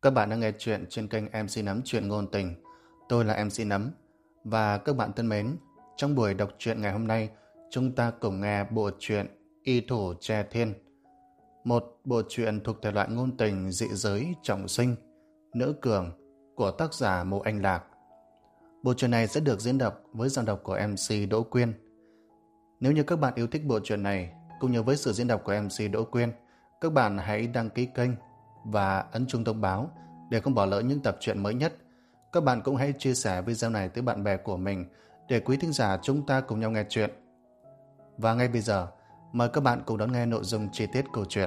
Các bạn đang nghe chuyện trên kênh MC Nấm Chuyện Ngôn Tình. Tôi là MC Nấm. Và các bạn thân mến, trong buổi đọc truyện ngày hôm nay, chúng ta cùng nghe bộ truyện Y Thủ Tre Thiên. Một bộ truyện thuộc thể loại ngôn tình dị giới trọng sinh, nữ cường của tác giả Mộ Anh Lạc. Bộ truyện này sẽ được diễn đọc với giọng đọc của MC Đỗ Quyên. Nếu như các bạn yêu thích bộ truyện này, cũng như với sự diễn đọc của MC Đỗ Quyên, các bạn hãy đăng ký kênh và ấn chuông thông báo để không bỏ lỡ những tập truyện mới nhất. Các bạn cũng hãy chia sẻ video này tới bạn bè của mình để quý thính giả chúng ta cùng nhau nghe chuyện. Và ngay bây giờ, mời các bạn cùng đón nghe nội dung chi tiết câu chuyện.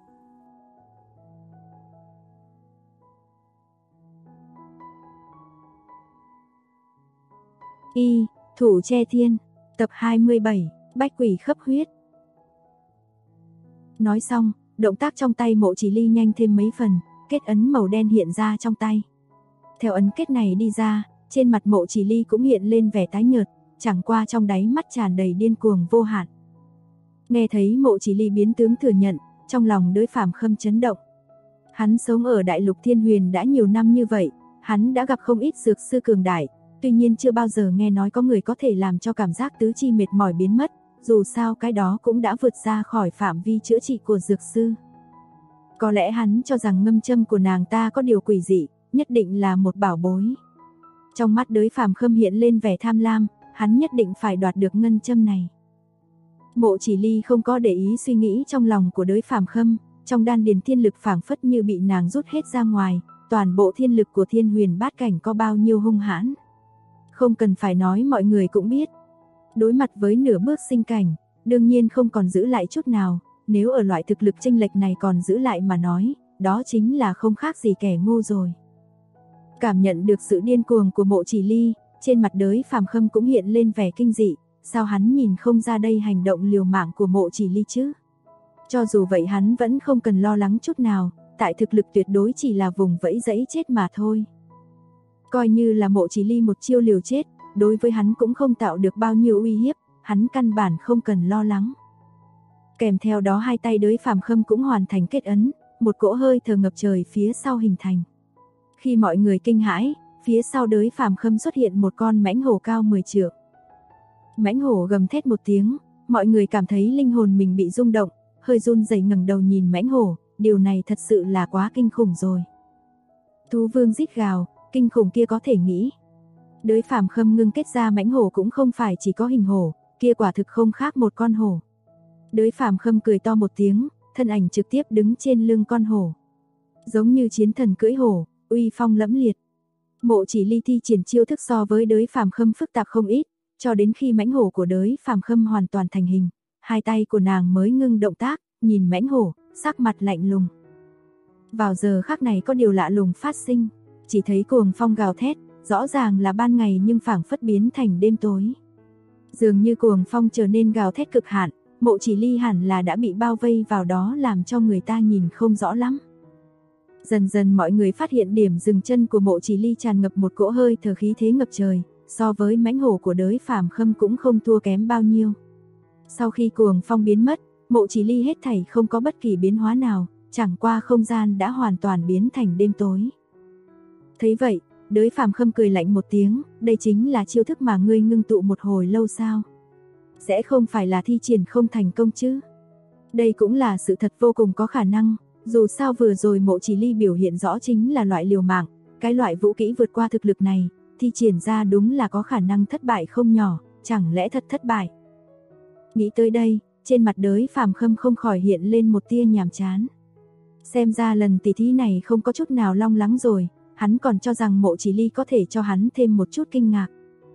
Y Thủ Tre Thiên, tập 27, Bách Quỷ Khấp Huyết. Nói xong, động tác trong tay Mộ Chỉ Ly nhanh thêm mấy phần, kết ấn màu đen hiện ra trong tay. Theo ấn kết này đi ra, trên mặt Mộ Chỉ Ly cũng hiện lên vẻ tái nhợt, chẳng qua trong đáy mắt tràn đầy điên cuồng vô hạn. Nghe thấy Mộ Chỉ Ly biến tướng thừa nhận, trong lòng Đới Phàm Khâm chấn động. Hắn sống ở Đại Lục Thiên Huyền đã nhiều năm như vậy, hắn đã gặp không ít dược sư cường đại, tuy nhiên chưa bao giờ nghe nói có người có thể làm cho cảm giác tứ chi mệt mỏi biến mất, dù sao cái đó cũng đã vượt ra khỏi phạm vi chữa trị của dược sư. Có lẽ hắn cho rằng ngâm châm của nàng ta có điều quỷ dị, nhất định là một bảo bối. Trong mắt Đới Phàm Khâm hiện lên vẻ tham lam, hắn nhất định phải đoạt được ngân châm này. Mộ Chỉ Ly không có để ý suy nghĩ trong lòng của Đới Phàm Khâm, trong đan điền thiên lực phảng phất như bị nàng rút hết ra ngoài, toàn bộ thiên lực của Thiên Huyền Bát Cảnh có bao nhiêu hung hãn. Không cần phải nói mọi người cũng biết. Đối mặt với nửa bước sinh cảnh, đương nhiên không còn giữ lại chút nào, nếu ở loại thực lực chênh lệch này còn giữ lại mà nói, đó chính là không khác gì kẻ ngu rồi. Cảm nhận được sự điên cuồng của Mộ Chỉ Ly, trên mặt Đới Phàm Khâm cũng hiện lên vẻ kinh dị, sao hắn nhìn không ra đây hành động liều mạng của Mộ Chỉ Ly chứ? Cho dù vậy hắn vẫn không cần lo lắng chút nào, tại thực lực tuyệt đối chỉ là vùng vẫy dẫy chết mà thôi. Coi như là Mộ Chỉ Ly một chiêu liều chết, đối với hắn cũng không tạo được bao nhiêu uy hiếp, hắn căn bản không cần lo lắng. Kèm theo đó hai tay Đới Phàm Khâm cũng hoàn thành kết ấn, một cỗ hơi thở ngập trời phía sau hình thành. Khi mọi người kinh hãi, phía sau Đới Phàm Khâm xuất hiện một con mãnh hổ cao 10 trượng. Mãnh hổ gầm thét một tiếng, mọi người cảm thấy linh hồn mình bị rung động, hơi run rẩy ngẩng đầu nhìn mãnh hổ, điều này thật sự là quá kinh khủng rồi. Thú vương rít gào, kinh khủng kia có thể nghĩ. Đới Phàm Khâm ngưng kết ra mãnh hổ cũng không phải chỉ có hình hổ, kia quả thực không khác một con hổ. Đới Phàm Khâm cười to một tiếng, thân ảnh trực tiếp đứng trên lưng con hổ. Giống như chiến thần cưỡi hổ, uy phong lẫm liệt. Mộ Chỉ Ly thi triển chiêu thức so với Đới Phàm Khâm phức tạp không ít, cho đến khi mãnh hổ của Đới Phàm Khâm hoàn toàn thành hình, hai tay của nàng mới ngưng động tác, nhìn mãnh hổ, sắc mặt lạnh lùng. Vào giờ khắc này có điều lạ lùng phát sinh, chỉ thấy cuồng phong gào thét, rõ ràng là ban ngày nhưng phảng phất biến thành đêm tối. Dường như cuồng phong trở nên gào thét cực hạn, Mộ Chỉ Ly hẳn là đã bị bao vây vào đó làm cho người ta nhìn không rõ lắm. Dần dần mọi người phát hiện điểm dừng chân của Mộ Chỉ Ly tràn ngập một cỗ hơi thở khí thế ngập trời, so với mãnh hổ của Đới Phàm Khâm cũng không thua kém bao nhiêu. Sau khi cuồng phong biến mất, Mộ Chỉ Ly hết thảy không có bất kỳ biến hóa nào, chẳng qua không gian đã hoàn toàn biến thành đêm tối. Thấy vậy, Đới Phàm Khâm cười lạnh một tiếng, đây chính là chiêu thức mà ngươi ngưng tụ một hồi lâu sao? Sẽ không phải là thi triển không thành công chứ? Đây cũng là sự thật vô cùng có khả năng, dù sao vừa rồi Mộ Chỉ Ly biểu hiện rõ chính là loại liều mạng, cái loại vũ kỹ vượt qua thực lực này, thi triển ra đúng là có khả năng thất bại không nhỏ, chẳng lẽ thật thất bại? Nghĩ tới đây, trên mặt Đới Phàm Khâm không khỏi hiện lên một tia nhàm chán. Xem ra lần tỷ thí này không có chút nào long lắng rồi, hắn còn cho rằng Mộ Chỉ Ly có thể cho hắn thêm một chút kinh ngạc.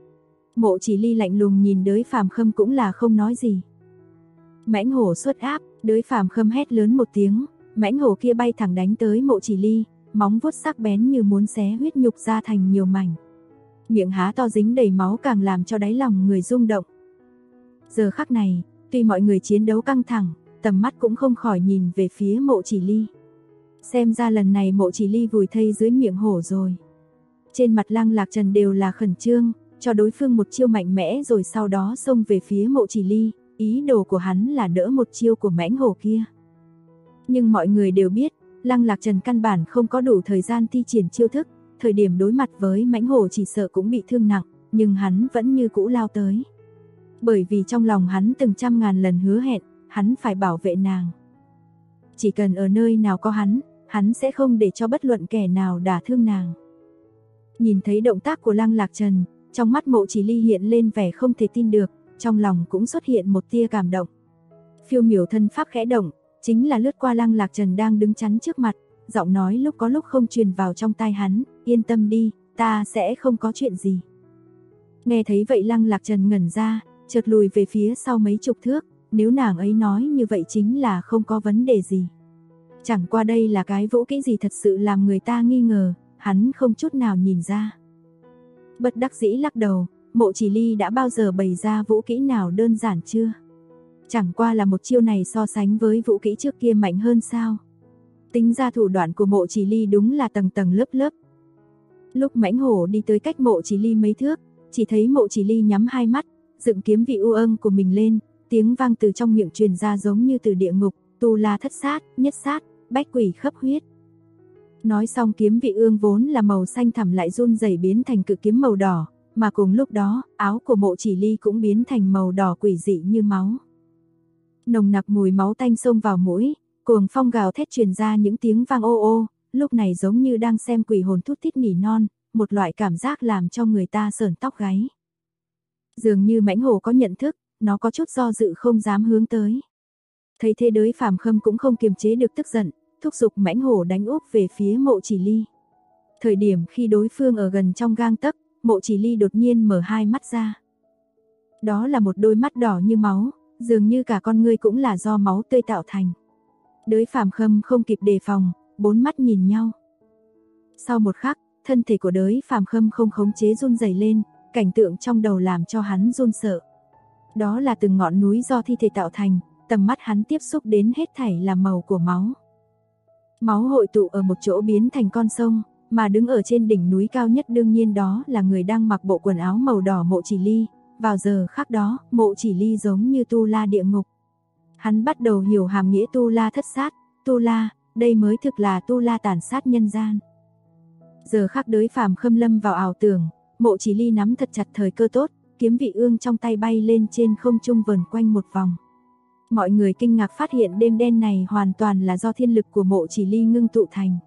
Mộ Chỉ Ly lạnh lùng nhìn Đới Phàm Khâm cũng là không nói gì. Mãnh hổ xuất áp, Đới Phàm Khâm hét lớn một tiếng, mãnh hổ kia bay thẳng đánh tới Mộ Chỉ Ly, móng vuốt sắc bén như muốn xé huyết nhục ra thành nhiều mảnh. Miệng há to dính đầy máu càng làm cho đáy lòng người rung động. Giờ khắc này, tuy mọi người chiến đấu căng thẳng, tầm mắt cũng không khỏi nhìn về phía Mộ Chỉ Ly. Xem ra lần này Mộ Chỉ Ly vùi thây dưới miệng hổ rồi. Trên mặt Lăng Lạc Trần đều là khẩn trương, cho đối phương một chiêu mạnh mẽ rồi sau đó xông về phía Mộ Chỉ Ly, ý đồ của hắn là đỡ một chiêu của mãnh hổ kia. Nhưng mọi người đều biết, Lăng Lạc Trần căn bản không có đủ thời gian thi triển chiêu thức, thời điểm đối mặt với mãnh hổ chỉ sợ cũng bị thương nặng, nhưng hắn vẫn như cũ lao tới. Bởi vì trong lòng hắn từng trăm ngàn lần hứa hẹn, hắn phải bảo vệ nàng. Chỉ cần ở nơi nào có hắn sẽ không để cho bất luận kẻ nào đả thương nàng. Nhìn thấy động tác của Lăng Lạc Trần, trong mắt Mộ Chỉ Ly hiện lên vẻ không thể tin được, trong lòng cũng xuất hiện một tia cảm động. Phiêu miểu thân pháp khẽ động, chính là lướt qua Lăng Lạc Trần đang đứng chắn trước mặt, giọng nói lúc có lúc không truyền vào trong tai hắn, yên tâm đi, ta sẽ không có chuyện gì. Nghe thấy vậy Lăng Lạc Trần ngẩn ra, chợt lùi về phía sau mấy chục thước, nếu nàng ấy nói như vậy chính là không có vấn đề gì. Chẳng qua đây là cái vũ kỹ gì thật sự làm người ta nghi ngờ, hắn không chút nào nhìn ra. Bất đắc dĩ lắc đầu, Mộ Chỉ Ly đã bao giờ bày ra vũ kỹ nào đơn giản chưa? Chẳng qua là một chiêu này so sánh với vũ kỹ trước kia mạnh hơn sao? Tính ra thủ đoạn của Mộ Chỉ Ly đúng là tầng tầng lớp lớp. Lúc mãnh hổ đi tới cách Mộ Chỉ Ly mấy thước, chỉ thấy Mộ Chỉ Ly nhắm hai mắt, dựng kiếm vị u âng của mình lên, tiếng vang từ trong miệng truyền ra giống như từ địa ngục, tu la thất sát, nhất sát, bách quỷ khắp huyết. Nói xong kiếm vị ương vốn là màu xanh thẳm lại run rẩy biến thành cự kiếm màu đỏ, mà cùng lúc đó, áo của Mộ Chỉ Ly cũng biến thành màu đỏ quỷ dị như máu. Nồng nặc mùi máu tanh xông vào mũi, cuồng phong gào thét truyền ra những tiếng vang ô ô, lúc này giống như đang xem quỷ hồn thút thít nỉ non, một loại cảm giác làm cho người ta sởn tóc gáy. Dường như mãnh hổ có nhận thức, nó có chút do dự không dám hướng tới. Thấy thế Đới Phàm Khâm cũng không kiềm chế được tức giận, thúc giục mãnh hổ đánh úp về phía Mộ Chỉ Ly. Thời điểm khi đối phương ở gần trong gang tấc, Mộ Chỉ Ly đột nhiên mở hai mắt ra. Đó là một đôi mắt đỏ như máu, dường như cả con ngươi cũng là do máu tươi tạo thành. Đới Phàm Khâm không kịp đề phòng, bốn mắt nhìn nhau. Sau một khắc, thân thể của Đới Phàm Khâm không khống chế run rẩy lên, cảnh tượng trong đầu làm cho hắn run sợ. Đó là từng ngọn núi do thi thể tạo thành, tầm mắt hắn tiếp xúc đến hết thảy là màu của máu. Máu hội tụ ở một chỗ biến thành con sông, mà đứng ở trên đỉnh núi cao nhất đương nhiên đó là người đang mặc bộ quần áo màu đỏ Mộ Chỉ Ly. Vào giờ khắc đó, Mộ Chỉ Ly giống như tu la địa ngục. Hắn bắt đầu hiểu hàm nghĩa tu la thất sát, tu la, đây mới thực là tu la tàn sát nhân gian. Giờ khắc Đới Phàm Khâm lâm vào ảo tưởng, Mộ Chỉ Ly nắm thật chặt thời cơ tốt, kiếm vị ương trong tay bay lên trên không trung vần quanh một vòng. Mọi người kinh ngạc phát hiện đêm đen này hoàn toàn là do thiên lực của Mộ Chỉ Ly ngưng tụ thành.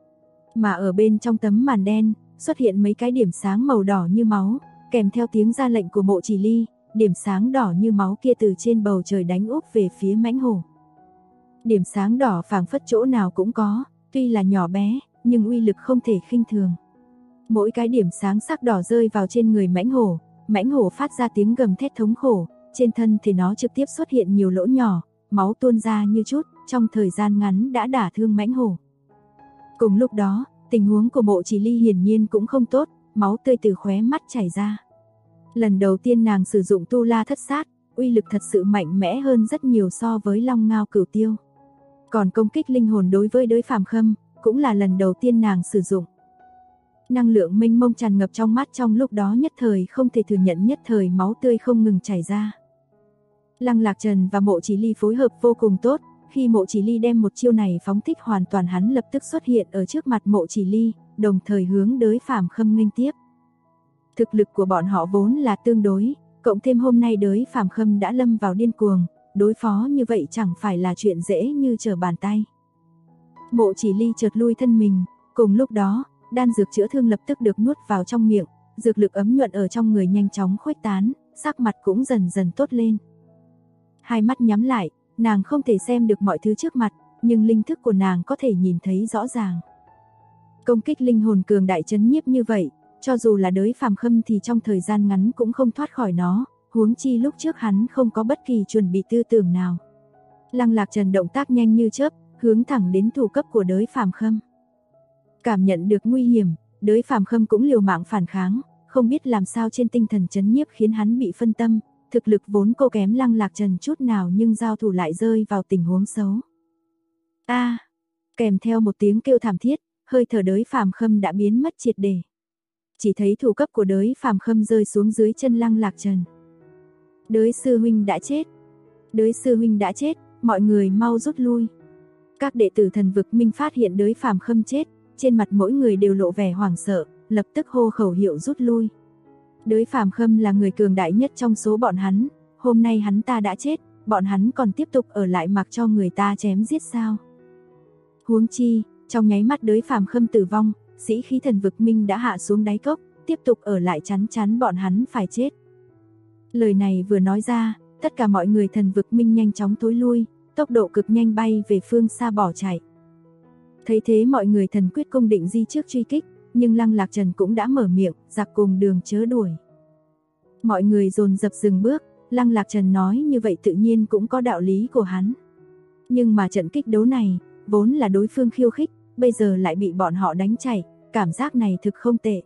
Mà ở bên trong tấm màn đen, xuất hiện mấy cái điểm sáng màu đỏ như máu, kèm theo tiếng ra lệnh của Mộ Chỉ Ly, điểm sáng đỏ như máu kia từ trên bầu trời đánh úp về phía mãnh hổ. Điểm sáng đỏ phảng phất chỗ nào cũng có, tuy là nhỏ bé, nhưng uy lực không thể khinh thường. Mỗi cái điểm sáng sắc đỏ rơi vào trên người mãnh hổ phát ra tiếng gầm thét thống khổ, trên thân thể nó trực tiếp xuất hiện nhiều lỗ nhỏ, máu tuôn ra như chút, trong thời gian ngắn đã đả thương mãnh hổ. Cùng lúc đó, tình huống của Mộ Chỉ Ly hiển nhiên cũng không tốt, máu tươi từ khóe mắt chảy ra. Lần đầu tiên nàng sử dụng tu la thất sát, uy lực thật sự mạnh mẽ hơn rất nhiều so với Long Ngao Cửu Tiêu. Còn công kích linh hồn đối với Đới Phàm Khâm, cũng là lần đầu tiên nàng sử dụng. Năng lượng mênh mông tràn ngập trong mắt trong lúc đó nhất thời không thể thừa nhận, nhất thời máu tươi không ngừng chảy ra. Lăng Lạc Trần và Mộ Chỉ Ly phối hợp vô cùng tốt, khi Mộ Chỉ Ly đem một chiêu này phóng thích hoàn toàn hắn lập tức xuất hiện ở trước mặt Mộ Chỉ Ly, đồng thời hướng Đới Phàm Khâm nghênh tiếp. Thực lực của bọn họ vốn là tương đối, cộng thêm hôm nay Đới Phàm Khâm đã lâm vào điên cuồng, đối phó như vậy chẳng phải là chuyện dễ như trở bàn tay. Mộ Chỉ Ly chợt lui thân mình, cùng lúc đó, đan dược chữa thương lập tức được nuốt vào trong miệng, dược lực ấm nhuận ở trong người nhanh chóng khuếch tán, sắc mặt cũng dần dần tốt lên. Hai mắt nhắm lại, nàng không thể xem được mọi thứ trước mặt, nhưng linh thức của nàng có thể nhìn thấy rõ ràng. Công kích linh hồn cường đại chấn nhiếp như vậy, cho dù là Đới Phàm Khâm thì trong thời gian ngắn cũng không thoát khỏi nó, huống chi lúc trước hắn không có bất kỳ chuẩn bị tư tưởng nào. Lăng Lạc Trần động tác nhanh như chớp, hướng thẳng đến thủ cấp của Đới Phàm Khâm. Cảm nhận được nguy hiểm, Đới Phàm Khâm cũng liều mạng phản kháng, không biết làm sao trên tinh thần chấn nhiếp khiến hắn bị phân tâm, thực lực vốn cô kém Lăng Lạc Trần chút nào nhưng giao thủ lại rơi vào tình huống xấu. Kèm theo một tiếng kêu thảm thiết, hơi thở Đới Phàm Khâm đã biến mất triệt để. Chỉ thấy thủ cấp của Đới Phàm Khâm rơi xuống dưới chân Lăng Lạc Trần. Đới sư huynh đã chết. Đới sư huynh đã chết, mọi người mau rút lui. Các đệ tử Thần Vực Minh phát hiện Đới Phàm Khâm chết, trên mặt mỗi người đều lộ vẻ hoảng sợ, lập tức hô khẩu hiệu rút lui. Đới Phàm Khâm là người cường đại nhất trong số bọn hắn, hôm nay hắn ta đã chết, bọn hắn còn tiếp tục ở lại mặc cho người ta chém giết sao? Huống chi, trong nháy mắt Đới Phàm Khâm tử vong, sĩ khí Thần Vực Minh đã hạ xuống đáy cốc, tiếp tục ở lại chắn chắn bọn hắn phải chết. Lời này vừa nói ra, tất cả mọi người Thần Vực Minh nhanh chóng thối lui, tốc độ cực nhanh bay về phương xa bỏ chạy. Thấy thế mọi người Thần Quyết Cung định di trước truy kích, nhưng Lăng Lạc Trần cũng đã mở miệng, giặc cùng đường chớ đuổi. Mọi người dồn dập dừng bước, Lăng Lạc Trần nói như vậy tự nhiên cũng có đạo lý của hắn. Nhưng mà trận kích đấu này, vốn là đối phương khiêu khích, bây giờ lại bị bọn họ đánh chạy, cảm giác này thực không tệ.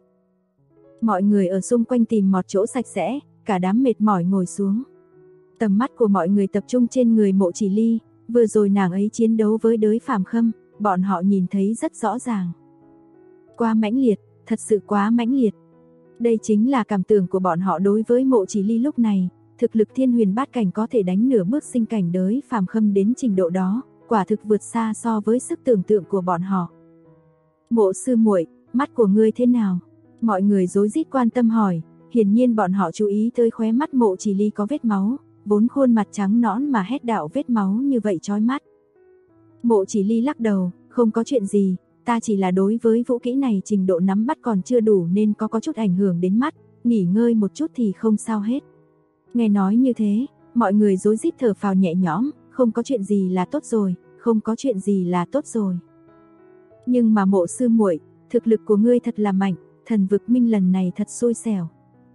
Mọi người ở xung quanh tìm một chỗ sạch sẽ, cả đám mệt mỏi ngồi xuống. Tầm mắt của mọi người tập trung trên người Mộ Chỉ Ly, vừa rồi nàng ấy chiến đấu với Đới Phàm Khâm, bọn họ nhìn thấy rất rõ ràng. Quá mãnh liệt, thật sự quá mãnh liệt. Đây chính là cảm tưởng của bọn họ đối với Mộ Chỉ Ly lúc này, thực lực Thiên Huyền Bát Cảnh có thể đánh nửa bước sinh cảnh Đới Phàm Khâm đến trình độ đó, quả thực vượt xa so với sức tưởng tượng của bọn họ. Mộ sư muội, mắt của ngươi thế nào? Mọi người rối rít quan tâm hỏi, hiển nhiên bọn họ chú ý tới khóe mắt Mộ Chỉ Ly có vết máu, vốn khuôn mặt trắng nõn mà hét đạo vết máu như vậy chói mắt. Mộ Chỉ Ly lắc đầu, không có chuyện gì, ta chỉ là đối với vũ kỹ này trình độ nắm bắt còn chưa đủ nên có chút ảnh hưởng đến mắt, nghỉ ngơi một chút thì không sao hết. Nghe nói như thế, mọi người rối rít thở phào nhẹ nhõm, không có chuyện gì là tốt rồi, không có chuyện gì là tốt rồi. Nhưng mà Mộ sư muội, thực lực của ngươi thật là mạnh, Thần Vực Minh lần này thật xui xẻo.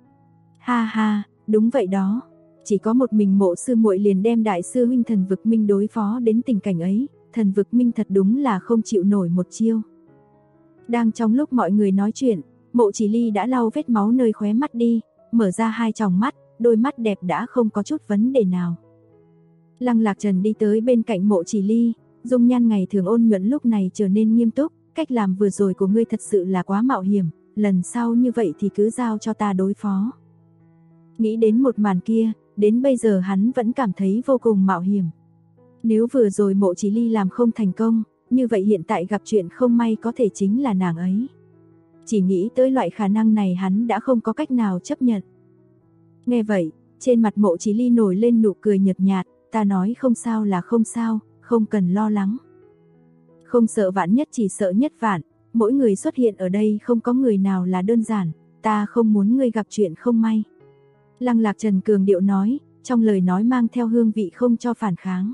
Ha ha, đúng vậy đó, chỉ có một mình Mộ sư muội liền đem đại sư huynh Thần Vực Minh đối phó đến tình cảnh ấy, Thần Vực Minh thật đúng là không chịu nổi một chiêu. Đang trong lúc mọi người nói chuyện, Mộ Chỉ Ly đã lau vết máu nơi khóe mắt đi, mở ra hai tròng mắt, đôi mắt đẹp đã không có chút vấn đề nào. Lăng Lạc Trần đi tới bên cạnh Mộ Chỉ Ly, dung nhan ngày thường ôn nhuận lúc này trở nên nghiêm túc, cách làm vừa rồi của ngươi thật sự là quá mạo hiểm, lần sau như vậy thì cứ giao cho ta đối phó. Nghĩ đến một màn kia, đến bây giờ hắn vẫn cảm thấy vô cùng mạo hiểm. Nếu vừa rồi Mộ Chỉ Ly làm không thành công, như vậy hiện tại gặp chuyện không may có thể chính là nàng ấy. Chỉ nghĩ tới loại khả năng này hắn đã không có cách nào chấp nhận. Nghe vậy, trên mặt Mộ Chỉ Ly nổi lên nụ cười nhợt nhạt, ta nói không sao là không sao, không cần lo lắng. Không sợ vạn nhất chỉ sợ nhất vạn, mỗi người xuất hiện ở đây không có người nào là đơn giản, ta không muốn ngươi gặp chuyện không may. Lăng Lạc Trần cường điệu nói, trong lời nói mang theo hương vị không cho phản kháng.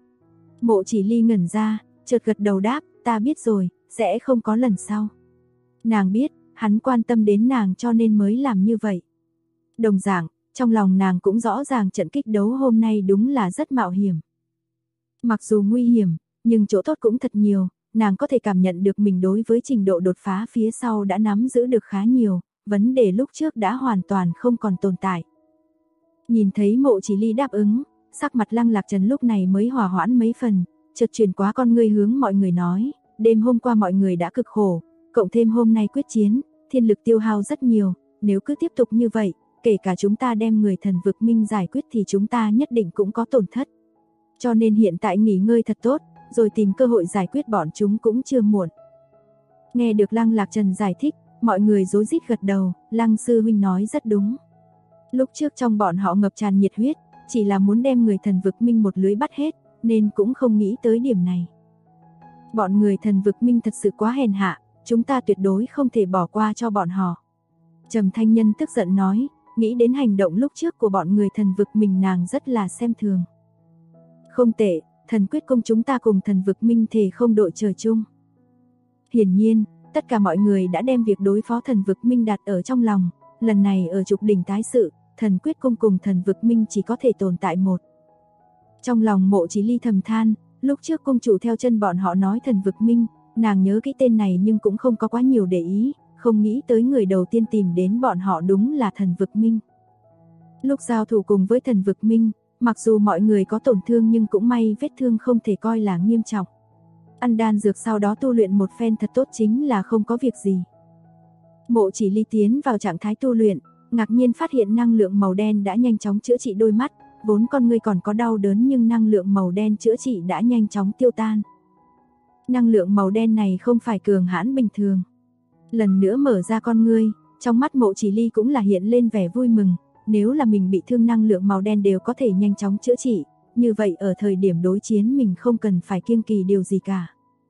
Mộ Chỉ Ly ngẩn ra, chợt gật đầu đáp, ta biết rồi, sẽ không có lần sau. Nàng biết, hắn quan tâm đến nàng cho nên mới làm như vậy. Đồng dạng, trong lòng nàng cũng rõ ràng trận kích đấu hôm nay đúng là rất mạo hiểm. Mặc dù nguy hiểm, nhưng chỗ tốt cũng thật nhiều, nàng có thể cảm nhận được mình đối với trình độ đột phá phía sau đã nắm giữ được khá nhiều, vấn đề lúc trước đã hoàn toàn không còn tồn tại. Nhìn thấy Mộ Chỉ Ly đáp ứng, sắc mặt Lăng Lạc Trần lúc này mới hòa hoãn mấy phần, chợt chuyển qua con ngươi hướng mọi người nói, đêm hôm qua mọi người đã cực khổ, cộng thêm hôm nay quyết chiến, thiên lực tiêu hao rất nhiều, nếu cứ tiếp tục như vậy, kể cả chúng ta đem người Thần Vực Minh giải quyết thì chúng ta nhất định cũng có tổn thất. Cho nên hiện tại nghỉ ngơi thật tốt, rồi tìm cơ hội giải quyết bọn chúng cũng chưa muộn. Nghe được Lăng Lạc Trần giải thích, mọi người rối rít gật đầu, Lăng sư huynh nói rất đúng. Lúc trước trong bọn họ ngập tràn nhiệt huyết, chỉ là muốn đem người Thần Vực Minh một lưới bắt hết, nên cũng không nghĩ tới điểm này. Bọn người Thần Vực Minh thật sự quá hèn hạ, chúng ta tuyệt đối không thể bỏ qua cho bọn họ. Trầm Thanh Nhân tức giận nói, nghĩ đến hành động lúc trước của bọn người Thần Vực Minh nàng rất là xem thường. Không tệ, Thần Quyết Cung chúng ta cùng Thần Vực Minh thề không đội trời chung. Hiển nhiên, tất cả mọi người đã đem việc đối phó Thần Vực Minh đặt ở trong lòng, lần này ở trục đỉnh tái sự, Thần Quyết Cung cùng Thần Vực Minh chỉ có thể tồn tại một. Trong lòng Mộ Chỉ Ly thầm than, lúc trước cung chủ theo chân bọn họ nói Thần Vực Minh, nàng nhớ kỹ tên này nhưng cũng không có quá nhiều để ý, không nghĩ tới người đầu tiên tìm đến bọn họ đúng là Thần Vực Minh. Lúc giao thủ cùng với Thần Vực Minh, mặc dù mọi người có tổn thương nhưng cũng may vết thương không thể coi là nghiêm trọng. Ăn đan dược sau đó tu luyện một phen thật tốt chính là không có việc gì. Mộ Chỉ Ly tiến vào trạng thái tu luyện, ngạc nhiên phát hiện năng lượng màu đen đã nhanh chóng chữa trị đôi mắt, vốn con người còn có đau đớn nhưng năng lượng màu đen chữa trị đã nhanh chóng tiêu tan. Năng lượng màu đen này không phải cường hãn bình thường. Lần nữa mở ra con ngươi, trong mắt Mộ Chỉ Ly cũng là hiện lên vẻ vui mừng, nếu là mình bị thương năng lượng màu đen đều có thể nhanh chóng chữa trị, như vậy ở thời điểm đối chiến mình không cần phải kiêng kỵ điều gì cả.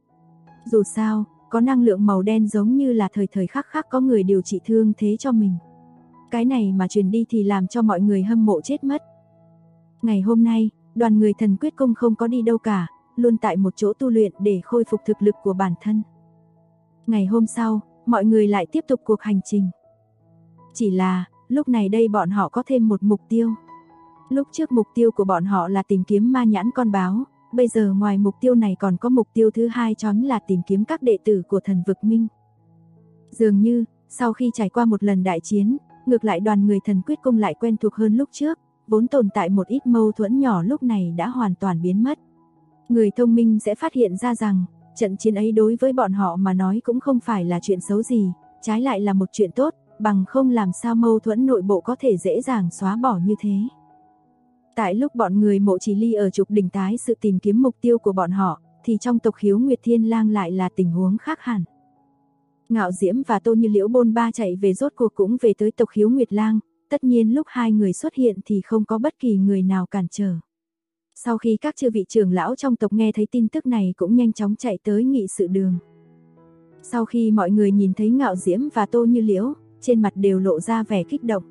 Dù sao, có năng lượng màu đen giống như là thời thời khắc khắc có người điều trị thương thế cho mình. Cái này mà truyền đi thì làm cho mọi người hâm mộ chết mất. Ngày hôm nay, đoàn người Thần Quyết Cung không có đi đâu cả, luôn tại một chỗ tu luyện để khôi phục thực lực của bản thân. Ngày hôm sau, mọi người lại tiếp tục cuộc hành trình. Chỉ là, lúc này đây bọn họ có thêm một mục tiêu. Lúc trước mục tiêu của bọn họ là tìm kiếm ma nhãn con báo, bây giờ ngoài mục tiêu này còn có mục tiêu thứ hai chính là tìm kiếm các đệ tử của Thần Vực Minh. Dường như, sau khi trải qua một lần đại chiến, ngược lại đoàn người Thần Quyết Cung lại quen thuộc hơn lúc trước, vốn tồn tại một ít mâu thuẫn nhỏ lúc này đã hoàn toàn biến mất. Người thông minh sẽ phát hiện ra rằng, trận chiến ấy đối với bọn họ mà nói cũng không phải là chuyện xấu gì, trái lại là một chuyện tốt, bằng không làm sao mâu thuẫn nội bộ có thể dễ dàng xóa bỏ như thế. Tại lúc bọn người Mộ Chỉ Ly ở trục đỉnh tái sự tìm kiếm mục tiêu của bọn họ, thì trong tộc Khiếu Nguyệt Thiên Lang lại là tình huống khác hẳn. Ngạo Diễm và Tô Như Liễu bôn ba chạy về rốt cuộc cũng về tới tộc Khiếu Nguyệt Lang, tất nhiên lúc hai người xuất hiện thì không có bất kỳ người nào cản trở. Sau khi các chư vị trưởng lão trong tộc nghe thấy tin tức này cũng nhanh chóng chạy tới nghị sự đường. Sau khi mọi người nhìn thấy Ngạo Diễm và Tô Như Liễu, trên mặt đều lộ ra vẻ kích động.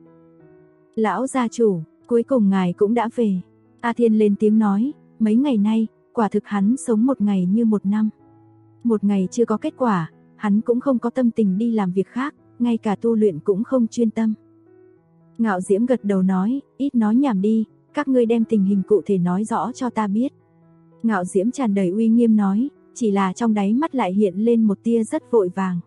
Lão gia chủ, cuối cùng ngài cũng đã về. A Thiên lên tiếng nói, mấy ngày nay, quả thực hắn sống một ngày như một năm. Một ngày chưa có kết quả, hắn cũng không có tâm tình đi làm việc khác, ngay cả tu luyện cũng không chuyên tâm. Ngạo Diễm gật đầu nói, ít nói nhảm đi, các ngươi đem tình hình cụ thể nói rõ cho ta biết. Ngạo Diễm tràn đầy uy nghiêm nói, chỉ là trong đáy mắt lại hiện lên một tia rất vội vàng.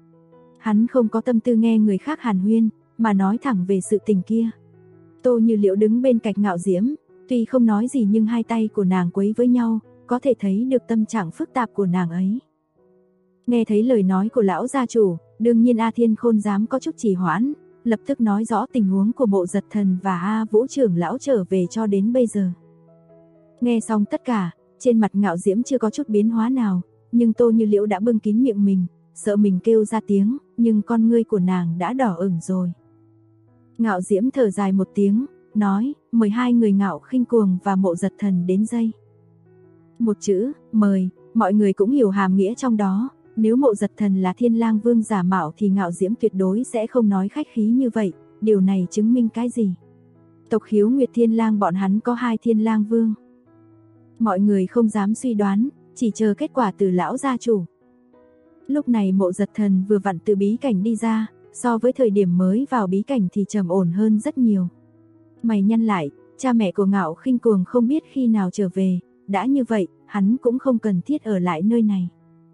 Hắn không có tâm tư nghe người khác hàn huyên, mà nói thẳng về sự tình kia. Tô Như Liễu đứng bên cạnh Ngạo Diễm, tuy không nói gì nhưng hai tay của nàng quấy với nhau, có thể thấy được tâm trạng phức tạp của nàng ấy. Nghe thấy lời nói của lão gia chủ, đương nhiên A Thiên Khôn dám có chút trì hoãn, lập tức nói rõ tình huống của Mộ Giật Thần và A Vũ trưởng lão trở về cho đến bây giờ. Nghe xong tất cả, trên mặt Ngạo Diễm chưa có chút biến hóa nào, nhưng Tô Như Liễu đã bưng kín miệng mình, sợ mình kêu ra tiếng, nhưng con ngươi của nàng đã đỏ ửng rồi. Ngạo Diễm thở dài một tiếng, nói, mời hai người Ngạo Khinh Cuồng và Mộ Giật Thần đến dây. Một chữ, mời, mọi người cũng hiểu hàm nghĩa trong đó, nếu Mộ Giật Thần là Thiên Lang Vương giả mạo thì Ngạo Diễm tuyệt đối sẽ không nói khách khí như vậy, điều này chứng minh cái gì? Tộc Khiếu Nguyệt Thiên Lang bọn hắn có hai Thiên Lang Vương. Mọi người không dám suy đoán, chỉ chờ kết quả từ lão gia chủ. Lúc này Mộ Giật Thần vừa vặn từ bí cảnh đi ra, so với thời điểm mới vào bí cảnh thì trầm ổn hơn rất nhiều. Mày nhăn lại, cha mẹ của Ngạo Khinh Cuồng không biết khi nào trở về, đã như vậy, hắn cũng không cần thiết ở lại nơi này.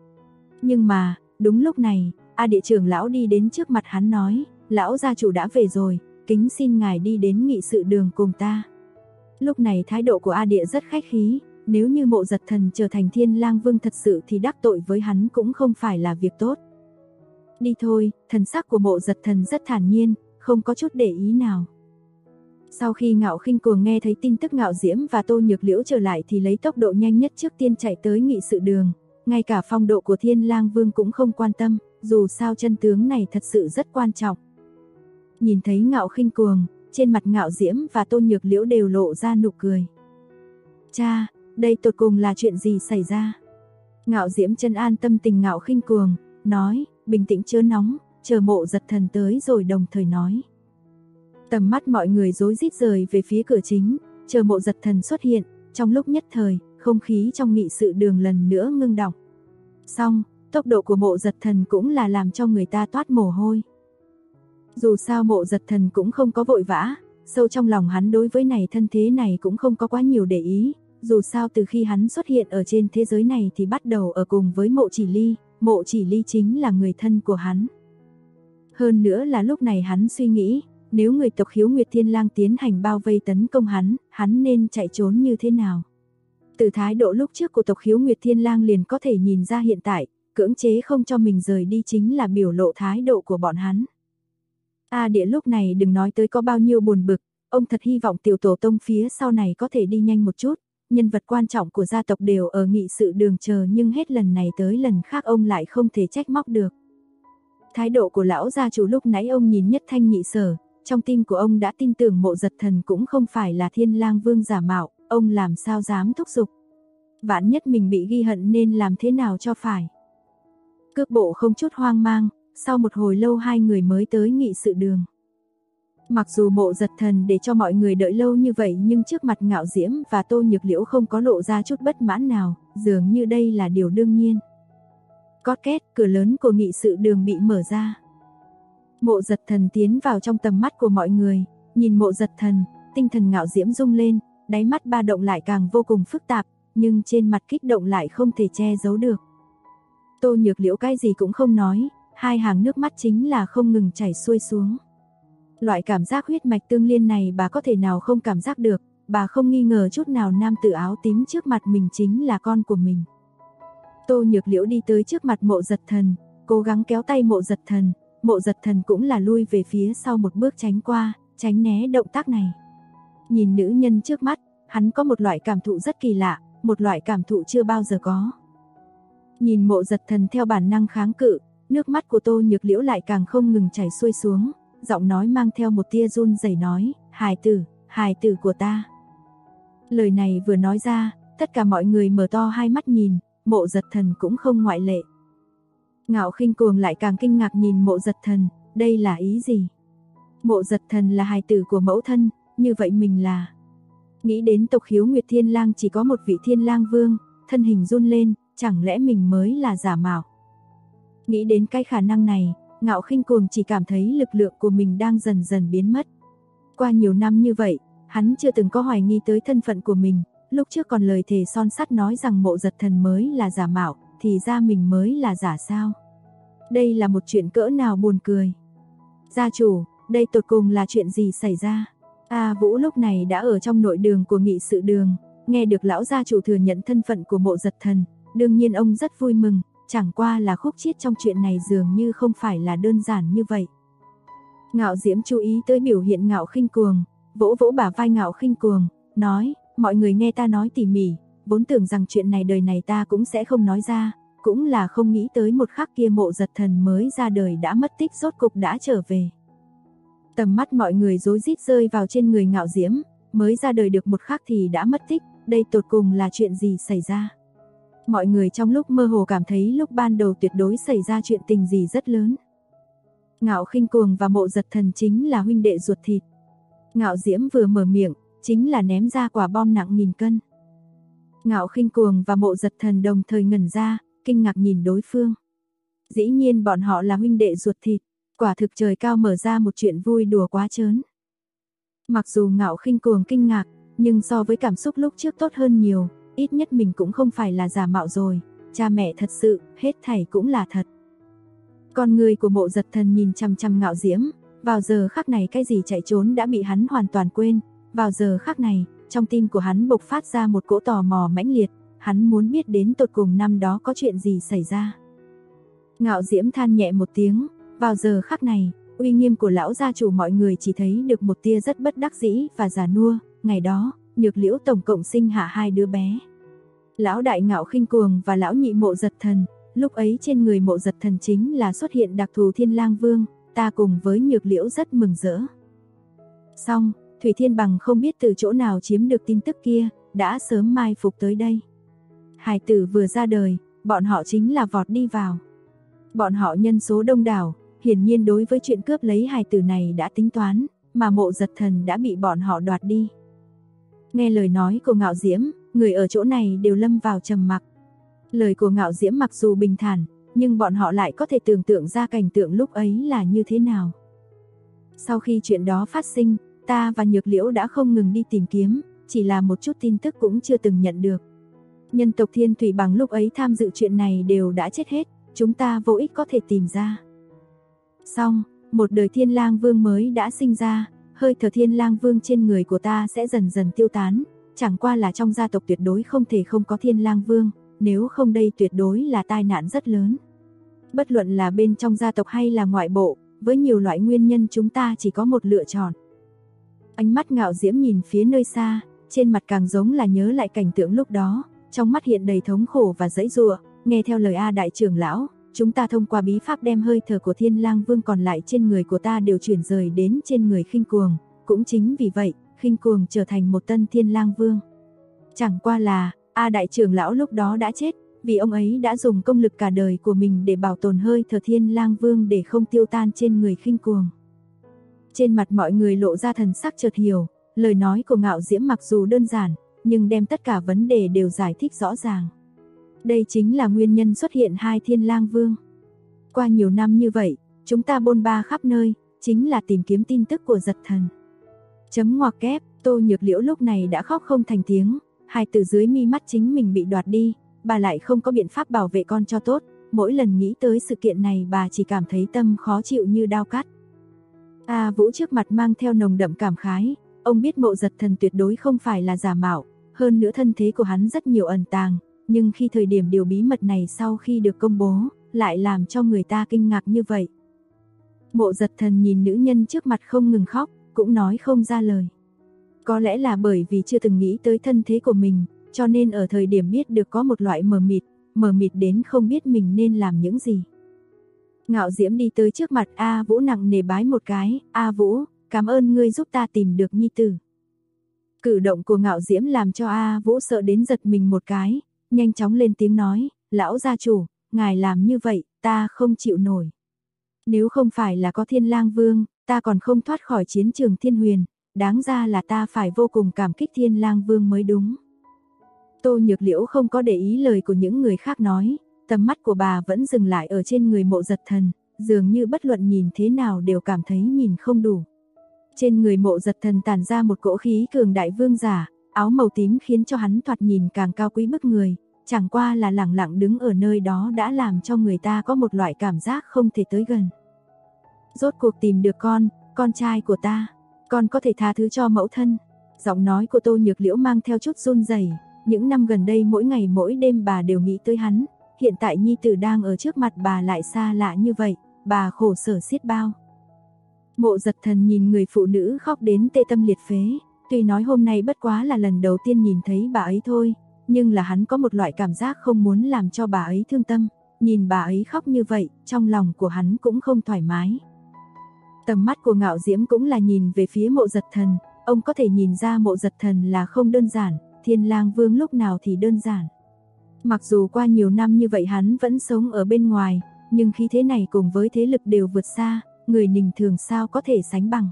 Nhưng mà, đúng lúc này, A Địa trưởng lão đi đến trước mặt hắn nói, lão gia chủ đã về rồi, kính xin ngài đi đến nghị sự đường cùng ta. Lúc này thái độ của A Địa rất khách khí, nếu như Mộ Giật Thần trở thành Thiên Lang Vương thật sự thì đắc tội với hắn cũng không phải là việc tốt. Đi thôi, thần sắc của Mộ Giật Thần rất thản nhiên, không có chút để ý nào. Sau khi Ngạo Khinh Cuồng nghe thấy tin tức Ngạo Diễm và Tô Nhược Liễu trở lại thì lấy tốc độ nhanh nhất trước tiên chạy tới nghị sự đường, ngay cả phong độ của Thiên Lang Vương cũng không quan tâm, dù sao chân tướng này thật sự rất quan trọng. Nhìn thấy Ngạo Khinh Cuồng, trên mặt Ngạo Diễm và Tô Nhược Liễu đều lộ ra nụ cười. Cha, đây tột cùng là chuyện gì xảy ra? Ngạo Diễm trấn an tâm tình Ngạo Khinh Cuồng, nói, bình tĩnh chớ nóng, chờ Mộ Giật Thần tới rồi đồng thời nói. Tầm mắt mọi người rối rít rời về phía cửa chính, chờ Mộ Giật Thần xuất hiện, trong lúc nhất thời, không khí trong nghị sự đường lần nữa ngưng đọng. Xong, tốc độ của Mộ Giật Thần cũng là làm cho người ta toát mồ hôi. Dù sao Mộ Giật Thần cũng không có vội vã, sâu trong lòng hắn đối với này thân thế này cũng không có quá nhiều để ý, dù sao từ khi hắn xuất hiện ở trên thế giới này thì bắt đầu ở cùng với Mộ Chỉ Ly chính là người thân của hắn. Hơn nữa là lúc này hắn suy nghĩ, nếu người tộc Khiếu Nguyệt Thiên Lang tiến hành bao vây tấn công hắn nên chạy trốn như thế nào? Từ thái độ lúc trước của tộc Khiếu Nguyệt Thiên Lang liền có thể nhìn ra hiện tại, cưỡng chế không cho mình rời đi chính là biểu lộ thái độ của bọn hắn. A Địa lúc này đừng nói tới có bao nhiêu buồn bực, ông thật hy vọng tiểu tổ tông phía sau này có thể đi nhanh một chút, nhân vật quan trọng của gia tộc đều ở nghị sự đường chờ, nhưng hết lần này tới lần khác ông lại không thể trách móc được. Thái độ của lão gia chủ lúc nãy ông nhìn Nhất Thanh Nhị Sở, trong tim của ông đã tin tưởng Mộ Giật Thần cũng không phải là Thiên Lang Vương giả mạo, ông làm sao dám thúc giục. Vạn nhất mình bị ghi hận nên làm thế nào cho phải. Cước bộ không chút hoang mang, sau một hồi lâu hai người mới tới nghị sự đường. Mặc dù Mộ Giật Thần để cho mọi người đợi lâu như vậy nhưng trước mặt Ngạo Diễm và Tô Nhược Liễu không có lộ ra chút bất mãn nào, dường như đây là điều đương nhiên. Cót két, cửa lớn của nghị sự đường bị mở ra. Mộ Giật Thần tiến vào trong tầm mắt của mọi người, nhìn Mộ Giật Thần, tinh thần Ngạo Diễm rung lên, đáy mắt ba động lại càng vô cùng phức tạp, nhưng trên mặt kích động lại không thể che giấu được. Tô Nhược Liễu cái gì cũng không nói, hai hàng nước mắt chính là không ngừng chảy xuôi xuống. Loại cảm giác huyết mạch tương liên này bà có thể nào không cảm giác được, bà không nghi ngờ chút nào nam tử áo tím trước mặt mình chính là con của mình. Tô Nhược Liễu đi tới trước mặt Mộ Giật Thần, cố gắng kéo tay Mộ Giật Thần, Mộ Giật Thần cũng là lui về phía sau một bước tránh qua, tránh né động tác này. Nhìn nữ nhân trước mắt, hắn có một loại cảm thụ rất kỳ lạ, một loại cảm thụ chưa bao giờ có. Nhìn Mộ Giật Thần theo bản năng kháng cự, nước mắt của Tô Nhược Liễu lại càng không ngừng chảy xuôi xuống, giọng nói mang theo một tia run rẩy nói, hài tử của ta. Lời này vừa nói ra, tất cả mọi người mở to hai mắt nhìn, Mộ Giật Thần cũng không ngoại lệ. Ngạo Khinh Cuồng lại càng kinh ngạc nhìn Mộ Giật Thần, đây là ý gì? Mộ Giật Thần là hài tử của mẫu thân, như vậy mình là... Nghĩ đến tộc Khiếu Nguyệt Thiên Lang chỉ có một vị Thiên Lang Vương, thân hình run lên, chẳng lẽ mình mới là giả mạo? Nghĩ đến cái khả năng này, Ngạo Khinh Cuồng chỉ cảm thấy lực lượng của mình đang dần dần biến mất. Qua nhiều năm như vậy, hắn chưa từng có hoài nghi tới thân phận của mình, lúc trước còn lời thề son sắt nói rằng Mộ Giật Thần mới là giả mạo, thì ra mình mới là giả sao? Đây là một chuyện cỡ nào buồn cười. Gia chủ, đây tột cùng là chuyện gì xảy ra? A Vũ lúc này đã ở trong nội đường của nghị sự đường, nghe được lão gia chủ thừa nhận thân phận của Mộ Giật Thần, đương nhiên ông rất vui mừng, chẳng qua là khúc chiết trong chuyện này dường như không phải là đơn giản như vậy. Ngạo Diễm chú ý tới biểu hiện Ngạo Khinh Cuồng, vỗ vỗ bả vai Ngạo Khinh Cuồng, nói, mọi người nghe ta nói tỉ mỉ, vốn tưởng rằng chuyện này đời này ta cũng sẽ không nói ra, cũng là không nghĩ tới một khắc kia Mộ Giật Thần mới ra đời đã mất tích rốt cục đã trở về. Tầm mắt mọi người rối rít rơi vào trên người Ngạo Diễm, mới ra đời được một khắc thì đã mất tích, đây tột cùng là chuyện gì xảy ra? Mọi người trong lúc mơ hồ cảm thấy lúc ban đầu tuyệt đối xảy ra chuyện tình gì rất lớn. Ngạo Khinh Cuồng và Mộ Giật Thần chính là huynh đệ ruột thịt. Ngạo Diễm vừa mở miệng, chính là ném ra quả bom nặng 1000 cân. Ngạo Khinh Cuồng và Mộ Giật Thần đồng thời ngẩn ra, kinh ngạc nhìn đối phương. Dĩ nhiên bọn họ là huynh đệ ruột thịt, quả thực trời cao mở ra một chuyện vui đùa quá trớn. Mặc dù Ngạo Khinh Cuồng kinh ngạc, nhưng so với cảm xúc lúc trước tốt hơn nhiều, ít nhất mình cũng không phải là giả mạo rồi, cha mẹ thật sự, hết thảy cũng là thật. Con người của Mộ Giật Thần nhìn chằm chằm Ngạo Diễm, vào giờ khắc này cái gì chạy trốn đã bị hắn hoàn toàn quên, vào giờ khắc này, trong tim của hắn bộc phát ra một cỗ tò mò mãnh liệt, hắn muốn biết đến tột cùng năm đó có chuyện gì xảy ra. Ngạo Diễm than nhẹ một tiếng, vào giờ khắc này, uy nghiêm của lão gia chủ mọi người chỉ thấy được một tia rất bất đắc dĩ và già nua, ngày đó, Nhược Liễu tổng cộng sinh hạ 2 đứa bé. Lão đại Ngạo Khinh Cuồng và lão nhị Mộ Giật Thần, lúc ấy trên người Mộ Giật Thần chính là xuất hiện đặc thù Thiên Lang Vương, ta cùng với Nhược Liễu rất mừng rỡ. Xong, Thủy Thiên Bằng không biết từ chỗ nào chiếm được tin tức kia, đã sớm mai phục tới đây. Hài tử vừa ra đời, bọn họ chính là vọt đi vào. Bọn họ nhân số đông đảo, hiển nhiên đối với chuyện cướp lấy hài tử này đã tính toán, mà Mộ Giật Thần đã bị bọn họ đoạt đi. Nghe lời nói của Ngạo Diễm, người ở chỗ này đều lâm vào trầm mặc. Lời của Ngạo Diễm mặc dù bình thản, nhưng bọn họ lại có thể tưởng tượng ra cảnh tượng lúc ấy là như thế nào. Sau khi chuyện đó phát sinh, ta và Nhược Liễu đã không ngừng đi tìm kiếm, chỉ là một chút tin tức cũng chưa từng nhận được. Nhân tộc Thiên Thủy Bằng lúc ấy tham dự chuyện này đều đã chết hết, chúng ta vô ích có thể tìm ra. Xong, một đời Thiên Lang Vương mới đã sinh ra, hơi thở Thiên Lang Vương trên người của ta sẽ dần dần tiêu tán, chẳng qua là trong gia tộc tuyệt đối không thể không có Thiên Lang Vương, nếu không đây tuyệt đối là tai nạn rất lớn. Bất luận là bên trong gia tộc hay là ngoại bộ, với nhiều loại nguyên nhân chúng ta chỉ có một lựa chọn. Ánh mắt Ngạo Diễm nhìn phía nơi xa, trên mặt càng giống là nhớ lại cảnh tượng lúc đó, trong mắt hiện đầy thống khổ và giãy giụa. Nghe theo lời A đại trưởng lão, chúng ta thông qua bí pháp đem hơi thở của Thiên Lang Vương còn lại trên người của ta đều chuyển rời đến trên người Khinh Cuồng, cũng chính vì vậy, Khinh Cuồng trở thành một tân Thiên Lang Vương. Chẳng qua là, A đại trưởng lão lúc đó đã chết, vì ông ấy đã dùng công lực cả đời của mình để bảo tồn hơi thở Thiên Lang Vương để không tiêu tan trên người Khinh Cuồng. Trên mặt mọi người lộ ra thần sắc chợt hiểu, lời nói của Ngạo Diễm mặc dù đơn giản, nhưng đem tất cả vấn đề đều giải thích rõ ràng. Đây chính là nguyên nhân xuất hiện hai Thiên Lang Vương. Qua nhiều năm như vậy, chúng ta bôn ba khắp nơi, chính là tìm kiếm tin tức của Giật Thần. Chấm ngoặc kép, Tô Nhược Liễu lúc này đã khóc không thành tiếng, hai từ dưới mi mắt chính mình bị đoạt đi, bà lại không có biện pháp bảo vệ con cho tốt, mỗi lần nghĩ tới sự kiện này bà chỉ cảm thấy tâm khó chịu như đao cắt. A Vũ trước mặt mang theo nồng đậm cảm khái, ông biết Mộ Giật Thần tuyệt đối không phải là giả mạo, hơn nữa thân thế của hắn rất nhiều ẩn tàng, nhưng khi thời điểm điều bí mật này sau khi được công bố, lại làm cho người ta kinh ngạc như vậy. Mộ Giật Thần nhìn nữ nhân trước mặt không ngừng khóc, cũng nói không ra lời. Có lẽ là bởi vì chưa từng nghĩ tới thân thế của mình, cho nên ở thời điểm biết được có một loại mờ mịt đến không biết mình nên làm những gì. Ngạo Diễm đi tới trước mặt A Vũ nặng nề bái một cái, A Vũ, cảm ơn ngươi giúp ta tìm được nhi tử. Cử động của Ngạo Diễm làm cho A Vũ sợ đến giật mình một cái, nhanh chóng lên tiếng nói, lão gia chủ, ngài làm như vậy, ta không chịu nổi. Nếu không phải là có Thiên Lang Vương, ta còn không thoát khỏi chiến trường Thiên Huyền, đáng ra là ta phải vô cùng cảm kích Thiên Lang Vương mới đúng. Tô Nhược Liễu không có để ý lời của những người khác nói, tầm mắt của bà vẫn dừng lại ở trên người Mộ Giật Thần, dường như bất luận nhìn thế nào đều cảm thấy nhìn không đủ. Trên người Mộ Giật Thần tản ra một cỗ khí cường đại vương giả, áo màu tím khiến cho hắn thoạt nhìn càng cao quý bức người, chẳng qua là lẳng lặng đứng ở nơi đó đã làm cho người ta có một loại cảm giác không thể tới gần. Rốt cuộc tìm được con trai của ta, con có thể tha thứ cho mẫu thân. Giọng nói của Tô Nhược Liễu mang theo chút run rẩy. Những năm gần đây mỗi ngày mỗi đêm bà đều nghĩ tới hắn, hiện tại nhi tử đang ở trước mặt bà lại xa lạ như vậy, bà khổ sở xiết bao. Mộ Giật Thần nhìn người phụ nữ khóc đến tê tâm liệt phế, tuy nói hôm nay bất quá là lần đầu tiên nhìn thấy bà ấy thôi, nhưng là hắn có một loại cảm giác không muốn làm cho bà ấy thương tâm, nhìn bà ấy khóc như vậy, trong lòng của hắn cũng không thoải mái. Tầm mắt của Ngạo Diễm cũng là nhìn về phía Mộ Giật Thần, ông có thể nhìn ra Mộ Giật Thần là không đơn giản, Thiên Lang Vương lúc nào thì đơn giản. Mặc dù qua nhiều năm như vậy hắn vẫn sống ở bên ngoài, nhưng khí thế này cùng với thế lực đều vượt xa, người bình thường sao có thể sánh bằng.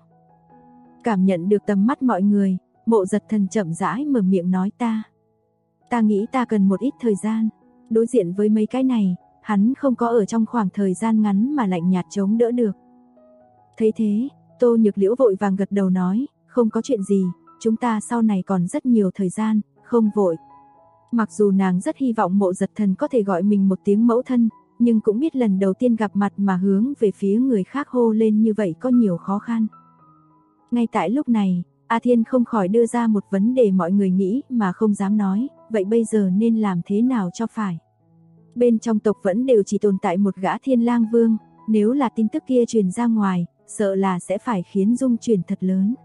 Cảm nhận được tầm mắt mọi người, Mộ Giật Thần chậm rãi mở miệng nói ta nghĩ ta cần một ít thời gian. Đối diện với mấy cái này, hắn không có ở trong khoảng thời gian ngắn mà lạnh nhạt chống đỡ được. Thấy thế, Tô Nhược Liễu vội vàng gật đầu nói, không có chuyện gì, chúng ta sau này còn rất nhiều thời gian, không vội. Mặc dù nàng rất hy vọng Mộ Giật Thần có thể gọi mình một tiếng mẫu thân, nhưng cũng biết lần đầu tiên gặp mặt mà hướng về phía người khác hô lên như vậy có nhiều khó khăn. Ngay tại lúc này, A Thiên không khỏi đưa ra một vấn đề mọi người nghĩ mà không dám nói, vậy bây giờ nên làm thế nào cho phải? Bên trong tộc vẫn đều chỉ tồn tại một gã Thiên Lang Vương, nếu là tin tức kia truyền ra ngoài, sợ là sẽ phải khiến dung chuyển thật lớn.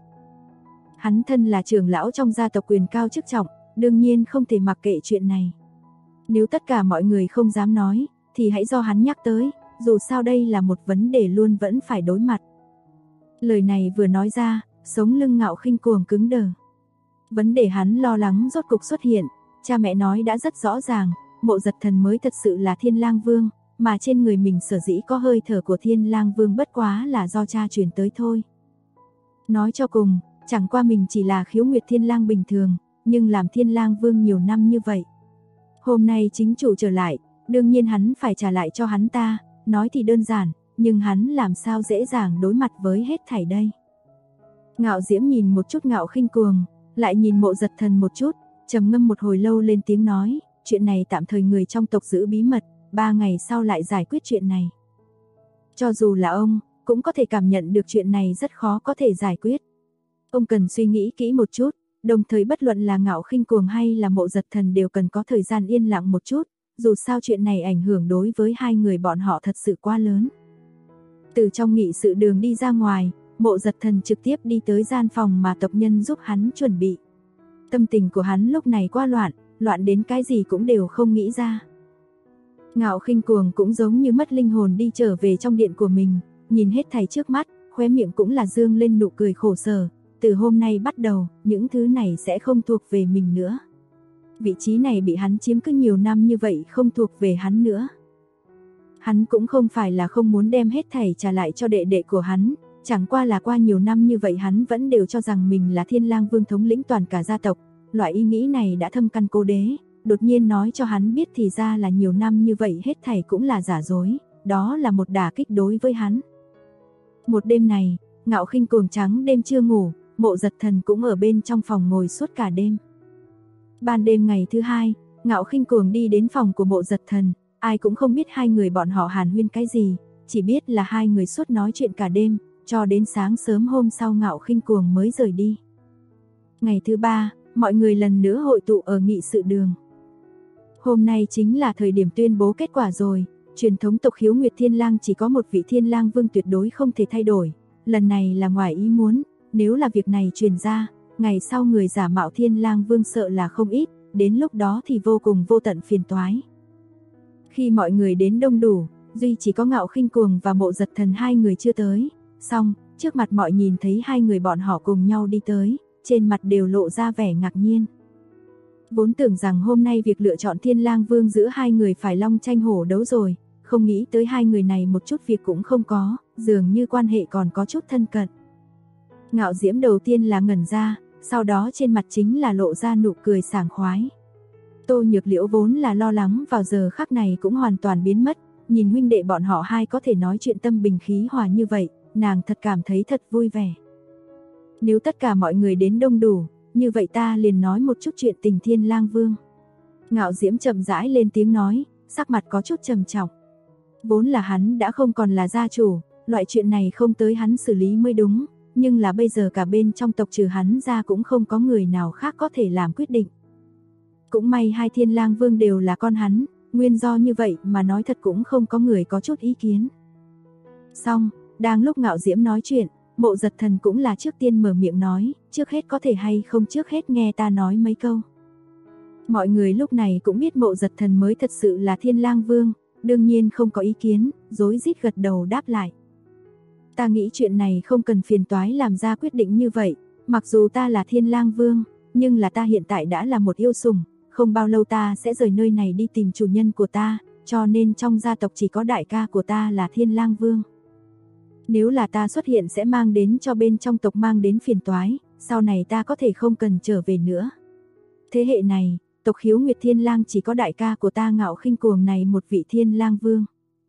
Hắn thân là trưởng lão trong gia tộc quyền cao chức trọng, đương nhiên không thể mặc kệ chuyện này. Nếu tất cả mọi người không dám nói, thì hãy do hắn nhắc tới, dù sao đây là một vấn đề luôn vẫn phải đối mặt. Lời này vừa nói ra, sống lưng Ngạo Khinh Cuồng cứng đờ. Vấn đề hắn lo lắng rốt cục xuất hiện, cha mẹ nói đã rất rõ ràng, Mộ Giật Thần mới thật sự là Thiên Lang Vương, mà trên người mình sở dĩ có hơi thở của Thiên Lang Vương bất quá là do cha truyền tới thôi. Nói cho cùng, chẳng qua mình chỉ là khiếu nguyệt Thiên Lang bình thường, nhưng làm Thiên Lang Vương nhiều năm như vậy. Hôm nay chính chủ trở lại, đương nhiên hắn phải trả lại cho hắn ta, nói thì đơn giản, nhưng hắn làm sao dễ dàng đối mặt với hết thảy đây. Ngạo Diễm nhìn một chút Ngạo Khinh Cuồng, lại nhìn Mộ Giật Thần một chút, trầm ngâm một hồi lâu lên tiếng nói, chuyện này tạm thời người trong tộc giữ bí mật, 3 ngày sau lại giải quyết chuyện này. Cho dù là ông, cũng có thể cảm nhận được chuyện này rất khó có thể giải quyết. Ông cần suy nghĩ kỹ một chút, đồng thời bất luận là Ngạo Khinh Cuồng hay là Mộ Giật Thần đều cần có thời gian yên lặng một chút, dù sao chuyện này ảnh hưởng đối với hai người bọn họ thật sự quá lớn. Từ trong nghị sự đường đi ra ngoài, Mộ Giật Thần trực tiếp đi tới gian phòng mà tộc nhân giúp hắn chuẩn bị. Tâm tình của hắn lúc này quá loạn, loạn đến cái gì cũng đều không nghĩ ra. Ngạo Khinh Cuồng cũng giống như mất linh hồn đi trở về trong điện của mình, nhìn hết thảy trước mắt, khóe miệng cũng là dương lên nụ cười khổ sở, từ hôm nay bắt đầu, những thứ này sẽ không thuộc về mình nữa. Vị trí này bị hắn chiếm cứ nhiều năm như vậy không thuộc về hắn nữa. Hắn cũng không phải là không muốn đem hết thảy trả lại cho đệ đệ của hắn, chẳng qua là qua nhiều năm như vậy hắn vẫn đều cho rằng mình là Thiên Lang Vương thống lĩnh toàn cả gia tộc, loại ý nghĩ này đã thâm căn cố đế, đột nhiên nói cho hắn biết thì ra là nhiều năm như vậy hết thảy cũng là giả dối, đó là một đả kích đối với hắn. Một đêm này, Ngạo Khinh Cuồng trắng đêm chưa ngủ, Mộ Giật Thần cũng ở bên trong phòng ngồi suốt cả đêm. Ban đêm ngày thứ hai, Ngạo Khinh Cuồng đi đến phòng của Mộ Giật Thần, ai cũng không biết hai người bọn họ hàn huyên cái gì, chỉ biết là hai người suốt nói chuyện cả đêm, cho đến sáng sớm hôm sau Ngạo Khinh Cuồng mới rời đi. Ngày thứ ba, mọi người lần nữa hội tụ ở nghị sự đường. Hôm nay chính là thời điểm tuyên bố kết quả rồi, truyền thống tộc Khiếu Nguyệt Thiên Lang chỉ có một vị Thiên Lang Vương tuyệt đối không thể thay đổi, lần này là ngoài ý muốn, nếu là việc này truyền ra, ngày sau người giả mạo Thiên Lang Vương sợ là không ít, đến lúc đó thì vô cùng vô tận phiền toái. Khi mọi người đến đông đủ, duy chỉ có Ngạo Khinh Cuồng và Mộ Giật Thần hai người chưa tới, xong, trước mặt mọi nhìn thấy hai người bọn họ cùng nhau đi tới, trên mặt đều lộ ra vẻ ngạc nhiên. Vốn tưởng rằng hôm nay việc lựa chọn Thiên Lang Vương giữa hai người phải long tranh hổ đấu rồi, không nghĩ tới hai người này một chút việc cũng không có, dường như quan hệ còn có chút thân cận. Ngạo Diễm đầu tiên là ngẩn ra, sau đó trên mặt chính là lộ ra nụ cười sảng khoái. Tô Nhược Liễu vốn là lo lắng vào giờ khắc này cũng hoàn toàn biến mất, nhìn huynh đệ bọn họ hai có thể nói chuyện tâm bình khí hòa như vậy, nàng thật cảm thấy thật vui vẻ. Nếu tất cả mọi người đến đông đủ, như vậy ta liền nói một chút chuyện tình Thiên Lang Vương. Ngạo Diễm chậm rãi lên tiếng nói, sắc mặt có chút trầm trọng. Vốn là hắn đã không còn là gia chủ, loại chuyện này không tới hắn xử lý mới đúng, nhưng là bây giờ cả bên trong tộc trừ hắn ra cũng không có người nào khác có thể làm quyết định. Cũng may hai Thiên Lang Vương đều là con hắn, nguyên do như vậy mà nói thật cũng không có người có chút ý kiến. Xong, đang lúc Ngạo Diễm nói chuyện, Mộ Giật Thần cũng là trước tiên mở miệng nói, trước hết có thể hay không trước hết nghe ta nói mấy câu. Mọi người lúc này cũng biết Mộ Giật Thần mới thật sự là Thiên Lang Vương, đương nhiên không có ý kiến, rối rít gật đầu đáp lại. Ta nghĩ chuyện này không cần phiền toái làm ra quyết định như vậy, mặc dù ta là Thiên Lang Vương, nhưng là ta hiện tại đã là một yêu sủng, không bao lâu ta sẽ rời nơi này đi tìm chủ nhân của ta, cho nên trong gia tộc chỉ có đại ca của ta là Thiên Lang Vương. Nếu là ta xuất hiện sẽ mang đến cho bên trong tộc mang đến phiền toái, sau này ta có thể không cần trở về nữa. Thế hệ này, tộc Khiếu Nguyệt Thiên Lang chỉ có đại ca của ta Ngạo Khinh Cuồng này một vị Thiên Lang Vương.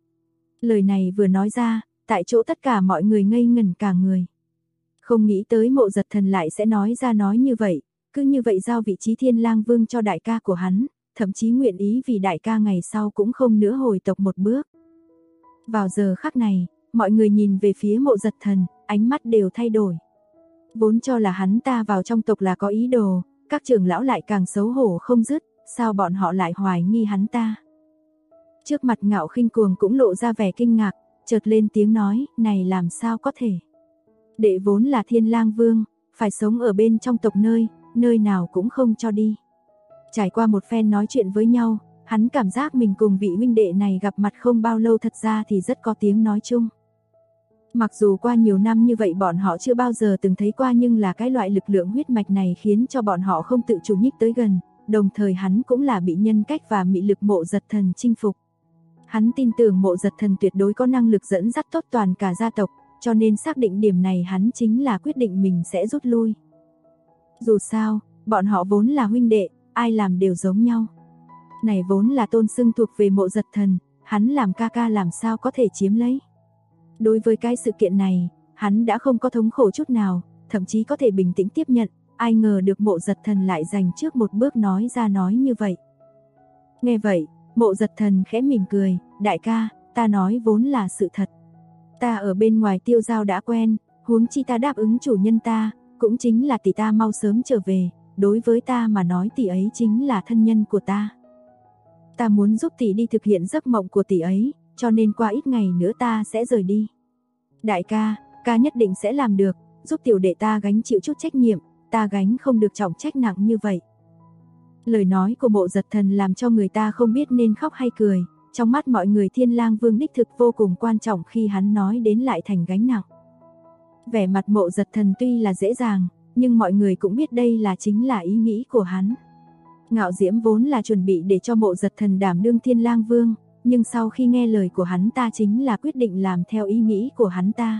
Lời này vừa nói ra, tại chỗ tất cả mọi người ngây ngẩn cả người. Không nghĩ tới Mộ Giật Thần lại sẽ nói ra nói như vậy, cứ như vậy giao vị trí Thiên Lang Vương cho đại ca của hắn, thậm chí nguyện ý vì đại ca ngày sau cũng không nữa hồi tộc một bước. Vào giờ khắc này, mọi người nhìn về phía Mộ Giật Thần, ánh mắt đều thay đổi. Vốn cho là hắn ta vào trong tộc là có ý đồ, các trưởng lão lại càng xấu hổ không dứt, sao bọn họ lại hoài nghi hắn ta. Trước mặt Ngạo Khinh Cuồng cũng lộ ra vẻ kinh ngạc, chợt lên tiếng nói, này làm sao có thể. Đệ vốn là Thiên Lang Vương, phải sống ở bên trong tộc nơi nào cũng không cho đi. Trải qua một phen nói chuyện với nhau, hắn cảm giác mình cùng vị huynh đệ này gặp mặt không bao lâu thật ra thì rất có tiếng nói chung. Mặc dù qua nhiều năm như vậy bọn họ chưa bao giờ từng thấy qua nhưng là cái loại lực lượng huyết mạch này khiến cho bọn họ không tự chủ nhích tới gần, đồng thời hắn cũng là bị nhân cách và mị lực Mộ Giật Thần chinh phục. Hắn tin tưởng Mộ Giật Thần tuyệt đối có năng lực dẫn dắt tốt toàn cả gia tộc, cho nên xác định điểm này hắn chính là quyết định mình sẽ rút lui. Dù sao, bọn họ vốn là huynh đệ, ai làm đều giống nhau. Này vốn là tôn xưng thuộc về Mộ Giật Thần, hắn làm ca ca làm sao có thể chiếm lấy. Đối với cái sự kiện này, hắn đã không có thống khổ chút nào, thậm chí có thể bình tĩnh tiếp nhận, ai ngờ được Mộ Giật Thần lại dành trước một bước nói ra nói như vậy. Nghe vậy, Mộ Giật Thần khẽ mỉm cười, đại ca, ta nói vốn là sự thật. Ta ở bên ngoài tiêu giao đã quen, huống chi ta đáp ứng chủ nhân ta, cũng chính là tỷ ta mau sớm trở về, đối với ta mà nói tỷ ấy chính là thân nhân của ta. Ta muốn giúp tỷ đi thực hiện giấc mộng của tỷ ấy, cho nên qua ít ngày nữa ta sẽ rời đi. Đại ca, ca nhất định sẽ làm được, giúp tiểu đệ ta gánh chịu chút trách nhiệm, ta gánh không được trọng trách nặng như vậy. Lời nói của Mộ Giật Thần làm cho người ta không biết nên khóc hay cười, trong mắt mọi người Thiên Lang Vương đích thực vô cùng quan trọng khi hắn nói đến lại thành gánh nặng. Vẻ mặt Mộ Giật Thần tuy là dễ dàng, nhưng mọi người cũng biết đây chính là ý nghĩ của hắn. Ngạo Diễm vốn là chuẩn bị để cho Mộ Giật Thần đảm đương Thiên Lang Vương, nhưng sau khi nghe lời của hắn ta chính là quyết định làm theo ý nghĩ của hắn ta.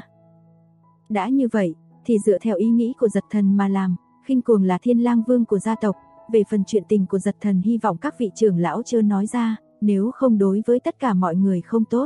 Đã như vậy, thì dựa theo ý nghĩ của Giật Thần mà làm, Khinh Cuồng là Thiên Lang Vương của gia tộc, về phần chuyện tình của Giật Thần hy vọng các vị trưởng lão chớ nói ra, nếu không đối với tất cả mọi người không tốt.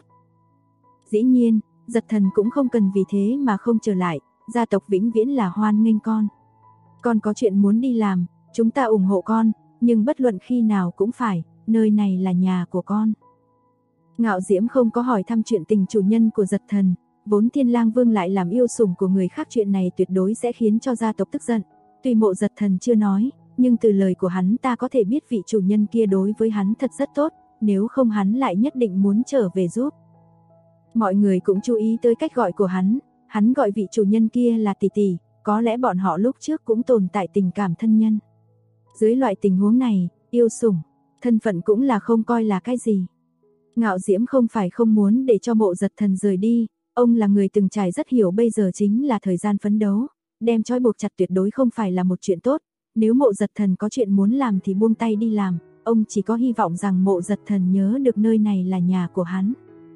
Dĩ nhiên, Giật Thần cũng không cần vì thế mà không trở lại, gia tộc vĩnh viễn là hoan nghênh con. Con có chuyện muốn đi làm, chúng ta ủng hộ con, nhưng bất luận khi nào cũng phải, nơi này là nhà của con. Ngạo Diễm không có hỏi thăm chuyện tình chủ nhân của Giật Thần, vốn Thiên Lang Vương lại làm yêu sủng của người khác, chuyện này tuyệt đối sẽ khiến cho gia tộc tức giận. Tuy Mộ Giật Thần chưa nói, nhưng từ lời của hắn ta có thể biết vị chủ nhân kia đối với hắn thật rất tốt, nếu không hắn lại nhất định muốn trở về giúp. Mọi người cũng chú ý tới cách gọi của hắn gọi vị chủ nhân kia là tỷ tỷ, có lẽ bọn họ lúc trước cũng tồn tại tình cảm thân nhân. Dưới loại tình huống này, yêu sủng, thân phận cũng là không coi là cái gì. Ngạo Diễm không phải không muốn để cho Mộ Giật Thần rời đi, ông là người từng trải rất hiểu bây giờ chính là thời gian phấn đấu, đem trói buộc chặt tuyệt đối không phải là một chuyện tốt, nếu Mộ Giật Thần có chuyện muốn làm thì buông tay đi làm, ông chỉ có hy vọng rằng Mộ Giật Thần nhớ được nơi này là nhà của hắn.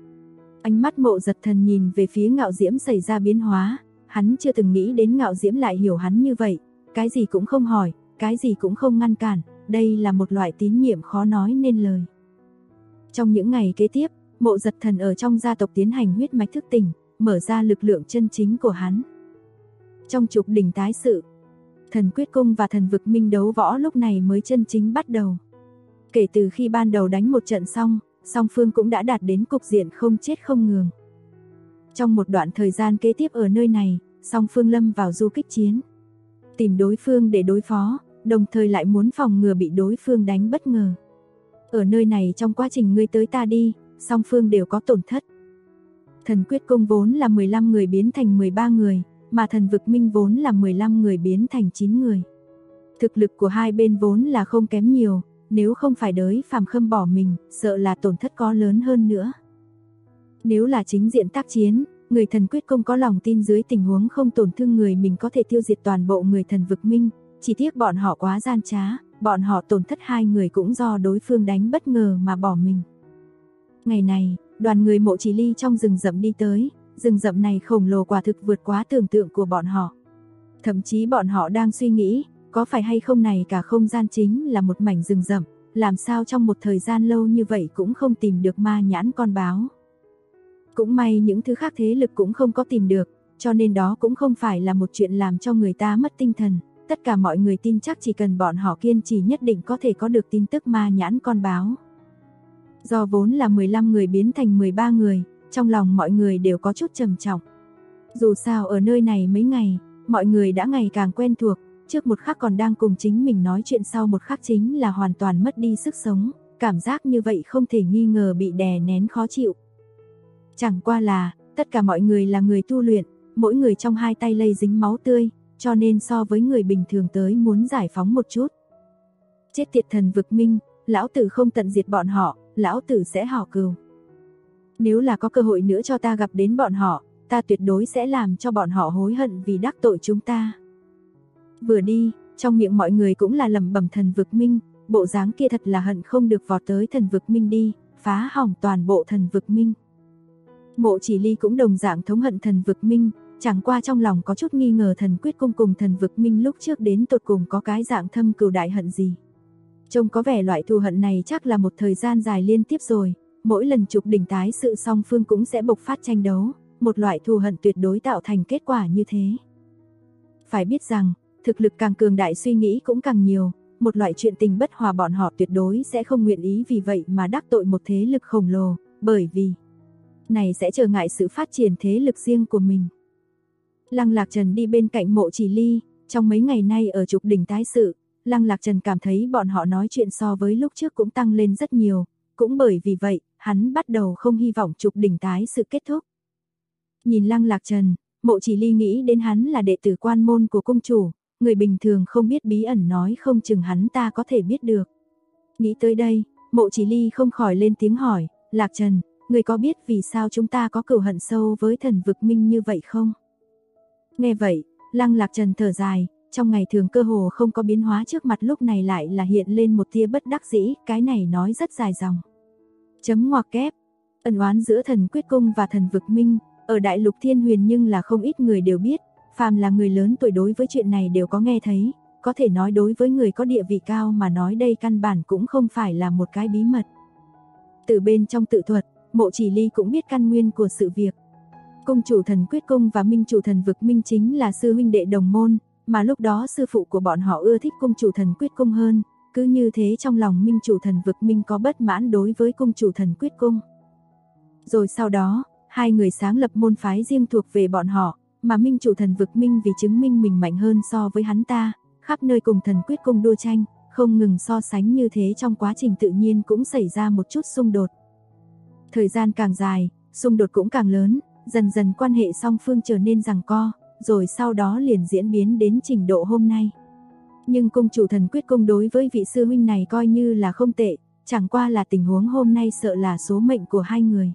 Ánh mắt Mộ Giật Thần nhìn về phía Ngạo Diễm xảy ra biến hóa, hắn chưa từng nghĩ đến Ngạo Diễm lại hiểu hắn như vậy, cái gì cũng không hỏi, cái gì cũng không ngăn cản, đây là một loại tín nhiệm khó nói nên lời. Trong những ngày kế tiếp, Mộ Giật Thần ở trong gia tộc tiến hành huyết mạch thức tỉnh, mở ra lực lượng chân chính của hắn. Trong Trục Đỉnh tái sự, Thần Quyết Cung và Thần Vực Minh đấu võ lúc này mới chân chính bắt đầu. Kể từ khi ban đầu đánh một trận xong, song phương cũng đã đạt đến cục diện không chết không ngừng. Trong một đoạn thời gian kế tiếp ở nơi này, song phương lâm vào du kích chiến. Tìm đối phương để đối phó, đồng thời lại muốn phòng ngừa bị đối phương đánh bất ngờ. Ở nơi này trong quá trình ngươi tới ta đi, song phương đều có tổn thất. Thần Quyết Cung vốn là 15 người biến thành 13 người, mà Thần Vực Minh vốn là 15 người biến thành 9 người. Thực lực của hai bên vốn là không kém nhiều, nếu không phải Đới Phàm Khâm bỏ mình, sợ là tổn thất có lớn hơn nữa. Nếu là chính diện tác chiến, người Thần Quyết Cung có lòng tin dưới tình huống không tổn thương người mình có thể tiêu diệt toàn bộ người Thần Vực Minh, chỉ tiếc bọn họ quá gian trá, bọn họ tổn thất hai người cũng do đối phương đánh bất ngờ mà bỏ mình. Ngày này, đoàn người Mộ Chỉ Ly trong rừng rậm đi tới, rừng rậm này khổng lồ quả thực vượt quá tưởng tượng của bọn họ. Thậm chí bọn họ đang suy nghĩ, có phải hay không này cả không gian chính là một mảnh rừng rậm, làm sao trong một thời gian lâu như vậy cũng không tìm được ma nhãn con báo. Cũng may những thứ khác thế lực cũng không có tìm được, cho nên đó cũng không phải là một chuyện làm cho người ta mất tinh thần. Tất cả mọi người tin chắc chỉ cần bọn họ kiên trì nhất định có thể có được tin tức ma nhãn con báo. Do vốn là 15 người biến thành 13 người, trong lòng mọi người đều có chút trầm trọng. Dù sao ở nơi này mấy ngày, mọi người đã ngày càng quen thuộc, trước một khắc còn đang cùng chính mình nói chuyện, sau một khắc chính là hoàn toàn mất đi sức sống, cảm giác như vậy không thể nghi ngờ bị đè nén khó chịu. Chẳng qua là, tất cả mọi người là người tu luyện, mỗi người trong hai tay lây dính máu tươi, cho nên so với người bình thường tới muốn giải phóng một chút. Chết tiệt Thần Vực Minh, lão tử không tận diệt bọn họ, lão tử sẽ họ cừu. Nếu là có cơ hội nữa cho ta gặp đến bọn họ, ta tuyệt đối sẽ làm cho bọn họ hối hận vì đắc tội chúng ta. Vừa đi, trong miệng mọi người cũng là lẩm bẩm Thần Vực Minh, bộ dáng kia thật là hận không được vọt tới Thần Vực Minh đi, phá hỏng toàn bộ Thần Vực Minh. Mộ Chỉ Ly cũng đồng dạng thống hận Thần Vực Minh, chẳng qua trong lòng có chút nghi ngờ Thần Quyết Cung cùng Thần Vực Minh lúc trước đến tột cùng có cái dạng thâm cừu đại hận gì. Trông có vẻ loại thù hận này chắc là một thời gian dài liên tiếp rồi, mỗi lần Trục Đỉnh tái sự song phương cũng sẽ bộc phát tranh đấu, một loại thù hận tuyệt đối tạo thành kết quả như thế. Phải biết rằng, thực lực càng cường đại suy nghĩ cũng càng nhiều, một loại chuyện tình bất hòa bọn họ tuyệt đối sẽ không nguyện ý vì vậy mà đắc tội một thế lực khổng lồ, bởi vì này sẽ trở ngại sự phát triển thế lực riêng của mình. Lăng Lạc Trần đi bên cạnh Mộ Chỉ Ly, trong mấy ngày nay ở Trục Đỉnh tái sự, Lăng Lạc Trần cảm thấy bọn họ nói chuyện so với lúc trước cũng tăng lên rất nhiều, cũng bởi vì vậy, hắn bắt đầu không hy vọng Trục Đỉnh tái sự kết thúc. Nhìn Lăng Lạc Trần, Mộ Chỉ Ly nghĩ đến hắn là đệ tử quan môn của cung chủ, người bình thường không biết bí ẩn nói không chừng hắn ta có thể biết được. Nghĩ tới đây, Mộ Chỉ Ly không khỏi lên tiếng hỏi, Lạc Trần, người có biết vì sao chúng ta có cừu hận sâu với Thần Vực Minh như vậy không? Nghe vậy, Lăng Lạc Trần thở dài, trong ngày thường cơ hồ không có biến hóa trước mặt lúc này lại là hiện lên một tia bất đắc dĩ, cái này nói rất dài dòng. Chấm ngoặc kép, ân oán giữa Thần Quyết Cung và Thần Vực Minh, ở Đại Lục Thiên Huyền nhưng là không ít người đều biết, phàm là người lớn tuổi đối với chuyện này đều có nghe thấy, có thể nói đối với người có địa vị cao mà nói đây căn bản cũng không phải là một cái bí mật. Từ bên trong tự thuật, Mộ Chỉ Ly cũng biết căn nguyên của sự việc. Cung chủ Thần Quyết Cung và Minh chủ Thần Vực Minh chính là sư huynh đệ đồng môn, mà lúc đó sư phụ của bọn họ ưa thích cung chủ Thần Quyết Cung hơn, cứ như thế trong lòng Minh chủ Thần Vực Minh có bất mãn đối với cung chủ Thần Quyết Cung. Rồi sau đó, hai người sáng lập môn phái riêng thuộc về bọn họ, mà Minh chủ Thần Vực Minh vì chứng minh mình mạnh hơn so với hắn ta, khắp nơi cùng Thần Quyết Cung đua tranh, không ngừng so sánh như thế trong quá trình tự nhiên cũng xảy ra một chút xung đột. Thời gian càng dài, xung đột cũng càng lớn, dần dần quan hệ song phương trở nên giằng co, rồi sau đó liền diễn biến đến trình độ hôm nay. Nhưng cung chủ Thần Quyết Cung đối với vị sư huynh này coi như là không tệ, chẳng qua là tình huống hôm nay sợ là số mệnh của hai người.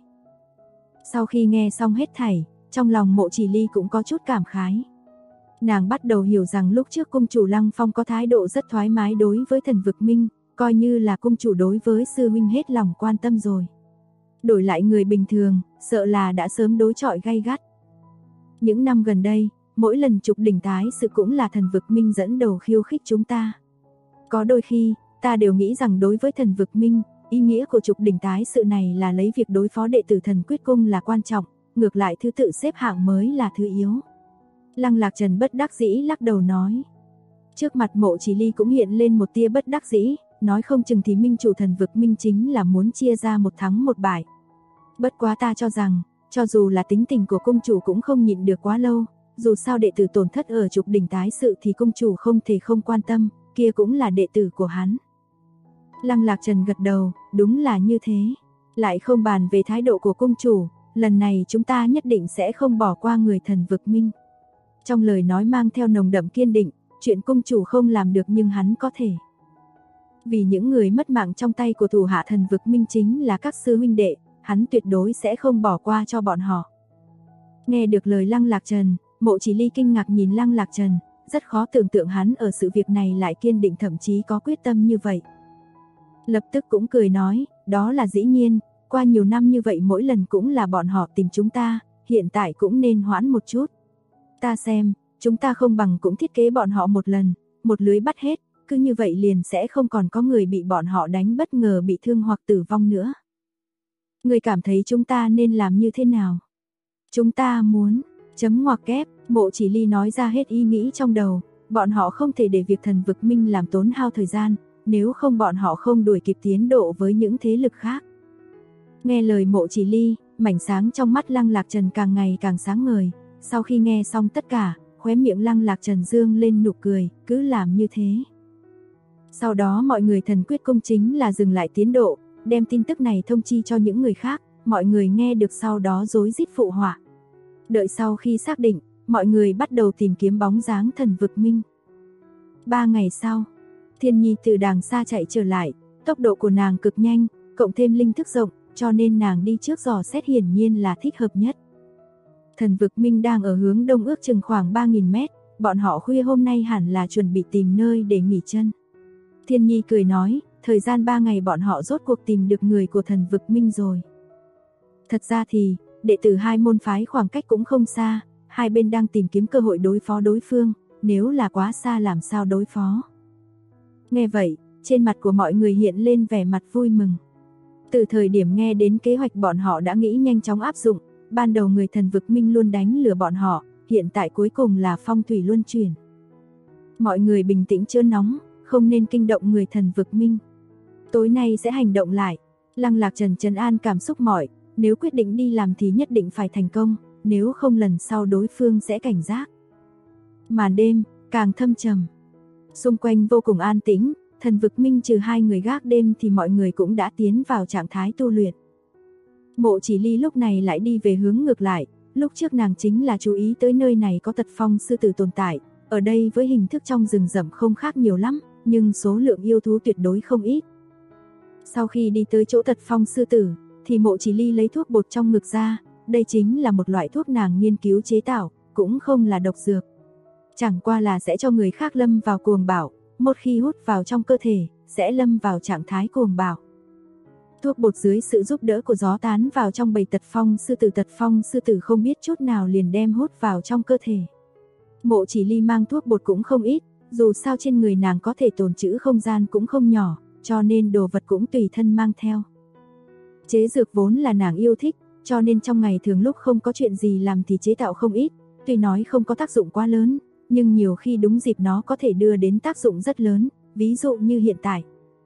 Sau khi nghe xong hết thảy, trong lòng Mộ Chỉ Ly cũng có chút cảm khái. Nàng bắt đầu hiểu rằng lúc trước cung chủ Lăng Phong có thái độ rất thoải mái đối với Thần Vực Minh, coi như là cung chủ đối với sư huynh hết lòng quan tâm rồi. Đổi lại người bình thường, sợ là đã sớm đối chọi gay gắt. Những năm gần đây, mỗi lần trục đỉnh tái sự cũng là Thần Vực Minh dẫn đầu khiêu khích chúng ta. Có đôi khi, ta đều nghĩ rằng đối với Thần Vực Minh, ý nghĩa của trục đỉnh tái sự này là lấy việc đối phó đệ tử Thần Quyết Cung là quan trọng, ngược lại thứ tự xếp hạng mới là thứ yếu. Lăng Lạc Trần bất đắc dĩ lắc đầu nói. Trước mặt Mộ Chỉ Ly cũng hiện lên một tia bất đắc dĩ, nói không chừng thì Minh chủ Thần Vực Minh chính là muốn chia ra một thắng một bại. Bất quá ta cho rằng, cho dù là tính tình của cung chủ cũng không nhịn được quá lâu, dù sao đệ tử tổn thất ở trục đỉnh tái sự thì cung chủ không thể không quan tâm, kia cũng là đệ tử của hắn. Lăng Lạc Trần gật đầu, đúng là như thế. Lại không bàn về thái độ của cung chủ, lần này chúng ta nhất định sẽ không bỏ qua người Thần Vực Minh. Trong lời nói mang theo nồng đậm kiên định, chuyện cung chủ không làm được nhưng hắn có thể. Vì những người mất mạng trong tay của thủ hạ Thần Vực Minh chính là các sư huynh đệ, hắn tuyệt đối sẽ không bỏ qua cho bọn họ. Nghe được lời Lăng Lạc Trần, Mộ Chỉ Ly kinh ngạc nhìn Lăng Lạc Trần, rất khó tưởng tượng hắn ở sự việc này lại kiên định thậm chí có quyết tâm như vậy. Lập tức cũng cười nói, đó là dĩ nhiên, qua nhiều năm như vậy mỗi lần cũng là bọn họ tìm chúng ta, hiện tại cũng nên hoãn một chút. Ta xem, chúng ta không bằng cũng thiết kế bọn họ một lần, một lưới bắt hết, cứ như vậy liền sẽ không còn có người bị bọn họ đánh bất ngờ bị thương hoặc tử vong nữa. Người cảm thấy chúng ta nên làm như thế nào? Chúng ta muốn, chấm ngoặc kép, Mộ Chỉ Ly nói ra hết ý nghĩ trong đầu, bọn họ không thể để việc Thần Vực Minh làm tốn hao thời gian, nếu không bọn họ không đuổi kịp tiến độ với những thế lực khác. Nghe lời Mộ Chỉ Ly, mảnh sáng trong mắt Lăng Lạc Trần càng ngày càng sáng ngời, sau khi nghe xong tất cả, khóe miệng Lăng Lạc Trần dương lên nụ cười, cứ làm như thế. Sau đó mọi người Thần Quyết Cung chính là dừng lại tiến độ, đem tin tức này thông chi cho những người khác, mọi người nghe được sau đó rối rít phụ họa. Đợi sau khi xác định, mọi người bắt đầu tìm kiếm bóng dáng Thần Vực Minh. 3 ngày sau, Thiên Nhi từ đàng xa chạy trở lại, tốc độ của nàng cực nhanh, cộng thêm linh thức rộng, cho nên nàng đi trước dò xét hiển nhiên là thích hợp nhất. Thần Vực Minh đang ở hướng đông ước chừng khoảng 3.000 mét, bọn họ khuya hôm nay hẳn là chuẩn bị tìm nơi để nghỉ chân. Thiên Nhi cười nói, thời gian 3 ngày bọn họ rốt cuộc tìm được người của Thần Vực Minh rồi. Thật ra thì, đệ tử hai môn phái khoảng cách cũng không xa, hai bên đang tìm kiếm cơ hội đối phó đối phương, nếu là quá xa làm sao đối phó. Nghe vậy, trên mặt của mọi người hiện lên vẻ mặt vui mừng. Từ thời điểm nghe đến kế hoạch bọn họ đã nghĩ nhanh chóng áp dụng, ban đầu người Thần Vực Minh luôn đánh lừa bọn họ, hiện tại cuối cùng là phong thủy luân chuyển. Mọi người bình tĩnh chớ nóng, không nên kinh động người Thần Vực Minh. Tối nay sẽ hành động lại. Lăng Lạc Trần trấn an cảm xúc mọi, nếu quyết định đi làm thì nhất định phải thành công, nếu không lần sau đối phương sẽ cảnh giác. Màn đêm càng thâm trầm, xung quanh vô cùng an tĩnh, Thần Vực Minh trừ hai người gác đêm thì mọi người cũng đã tiến vào trạng thái tu luyện. Mộ Chỉ Ly lúc này lại đi về hướng ngược lại, lúc trước nàng chính là chú ý tới nơi này có Tật Phong sư tử tồn tại, Ở đây với hình thức trong rừng rậm không khác nhiều lắm, nhưng số lượng yêu thú tuyệt đối không ít. Sau khi đi tới chỗ Tật Phong sư tử, thì Mộ Chỉ Ly lấy thuốc bột trong ngực ra, đây chính là một loại thuốc nàng nghiên cứu chế tạo, cũng không là độc dược. Chẳng qua là sẽ cho người khác lâm vào cuồng bạo, một khi hút vào trong cơ thể, sẽ lâm vào trạng thái cuồng bạo. Thuốc bột dưới sự giúp đỡ của gió tán vào trong bầy Tật Phong sư tử không biết chút nào liền đem hút vào trong cơ thể. Mộ Chỉ Ly mang thuốc bột cũng không ít, dù sao trên người nàng có thể tồn trữ không gian cũng không nhỏ, cho nên đồ vật cũng tùy thân mang theo. Chế dược vốn là nàng yêu thích, cho nên trong ngày thường lúc không có chuyện gì làm thì chế tạo không ít, tuy nói không có tác dụng quá lớn, nhưng nhiều khi đúng dịp nó có thể đưa đến tác dụng rất lớn, ví dụ như hiện tại.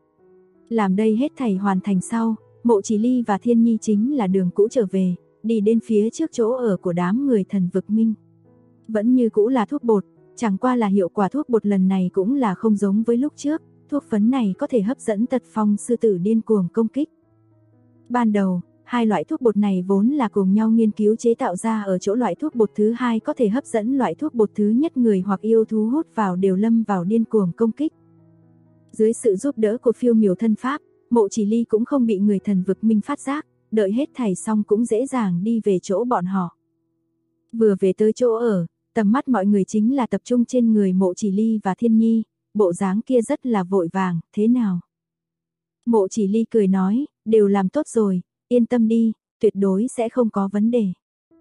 Làm đây hết thảy hoàn thành sau, Mộ Chỉ Ly và Thiên Nhi chính là đường cũ trở về, đi đến phía trước chỗ ở của đám người Thần Vực Minh. Vẫn như cũ là thuốc bột, chẳng qua là hiệu quả thuốc bột lần này cũng là không giống với lúc trước, thuốc phấn này có thể hấp dẫn Tật Phong sư tử điên cuồng công kích. Ban đầu, hai loại thuốc bột này vốn là cùng nhau nghiên cứu chế tạo ra, ở chỗ loại thuốc bột thứ hai có thể hấp dẫn loại thuốc bột thứ nhất, người hoặc yêu thú hút vào đều lâm vào điên cuồng công kích. Dưới sự giúp đỡ của phiêu miểu thân pháp, Mộ Chỉ Ly cũng không bị người Thần Vực Minh phát giác, đợi hết thảy xong cũng dễ dàng đi về chỗ bọn họ. Vừa về tới chỗ ở, tầm mắt mọi người chính là tập trung trên người Mộ Chỉ Ly và Thiên Nhi, bộ dáng kia rất là vội vàng, thế nào? Mộ Chỉ Ly cười nói, đều làm tốt rồi, yên tâm đi, tuyệt đối sẽ không có vấn đề.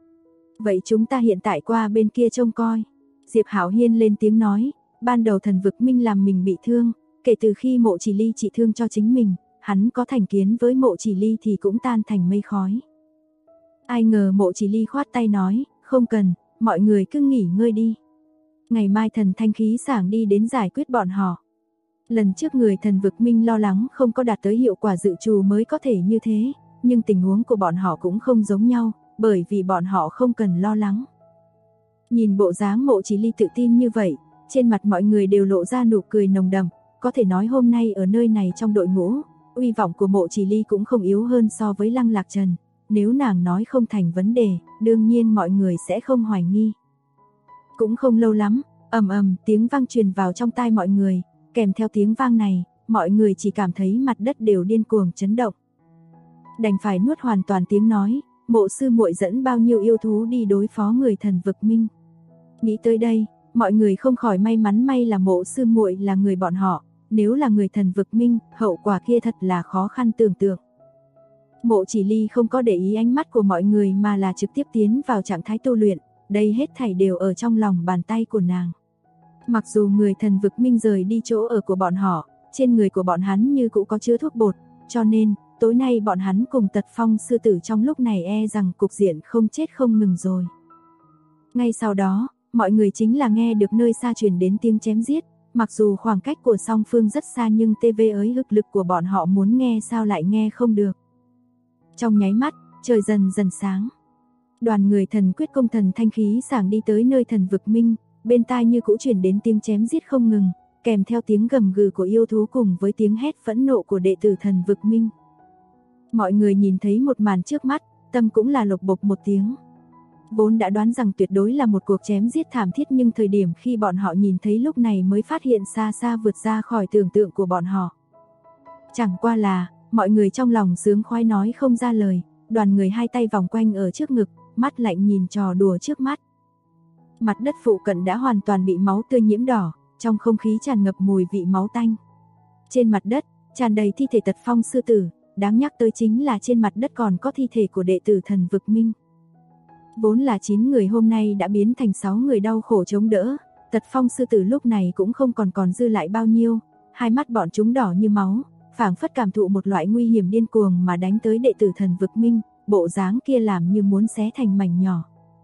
Vậy chúng ta hiện tại qua bên kia trông coi. Diệp Hạo Hiên lên tiếng nói, ban đầu Thần Vực Minh làm mình bị thương, kể từ khi Mộ Chỉ Ly trị thương cho chính mình, hắn có thành kiến với Mộ Chỉ Ly thì cũng tan thành mây khói. Ai ngờ Mộ Chỉ Ly khoát tay nói, không cần, mọi người cứ nghỉ ngơi đi. Ngày mai thần thanh khí sảng đi đến giải quyết bọn họ. Lần trước người Thần Vực Minh lo lắng không có đạt tới hiệu quả dự trù mới có thể như thế, nhưng tình huống của bọn họ cũng không giống nhau, bởi vì bọn họ không cần lo lắng. Nhìn bộ dáng Mộ Chỉ Ly tự tin như vậy, trên mặt mọi người đều lộ ra nụ cười nồng đậm, có thể nói hôm nay ở nơi này trong đội ngũ, uy vọng của Mộ Chỉ Ly cũng không yếu hơn so với Lăng Lạc Trần, nếu nàng nói không thành vấn đề, đương nhiên mọi người sẽ không hoài nghi. Cũng không lâu lắm, ầm ầm tiếng vang truyền vào trong tai mọi người, kèm theo tiếng vang này, mọi người chỉ cảm thấy mặt đất đều điên cuồng chấn động. Đành phải nuốt hoàn toàn tiếng nói, Mộ sư muội dẫn bao nhiêu yêu thú đi đối phó người Thần Vực Minh. Nghĩ tới đây, mọi người không khỏi may mắn, may là Mộ sư muội là người bọn họ, nếu là người Thần Vực Minh, hậu quả kia thật là khó khăn tưởng tượng. Mộ Chỉ Ly không có để ý ánh mắt của mọi người mà là trực tiếp tiến vào trạng thái tu luyện, đây hết thảy đều ở trong lòng bàn tay của nàng. Mặc dù người Thần Vực Minh rời đi chỗ ở của bọn họ, trên người của bọn hắn như cũ có chứa thuốc bột, cho nên, tối nay bọn hắn cùng Tật Phong sư tử trong lúc này e rằng cục diện không chết không ngừng rồi. Ngay sau đó, mọi người chính là nghe được nơi xa truyền đến tiếng chém giết, mặc dù khoảng cách của song phương rất xa nhưng TV ới hức lực của bọn họ muốn nghe sao lại nghe không được. Trong nháy mắt, trời dần dần sáng. Đoàn người thần quyết công thần thanh khí sảng đi tới nơi Thần Vực Minh, bên tai như cũ truyền đến tiếng chém giết không ngừng, kèm theo tiếng gầm gừ của yêu thú cùng với tiếng hét phẫn nộ của đệ tử Thần Vực Minh. Mọi người nhìn thấy một màn trước mắt, tâm cũng là lộc bộc một tiếng. Vốn đã đoán rằng tuyệt đối là một cuộc chém giết thảm thiết, nhưng thời điểm khi bọn họ nhìn thấy lúc này mới phát hiện xa xa vượt ra khỏi tưởng tượng của bọn họ. Chẳng qua là, mọi người trong lòng sướng khoái nói không ra lời, đoàn người hai tay vòng quanh ở trước ngực, mắt lạnh nhìn trò đùa trước mắt. Mặt đất phụ cận đã hoàn toàn bị máu tươi nhiễm đỏ, trong không khí tràn ngập mùi vị máu tanh. Trên mặt đất, tràn đầy thi thể Tật Phong sư tử, đáng nhắc tới chính là trên mặt đất còn có thi thể của đệ tử Thần Vực Minh. Vốn là 9 người hôm nay đã biến thành 6 người đau khổ chống đỡ, Tật Phong sư tử lúc này cũng không còn dư lại bao nhiêu, hai mắt bọn chúng đỏ như máu, phảng phất cảm thụ một loại nguy hiểm điên cuồng mà đánh tới đệ tử Thần Vực Minh, bộ dáng kia làm như muốn xé thành mảnh nhỏ.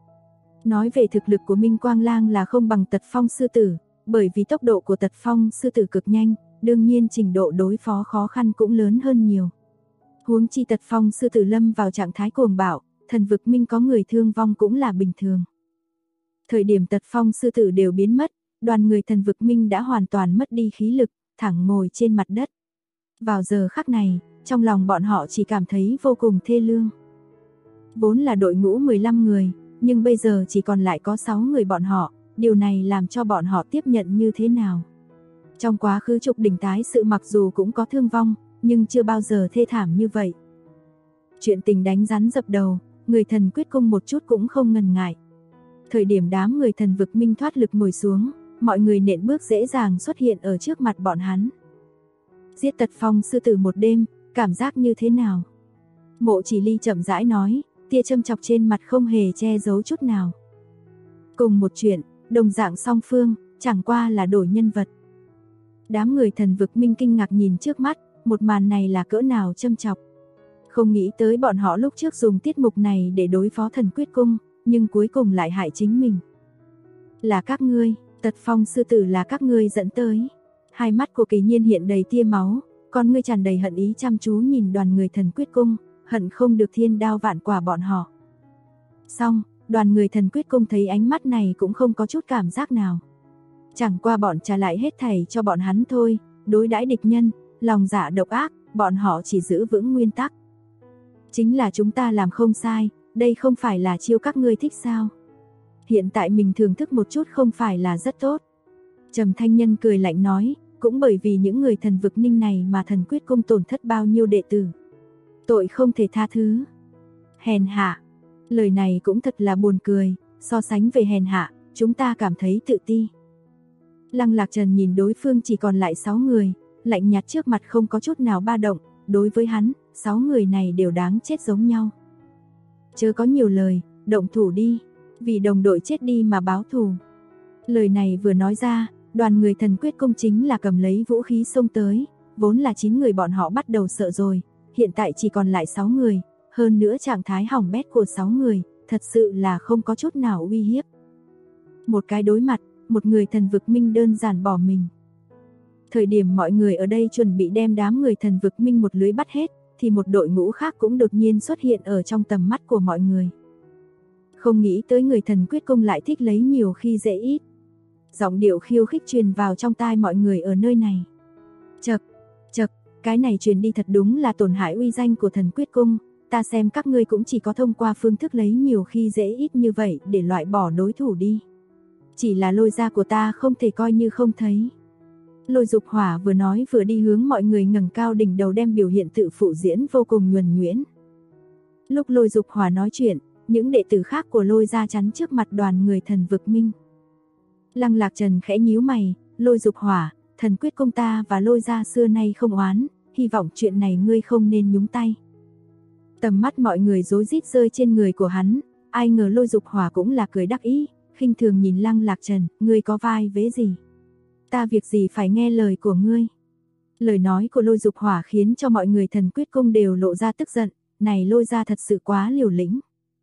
Nói về thực lực của Minh Quang Lang là không bằng Tật Phong sư tử, bởi vì tốc độ của Tật Phong sư tử cực nhanh, đương nhiên trình độ đối phó khó khăn cũng lớn hơn nhiều. Huống chi Tật Phong sư tử lâm vào trạng thái cuồng bạo, Thần Vực Minh có người thương vong cũng là bình thường. Thời điểm Tật Phong sư tử đều biến mất, đoàn người Thần Vực Minh đã hoàn toàn mất đi khí lực, thẳng ngồi trên mặt đất. Vào giờ khắc này, trong lòng bọn họ chỉ cảm thấy vô cùng thê lương. Vốn là đội ngũ 15 người, nhưng bây giờ chỉ còn lại có 6 người bọn họ, điều này làm cho bọn họ tiếp nhận như thế nào? Trong quá khứ Trục Đình tái sự mặc dù cũng có thương vong, nhưng chưa bao giờ thê thảm như vậy. Chuyện tình đánh rắn dập đầu, người thần quyết cung một chút cũng không ngần ngại. Thời điểm đám người thần vực minh thoát lực ngồi xuống, mọi người nện bước dễ dàng xuất hiện ở trước mặt bọn hắn. Giết Tật Phong sư tử một đêm, cảm giác như thế nào? Mộ Chỉ Ly chậm rãi nói, tia châm chọc trên mặt không hề che giấu chút nào. Cùng một chuyện, đồng dạng song phương, chẳng qua là đổi nhân vật. Đám người thần vực minh kinh ngạc nhìn trước mắt, một màn này là cỡ nào châm chọc. Không nghĩ tới bọn họ lúc trước dùng tiết mục này để đối phó thần quyết cung, nhưng cuối cùng lại hại chính mình. Là các ngươi, Tật Phong sư tử là các ngươi dẫn tới. Hai mắt của Kỳ Nhiên hiện đầy tia máu, con ngươi tràn đầy hận ý chăm chú nhìn đoàn người thần quyết cung, hận không được thiên đao vạn quả bọn họ. Xong, đoàn người thần quyết cung thấy ánh mắt này cũng không có chút cảm giác nào. Chẳng qua bọn trả lại hết thảy cho bọn hắn thôi, đối đãi địch nhân, lòng dạ độc ác, bọn họ chỉ giữ vững nguyên tắc. Chính là chúng ta làm không sai, đây không phải là chiêu các ngươi thích sao? Hiện tại mình thưởng thức một chút không phải là rất tốt. Trầm Thanh Nhân cười lạnh nói, cũng bởi vì những người thần vực ninh này mà thần quyết cung tổn thất bao nhiêu đệ tử. Tội không thể tha thứ. Hèn hạ. Lời này cũng thật là buồn cười, so sánh về hèn hạ, chúng ta cảm thấy tự ti. Lăng Lạc Trần nhìn đối phương chỉ còn lại 6 người, lạnh nhạt trước mặt không có chút nào ba động, đối với hắn, 6 người này đều đáng chết giống nhau. Chớ có nhiều lời, động thủ đi, vì đồng đội chết đi mà báo thù. Lời này vừa nói ra, đoàn người thần quyết cung chính là cầm lấy vũ khí xông tới, vốn là 9 người bọn họ bắt đầu sợ rồi, hiện tại chỉ còn lại 6 người, hơn nữa trạng thái hỏng bét của 6 người, thật sự là không có chút nào uy hiếp. Một cái đối mặt, một người thần vực minh đơn giản bỏ mình. Thời điểm mọi người ở đây chuẩn bị đem đám người thần vực minh một lưới bắt hết, thì một đội ngũ khác cũng đột nhiên xuất hiện ở trong tầm mắt của mọi người. Không nghĩ tới người thần quyết cung lại thích lấy nhiều khi dễ ít. Giọng điệu khiêu khích truyền vào trong tai mọi người ở nơi này. Chậc, chậc, cái này truyền đi thật đúng là tổn hại uy danh của thần quyết cung, ta xem các ngươi cũng chỉ có thông qua phương thức lấy nhiều khi dễ ít như vậy để loại bỏ đối thủ đi. Chỉ là Lôi gia của ta không thể coi như không thấy. Lôi Dục Hỏa vừa nói vừa đi hướng mọi người ngẩng cao đỉnh đầu đem biểu hiện tự phụ diễn vô cùng nhuần nhuyễn. Lúc Lôi Dục Hỏa nói chuyện, những đệ tử khác của Lôi gia chắn trước mặt đoàn người thần vực minh. Lăng Lạc Trần khẽ nhíu mày, Lôi Dục Hỏa, thần quyết cung ta và Lôi gia xưa nay không oán, hy vọng chuyện này ngươi không nên nhúng tay. Tầm mắt mọi người rối rít rơi trên người của hắn, ai ngờ Lôi Dục Hỏa cũng là cười đắc ý, khinh thường nhìn Lăng Lạc Trần, ngươi có vai vế gì? Ta việc gì phải nghe lời của ngươi? Lời nói của Lôi Dục Hỏa khiến cho mọi người thần quyết cung đều lộ ra tức giận, này Lôi gia thật sự quá liều lĩnh.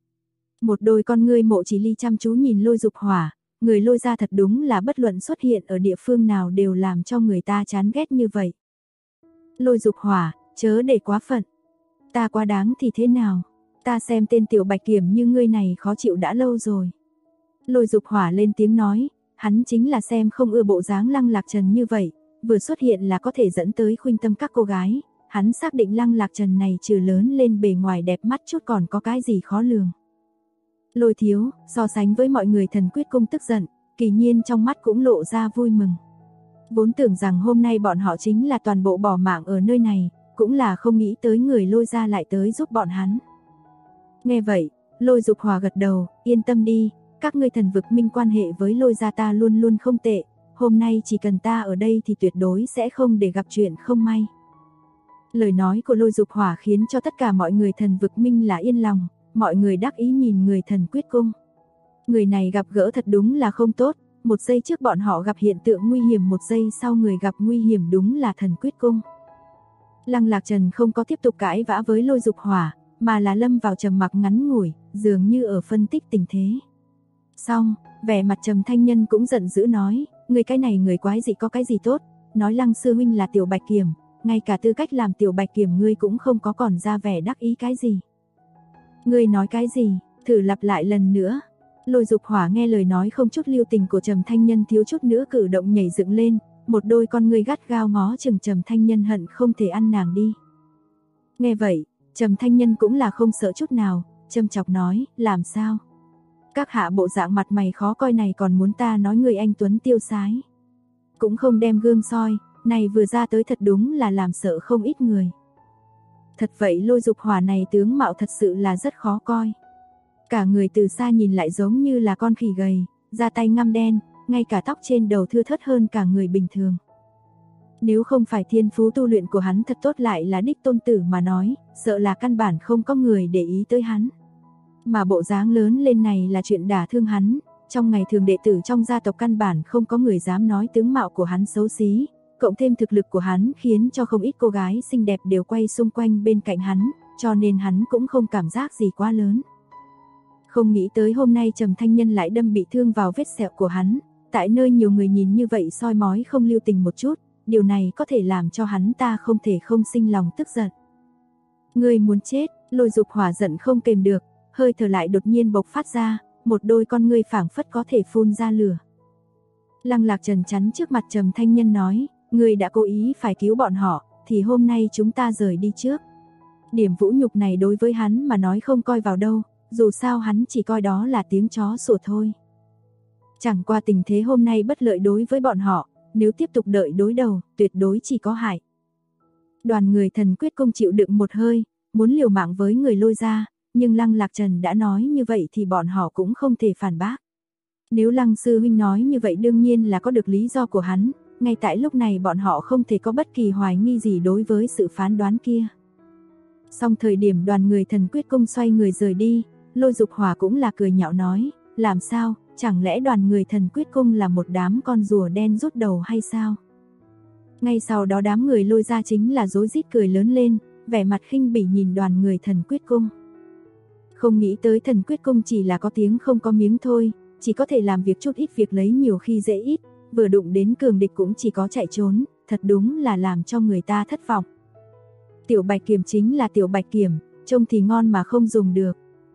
Một đôi con ngươi Mộ Chỉ Ly chăm chú nhìn Lôi Dục Hỏa, người Lôi gia thật đúng là bất luận xuất hiện ở địa phương nào đều làm cho người ta chán ghét như vậy. Lôi Dục Hỏa, chớ để quá phận. Ta quá đáng thì thế nào? Ta xem tên tiểu bạch kiểm như ngươi này khó chịu đã lâu rồi. Lôi Dục Hỏa lên tiếng nói, hắn chính là xem không ưa bộ dáng Lăng Lạc Trần như vậy, vừa xuất hiện là có thể dẫn tới khuynh tâm các cô gái, hắn xác định Lăng Lạc Trần này trừ lớn lên bề ngoài đẹp mắt chút còn có cái gì khó lường. Lôi thiếu, so sánh với mọi người thần quyết cung tức giận, Kỳ Nhiên trong mắt cũng lộ ra vui mừng. Vốn tưởng rằng hôm nay bọn họ chính là toàn bộ bỏ mạng ở nơi này, cũng là không nghĩ tới người Lôi gia lại tới giúp bọn hắn. Nghe vậy, Lôi Dục Hỏa gật đầu, yên tâm đi, các ngươi thần vực minh quan hệ với Lôi gia ta luôn luôn không tệ, hôm nay chỉ cần ta ở đây thì tuyệt đối sẽ không để gặp chuyện không may. Lời nói của Lôi Dục Hỏa khiến cho tất cả mọi người thần vực minh là yên lòng, mọi người đắc ý nhìn người thần quyết cung. Người này gặp gỡ thật đúng là không tốt, một giây trước bọn họ gặp hiện tượng nguy hiểm, một giây sau người gặp nguy hiểm đúng là thần quyết cung. Lăng Lạc Trần không có tiếp tục cãi vã với Lôi Dục Hỏa, mà là lâm vào trầm mặc ngắn ngủi, dường như ở phân tích tình thế. Xong, vẻ mặt Trầm Thanh Nhân cũng giận dữ nói, người cái này người quái dị có cái gì tốt, nói Lăng sư huynh là tiểu bạch kiểm, ngay cả tư cách làm tiểu bạch kiểm ngươi cũng không có, còn ra vẻ đắc ý cái gì. Ngươi nói cái gì, thử lặp lại lần nữa. Lôi Dục Hỏa nghe lời nói không chút lưu tình của Trầm Thanh Nhân thiếu chút nữa cử động nhảy dựng lên, một đôi con ngươi gắt gao ngó chừng Trầm Thanh Nhân hận không thể ăn nàng đi. Nghe vậy, Trầm Thanh Nhân cũng là không sợ chút nào, châm chọc nói, làm sao? Các hạ bộ dạng mặt mày khó coi này còn muốn ta nói người anh tuấn tiêu sái. Cũng không đem gương soi, này vừa ra tới thật đúng là làm sợ không ít người. Thật vậy Lôi Dục Hỏa này tướng mạo thật sự là rất khó coi. Cả người từ xa nhìn lại giống như là con khỉ gầy, da tay ngăm đen, ngay cả tóc trên đầu thưa thớt hơn cả người bình thường. Nếu không phải thiên phú tu luyện của hắn thật tốt lại là đích tôn tử mà nói, sợ là căn bản không có người để ý tới hắn. Mà bộ dáng lớn lên này là chuyện đả thương hắn, trong ngày thường đệ tử trong gia tộc căn bản không có người dám nói tướng mạo của hắn xấu xí, cộng thêm thực lực của hắn khiến cho không ít cô gái xinh đẹp đều quay xung quanh bên cạnh hắn, cho nên hắn cũng không cảm giác gì quá lớn. Không nghĩ tới hôm nay Trầm Thanh Nhân lại đâm bị thương vào vết sẹo của hắn, tại nơi nhiều người nhìn như vậy soi mói không lưu tình một chút, điều này có thể làm cho hắn ta không thể không sinh lòng tức giận. Ngươi muốn chết, Lôi Dục Hỏa giận không kềm được, hơi thở lại đột nhiên bộc phát ra, một đôi con ngươi phảng phất có thể phun ra lửa. Lăng Lạc Trần chắn trước mặt Trầm Thanh Nhân nói, ngươi đã cố ý phải cứu bọn họ, thì hôm nay chúng ta rời đi trước. Điểm vũ nhục này đối với hắn mà nói không coi vào đâu, dù sao hắn chỉ coi đó là tiếng chó sủa thôi. Chẳng qua tình thế hôm nay bất lợi đối với bọn họ, nếu tiếp tục đợi đối đầu, tuyệt đối chỉ có hại. Đoàn người Thần Quyết Cung chịu đựng một hơi, muốn liều mạng với người Lôi ra, nhưng Lăng Lạc Trần đã nói như vậy thì bọn họ cũng không thể phản bác. Nếu Lăng sư huynh nói như vậy đương nhiên là có được lý do của hắn, ngay tại lúc này bọn họ không thể có bất kỳ hoài nghi gì đối với sự phán đoán kia. Xong thời điểm đoàn người Thần Quyết Cung xoay người rời đi, Lôi Dục Hỏa cũng là cười nhạo nói, làm sao, chẳng lẽ đoàn người Thần Quyết Cung là một đám con rùa đen rút đầu hay sao? Ngay sau đó đám người Lôi ra chính là rối rít cười lớn lên, vẻ mặt khinh bỉ nhìn đoàn người Thần Quyết Cung. Không nghĩ tới Thần Quyết Cung chỉ là có tiếng không có miếng thôi, chỉ có thể làm việc chút ít việc lấy nhiều khi dễ ít, vừa đụng đến cường địch cũng chỉ có chạy trốn, thật đúng là làm cho người ta thất vọng. Tiểu Bạch Kiểm chính là Tiểu Bạch Kiểm, trông thì ngon mà không dùng được.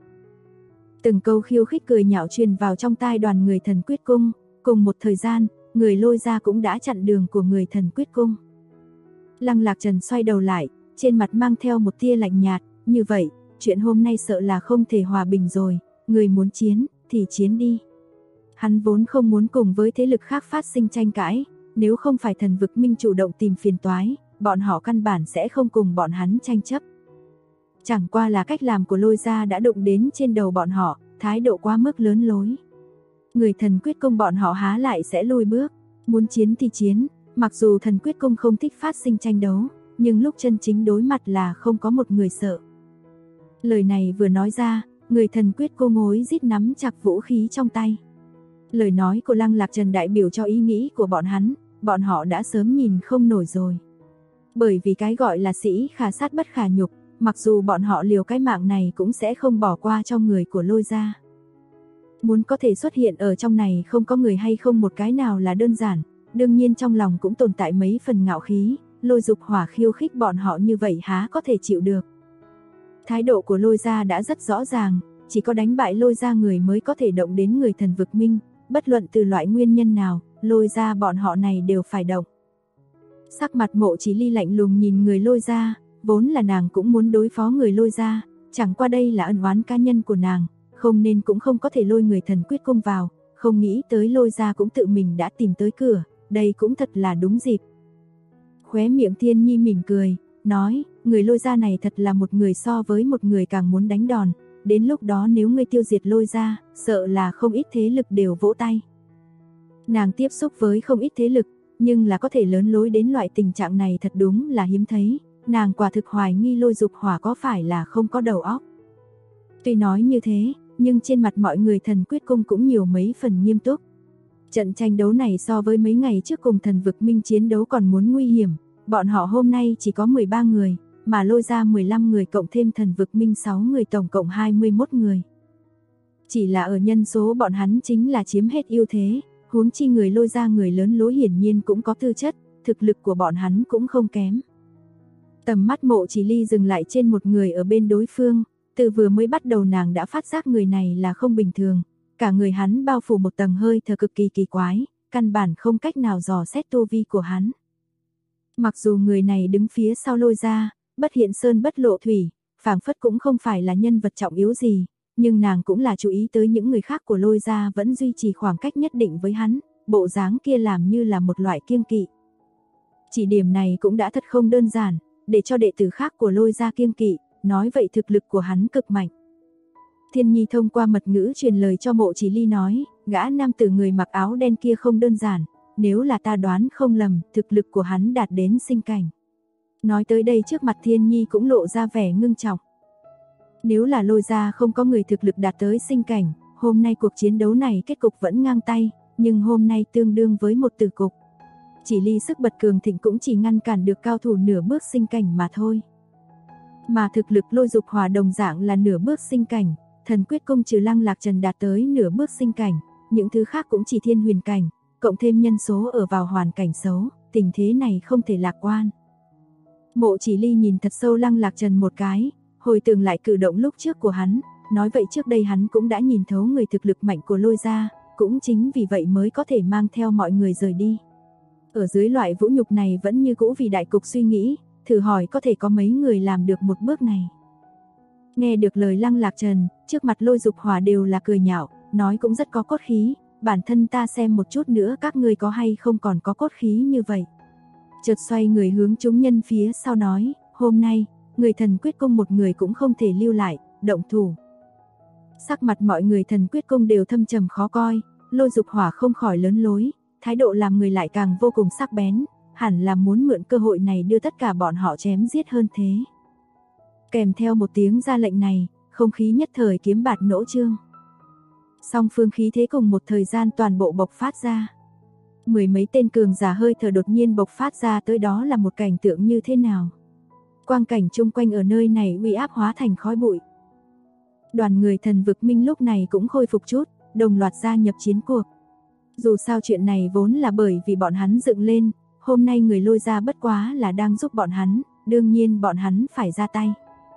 Từng câu khiêu khích cười nhạo truyền vào trong tai đoàn người Thần Quyết Cung, cùng một thời gian, người Lôi ra cũng đã chặn đường của người Thần Quyết Cung. Lăng Lạc Trần xoay đầu lại, trên mặt mang theo một tia lạnh nhạt, như vậy, chuyện hôm nay sợ là không thể hòa bình rồi, người muốn chiến, thì chiến đi. Hắn vốn không muốn cùng với thế lực khác phát sinh tranh cãi, nếu không phải Thần Vực Minh chủ động tìm phiền toái, bọn họ căn bản sẽ không cùng bọn hắn tranh chấp. Chẳng qua là cách làm của Lôi gia đã đụng đến trên đầu bọn họ, thái độ quá mức lớn lối. Người Thần Quyết Cung bọn họ há lại sẽ lùi bước, muốn chiến thì chiến, mặc dù Thần Quyết Cung không thích phát sinh tranh đấu, nhưng lúc chân chính đối mặt là không có một người sợ. Lời này vừa nói ra, người Thần Quyết Cung hối rít nắm chặt vũ khí trong tay. Lời nói của Lăng Lạc Trần đại biểu cho ý nghĩ của bọn họ đã sớm nhìn không nổi rồi. Bởi vì cái gọi là sĩ khả sát bất khả nhục, mặc dù bọn họ liều cái mạng này cũng sẽ không bỏ qua cho người của Lôi gia. Muốn có thể xuất hiện ở trong này không có người hay không một cái nào là đơn giản, đương nhiên trong lòng cũng tồn tại mấy phần ngạo khí, Lôi Dục Hỏa khiêu khích bọn họ như vậy há có thể chịu được. Thái độ của Lôi gia đã rất rõ ràng, chỉ có đánh bại Lôi gia người mới có thể động đến người Thần Vực Minh, bất luận từ loại nguyên nhân nào, Lôi gia bọn họ này đều phải động. Sắc mặt Mộ Chỉ Ly lạnh lùng nhìn người Lôi gia, vốn là nàng cũng muốn đối phó người Lôi gia, chẳng qua đây là ân oán cá nhân của nàng, không nên cũng không có thể lôi người Thần Quyết Cung vào, không nghĩ tới Lôi gia cũng tự mình đã tìm tới cửa, đây cũng thật là đúng dịp. Khóe miệng Thiên Nhi mỉm cười, nói, người Lôi gia này thật là một người so với một người càng muốn đánh đòn, đến lúc đó nếu ngươi tiêu diệt Lôi gia, sợ là không ít thế lực đều vỗ tay. Nàng tiếp xúc với không ít thế lực, nhưng là có thể lớn lối đến loại tình trạng này thật đúng là hiếm thấy, nàng quả thực hoài nghi Lôi Dục Hỏa có phải là không có đầu óc. Tuy nói như thế, nhưng trên mặt mọi người Thần Quyết Cung cũng nhiều mấy phần nghiêm túc. Trận tranh đấu này so với mấy ngày trước cùng Thần Vực Minh chiến đấu còn muốn nguy hiểm, bọn họ hôm nay chỉ có 13 người, mà Lôi ra 15 người cộng thêm Thần Vực Minh 6 người tổng cộng 21 người. Chỉ là ở nhân số bọn hắn chính là chiếm hết ưu thế, huống chi người Lôi ra người lớn lối hiển nhiên cũng có tư chất, thực lực của bọn hắn cũng không kém. Tầm mắt Mộ Chỉ Ly dừng lại trên một người ở bên đối phương, từ vừa mới bắt đầu nàng đã phát giác người này là không bình thường, cả người hắn bao phủ một tầng hơi thở cực kỳ kỳ quái, căn bản không cách nào dò xét tu vi của hắn. Mặc dù người này đứng phía sau Lôi ra, bất hiện sơn bất lộ thủy, phảng phất cũng không phải là nhân vật trọng yếu gì, nhưng nàng cũng là chú ý tới những người khác của Lôi gia vẫn duy trì khoảng cách nhất định với hắn, bộ dáng kia làm như là một loại kiêng kỵ. Chỉ điểm này cũng đã thật không đơn giản, để cho đệ tử khác của Lôi gia kiêng kỵ, nói vậy thực lực của hắn cực mạnh. Thiên Nhi thông qua mật ngữ truyền lời cho Mộ Chỉ Ly nói, gã nam tử người mặc áo đen kia không đơn giản, nếu là ta đoán không lầm, thực lực của hắn đạt đến sinh cảnh. Nói tới đây trước mặt Thiên Nhi cũng lộ ra vẻ ngưng trọng. Nếu là Lôi gia không có người thực lực đạt tới sinh cảnh, hôm nay cuộc chiến đấu này kết cục vẫn ngang tay, nhưng hôm nay tương đương với một tử cục. Chỉ Ly sức bật cường thịnh cũng chỉ ngăn cản được cao thủ nửa bước sinh cảnh mà thôi. Mà thực lực Lôi Dục Hỏa đồng dạng là nửa bước sinh cảnh, Thần Quyết Công trừ Lăng Lạc Trần đạt tới nửa bước sinh cảnh, những thứ khác cũng chỉ thiên huyền cảnh, cộng thêm nhân số ở vào hoàn cảnh xấu, tình thế này không thể lạc quan. Mộ Chỉ Ly nhìn thật sâu Lăng Lạc Trần một cái, hồi tưởng lại cử động lúc trước của hắn, nói vậy trước đây hắn cũng đã nhìn thấu người thực lực mạnh của Lôi gia, cũng chính vì vậy mới có thể mang theo mọi người rời đi. Ở dưới loại vũ nhục này vẫn như cũ vì đại cục suy nghĩ, thử hỏi có thể có mấy người làm được một bước này. Nghe được lời Lăng Lạc Trần, trước mặt Lôi Dục Hỏa đều là cười nhạo, nói cũng rất có cốt khí, bản thân ta xem một chút nữa các ngươi có hay không còn có cốt khí như vậy. Chợt xoay người hướng chúng nhân phía sau nói, hôm nay, người Thần Quyết Công một người cũng không thể lưu lại, động thủ. Sắc mặt mọi người Thần Quyết Công đều thâm trầm khó coi, Lôi Dục Hỏa không khỏi lớn lối, thái độ làm người lại càng vô cùng sắc bén, hẳn là muốn mượn cơ hội này đưa tất cả bọn họ chém giết hơn thế. Kèm theo một tiếng ra lệnh này, không khí nhất thời kiếm bạt nỗ trương. Song phương khí thế cùng một thời gian toàn bộ bộc phát ra. Mười mấy tên cường giả hơi thở đột nhiên bộc phát ra tới, đó là một cảnh tượng như thế nào. Quang cảnh chung quanh ở nơi này uy áp hóa thành khói bụi. Đoàn người Thần Vực Minh lúc này cũng khôi phục chút, đồng loạt gia nhập chiến cuộc. Dù sao chuyện này vốn là bởi vì bọn hắn dựng lên, hôm nay người Lôi gia bất quá là đang giúp bọn hắn, đương nhiên bọn hắn phải ra tay.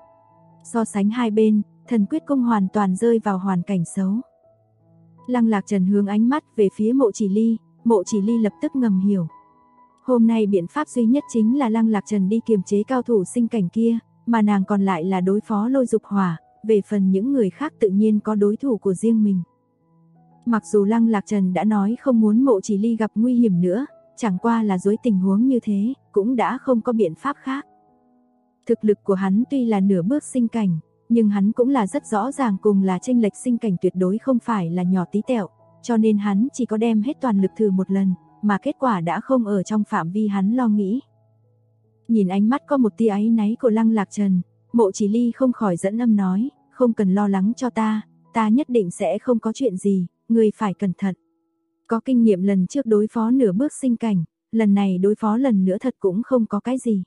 So sánh hai bên, Thần Quyết Công hoàn toàn rơi vào hoàn cảnh xấu. Lăng Lạc Trần hướng ánh mắt về phía Mộ Chỉ Ly lập tức ngầm hiểu. Hôm nay biện pháp duy nhất chính là Lăng Lạc Trần đi kiềm chế cao thủ sinh cảnh kia, mà nàng còn lại là đối phó Lôi Dục Hỏa, về phần những người khác tự nhiên có đối thủ của riêng mình. Mặc dù Lăng Lạc Trần đã nói không muốn Mộ Chỉ Ly gặp nguy hiểm nữa, chẳng qua là dưới tình huống như thế, cũng đã không có biện pháp khác. Thực lực của hắn tuy là nửa bước sinh cảnh, nhưng hắn cũng là rất rõ ràng cùng là chênh lệch sinh cảnh tuyệt đối không phải là nhỏ tí tẹo, cho nên hắn chỉ có đem hết toàn lực thử một lần, mà kết quả đã không ở trong phạm vi hắn lo nghĩ. Nhìn ánh mắt có một tia áy náy của Lăng Lạc Trần, Mộ Chỉ Ly không khỏi dẫn âm nói, không cần lo lắng cho ta nhất định sẽ không có chuyện gì, ngươi phải cẩn thận. Có kinh nghiệm lần trước đối phó nửa bước sinh cảnh, lần này đối phó lần nữa thật cũng không có cái gì.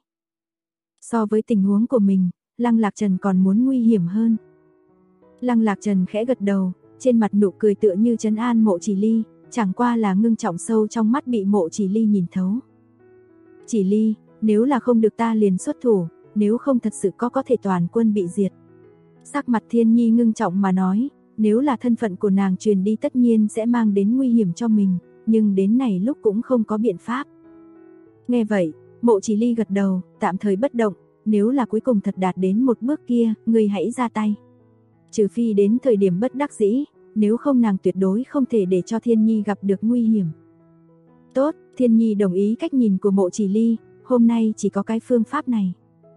So với tình huống của mình, Lăng Lạc Trần còn muốn nguy hiểm hơn. Lăng Lạc Trần khẽ gật đầu, trên mặt nụ cười tựa như trấn an Mộ Chỉ Ly, chẳng qua là ngưng trọng sâu trong mắt bị Mộ Chỉ Ly nhìn thấu. Chỉ Ly, nếu là không được ta liền xuất thủ, nếu không thật sự có thể toàn quân bị diệt. Sắc mặt Thiên Nhi ngưng trọng mà nói, nếu là thân phận của nàng truyền đi tất nhiên sẽ mang đến nguy hiểm cho mình, nhưng đến này lúc cũng không có biện pháp. Nghe vậy, Mộ Chỉ Ly gật đầu, tạm thời bất động, nếu là cuối cùng thật đạt đến một bước kia, ngươi hãy ra tay. Trừ phi đến thời điểm bất đắc dĩ, nếu không nàng tuyệt đối không thể để cho Thiên Nhi gặp được nguy hiểm. Tốt, Thiên Nhi đồng ý cách nhìn của Mộ Chỉ Ly, hôm nay chỉ có cái phương pháp này.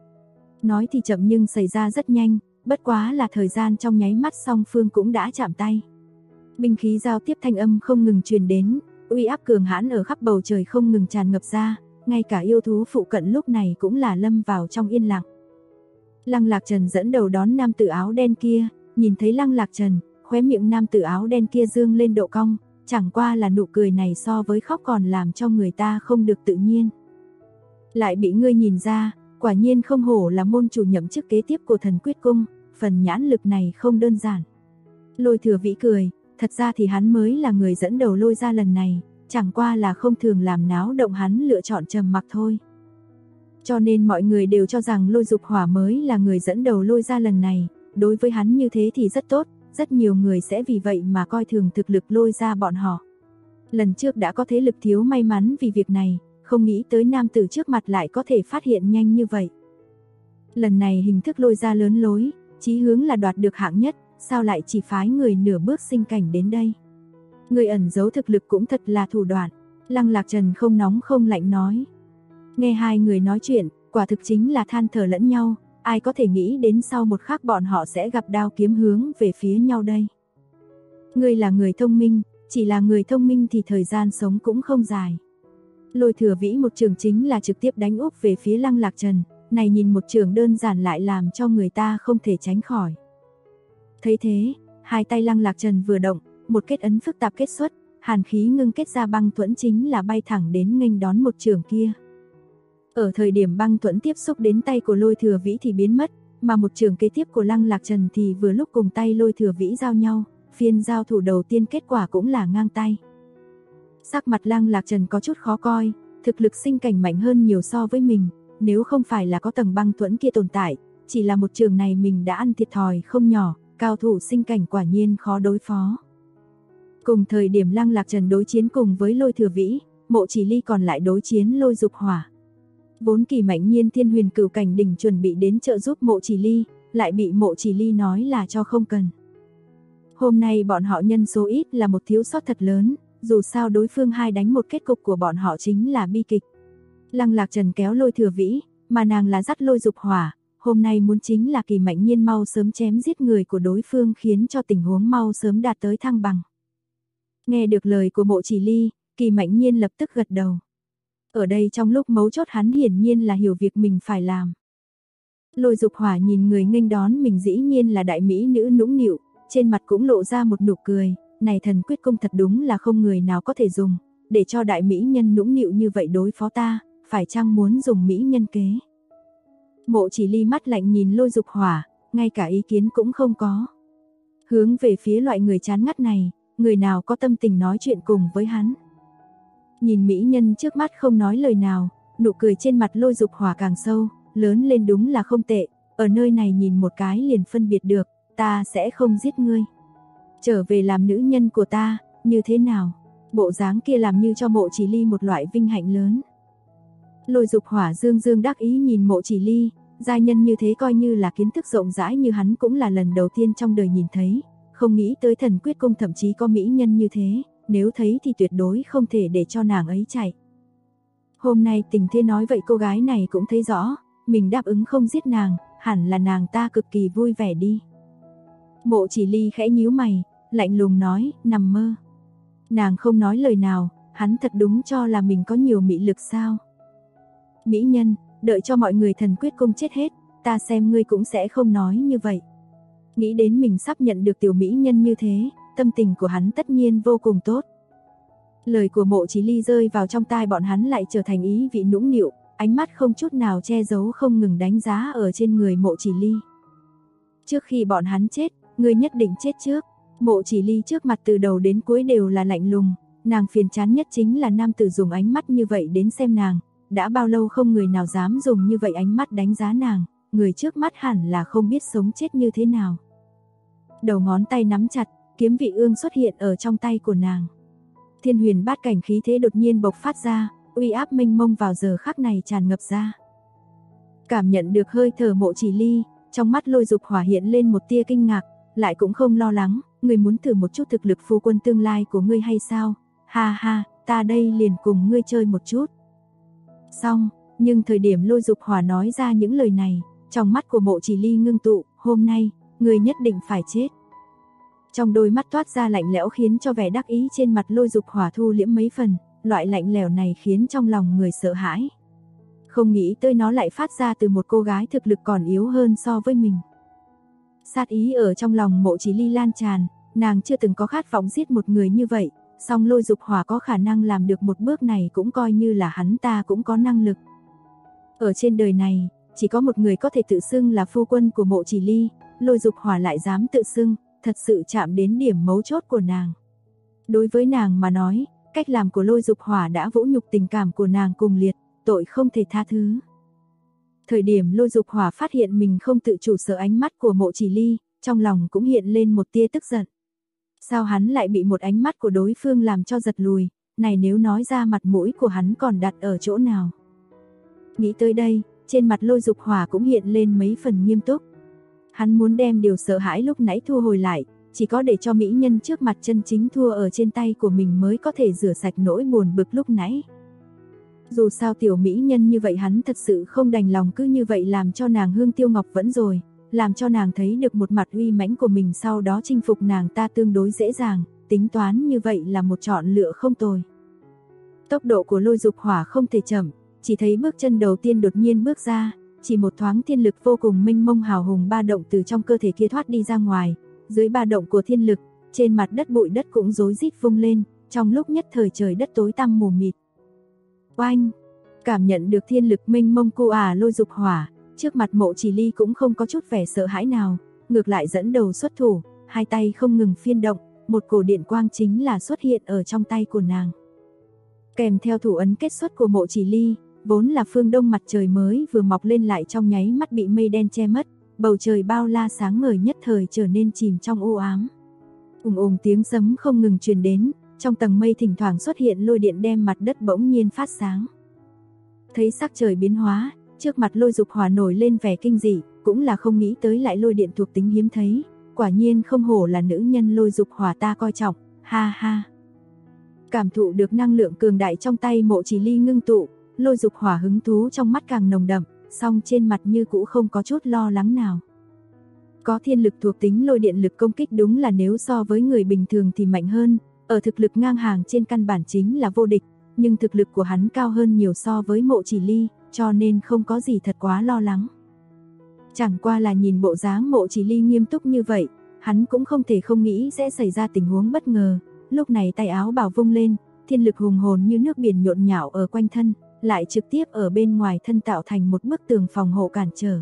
Nói thì chậm nhưng xảy ra rất nhanh, bất quá là thời gian trong nháy mắt song phương cũng đã chạm tay. Binh khí giao tiếp thanh âm không ngừng truyền đến, uy áp cường hãn ở khắp bầu trời không ngừng tràn ngập ra, ngay cả yêu thú phụ cận lúc này cũng là lâm vào trong yên lặng. Lăng Lạc Trần dẫn đầu đón nam tử áo đen kia, nhìn thấy Lăng Lạc Trần, khóe miệng nam tử áo đen kia dương lên độ cong, chẳng qua là nụ cười này so với khóc còn làm cho người ta không được tự nhiên. Lại bị ngươi nhìn ra, quả nhiên không hổ là môn chủ nhậm chức kế tiếp của Thần Quyết Cung, phần nhãn lực này không đơn giản. Lôi Thừa Vĩ cười, thật ra thì hắn mới là người dẫn đầu Lôi gia lần này, chẳng qua là không thường làm náo động hắn lựa chọn trầm mặc thôi. Cho nên mọi người đều cho rằng Lôi Dục Hỏa mới là người dẫn đầu Lôi gia lần này, đối với hắn như thế thì rất tốt, rất nhiều người sẽ vì vậy mà coi thường thực lực Lôi gia bọn họ. Lần trước đã có thế lực thiếu may mắn vì việc này, không nghĩ tới nam tử trước mặt lại có thể phát hiện nhanh như vậy. Lần này hình thức Lôi gia lớn lối, chí hướng là đoạt được hạng nhất, sao lại chỉ phái người nửa bước sinh cảnh đến đây? Người ẩn giấu thực lực cũng thật là thủ đoạn. Lăng Lạc Trần không nóng không lạnh nói. Nghe hai người nói chuyện, quả thực chính là than thở lẫn nhau, ai có thể nghĩ đến sau một khắc bọn họ sẽ gặp đao kiếm hướng về phía nhau đây. Ngươi là người thông minh, chỉ là người thông minh thì thời gian sống cũng không dài. Lôi Thừa Vĩ một trường chính là trực tiếp đánh úp về phía Lăng Lạc Trần, này nhìn một trường đơn giản lại làm cho người ta không thể tránh khỏi. Thấy thế, hai tay Lăng Lạc Trần vừa động, một kết ấn phức tạp kết xuất, hàn khí ngưng kết ra băng thuẫn chính là bay thẳng đến nghênh đón một trường kia. Ở thời điểm băng thuẫn tiếp xúc đến tay của Lôi Thừa Vĩ thì biến mất, mà một trường kế tiếp của Lăng Lạc Trần thì vừa lúc cùng tay Lôi Thừa Vĩ giao nhau, phiên giao thủ đầu tiên kết quả cũng là ngang tay. Sắc mặt Lăng Lạc Trần có chút khó coi, thực lực sinh cảnh mạnh hơn nhiều so với mình, nếu không phải là có tầng băng thuẫn kia tồn tại, chỉ là một trường này mình đã ăn thiệt thòi không nhỏ, cao thủ sinh cảnh quả nhiên khó đối phó. Cùng thời điểm Lăng Lạc Trần đối chiến cùng với Lôi Thừa Vĩ, Mộ Chỉ Ly còn lại đối chiến Lôi Dục Hỏa. Vốn Kỳ Mạnh Nhiên Thiên Huyền Cửu Cảnh đỉnh chuẩn bị đến trợ giúp Mộ Chỉ Ly, lại bị Mộ Chỉ Ly nói là cho không cần. Hôm nay bọn họ nhân số ít là một thiếu sót thật lớn, dù sao đối phương hai đánh một kết cục của bọn họ chính là bi kịch. Lăng Lạc Trần kéo Lôi Thừa Vĩ, mà nàng là dắt Lôi Dục Hỏa, hôm nay muốn chính là Kỳ Mạnh Nhiên mau sớm chém giết người của đối phương khiến cho tình huống mau sớm đạt tới thăng bằng. Nghe được lời của Mộ Chỉ Ly, Kỳ Mạnh Nhiên lập tức gật đầu. Ở đây trong lúc mấu chốt hắn hiển nhiên là hiểu việc mình phải làm. Lôi Dục Hỏa nhìn người nghênh đón mình dĩ nhiên là đại mỹ nữ nũng nịu, trên mặt cũng lộ ra một nụ cười, này thần quyết công thật đúng là không người nào có thể dùng, để cho đại mỹ nhân nũng nịu như vậy đối phó ta, phải chăng muốn dùng mỹ nhân kế. Mộ Chỉ Ly mắt lạnh nhìn Lôi Dục Hỏa, ngay cả ý kiến cũng không có. Hướng về phía loại người chán ngắt này, người nào có tâm tình nói chuyện cùng với hắn. Nhìn mỹ nhân trước mắt không nói lời nào, nụ cười trên mặt Lôi Dục Hỏa càng sâu, lớn lên đúng là không tệ, ở nơi này nhìn một cái liền phân biệt được, ta sẽ không giết ngươi. Trở về làm nữ nhân của ta, như thế nào? Bộ dáng kia làm như cho Mộ Chỉ Ly một loại vinh hạnh lớn. Lôi Dục Hỏa dương dương đắc ý nhìn Mộ Chỉ Ly, giai nhân như thế coi như là kiến thức rộng rãi như hắn cũng là lần đầu tiên trong đời nhìn thấy, không nghĩ tới thần quyết cung thậm chí có mỹ nhân như thế, nếu thấy thì tuyệt đối không thể để cho nàng ấy chạy. Hôm nay Tình Thế nói vậy cô gái này cũng thấy rõ, mình đáp ứng không giết nàng, hẳn là nàng ta cực kỳ vui vẻ đi. Mộ Chỉ Ly khẽ nhíu mày, lạnh lùng nói, nằm mơ. Nàng không nói lời nào, hắn thật đúng cho là mình có nhiều mị lực sao? Mỹ nhân, đợi cho mọi người thần quyết cung chết hết, ta xem ngươi cũng sẽ không nói như vậy. Nghĩ đến mình sắp nhận được tiểu mỹ nhân như thế, tâm tình của hắn tất nhiên vô cùng tốt. Lời của Mộ Chỉ Ly rơi vào trong tai bọn hắn lại trở thành ý vị nũng nịu, ánh mắt không chút nào che giấu không ngừng đánh giá ở trên người Mộ Chỉ Ly. Trước khi bọn hắn chết, ngươi nhất định chết trước. Mộ Chỉ Ly trước mặt từ đầu đến cuối đều là lạnh lùng, nàng phiền chán nhất chính là nam tử dùng ánh mắt như vậy đến xem nàng, đã bao lâu không người nào dám dùng như vậy ánh mắt đánh giá nàng, người trước mắt hẳn là không biết sống chết như thế nào. Đầu ngón tay nắm chặt, kiếm vị ương xuất hiện ở trong tay của nàng. Thiên Huyền Bát Cảnh khí thế đột nhiên bộc phát ra, uy áp mênh mông vào giờ khắc này tràn ngập ra. Cảm nhận được hơi thở Mộ Chỉ Ly, trong mắt Lôi Dục Hỏa hiện lên một tia kinh ngạc, lại cũng không lo lắng, ngươi muốn thử một chút thực lực phu quân tương lai của ngươi hay sao? Ha ha, ta đây liền cùng ngươi chơi một chút. Xong, nhưng thời điểm Lôi Dục Hỏa nói ra những lời này, trong mắt của Mộ Chỉ Ly ngưng tụ, hôm nay, ngươi nhất định phải chết. Trong đôi mắt toát ra lạnh lẽo khiến cho vẻ đắc ý trên mặt Lôi Dục Hỏa thu liễm mấy phần, loại lạnh lẽo này khiến trong lòng người sợ hãi. Không nghĩ tới nó lại phát ra từ một cô gái thực lực còn yếu hơn so với mình. Sát ý ở trong lòng Mộ Chỉ Ly lan tràn, nàng chưa từng có khát vọng giết một người như vậy, song Lôi Dục Hỏa có khả năng làm được một bước này cũng coi như là hắn ta cũng có năng lực. Ở trên đời này, chỉ có một người có thể tự xưng là phu quân của Mộ Chỉ Ly, Lôi Dục Hỏa lại dám tự xưng, thật sự chạm đến điểm mấu chốt của nàng. Đối với nàng mà nói, cách làm của Lôi Dục Hỏa đã vũ nhục tình cảm của nàng cùng liệt, tội không thể tha thứ. Thời điểm Lôi Dục Hỏa phát hiện mình không tự chủ sợ ánh mắt của Mộ Chỉ Ly, trong lòng cũng hiện lên một tia tức giận. Sao hắn lại bị một ánh mắt của đối phương làm cho giật lùi, này nếu nói ra mặt mũi của hắn còn đặt ở chỗ nào. Nghĩ tới đây, trên mặt Lôi Dục Hỏa cũng hiện lên mấy phần nghiêm túc. Hắn muốn đem điều sợ hãi lúc nãy thu hồi lại, chỉ có để cho mỹ nhân trước mặt chân chính thua ở trên tay của mình mới có thể rửa sạch nỗi buồn bực lúc nãy. Dù sao tiểu mỹ nhân như vậy hắn thật sự không đành lòng cứ như vậy làm cho nàng hương tiêu ngọc vẫn rồi, làm cho nàng thấy được một mặt uy mãnh của mình, sau đó chinh phục nàng ta tương đối dễ dàng, tính toán như vậy là một chọn lựa không tồi. Tốc độ của Lôi Dục Hỏa không thể chậm, chỉ thấy bước chân đầu tiên đột nhiên bước ra, chỉ một thoáng thiên lực vô cùng mênh mông hào hùng ba động từ trong cơ thể kia thoát đi ra ngoài, dưới ba động của thiên lực, trên mặt đất bụi đất cũng rối rít vung lên, trong lúc nhất thời trời đất tối tăm mù mịt. Oanh! Cảm nhận được thiên lực mênh mông Lôi Dục Hỏa, trước mặt Mộ Chỉ Ly cũng không có chút vẻ sợ hãi nào, ngược lại dẫn đầu xuất thủ, hai tay không ngừng phiên động, một cổ điện quang chính là xuất hiện ở trong tay của nàng. Kèm theo thủ ấn kết xuất của Mộ Chỉ Ly, vốn là phương đông mặt trời mới vừa mọc lên lại trong nháy mắt bị mây đen che mất, bầu trời bao la sáng ngời nhất thời trở nên chìm trong u ám. Ùng ùng tiếng sấm không ngừng truyền đến, trong tầng mây thỉnh thoảng xuất hiện lôi điện đem mặt đất bỗng nhiên phát sáng. Thấy sắc trời biến hóa, trước mặt Lôi Dục Hỏa nổi lên vẻ kinh dị, cũng là không nghĩ tới lại lôi điện thuộc tính hiếm thấy, quả nhiên không hổ là nữ nhân Lôi Dục Hỏa ta coi trọng, ha ha. Cảm thụ được năng lượng cường đại trong tay Mộ Chỉ Ly ngưng tụ, Lôi Dục Hỏa hứng thú trong mắt càng nồng đậm, song trên mặt như cũ không có chút lo lắng nào. Có thiên lực thuộc tính lôi điện lực công kích đúng là nếu so với người bình thường thì mạnh hơn, ở thực lực ngang hàng trên căn bản chính là vô địch, nhưng thực lực của hắn cao hơn nhiều so với Mộ Chỉ Ly, cho nên không có gì thật quá lo lắng. Chẳng qua là nhìn bộ dáng Mộ Chỉ Ly nghiêm túc như vậy, hắn cũng không thể không nghĩ sẽ xảy ra tình huống bất ngờ. Lúc này tay áo bào vung lên, thiên lực hùng hồn như nước biển nhộn nhạo ở quanh thân, lại trực tiếp ở bên ngoài thân tạo thành một bức tường phòng hộ cản trở.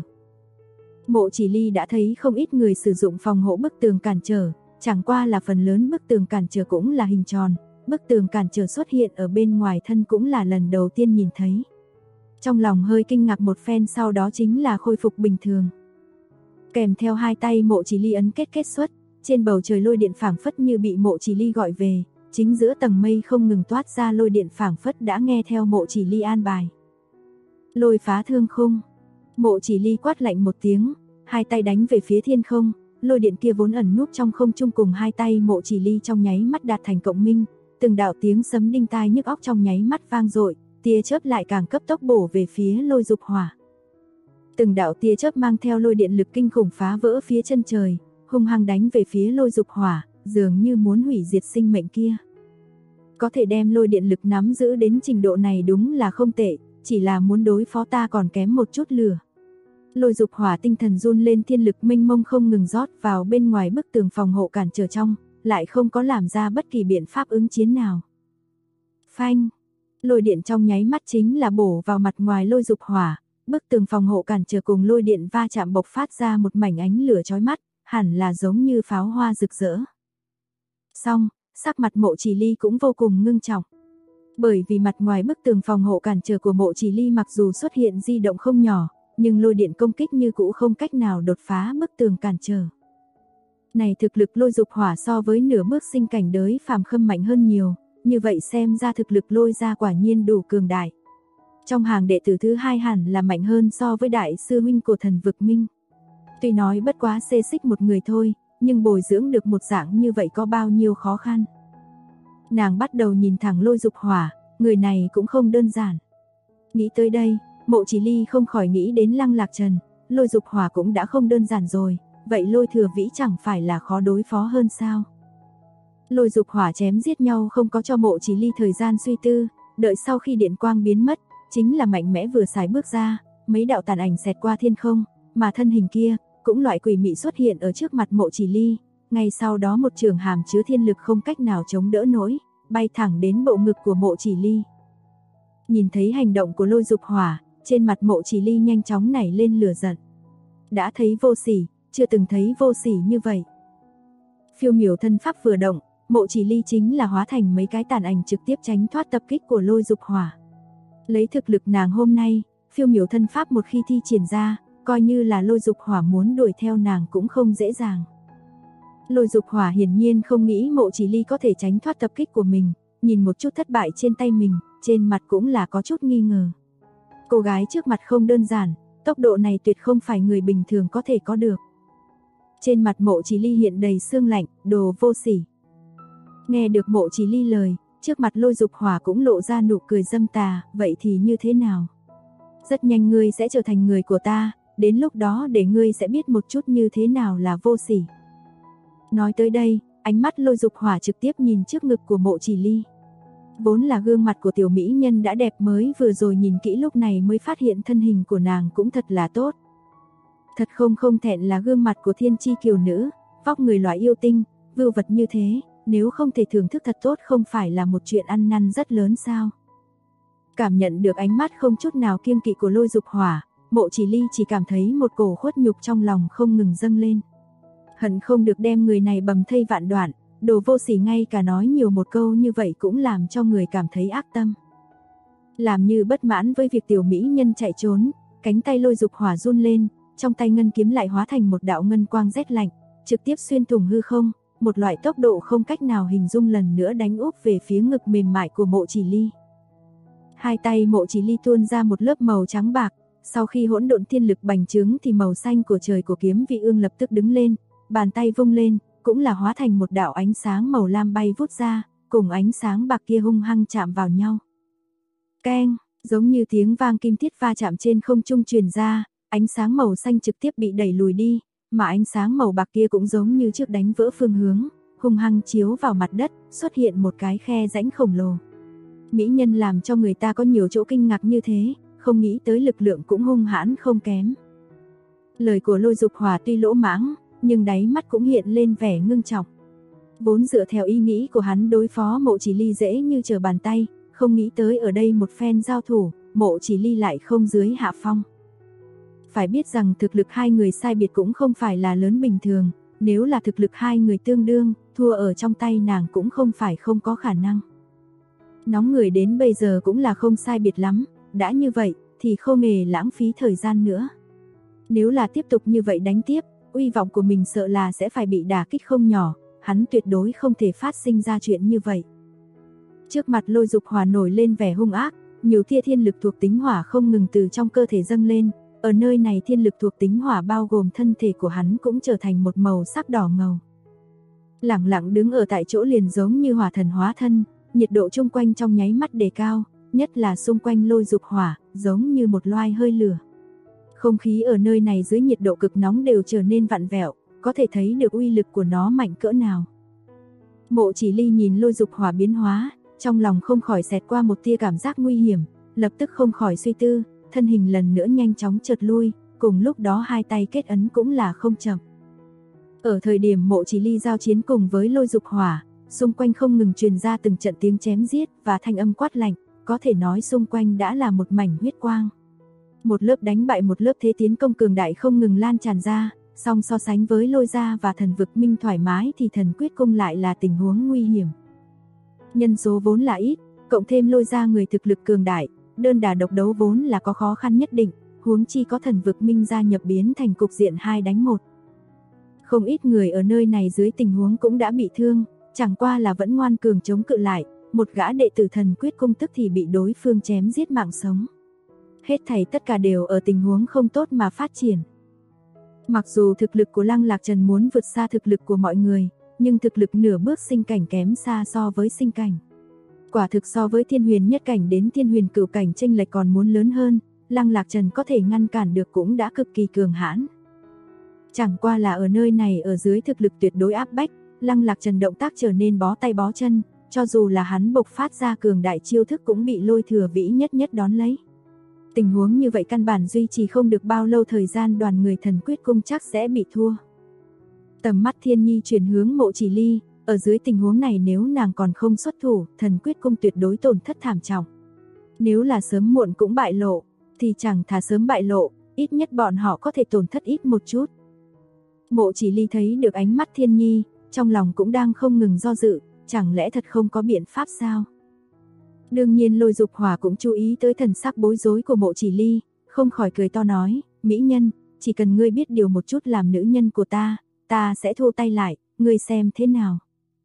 Mộ Chỉ Ly đã thấy không ít người sử dụng phòng hộ bức tường cản trở, chẳng qua là phần lớn bức tường cản trở cũng là hình tròn, bức tường cản trở xuất hiện ở bên ngoài thân cũng là lần đầu tiên nhìn thấy. Trong lòng hơi kinh ngạc một phen, sau đó chính là khôi phục bình thường. Kèm theo hai tay Mộ Chỉ Ly ấn kết xuất, trên bầu trời lôi điện phảng phất như bị Mộ Chỉ Ly gọi về, chính giữa tầng mây không ngừng toát ra lôi điện phảng phất đã nghe theo Mộ Chỉ Ly an bài. Lôi phá thương khung. Mộ Chỉ Ly quát lạnh một tiếng, hai tay đánh về phía thiên không, lôi điện kia vốn ẩn núp trong không trung cùng hai tay Mộ Chỉ Ly trong nháy mắt đạt thành cộng minh, từng đạo tiếng sấm đinh tai nhức óc trong nháy mắt vang dội, tia chớp lại càng cấp tốc bổ về phía Lôi Dục Hỏa. Từng đạo tia chớp mang theo lôi điện lực kinh khủng phá vỡ phía chân trời, hung hăng đánh về phía Lôi Dục Hỏa, dường như muốn hủy diệt sinh mệnh kia. Có thể đem lôi điện lực nắm giữ đến trình độ này đúng là không tệ, chỉ là muốn đối phó ta còn kém một chút lửa. Lôi Dục Hỏa tinh thần run lên, thiên lực mênh mông không ngừng rót vào bên ngoài bức tường phòng hộ cản trở trong, lại không có làm ra bất kỳ biện pháp ứng chiến nào. Phanh! Lôi điện trong nháy mắt chính là bổ vào mặt ngoài Lôi Dục Hỏa, bức tường phòng hộ cản trở cùng lôi điện va chạm bộc phát ra một mảnh ánh lửa chói mắt, hẳn là giống như pháo hoa rực rỡ. Xong, sắc mặt Mộ Chỉ Ly cũng vô cùng ngưng trọng. Bởi vì mặt ngoài bức tường phòng hộ cản trở của Mộ Chỉ Ly mặc dù xuất hiện di động không nhỏ, nhưng lôi điện công kích như cũ không cách nào đột phá bức tường cản trở. Này thực lực Lôi Dục Hỏa so với nửa bước sinh cảnh đới phàm khâm mạnh hơn nhiều, như vậy xem ra thực lực Lôi gia quả nhiên đủ cường đại. Trong hàng đệ tử thứ hai hẳn là mạnh hơn so với đại sư huynh của Thần Vực Minh. Tuy nói bất quá xê xích một người thôi, nhưng bồi dưỡng được một dạng như vậy có bao nhiêu khó khăn. Nàng bắt đầu nhìn thẳng Lôi Dục Hỏa, người này cũng không đơn giản. Nghĩ tới đây, Mộ Chỉ Ly không khỏi nghĩ đến Lăng Lạc Trần, Lôi Dục Hỏa cũng đã không đơn giản rồi, vậy Lôi Thừa Vĩ chẳng phải là khó đối phó hơn sao? Lôi Dục Hỏa chém giết nhau không có cho Mộ Chỉ Ly thời gian suy tư, đợi sau khi điện quang biến mất, chính là mạnh mẽ vừa xài bước ra, mấy đạo tàn ảnh xẹt qua thiên không, mà thân hình kia cũng loại quỷ mị xuất hiện ở trước mặt Mộ Chỉ Ly, ngay sau đó một trường hàm chứa thiên lực không cách nào chống đỡ nổi, bay thẳng đến bộ ngực của Mộ Chỉ Ly. Nhìn thấy hành động của Lôi Dục Hỏa, trên mặt Mộ Chỉ Ly nhanh chóng nảy lên lửa giận. Đã thấy vô sỉ, chưa từng thấy vô sỉ như vậy. Phiêu miểu thân pháp vừa động, Mộ Chỉ Ly chính là hóa thành mấy cái tàn ảnh trực tiếp tránh thoát tập kích của Lôi Dục Hỏa. Lấy thực lực nàng hôm nay, phiêu miểu thân pháp một khi thi triển ra, coi như là Lôi Dục Hỏa muốn đuổi theo nàng cũng không dễ dàng. Lôi Dục Hỏa hiển nhiên không nghĩ Mộ Chỉ Ly có thể tránh thoát tập kích của mình, nhìn một chút thất bại trên tay mình, trên mặt cũng là có chút nghi ngờ. Cô gái trước mặt không đơn giản, tốc độ này tuyệt không phải người bình thường có thể có được. Trên mặt Mộ Chỉ Ly hiện đầy sương lạnh, đồ vô sỉ. Nghe được Mộ Chỉ Ly lời, trước mặt Lôi Dục Hỏa cũng lộ ra nụ cười dâm tà, vậy thì như thế nào? Rất nhanh ngươi sẽ trở thành người của ta, đến lúc đó để ngươi sẽ biết một chút như thế nào là vô sỉ. Nói tới đây, ánh mắt Lôi Dục Hỏa trực tiếp nhìn trước ngực của Mộ Chỉ Ly. Vốn là gương mặt của tiểu mỹ nhân đã đẹp, mới vừa rồi nhìn kỹ lúc này mới phát hiện thân hình của nàng cũng thật là tốt. Thật không thẹn là gương mặt của thiên chi kiều nữ, vóc người loại yêu tinh, vưu vật như thế, nếu không thể thưởng thức thật tốt không phải là một chuyện ăn năn rất lớn sao? Cảm nhận được ánh mắt không chút nào kiêng kỵ của Lôi Dục Hỏa, Mộ Chỉ Ly chỉ cảm thấy một cổ khuất nhục trong lòng không ngừng dâng lên. Hận không được đem người này bầm thây vạn đoạn, đồ vô sỉ, ngay cả nói nhiều một câu như vậy cũng làm cho người cảm thấy ác tâm. Làm như bất mãn với việc tiểu mỹ nhân chạy trốn, cánh tay Lôi Dục Hỏa run lên, trong tay ngân kiếm lại hóa thành một đạo ngân quang rét lạnh, trực tiếp xuyên thủng hư không, một loại tốc độ không cách nào hình dung lần nữa đánh úp về phía ngực mềm mại của Mộ Chỉ Ly. Hai tay Mộ Chỉ Ly tuôn ra một lớp màu trắng bạc, sau khi hỗn độn thiên lực bành trướng thì màu xanh của trời của kiếm vị ương lập tức đứng lên, bàn tay vung lên, cũng là hóa thành một đạo ánh sáng màu lam bay vút ra, cùng ánh sáng bạc kia hung hăng chạm vào nhau. Keng, giống như tiếng vang kim thiết va chạm trên không trung truyền ra, ánh sáng màu xanh trực tiếp bị đẩy lùi đi, mà ánh sáng màu bạc kia cũng giống như trước đánh vỡ phương hướng, hung hăng chiếu vào mặt đất, xuất hiện một cái khe rãnh khổng lồ. Mỹ nhân làm cho người ta có nhiều chỗ kinh ngạc như thế, không nghĩ tới lực lượng cũng hung hãn không kém. Lời của Lôi Dục Hỏa tuy lỗ mãng, nhưng đáy mắt cũng hiện lên vẻ ngưng trọng. Vốn dựa theo ý nghĩ của hắn đối phó Mộ Chỉ Ly dễ như trở bàn tay, không nghĩ tới ở đây một phen giao thủ, Mộ Chỉ Ly lại không dưới hạ phong. Phải biết rằng thực lực hai người sai biệt cũng không phải là lớn bình thường, nếu là thực lực hai người tương đương, thua ở trong tay nàng cũng không phải không có khả năng. Nóng người đến bây giờ cũng là không sai biệt lắm, đã như vậy thì không hề lãng phí thời gian nữa. Nếu là tiếp tục như vậy đánh tiếp, uy vọng của mình sợ là sẽ phải bị đả kích không nhỏ, hắn tuyệt đối không thể phát sinh ra chuyện như vậy. Trước mặt Lôi Dục Hỏa nổi lên vẻ hung ác, nhiều tia thiên lực thuộc tính hỏa không ngừng từ trong cơ thể dâng lên, ở nơi này thiên lực thuộc tính hỏa bao gồm thân thể của hắn cũng trở thành một màu sắc đỏ ngầu. Lẳng lặng đứng ở tại chỗ liền giống như hỏa thần hóa thân, nhiệt độ chung quanh trong nháy mắt đề cao, nhất là xung quanh Lôi Dục Hỏa, giống như một loai hơi lửa. Không khí ở nơi này dưới nhiệt độ cực nóng đều trở nên vặn vẹo, có thể thấy được uy lực của nó mạnh cỡ nào. Mộ Chỉ Ly nhìn Lôi Dục Hỏa biến hóa, trong lòng không khỏi xẹt qua một tia cảm giác nguy hiểm, lập tức không khỏi suy tư, thân hình lần nữa nhanh chóng chợt lui, cùng lúc đó hai tay kết ấn cũng là không chậm. Ở thời điểm Mộ Chỉ Ly giao chiến cùng với Lôi Dục Hỏa, xung quanh không ngừng truyền ra từng trận tiếng chém giết và thanh âm quát lạnh, có thể nói xung quanh đã là một mảnh huyết quang. Một lớp đánh bại một lớp thế tiến công cường đại không ngừng lan tràn ra, song so sánh với Lôi gia và Thần Vực Minh thoải mái thì Thần Quyết Cung lại là tình huống nguy hiểm. Nhân số vốn là ít, cộng thêm Lôi gia người thực lực cường đại, đơn đả độc đấu vốn là có khó khăn nhất định, huống chi có Thần Vực Minh gia nhập biến thành cục diện 2 đánh 1. Không ít người ở nơi này dưới tình huống cũng đã bị thương, chẳng qua là vẫn ngoan cường chống cự lại, một gã đệ tử Thần Quyết Cung tức thì bị đối phương chém giết mạng sống. Hết thảy tất cả đều ở tình huống không tốt mà phát triển. Mặc dù thực lực của Lăng Lạc Trần muốn vượt xa thực lực của mọi người, nhưng thực lực nửa bước sinh cảnh kém xa so với sinh cảnh. Quả thực so với Thiên Huyền nhất cảnh đến Thiên Huyền cửu cảnh chênh lệch còn muốn lớn hơn, Lăng Lạc Trần có thể ngăn cản được cũng đã cực kỳ cường hãn. Chẳng qua là ở nơi này ở dưới thực lực tuyệt đối áp bách, Lăng Lạc Trần động tác trở nên bó tay bó chân, cho dù là hắn bộc phát ra cường đại chiêu thức cũng bị Lôi Thừa Vĩ nhất nhất đón lấy. Tình huống như vậy căn bản duy trì không được bao lâu thời gian, đoàn người Thần Quyết Cung chắc sẽ bị thua. Tầm mắt Thiên Nhi chuyển hướng Mộ Chỉ Ly, ở dưới tình huống này nếu nàng còn không xuất thủ, Thần Quyết Cung tuyệt đối tổn thất thảm trọng. Nếu là sớm muộn cũng bại lộ, thì chẳng thà sớm bại lộ, ít nhất bọn họ có thể tổn thất ít một chút. Mộ Chỉ Ly thấy được ánh mắt Thiên Nhi, trong lòng cũng đang không ngừng do dự, chẳng lẽ thật không có biện pháp sao? Đương nhiên Lôi Dục Hỏa cũng chú ý tới thần sắc bối rối của Mộ Chỉ Ly, không khỏi cười to nói, mỹ nhân, chỉ cần ngươi biết điều một chút làm nữ nhân của ta sẽ thu tay lại, ngươi xem thế nào.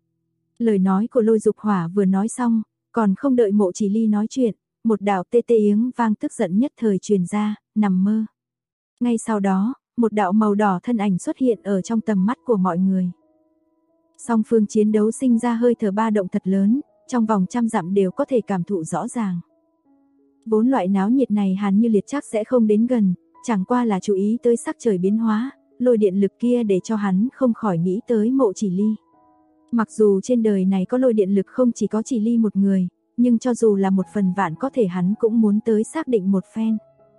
Lời nói của Lôi Dục Hỏa vừa nói xong, còn không đợi Mộ Chỉ Ly nói chuyện, một đạo tê tê yếng vang tức giận nhất thời truyền ra, nằm mơ. Ngay sau đó, một đạo màu đỏ thân ảnh xuất hiện ở trong tầm mắt của mọi người. Song phương chiến đấu sinh ra hơi thở ba động thật lớn, trong vòng trăm dặm đều có thể cảm thụ rõ ràng. Vốn loại náo nhiệt này Hàn Như Liệt chắc sẽ không đến gần, chẳng qua là chú ý tới sắc trời biến hóa, lôi điện lực kia để cho hắn không khỏi nghĩ tới Mộ Chỉ Ly. Mặc dù trên đời này có lôi điện lực không chỉ có Chỉ Ly một người, nhưng cho dù là một phần vạn có thể hắn cũng muốn tới xác định một phen.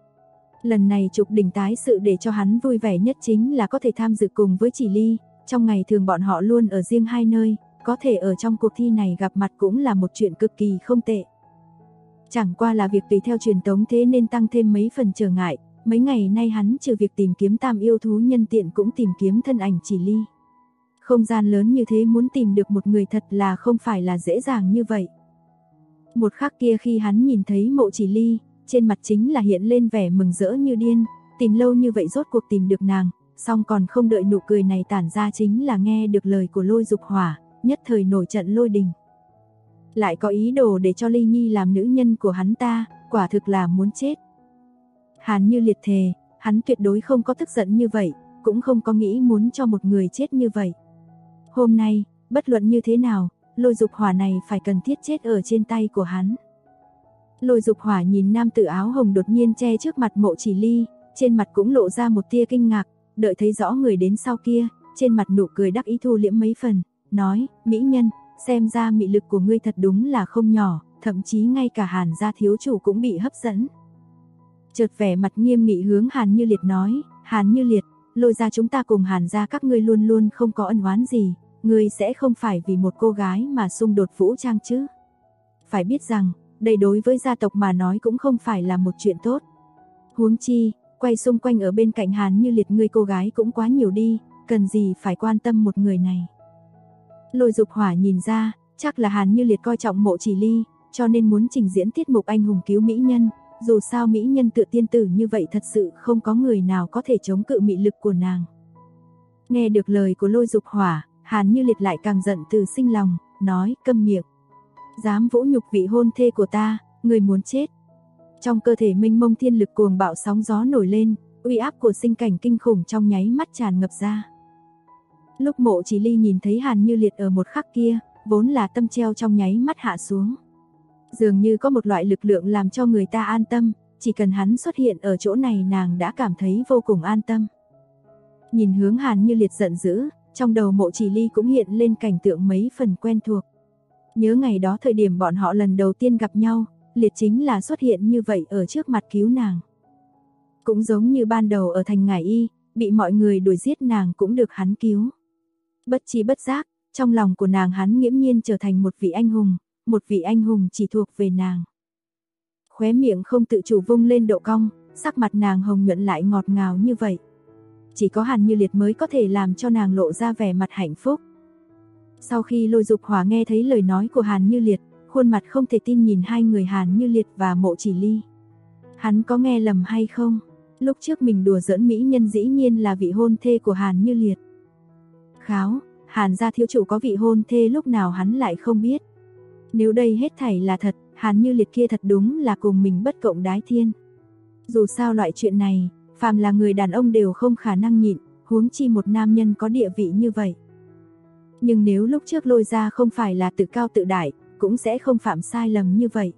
Lần này trục đỉnh tái sự để cho hắn vui vẻ nhất chính là có thể tham dự cùng với Chỉ Ly, trong ngày thường bọn họ luôn ở riêng hai nơi, có thể ở trong cuộc thi này gặp mặt cũng là một chuyện cực kỳ không tệ. Chẳng qua là việc tùy theo truyền tống thế nên tăng thêm mấy phần trở ngại, mấy ngày nay hắn trừ việc tìm kiếm tam yêu thú nhân tiện cũng tìm kiếm thân ảnh Chỉ Ly. Không gian lớn như thế muốn tìm được một người thật là không phải là dễ dàng như vậy. Một khắc kia khi hắn nhìn thấy Mộ Chỉ Ly, trên mặt chính là hiện lên vẻ mừng rỡ như điên, tìm lâu như vậy rốt cuộc tìm được nàng, song còn không đợi nụ cười này tản ra chính là nghe được lời của Lôi Dục Hỏa, nhất thời nổi trận lôi đình. Lại có ý đồ để cho Ly Nhi làm nữ nhân của hắn ta, quả thực là muốn chết. Hàn Như Liệt thề, hắn tuyệt đối không có tức giận như vậy, cũng không có nghĩ muốn cho một người chết như vậy. Hôm nay, bất luận như thế nào, Lôi Dục Hỏa này phải cần thiết chết ở trên tay của hắn. Lôi Dục Hỏa nhìn nam tử áo hồng đột nhiên che trước mặt Mộ Chỉ Ly, trên mặt cũng lộ ra một tia kinh ngạc, đợi thấy rõ người đến sau kia, trên mặt nụ cười đắc ý thu liễm mấy phần, nói, mỹ nhân, xem ra mị lực của ngươi thật đúng là không nhỏ, thậm chí ngay cả Hàn gia thiếu chủ cũng bị hấp dẫn. Chợt vẻ mặt nghiêm nghị hướng Hàn Như Liệt nói, Hàn Như Liệt, Lôi gia chúng ta cùng Hàn gia các ngươi luôn luôn không có ân oán gì, ngươi sẽ không phải vì một cô gái mà xung đột vũ trang chứ. Phải biết rằng, đây đối với gia tộc mà nói cũng không phải là một chuyện tốt. Huống chi, quay xung quanh ở bên cạnh Hàn Như Liệt ngươi cô gái cũng quá nhiều đi, cần gì phải quan tâm một người này. Lôi Dục Hỏa nhìn ra, chắc là Hàn Như Liệt coi trọng Mộ Chỉ Ly, cho nên muốn trình diễn tiết mục anh hùng cứu mỹ nhân, dù sao mỹ nhân tựa tiên tử như vậy thật sự không có người nào có thể chống cự mị lực của nàng. Nghe được lời của Lôi Dục Hỏa, Hàn Như Liệt lại càng giận từ sinh lòng, nói câm miệng. Dám vũ nhục vị hôn thê của ta, người muốn chết. Trong cơ thể mênh mông thiên lực cuồng bạo sóng gió nổi lên, uy áp của sinh cảnh kinh khủng trong nháy mắt tràn ngập ra. Lúc Mộ Chỉ Ly nhìn thấy Hàn Như Liệt ở một khắc kia, vốn là tâm treo trong nháy mắt hạ xuống. Dường như có một loại lực lượng làm cho người ta an tâm, chỉ cần hắn xuất hiện ở chỗ này nàng đã cảm thấy vô cùng an tâm. Nhìn hướng Hàn Như Liệt giận dữ, trong đầu Mộ Chỉ Ly cũng hiện lên cảnh tượng mấy phần quen thuộc. Nhớ ngày đó thời điểm bọn họ lần đầu tiên gặp nhau, Liệt chính là xuất hiện như vậy ở trước mặt cứu nàng. Cũng giống như ban đầu ở thành Ngải Y, bị mọi người đuổi giết nàng cũng được hắn cứu. Bất chi bất giác, trong lòng của nàng hắn nghiễm nhiên trở thành một vị anh hùng chỉ thuộc về nàng. Khóe miệng không tự chủ vung lên độ cong, sắc mặt nàng hồng nhuận lại ngọt ngào như vậy. Chỉ có Hàn Như Liệt mới có thể làm cho nàng lộ ra vẻ mặt hạnh phúc. Sau khi Lôi Dục Hỏa nghe thấy lời nói của Hàn Như Liệt, khuôn mặt không thể tin nhìn hai người Hàn Như Liệt và Mộ Chỉ Ly. Hắn có nghe lầm hay không? Lúc trước mình đùa giỡn mỹ nhân dĩ nhiên là vị hôn thê của Hàn Như Liệt. Kháo, Hàn gia thiếu chủ có vị hôn thê lúc nào hắn lại không biết. Nếu đây hết thảy là thật, Hàn Như Liệt kia thật đúng là cùng mình bất cộng đái thiên. Dù sao loại chuyện này, phàm là người đàn ông đều không khả năng nhịn, huống chi một nam nhân có địa vị như vậy. Nhưng nếu lúc trước Lôi gia không phải là tự cao tự đại, cũng sẽ không phạm sai lầm như vậy.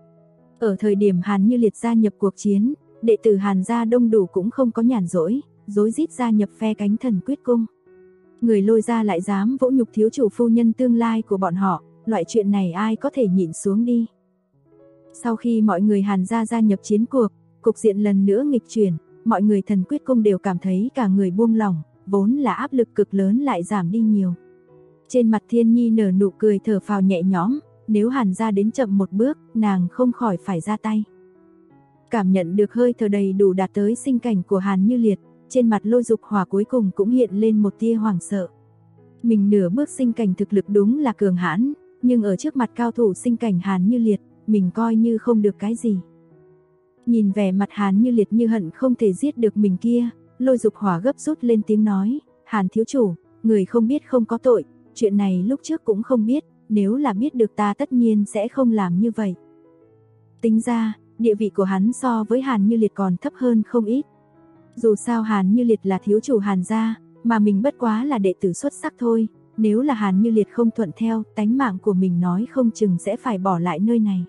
Ở thời điểm Hàn Như Liệt gia nhập cuộc chiến, đệ tử Hàn gia đông đủ cũng không có nhàn rỗi, rối rít gia nhập phe cánh thần quyết cung. Người Lôi gia lại dám vỗ nhục thiếu chủ phu nhân tương lai của bọn họ, loại chuyện này ai có thể nhịn xuống đi. Sau khi mọi người Hàn gia gia nhập chiến cuộc, cục diện lần nữa nghịch chuyển, mọi người thần quyết cung đều cảm thấy cả người buông lỏng, vốn là áp lực cực lớn lại giảm đi nhiều. Trên mặt Thiên Nhi nở nụ cười thở phào nhẹ nhõm, nếu Hàn gia đến chậm một bước, nàng không khỏi phải ra tay. Cảm nhận được hơi thở đầy đủ đạt tới sinh cảnh của Hàn Như Liệt, trên mặt Lôi Dục Hỏa cuối cùng cũng hiện lên một tia hoảng sợ. Mình nửa bước sinh cảnh thực lực đúng là cường hãn, nhưng ở trước mặt cao thủ sinh cảnh Hàn Như Liệt, mình coi như không được cái gì. Nhìn vẻ mặt Hàn Như Liệt như hận không thể giết được mình kia, Lôi Dục Hỏa gấp rút lên tiếng nói, Hàn thiếu chủ, người không biết không có tội, chuyện này lúc trước cũng không biết, nếu là biết được ta tất nhiên sẽ không làm như vậy. Tính ra, địa vị của hắn so với Hàn Như Liệt còn thấp hơn không ít. Dù sao Hàn Như Liệt là thiếu chủ Hàn gia, mà mình bất quá là đệ tử xuất sắc thôi, nếu là Hàn Như Liệt không thuận theo, tánh mạng của mình nói không chừng sẽ phải bỏ lại nơi này.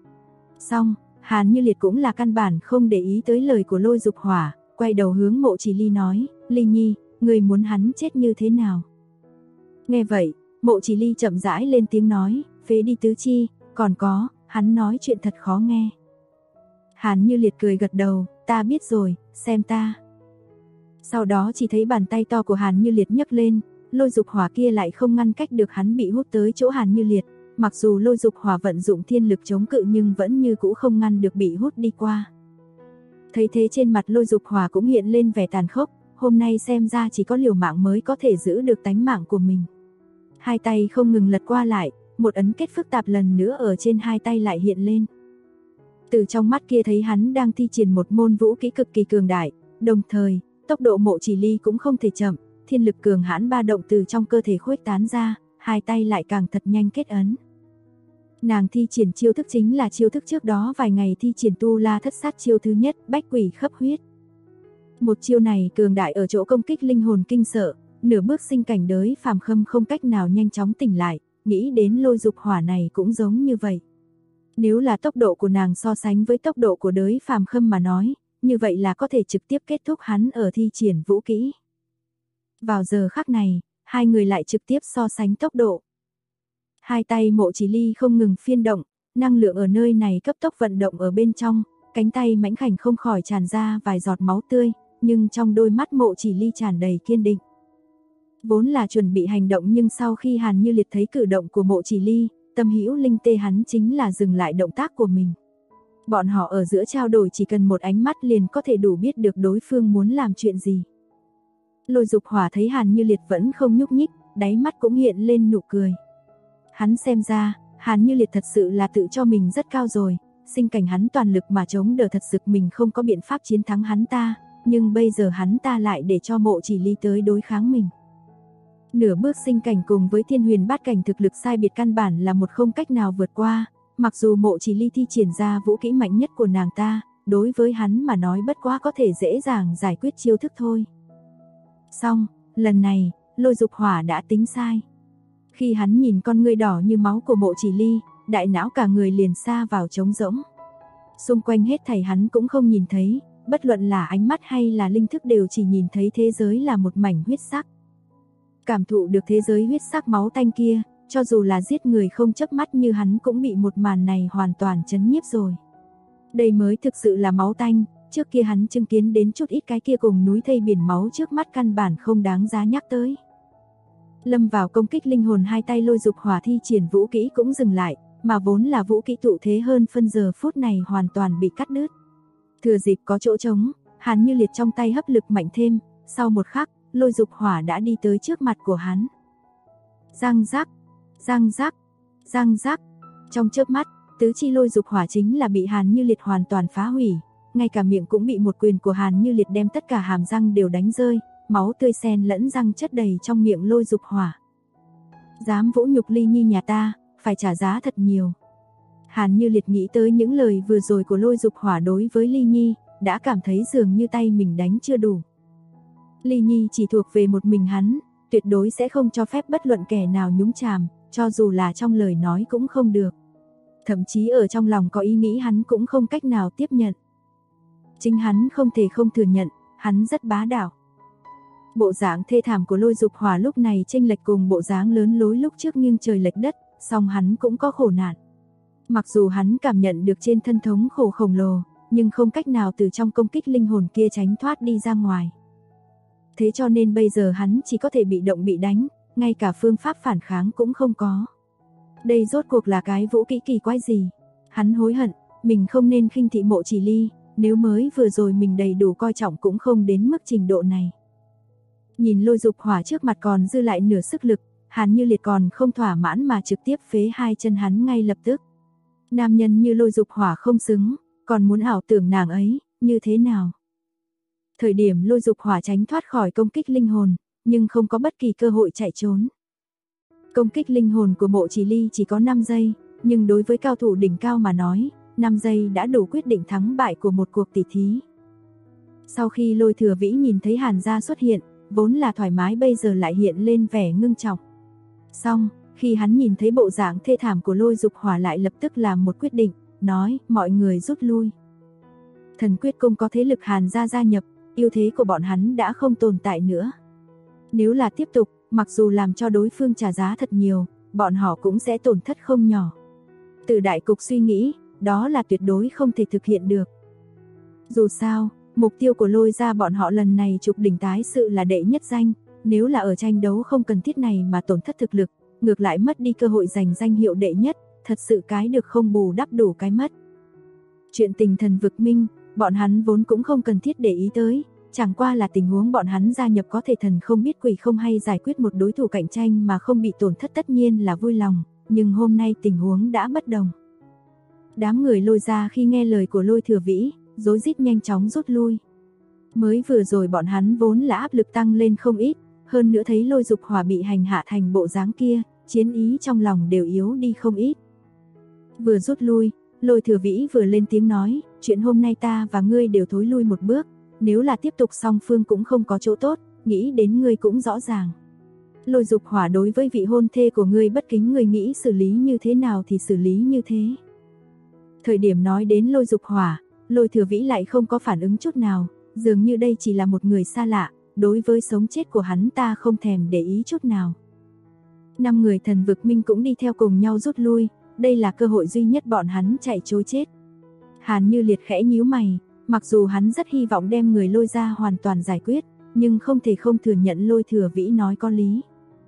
Xong, Hàn Như Liệt cũng là căn bản không để ý tới lời của Lôi Dục Hỏa, quay đầu hướng Mộ Chỉ Ly nói, Ly Nhi, người muốn hắn chết như thế nào? Nghe vậy, Mộ Chỉ Ly chậm rãi lên tiếng nói, phế đi tứ chi, còn có, hắn nói chuyện thật khó nghe. Hàn Như Liệt cười gật đầu, ta biết rồi, xem ta. Sau đó chỉ thấy bàn tay to của Hàn Như Liệt nhấc lên, Lôi Dục Hỏa kia lại không ngăn cách được hắn bị hút tới chỗ Hàn Như Liệt, mặc dù Lôi Dục Hỏa vận dụng thiên lực chống cự nhưng vẫn như cũ không ngăn được bị hút đi qua. Thấy thế trên mặt Lôi Dục Hỏa cũng hiện lên vẻ tàn khốc, hôm nay xem ra chỉ có liều mạng mới có thể giữ được tánh mạng của mình. Hai tay không ngừng lật qua lại, một ấn kết phức tạp lần nữa ở trên hai tay lại hiện lên. Từ trong mắt kia thấy hắn đang thi triển một môn vũ kỹ cực kỳ cường đại, đồng thời, tốc độ Mộ Chỉ Ly cũng không thể chậm, thiên lực cường hãn ba động từ trong cơ thể khuếch tán ra, hai tay lại càng thật nhanh kết ấn. Nàng thi triển chiêu thức chính là chiêu thức trước đó vài ngày thi triển Tu La Thất Sát chiêu thứ nhất, Bách Quỷ Khấp Huyết. Một chiêu này cường đại ở chỗ công kích linh hồn kinh sợ, nửa bước sinh cảnh đới phàm khâm không cách nào nhanh chóng tỉnh lại, nghĩ đến Lôi Dục Hỏa này cũng giống như vậy. Nếu là tốc độ của nàng so sánh với tốc độ của đới phàm khâm mà nói, như vậy là có thể trực tiếp kết thúc hắn ở thi triển vũ kỹ. Vào giờ khắc này, hai người lại trực tiếp so sánh tốc độ. Hai tay Mộ Chỉ Ly không ngừng phiên động, năng lượng ở nơi này cấp tốc vận động ở bên trong, cánh tay mãnh khảnh không khỏi tràn ra vài giọt máu tươi, nhưng trong đôi mắt Mộ Chỉ Ly tràn đầy kiên định. Vốn là chuẩn bị hành động nhưng sau khi Hàn Như Liệt thấy cử động của Mộ Chỉ Ly, tâm hữu linh tê hắn chính là dừng lại động tác của mình. Bọn họ ở giữa trao đổi chỉ cần một ánh mắt liền có thể đủ biết được đối phương muốn làm chuyện gì. Lôi Dục Hỏa thấy Hàn Như Liệt vẫn không nhúc nhích, đáy mắt cũng hiện lên nụ cười. Hắn xem ra, Hàn Như Liệt thật sự là tự cho mình rất cao rồi, sinh cảnh hắn toàn lực mà chống đỡ thật sự mình không có biện pháp chiến thắng hắn ta, nhưng bây giờ hắn ta lại để cho Mộ Chỉ Ly tới đối kháng mình. Nửa bước sinh cảnh cùng với thiên huyền bát cảnh thực lực sai biệt căn bản là một không cách nào vượt qua, mặc dù Mộ Chỉ Ly thi triển ra vũ kỹ mạnh nhất của nàng ta, đối với hắn mà nói bất quá có thể dễ dàng giải quyết chiêu thức thôi. Xong, lần này, Lôi Dục Hỏa đã tính sai. Khi hắn nhìn con ngươi đỏ như máu của Mộ Chỉ Ly, đại não cả người liền sa vào trống rỗng. Xung quanh hết thảy hắn cũng không nhìn thấy, bất luận là ánh mắt hay là linh thức đều chỉ nhìn thấy thế giới là một mảnh huyết sắc. Cảm thụ được thế giới huyết sắc máu tanh kia, cho dù là giết người không chớp mắt như hắn cũng bị một màn này hoàn toàn chấn nhiếp rồi. Đây mới thực sự là máu tanh, trước kia hắn chứng kiến đến chút ít cái kia cùng núi thây biển máu trước mắt căn bản không đáng giá nhắc tới. Lâm vào công kích linh hồn hai tay Lôi Dục Hỏa thi triển vũ kỹ cũng dừng lại, mà vốn là vũ kỹ tụ thế hơn phân giờ phút này hoàn toàn bị cắt đứt. Thừa dịp có chỗ trống, Hàn Như Liệt trong tay hấp lực mạnh thêm, sau một khắc, Lôi Dục Hỏa đã đi tới trước mặt của hắn. Răng rắc, răng rắc, răng rắc. Trong chớp mắt, tứ chi Lôi Dục Hỏa chính là bị Hàn Như Liệt hoàn toàn phá hủy, ngay cả miệng cũng bị một quyền của Hàn Như Liệt đem tất cả hàm răng đều đánh rơi, máu tươi xen lẫn răng chất đầy trong miệng Lôi Dục Hỏa. Dám vũ nhục Ly Nhi nhà ta, phải trả giá thật nhiều. Hàn Như Liệt nghĩ tới những lời vừa rồi của Lôi Dục Hỏa đối với Ly Nhi, đã cảm thấy dường như tay mình đánh chưa đủ. Ly Nhi chỉ thuộc về một mình hắn, tuyệt đối sẽ không cho phép bất luận kẻ nào nhúng chàm, cho dù là trong lời nói cũng không được. Thậm chí ở trong lòng có ý nghĩ hắn cũng không cách nào tiếp nhận. Chính hắn không thể không thừa nhận, hắn rất bá đạo. Bộ dáng thê thảm của Lôi Dục Hỏa lúc này chênh lệch cùng bộ dáng lớn lối lúc trước nghiêng trời lệch đất, song hắn cũng có khổ nạn. Mặc dù hắn cảm nhận được trên thân thống khổ khổng lồ, nhưng không cách nào từ trong công kích linh hồn kia tránh thoát đi ra ngoài. Thế cho nên bây giờ hắn chỉ có thể bị động bị đánh, ngay cả phương pháp phản kháng cũng không có. Đây rốt cuộc là cái vũ kỹ kỳ quái gì? Hắn hối hận, mình không nên khinh thị Mộ Chỉ Ly, nếu mới vừa rồi mình đầy đủ coi trọng cũng không đến mức trình độ này. Nhìn Lôi Dục Hỏa trước mặt còn dư lại nửa sức lực, Hàn Như Liệt còn không thỏa mãn mà trực tiếp phế hai chân hắn ngay lập tức. Nam nhân như Lôi Dục Hỏa không xứng, còn muốn ảo tưởng nàng ấy, như thế nào? Thời điểm Lôi Dục Hỏa tránh thoát khỏi công kích linh hồn, nhưng không có bất kỳ cơ hội chạy trốn. Công kích linh hồn của Mộ Chỉ Ly chỉ có 5 giây, nhưng đối với cao thủ đỉnh cao mà nói, 5 giây đã đủ quyết định thắng bại của một cuộc tỷ thí. Sau khi Lôi Thừa Vĩ nhìn thấy Hàn gia xuất hiện, vốn là thoải mái bây giờ lại hiện lên vẻ ngưng trọng. Xong, khi hắn nhìn thấy bộ dạng thê thảm của Lôi Dục Hỏa lại lập tức làm một quyết định, nói mọi người rút lui. Thần Quyết Cung có thế lực Hàn gia gia nhập, ưu thế của bọn hắn đã không tồn tại nữa. Nếu là tiếp tục, mặc dù làm cho đối phương trả giá thật nhiều, bọn họ cũng sẽ tổn thất không nhỏ. Từ đại cục suy nghĩ, đó là tuyệt đối không thể thực hiện được. Dù sao, mục tiêu của Lôi gia bọn họ lần này trục đỉnh tái sự là đệ nhất danh, nếu là ở tranh đấu không cần thiết này mà tổn thất thực lực, ngược lại mất đi cơ hội giành danh hiệu đệ nhất, thật sự cái được không bù đắp đủ cái mất. Chuyện tình thần vực minh, bọn hắn vốn cũng không cần thiết để ý tới, chẳng qua là tình huống bọn hắn gia nhập có thể thần không biết quỷ không hay giải quyết một đối thủ cạnh tranh mà không bị tổn thất tất nhiên là vui lòng, nhưng hôm nay tình huống đã bất đồng. Đám người Lôi gia khi nghe lời của Lôi Thừa Vĩ, rối rít nhanh chóng rút lui. Mới vừa rồi bọn hắn vốn là áp lực tăng lên không ít, hơn nữa thấy Lôi Dục Hỏa bị hành hạ thành bộ dáng kia, chiến ý trong lòng đều yếu đi không ít. Vừa rút lui, Lôi Thừa Vĩ vừa lên tiếng nói, chuyện hôm nay ta và ngươi đều thối lui một bước, nếu là tiếp tục song phương cũng không có chỗ tốt, nghĩ đến ngươi cũng rõ ràng. Lôi Dục Hỏa đối với vị hôn thê của ngươi bất kính, ngươi nghĩ xử lý như thế nào thì xử lý như thế. Thời điểm nói đến Lôi Dục Hỏa, Lôi Thừa Vĩ lại không có phản ứng chút nào, dường như đây chỉ là một người xa lạ, đối với sống chết của hắn ta không thèm để ý chút nào. 5 người thần vực minh cũng đi theo cùng nhau rút lui, đây là cơ hội duy nhất bọn hắn chạy trối chết. Hàn Như Liệt khẽ nhíu mày, mặc dù hắn rất hy vọng đem người Lôi gia hoàn toàn giải quyết, nhưng không thể không thừa nhận Lôi Thừa Vĩ nói có lý.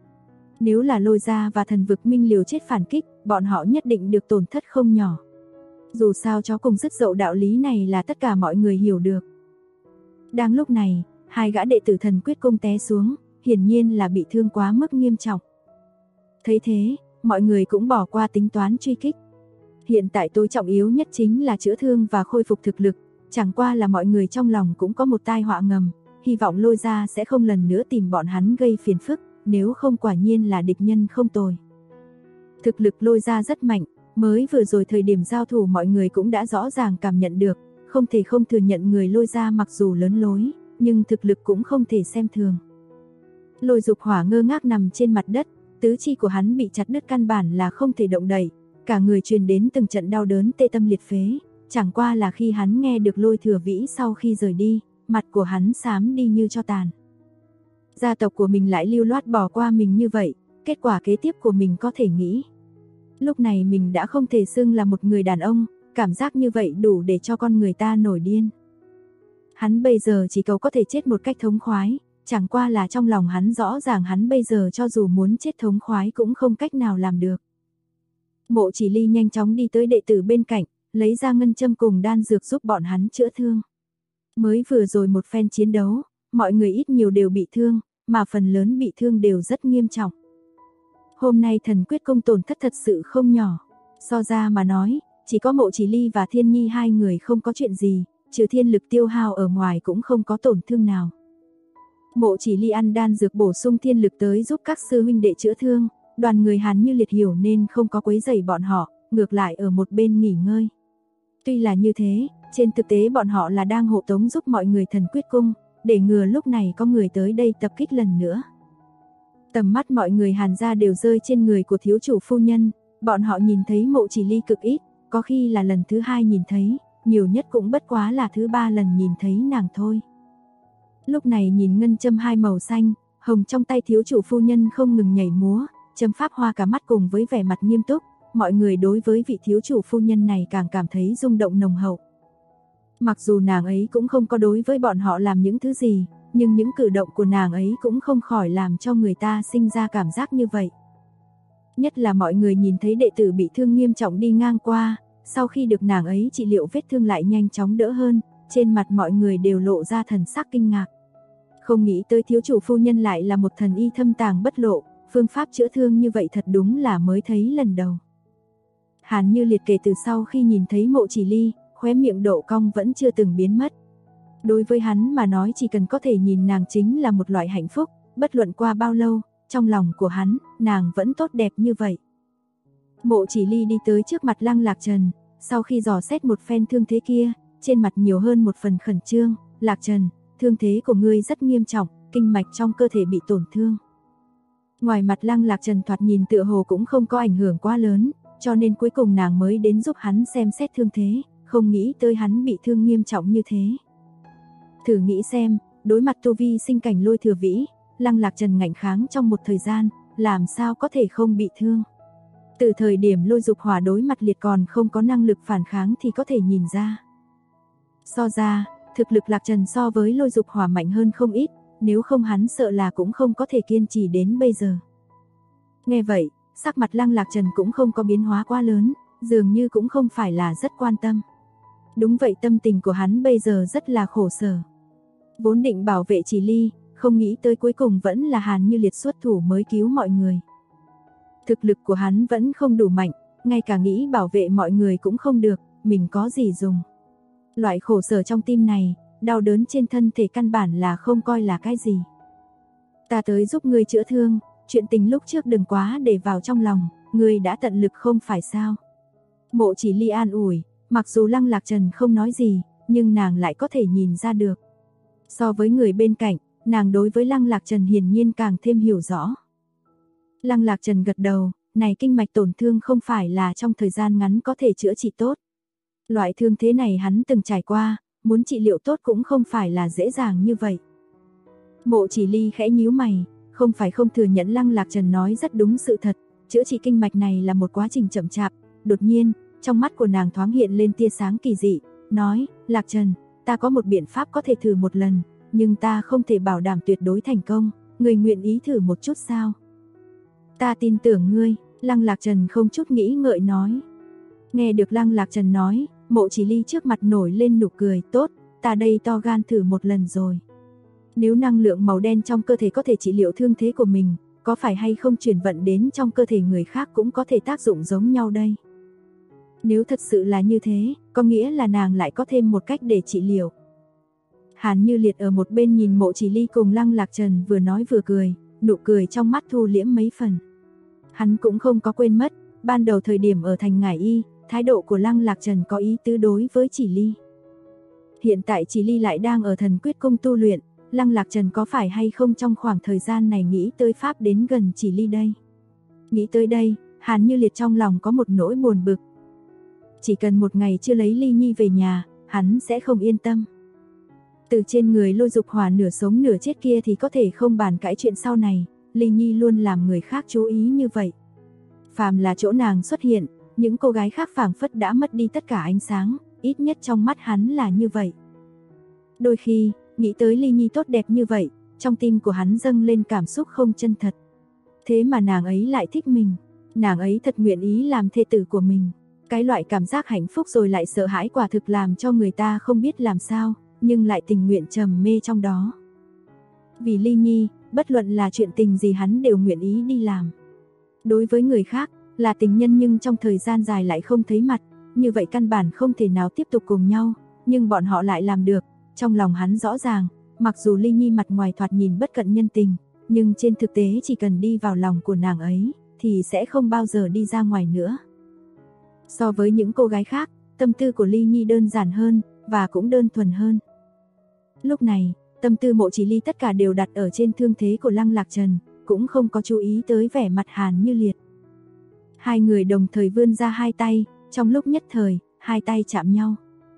Nếu là Lôi gia và thần vực minh liều chết phản kích, bọn họ nhất định được tổn thất không nhỏ. Dù sao chó cùng dứt dậu đạo lý này là tất cả mọi người hiểu được. Đang lúc này, 2 gã đệ tử thần quyết cung té xuống, hiển nhiên là bị thương quá mức nghiêm trọng. Thấy thế, mọi người cũng bỏ qua tính toán truy kích. Hiện tại tối trọng yếu nhất chính là chữa thương và khôi phục thực lực, chẳng qua là mọi người trong lòng cũng có một tai họa ngầm, hy vọng Lôi gia sẽ không lần nữa tìm bọn hắn gây phiền phức, nếu không quả nhiên là địch nhân không tồi. Thực lực Lôi gia rất mạnh, mới vừa rồi thời điểm giao thủ mọi người cũng đã rõ ràng cảm nhận được, không thể không thừa nhận người Lôi gia mặc dù lớn lối, nhưng thực lực cũng không thể xem thường. Lôi Dục Hỏa ngơ ngác nằm trên mặt đất, tứ chi của hắn bị chặt đứt căn bản là không thể động đậy, cả người truyền đến từng trận đau đớn tê tâm liệt phế, chẳng qua là khi hắn nghe được Lôi Thừa Vĩ sau khi rời đi, mặt của hắn xám đi như tro tàn. Gia tộc của mình lại lưu loát bỏ qua mình như vậy, kết quả kế tiếp của mình có thể nghĩ. Lúc này mình đã không thể xưng là một người đàn ông, cảm giác như vậy đủ để cho con người ta nổi điên. Hắn bây giờ chỉ cầu có thể chết một cách thống khoái, chẳng qua là trong lòng hắn rõ ràng hắn bây giờ cho dù muốn chết thống khoái cũng không cách nào làm được. Mộ Chỉ Ly nhanh chóng đi tới đệ tử bên cạnh, lấy ra ngân châm cùng đan dược giúp bọn hắn chữa thương. Mới vừa rồi một phen chiến đấu, mọi người ít nhiều đều bị thương, mà phần lớn bị thương đều rất nghiêm trọng. Hôm nay thần quyết công tổn thất thật sự không nhỏ, so ra mà nói, chỉ có Mộ Chỉ Ly và Thiên Nhi 2 người không có chuyện gì, trừ thiên lực tiêu hao ở ngoài cũng không có tổn thương nào. Mộ Chỉ Ly ăn đan dược bổ sung thiên lực tới giúp các sư huynh đệ chữa thương, đoàn người Hàn Như Liệt hiểu nên không có quấy rầy bọn họ, ngược lại ở một bên nghỉ ngơi. Tuy là như thế, trên thực tế bọn họ là đang hộ tống giúp mọi người thần quyết cung, để ngừa lúc này có người tới đây tập kích lần nữa. Tầm mắt mọi người Hàn gia đều rơi trên người của thiếu chủ phu nhân, bọn họ nhìn thấy Mộ Chỉ Ly cực ít, có khi là lần thứ 2 nhìn thấy, nhiều nhất cũng bất quá là thứ 3 lần nhìn thấy nàng thôi. Lúc này nhìn ngân châm 2 màu xanh, hồng trong tay thiếu chủ phu nhân không ngừng nhảy múa, châm pháp hoa cả mắt cùng với vẻ mặt nghiêm túc, mọi người đối với vị thiếu chủ phu nhân này càng cảm thấy rung động nồng hậu. Mặc dù nàng ấy cũng không có đối với bọn họ làm những thứ gì, nhưng những cử động của nàng ấy cũng không khỏi làm cho người ta sinh ra cảm giác như vậy. Nhất là mọi người nhìn thấy đệ tử bị thương nghiêm trọng đi ngang qua, sau khi được nàng ấy trị liệu vết thương lại nhanh chóng đỡ hơn, trên mặt mọi người đều lộ ra thần sắc kinh ngạc. Không nghĩ tới thiếu chủ phu nhân lại là một thần y thâm tàng bất lộ, phương pháp chữa thương như vậy thật đúng là mới thấy lần đầu. Hàn Như Liệt kể từ sau khi nhìn thấy Mộ Chỉ Ly, khóe miệng độ cong vẫn chưa từng biến mất. Đối với hắn mà nói chỉ cần có thể nhìn nàng chính là một loại hạnh phúc, bất luận qua bao lâu, trong lòng của hắn, nàng vẫn tốt đẹp như vậy. Mộ Chỉ Ly đi tới trước mặt Lăng Lạc Trần, sau khi dò xét một phen thương thế kia, trên mặt nhiều hơn một phần khẩn trương, Lạc Trần, thương thế của ngươi rất nghiêm trọng, kinh mạch trong cơ thể bị tổn thương. Ngoài mặt Lăng Lạc Trần thoạt nhìn tựa hồ cũng không có ảnh hưởng quá lớn, cho nên cuối cùng nàng mới đến giúp hắn xem xét thương thế, không nghĩ tới hắn bị thương nghiêm trọng như thế. Thử nghĩ xem, đối mặt tu vi sinh cảnh Lôi Thừa Vĩ, Lăng Lạc Trần ngạnh kháng trong một thời gian, làm sao có thể không bị thương. Từ thời điểm Lôi Dục Hỏa đối mặt liệt còn không có năng lực phản kháng thì có thể nhìn ra. So ra, thực lực Lạc Trần so với Lôi Dục Hỏa mạnh hơn không ít, nếu không hắn sợ là cũng không có thể kiên trì đến bây giờ. Nghe vậy, sắc mặt Lăng Lạc Trần cũng không có biến hóa quá lớn, dường như cũng không phải là rất quan tâm. Đúng vậy, tâm tình của hắn bây giờ rất là khổ sở. Vốn định bảo vệ Chỉ Ly, không nghĩ tới cuối cùng vẫn là Hàn Như Liệt xuất thủ mới cứu mọi người. Thực lực của hắn vẫn không đủ mạnh, ngay cả nghĩ bảo vệ mọi người cũng không được, mình có gì dùng. Loại khổ sở trong tim này, đau đớn trên thân thể căn bản là không coi là cái gì. Ta tới giúp ngươi chữa thương, chuyện tình lúc trước đừng quá để vào trong lòng, ngươi đã tận lực không phải sao. Mộ Chỉ Ly an ủi, mặc dù Lăng Lạc Trần không nói gì, nhưng nàng lại có thể nhìn ra được. So với người bên cạnh, nàng đối với Lăng Lạc Trần hiển nhiên càng thêm hiểu rõ. Lăng Lạc Trần gật đầu, này kinh mạch tổn thương không phải là trong thời gian ngắn có thể chữa trị tốt. Loại thương thế này hắn từng trải qua, muốn trị liệu tốt cũng không phải là dễ dàng như vậy. Mộ Chỉ Ly khẽ nhíu mày, không phải không thừa nhận Lăng Lạc Trần nói rất đúng sự thật, chữa trị kinh mạch này là một quá trình chậm chạp. Đột nhiên, trong mắt của nàng thoáng hiện lên tia sáng kỳ dị, nói, Lạc Trần, ta có một biện pháp có thể thử một lần, nhưng ta không thể bảo đảm tuyệt đối thành công, người nguyện ý thử một chút sao? Ta tin tưởng ngươi, Lăng Lạc Trần không chút nghĩ ngợi nói. Nghe được Lăng Lạc Trần nói, Mộ Chỉ Ly trước mặt nổi lên nụ cười, tốt, ta đây to gan thử một lần rồi. Nếu năng lượng màu đen trong cơ thể có thể trị liệu thương thế của mình, có phải hay không chuyển vận đến trong cơ thể người khác cũng có thể tác dụng giống nhau đây? Nếu thật sự là như thế, có nghĩa là nàng lại có thêm một cách để trị liệu. Hàn Như Liệt ở một bên nhìn Mộ Chỉ Ly cùng Lăng Lạc Trần vừa nói vừa cười, nụ cười trong mắt thu liễm mấy phần. Hắn cũng không có quên mất, ban đầu thời điểm ở thành Ngải Y, thái độ của Lăng Lạc Trần có ý tứ đối với Chỉ Ly. Hiện tại Chỉ Ly lại đang ở Thần Quyết Cung tu luyện, Lăng Lạc Trần có phải hay không trong khoảng thời gian này nghĩ tới pháp đến gần Chỉ Ly đây? Nghĩ tới đây, Hàn Như Liệt trong lòng có một nỗi buồn bực. Chỉ cần một ngày chưa lấy Ly Nhi về nhà, hắn sẽ không yên tâm. Từ trên người Lôi Dục Hỏa nửa sống nửa chết kia thì có thể không bàn cãi chuyện sau này, Ly Nhi luôn làm người khác chú ý như vậy. Phàm là chỗ nàng xuất hiện, những cô gái khác phảng phất đã mất đi tất cả ánh sáng, ít nhất trong mắt hắn là như vậy. Đôi khi, nghĩ tới Ly Nhi tốt đẹp như vậy, trong tim của hắn dâng lên cảm xúc không chân thật. Thế mà nàng ấy lại thích mình, nàng ấy thật nguyện ý làm thê tử của mình. Cái loại cảm giác hạnh phúc rồi lại sợ hãi quả thực làm cho người ta không biết làm sao, nhưng lại tình nguyện trầm mê trong đó. Vì Ly Nhi, bất luận là chuyện tình gì hắn đều nguyện ý đi làm. Đối với người khác, là tình nhân nhưng trong thời gian dài lại không thấy mặt, như vậy căn bản không thể nào tiếp tục cùng nhau, nhưng bọn họ lại làm được. Trong lòng hắn rõ ràng, mặc dù Ly Nhi mặt ngoài thoạt nhìn bất cận nhân tình, nhưng trên thực tế chỉ cần đi vào lòng của nàng ấy, thì sẽ không bao giờ đi ra ngoài nữa. So với những cô gái khác, tâm tư của Ly Nhi đơn giản hơn, và cũng đơn thuần hơn. Lúc này, tâm tư Mộ Chỉ Ly tất cả đều đặt ở trên thương thế của Lăng Lạc Trần, cũng không có chú ý tới vẻ mặt Hàn Như Liệt. Hai người đồng thời vươn ra hai tay, trong lúc nhất thời, hai tay chạm nhau.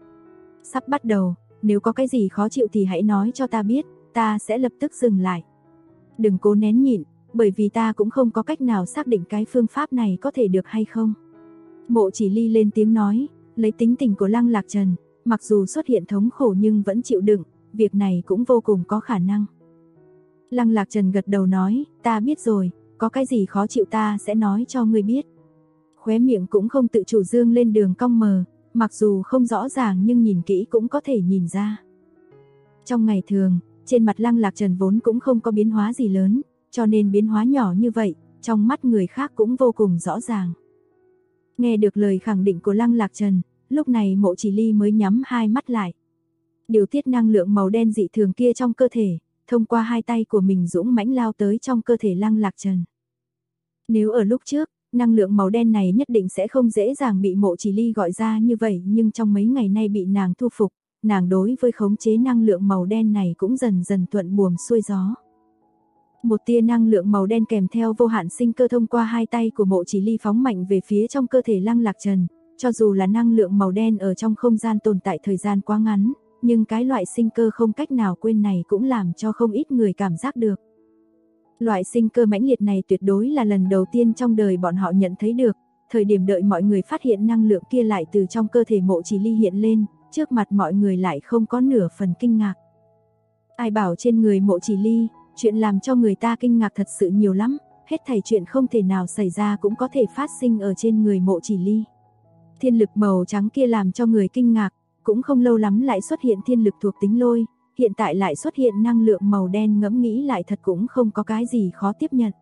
Sắp bắt đầu, nếu có cái gì khó chịu thì hãy nói cho ta biết, ta sẽ lập tức dừng lại. Đừng cố nén nhịn, bởi vì ta cũng không có cách nào xác định cái phương pháp này có thể được hay không. Mộ Chỉ Ly lên tiếng nói, lấy tính tình của Lăng Lạc Trần, mặc dù xuất hiện thống khổ nhưng vẫn chịu đựng, việc này cũng vô cùng có khả năng. Lăng Lạc Trần gật đầu nói, ta biết rồi, có cái gì khó chịu ta sẽ nói cho ngươi biết. Khóe miệng cũng không tự chủ dương lên đường cong mờ, mặc dù không rõ ràng nhưng nhìn kỹ cũng có thể nhìn ra. Trong ngày thường, trên mặt Lăng Lạc Trần vốn cũng không có biến hóa gì lớn, cho nên biến hóa nhỏ như vậy, trong mắt người khác cũng vô cùng rõ ràng. Nghe được lời khẳng định của Lăng Lạc Trần, lúc này Mộ Chỉ Ly mới nhắm hai mắt lại. Điều tiết năng lượng màu đen dị thường kia trong cơ thể, thông qua hai tay của mình dũng mãnh lao tới trong cơ thể Lăng Lạc Trần. Nếu ở lúc trước, năng lượng màu đen này nhất định sẽ không dễ dàng bị Mộ Chỉ Ly gọi ra như vậy, nhưng trong mấy ngày nay bị nàng thu phục, nàng đối với khống chế năng lượng màu đen này cũng dần dần thuận buồm xuôi gió. Một tia năng lượng màu đen kèm theo vô hạn sinh cơ thông qua hai tay của Mộ Chỉ Ly phóng mạnh về phía trong cơ thể Lăng Lạc Trần, cho dù là năng lượng màu đen ở trong không gian tồn tại thời gian quá ngắn, nhưng cái loại sinh cơ không cách nào quên này cũng làm cho không ít người cảm giác được. Loại sinh cơ mãnh liệt này tuyệt đối là lần đầu tiên trong đời bọn họ nhận thấy được, thời điểm đợi mọi người phát hiện năng lượng kia lại từ trong cơ thể Mộ Chỉ Ly hiện lên, trước mặt mọi người lại không có nửa phần kinh ngạc. Ai bảo trên người Mộ Chỉ Ly, chuyện làm cho người ta kinh ngạc thật sự nhiều lắm, hết thảy chuyện không thể nào xảy ra cũng có thể phát sinh ở trên người Mộ Chỉ Ly. Thiên lực màu trắng kia làm cho người kinh ngạc, cũng không lâu lắm lại xuất hiện thiên lực thuộc tính lôi, hiện tại lại xuất hiện năng lượng màu đen, ngẫm nghĩ lại thật cũng không có cái gì khó tiếp nhận.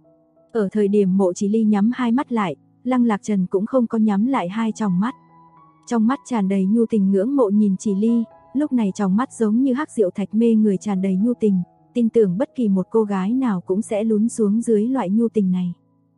Ở thời điểm Mộ Chỉ Ly nhắm hai mắt lại, Lăng Lạc Trần cũng không có nhắm lại hai tròng mắt. Trong mắt tràn đầy nhu tình ngưỡng mộ nhìn Chỉ Ly, lúc này trong mắt giống như hắc diệu thạch mê người tràn đầy nhu tình, tin tưởng bất kỳ một cô gái nào cũng sẽ lún xuống dưới loại nhu tình này.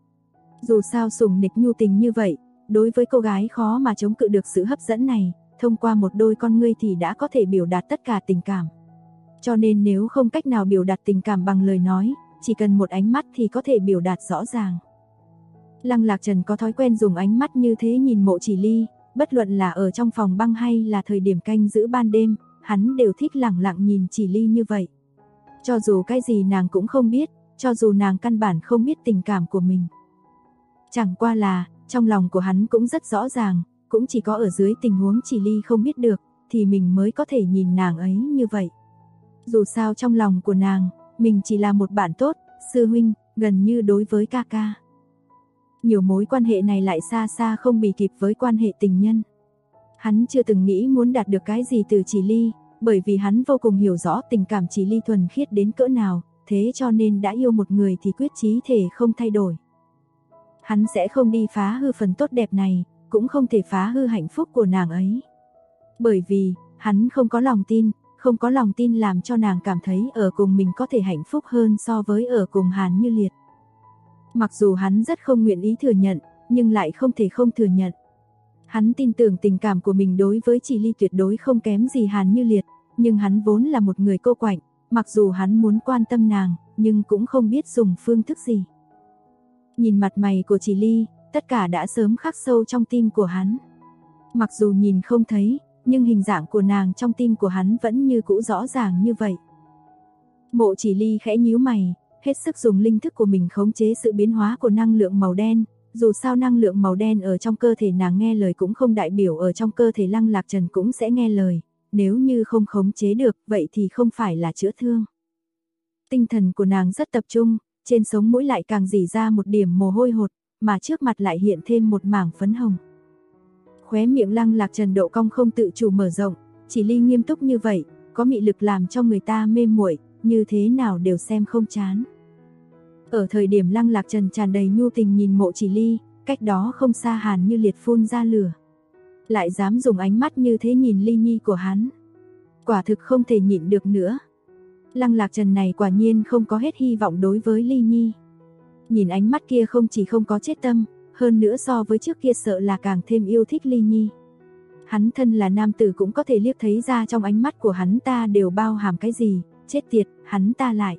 Dù sao sủng nịch nhu tình như vậy, đối với cô gái khó mà chống cự được sự hấp dẫn này, thông qua một đôi con ngươi thì đã có thể biểu đạt tất cả tình cảm. Cho nên nếu không cách nào biểu đạt tình cảm bằng lời nói, chỉ cần một ánh mắt thì có thể biểu đạt rõ ràng. Lăng Lạc Trần có thói quen dùng ánh mắt như thế nhìn Mộ Chỉ Ly, bất luận là ở trong phòng băng hay là thời điểm canh giữ ban đêm, hắn đều thích lẳng lặng nhìn Chỉ Ly như vậy. Cho dù cái gì nàng cũng không biết, cho dù nàng căn bản không biết tình cảm của mình. Chẳng qua là, trong lòng của hắn cũng rất rõ ràng, cũng chỉ có ở dưới tình huống Chỉ Ly không biết được, thì mình mới có thể nhìn nàng ấy như vậy. Dù sao trong lòng của nàng, mình chỉ là một bạn tốt, sư huynh, gần như đối với ca ca. Nhiều mối quan hệ này lại xa xa không bì kịp với quan hệ tình nhân. Hắn chưa từng nghĩ muốn đạt được cái gì từ Chỉ Ly, bởi vì hắn vô cùng hiểu rõ tình cảm Chỉ Ly thuần khiết đến cỡ nào, thế cho nên đã yêu một người thì quyết chí thể không thay đổi. Hắn sẽ không đi phá hư phần tốt đẹp này, cũng không thể phá hư hạnh phúc của nàng ấy. Bởi vì, hắn không có lòng tin, không có lòng tin làm cho nàng cảm thấy ở cùng mình có thể hạnh phúc hơn so với ở cùng Hàn Như Liệt. Mặc dù hắn rất không nguyện ý thừa nhận, nhưng lại không thể không thừa nhận. Hắn tin tưởng tình cảm của mình đối với Chỉ Ly tuyệt đối không kém gì Hàn Như Liệt, nhưng hắn vốn là một người cô quạnh, mặc dù hắn muốn quan tâm nàng, nhưng cũng không biết dùng phương thức gì. Nhìn mặt mày của Chỉ Ly, tất cả đã sớm khắc sâu trong tim của hắn. Mặc dù nhìn không thấy, nhưng hình dạng của nàng trong tim của hắn vẫn như cũ rõ ràng như vậy. Mộ Chỉ Ly khẽ nhíu mày, hết sức dùng linh thức của mình khống chế sự biến hóa của năng lượng màu đen. Dù sao năng lượng màu đen ở trong cơ thể nàng nghe lời cũng không đại biểu ở trong cơ thể Lăng Lạc Trần cũng sẽ nghe lời. Nếu như không khống chế được, vậy thì không phải là chữa thương. Tinh thần của nàng rất tập trung, trên sống mũi lại càng rỉ ra một điểm mồ hôi hột, mà trước mặt lại hiện thêm một mảng phấn hồng. Khóe miệng Lăng Lạc Trần độ cong không tự chủ mở rộng, Chỉ Ly nghiêm túc như vậy, có mị lực làm cho người ta mê muội, như thế nào đều xem không chán. Ở thời điểm Lăng Lạc Trần tràn đầy nhu tình nhìn Mộ Chỉ Ly, cách đó không xa Hàn Như Liệt phun ra lửa. Lại dám dùng ánh mắt như thế nhìn Ly Nhi của hắn. Quả thực không thể nhịn được nữa. Lăng Lạc Trần này quả nhiên không có hết hy vọng đối với Ly Nhi. Nhìn ánh mắt kia không chỉ không có chết tâm, hơn nữa so với trước kia sợ là càng thêm yêu thích Ly Nhi. Hắn thân là nam tử cũng có thể liếc thấy ra trong ánh mắt của hắn ta đều bao hàm cái gì, chết tiệt, hắn ta lại.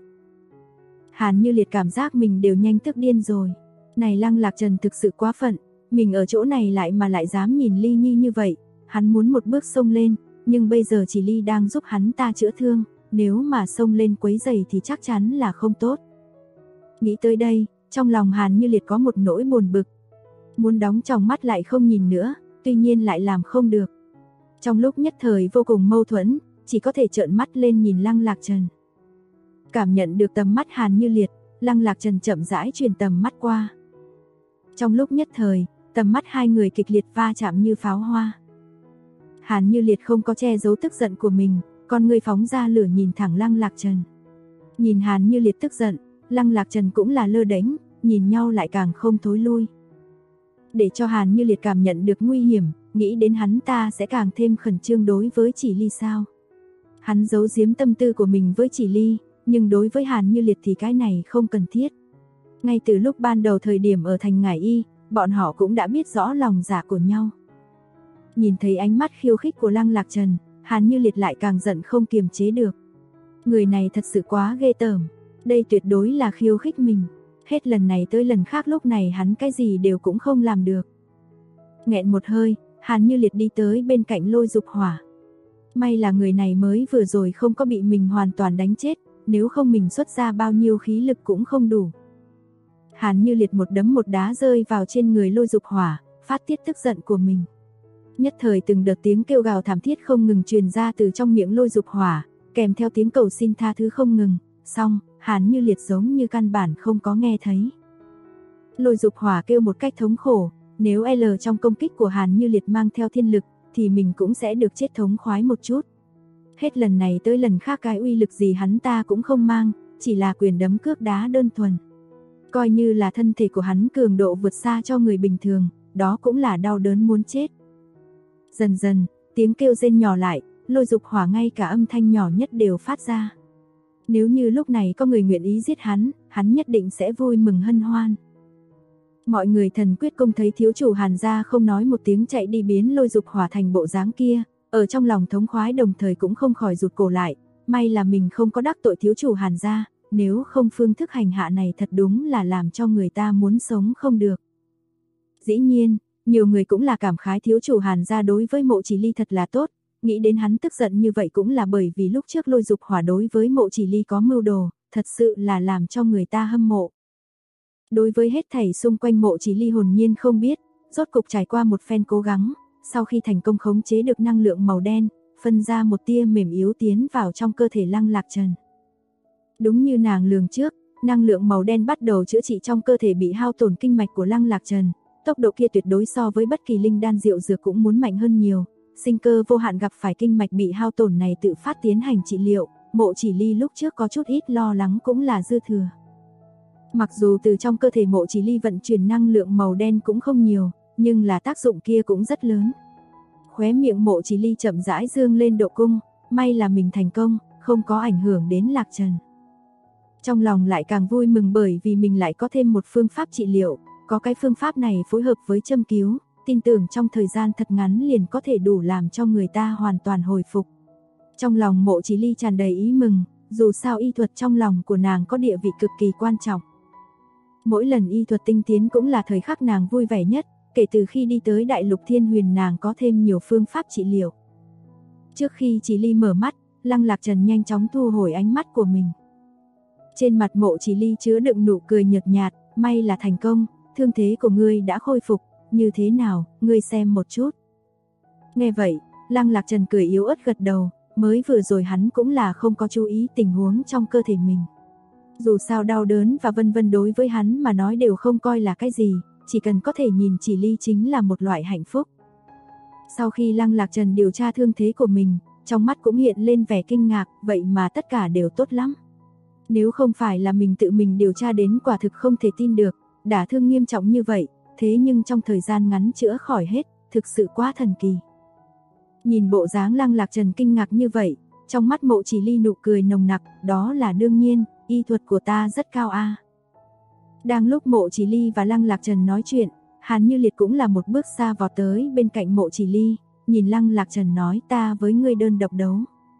Hàn Như Liệt cảm giác mình đều nhanh tức điên rồi. Này Lăng Lạc Trần thực sự quá phận, mình ở chỗ này lại dám nhìn Ly Nhi như vậy, hắn muốn một bước xông lên, nhưng bây giờ Chỉ Ly đang giúp hắn ta chữa thương, nếu mà xông lên quấy rầy thì chắc chắn là không tốt. Nghĩ tới đây, trong lòng Hàn Như Liệt có một nỗi buồn bực. Muốn đóng tròng mắt lại không nhìn nữa, tuy nhiên lại làm không được. Trong lúc nhất thời vô cùng mâu thuẫn, chỉ có thể trợn mắt lên nhìn Lăng Lạc Trần. Cảm nhận được tầm mắt Hàn Như Liệt, Lăng Lạc Trần chậm rãi truyền tầm mắt qua. Trong lúc nhất thời, tầm mắt hai người kịch liệt va chạm như pháo hoa. Hàn Như Liệt không có che giấu tức giận của mình, con người phóng ra lửa nhìn thẳng Lăng Lạc Trần. Nhìn Hàn Như Liệt tức giận, Lăng Lạc Trần cũng là lơ đễnh, nhìn nhau lại càng không thối lui. Để cho Hàn Như Liệt cảm nhận được nguy hiểm, nghĩ đến hắn ta sẽ càng thêm khẩn trương đối với Chỉ Ly sao. Hắn giấu giếm tâm tư của mình với Chỉ Ly, nhưng đối với Hàn Như Liệt thì cái này không cần thiết. Ngay từ lúc ban đầu thời điểm ở thành Ngải Y, bọn họ cũng đã biết rõ lòng dạ của nhau. Nhìn thấy ánh mắt khiêu khích của Lăng Lạc Trần, Hàn Như Liệt lại càng giận không kiềm chế được. Người này thật sự quá ghê tởm, đây tuyệt đối là khiêu khích mình. Hết lần này tới lần khác lúc này hắn cái gì đều cũng không làm được. Nghẹn một hơi, Hàn Như Liệt đi tới bên cạnh Lôi Dục Hỏa. May là người này mới vừa rồi không có bị mình hoàn toàn đánh chết, nếu không mình xuất ra bao nhiêu khí lực cũng không đủ. Hàn Như Liệt một đấm một đá rơi vào trên người Lôi Dục Hỏa, phát tiết tức giận của mình. Nhất thời từng đợt tiếng kêu gào thảm thiết không ngừng truyền ra từ trong miệng Lôi Dục Hỏa, kèm theo tiếng cầu xin tha thứ không ngừng. Xong, Hàn Như Liệt giống như căn bản không có nghe thấy. Lôi Dục Hỏa kêu một cách thống khổ, nếu L trong công kích của Hàn Như Liệt mang theo thiên lực, thì mình cũng sẽ được chết thống khoái một chút. Hết lần này tới lần khác cái uy lực gì hắn ta cũng không mang, chỉ là quyền đấm cước đá đơn thuần. Coi như là thân thể của hắn cường độ vượt xa cho người bình thường, đó cũng là đau đớn muốn chết. Dần dần, tiếng kêu rên nhỏ lại, Lôi Dục Hỏa ngay cả âm thanh nhỏ nhất đều phát ra. Nếu như lúc này có người nguyện ý giết hắn nhất định sẽ vui mừng hân hoan. Mọi người Thần Quyết Cung thấy thiếu chủ Hàn gia không nói một tiếng chạy đi biến Lôi Dục Hỏa thành bộ dáng kia, ở trong lòng thống khoái đồng thời cũng không khỏi rụt cổ lại, may là mình không có đắc tội thiếu chủ Hàn gia, nếu không phương thức hành hạ này thật đúng là làm cho người ta muốn sống không được. Dĩ nhiên, nhiều người cũng là cảm khái thiếu chủ Hàn gia đối với Mộ Chỉ Ly thật là tốt, nghĩ đến hắn tức giận như vậy cũng là bởi vì lúc trước Lôi Dục Hỏa đối với Mộ Chỉ Ly có mưu đồ, thật sự là làm cho người ta hâm mộ. Đối với hết thảy xung quanh Mộ Chỉ Ly hồn nhiên không biết, rốt cục trải qua một phen cố gắng, sau khi thành công khống chế được năng lượng màu đen, phân ra một tia mềm yếu tiến vào trong cơ thể Lăng Lạc Trần. Đúng như nàng lường trước, năng lượng màu đen bắt đầu chữa trị trong cơ thể bị hao tổn kinh mạch của Lăng Lạc Trần, tốc độ kia tuyệt đối so với bất kỳ linh đan diệu dược cũng muốn mạnh hơn nhiều. Sinh cơ vô hạn gặp phải kinh mạch bị hao tổn này tự phát tiến hành trị liệu, Mộ Chỉ Ly lúc trước có chút ít lo lắng cũng là dư thừa. Mặc dù từ trong cơ thể Mộ Chỉ Ly vận chuyển năng lượng màu đen cũng không nhiều, nhưng là tác dụng kia cũng rất lớn. Khóe miệng Mộ Chỉ Ly chậm rãi dương lên độ cung, may là mình thành công, không có ảnh hưởng đến Lạc Trần. Trong lòng lại càng vui mừng bởi vì mình lại có thêm một phương pháp trị liệu, có cái phương pháp này phối hợp với châm cứu, tin tưởng trong thời gian thật ngắn liền có thể đủ làm cho người ta hoàn toàn hồi phục. Trong lòng Mộ Chỉ Ly tràn đầy ý mừng, dù sao y thuật trong lòng của nàng có địa vị cực kỳ quan trọng. Mỗi lần y thuật tinh tiến cũng là thời khắc nàng vui vẻ nhất, kể từ khi đi tới Đại Lục Thiên Huyền nàng có thêm nhiều phương pháp trị liệu. Trước khi Chỉ Ly mở mắt, Lăng Lạc Trần nhanh chóng thu hồi ánh mắt của mình. Trên mặt Mộ Chỉ Ly chứa đựng nụ cười nhợt nhạt, may là thành công, thương thế của ngươi đã khôi phục, như thế nào, ngươi xem một chút. Nghe vậy, Lăng Lạc Trần cười yếu ớt gật đầu, mới vừa rồi hắn cũng là không có chú ý tình huống trong cơ thể mình. Dù sao đau đớn và vân vân đối với hắn mà nói đều không coi là cái gì, chỉ cần có thể nhìn Chỉ Ly chính là một loại hạnh phúc. Sau khi Lăng Lạc Trần điều tra thương thế của mình, trong mắt cũng hiện lên vẻ kinh ngạc, vậy mà tất cả đều tốt lắm. Nếu không phải là mình tự mình điều tra đến quả thực không thể tin được, đả thương nghiêm trọng như vậy, thế nhưng trong thời gian ngắn chữa khỏi hết, thực sự quá thần kỳ. Nhìn bộ dáng Lăng Lạc Trần kinh ngạc như vậy, trong mắt Mộ Chỉ Ly nụ cười nồng nặc, đó là đương nhiên, y thuật của ta rất cao a. Đang lúc Mộ Chỉ Ly và Lăng Lạc Trần nói chuyện, Hàn Như Liệt cũng là một bước xa vào tới bên cạnh Mộ Chỉ Ly, nhìn Lăng Lạc Trần nói ta với ngươi đơn độc đấu.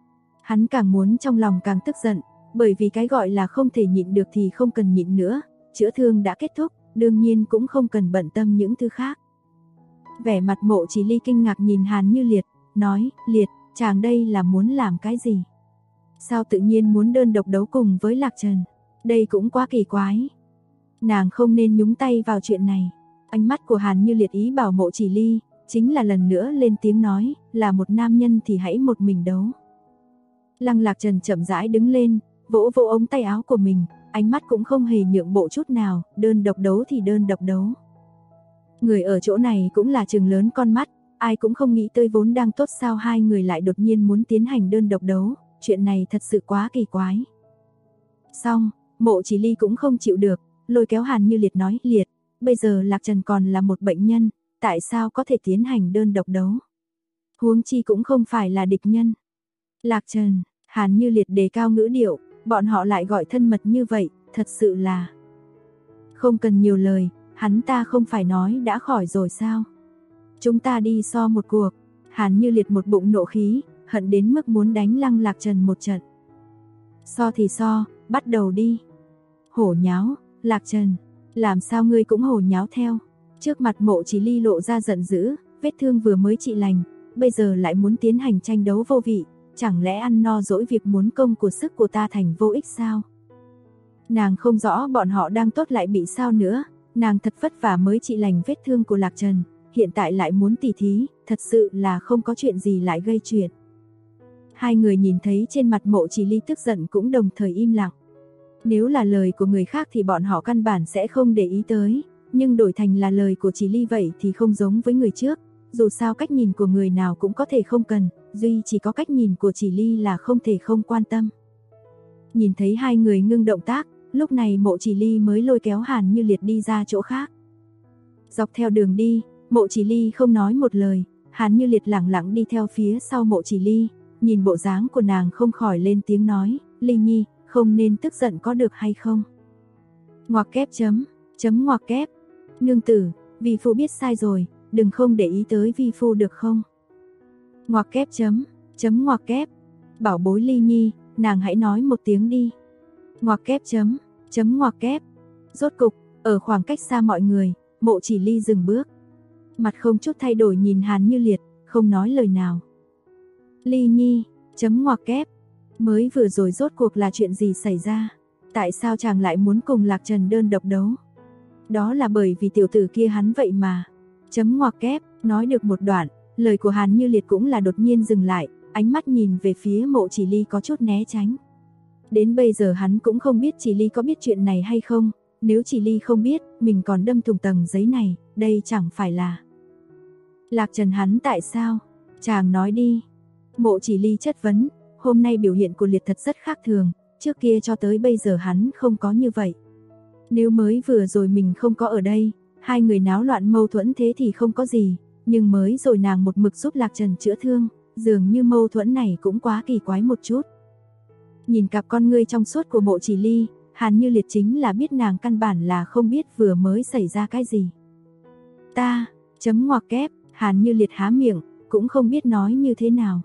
Hắn càng muốn trong lòng càng tức giận, bởi vì cái gọi là không thể nhịn được thì không cần nhịn nữa, chữa thương đã kết thúc, đương nhiên cũng không cần bận tâm những thứ khác. Vẻ mặt Mộ Chỉ Ly kinh ngạc nhìn Hàn Như Liệt, nói, Liệt, chàng đây là muốn làm cái gì? Sao tự nhiên muốn đơn độc đấu cùng với Lạc Trần? Đây cũng quá kỳ quái. Nàng không nên nhúng tay vào chuyện này. Ánh mắt của Hàn Như Liệt ý bảo Mộ Chỉ Ly, chính là lần nữa lên tiếng nói, là một nam nhân thì hãy một mình đấu. Lăng Lạc Trần chậm rãi đứng lên, vỗ vỗ ống tay áo của mình, ánh mắt cũng không hề nhượng bộ chút nào, đơn độc đấu thì đơn độc đấu. Người ở chỗ này cũng là trừng lớn con mắt, ai cũng không nghĩ tới vốn đang tốt sao hai người lại đột nhiên muốn tiến hành đơn độc đấu, chuyện này thật sự quá kỳ quái. Xong, Mộ Chỉ Ly cũng không chịu được, lôi kéo Hàn Như Liệt nói, Liệt, bây giờ Lạc Trần còn là một bệnh nhân, tại sao có thể tiến hành đơn độc đấu? Huống chi cũng không phải là địch nhân. Lạc Trần, Hàn Như Liệt đề cao ngữ điệu, bọn họ lại gọi thân mật như vậy, thật sự là... Không cần nhiều lời, hắn ta không phải nói đã khỏi rồi sao? Chúng ta đi so một cuộc. Hàn Như Liệt một bụng nộ khí, hận đến mức muốn đánh Lăng Lạc Trần một trận. So thì so, bắt đầu đi. Hổ nháo, Lạc Trần, làm sao ngươi cũng hổ nháo theo? Trước mặt Mộ Chỉ Ly lộ ra giận dữ, vết thương vừa mới trị lành, bây giờ lại muốn tiến hành tranh đấu vô vị, chẳng lẽ ăn no dỗi việc muốn công của sức của ta thành vô ích sao? Nàng không rõ bọn họ đang tốt lại bị sao nữa, nàng thật vất vả mới trị lành vết thương của Lạc Trần, hiện tại lại muốn tỉ thí, thật sự là không có chuyện gì lại gây chuyện. Hai người nhìn thấy trên mặt Mộ Chỉ Ly tức giận cũng đồng thời im lặng. Nếu là lời của người khác thì bọn họ căn bản sẽ không để ý tới, nhưng đổi thành là lời của Chỉ Ly vậy thì không giống với người trước, dù sao cách nhìn của người nào cũng có thể không cần, duy chỉ có cách nhìn của Chỉ Ly là không thể không quan tâm. Nhìn thấy hai người ngưng động tác, lúc này Mộ Chỉ Ly mới lôi kéo Hàn Như Liệt đi ra chỗ khác. Dọc theo đường đi, Mộ Chỉ Ly không nói một lời, Hàn Như Liệt lẳng lặng đi theo phía sau Mộ Chỉ Ly, nhìn bộ dáng của nàng không khỏi lên tiếng nói, Ly Nhi, không nên tức giận có được hay không? Ngoặc kép chấm ngoặc kép, nương tử, vi phu biết sai rồi, đừng không để ý tới vi phu được không? Ngoặc kép chấm ngoặc kép, bảo bối Ly Nhi, nàng hãy nói một tiếng đi. Ngoặc kép chấm ngoặc kép, rốt cục, ở khoảng cách xa mọi người, Mộ Chỉ Ly dừng bước. Mặt không chút thay đổi nhìn Hàn Như Liệt, không nói lời nào. Ly Nhi, chấm ngoặc kép, mới vừa rồi rốt cuộc là chuyện gì xảy ra? Tại sao chàng lại muốn cùng Lạc Trần đơn độc đấu? Đó là bởi vì tiểu tử kia hắn vậy mà. Chấm ngoặc kép, nói được một đoạn, lời của Hàn Như Liệt cũng là đột nhiên dừng lại, ánh mắt nhìn về phía Mộ Chỉ Ly có chút né tránh. Đến bây giờ hắn cũng không biết Chỉ Ly có biết chuyện này hay không, nếu Chỉ Ly không biết, mình còn đâm thủng tầng giấy này, đây chẳng phải là... Lạc Trần hắn tại sao? Chàng nói đi. Mộ Chỉ Ly chất vấn, hôm nay biểu hiện của Liệt thật rất khác thường, trước kia cho tới bây giờ hắn không có như vậy. Nếu mới vừa rồi mình không có ở đây, hai người náo loạn mâu thuẫn thế thì không có gì, nhưng mới rồi nàng một mực giúp Lạc Trần chữa thương, dường như mâu thuẫn này cũng quá kỳ quái một chút. Nhìn cặp con ngươi trong suốt của Mộ Chỉ Ly, Hàn Như Liệt chính là biết nàng căn bản là không biết vừa mới xảy ra cái gì. Ta, chấm ngoặc kép, Hàn Như Liệt há miệng, cũng không biết nói như thế nào.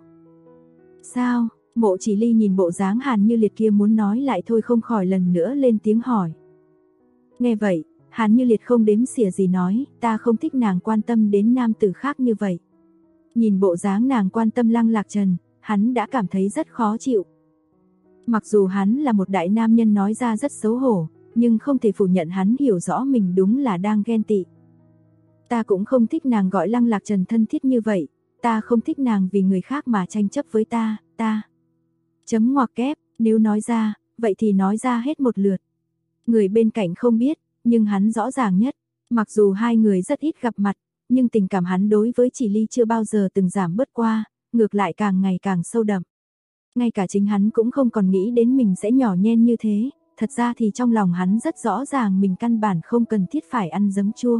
Sao? Mộ Chỉ Ly nhìn bộ dáng Hàn Như Liệt kia muốn nói lại thôi không khỏi lần nữa lên tiếng hỏi. Nghe vậy, Hàn Như Liệt không đếm xỉa gì nói, ta không thích nàng quan tâm đến nam tử khác như vậy. Nhìn bộ dáng nàng quan tâm Lăng Lạc Trần, hắn đã cảm thấy rất khó chịu. Mặc dù hắn là một đại nam nhân nói ra rất xấu hổ, nhưng không thể phủ nhận hắn hiểu rõ mình đúng là đang ghen tị. Ta cũng không thích nàng gọi Lăng Lạc Trần thân thiết như vậy, ta không thích nàng vì người khác mà tranh chấp với ta. Chấm ngoặc kép, nếu nói ra, vậy thì nói ra hết một lượt. Người bên cạnh không biết, nhưng hắn rõ ràng nhất. Mặc dù hai người rất ít gặp mặt, nhưng tình cảm hắn đối với Chỉ Ly chưa bao giờ từng giảm bớt qua, ngược lại càng ngày càng sâu đậm. Ngay cả chính hắn cũng không còn nghĩ đến mình sẽ nhỏ nhen như thế, thật ra thì trong lòng hắn rất rõ ràng mình căn bản không cần thiết phải ăn giấm chua.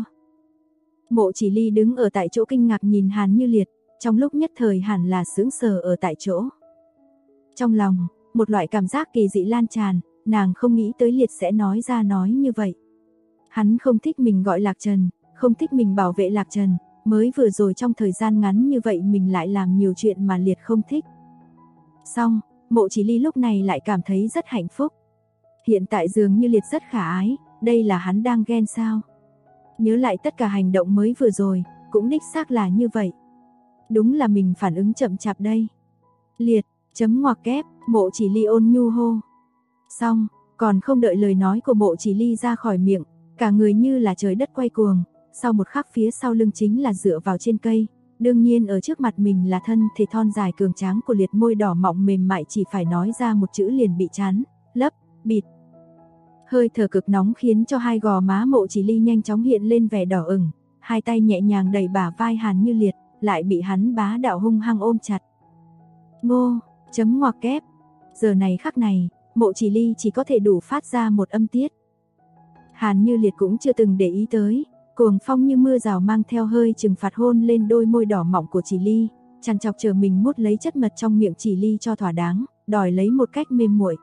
Mộ Chỉ Ly đứng ở tại chỗ kinh ngạc nhìn Hàn Như Liệt, trong lúc nhất thời hẳn là sững sờ ở tại chỗ. Trong lòng, một loại cảm giác kỳ dị lan tràn, nàng không nghĩ tới Liệt sẽ nói ra nói như vậy. Hắn không thích mình gọi Lạc Trần, không thích mình bảo vệ Lạc Trần, mới vừa rồi trong thời gian ngắn như vậy mình lại làm nhiều chuyện mà Liệt không thích. Xong, Mộ Chỉ Ly lúc này lại cảm thấy rất hạnh phúc. Hiện tại dường như Liệt rất khả ái, đây là hắn đang ghen sao? Nhớ lại tất cả hành động mới vừa rồi, cũng đích xác là như vậy. Đúng là mình phản ứng chậm chạp đây. Liệt, chấm ngoặc kép, Mộ Chỉ Ly ôn nhu hô. Xong, còn không đợi lời nói của Mộ Chỉ Ly ra khỏi miệng, cả người như là trời đất quay cuồng, sau một khắc phía sau lưng chính là dựa vào trên cây. Đương nhiên ở trước mặt mình là thân thể thon dài cường tráng của Liệt, môi đỏ mọng mềm mại chỉ phải nói ra một chữ liền bị chán, lấp, bịt. Hơi thở cực nóng khiến cho hai gò má Mộ Chỉ Ly nhanh chóng hiện lên vẻ đỏ ửng, hai tay nhẹ nhàng đẩy bả vai Hàn Như Liệt, lại bị hắn bá đạo hung hăng ôm chặt. Ngô, chấm ngoặc kép. Giờ này khắc này, Mộ Chỉ Ly chỉ có thể đủ phát ra một âm tiết. Hàn Như Liệt cũng chưa từng để ý tới, cuồng phong như mưa rào mang theo hơi trừng phạt hôn lên đôi môi đỏ mọng của Chỉ Ly, chằn chọc chờ mình mút lấy chất mật trong miệng Chỉ Ly cho thỏa đáng, đòi lấy một cách mềm muội.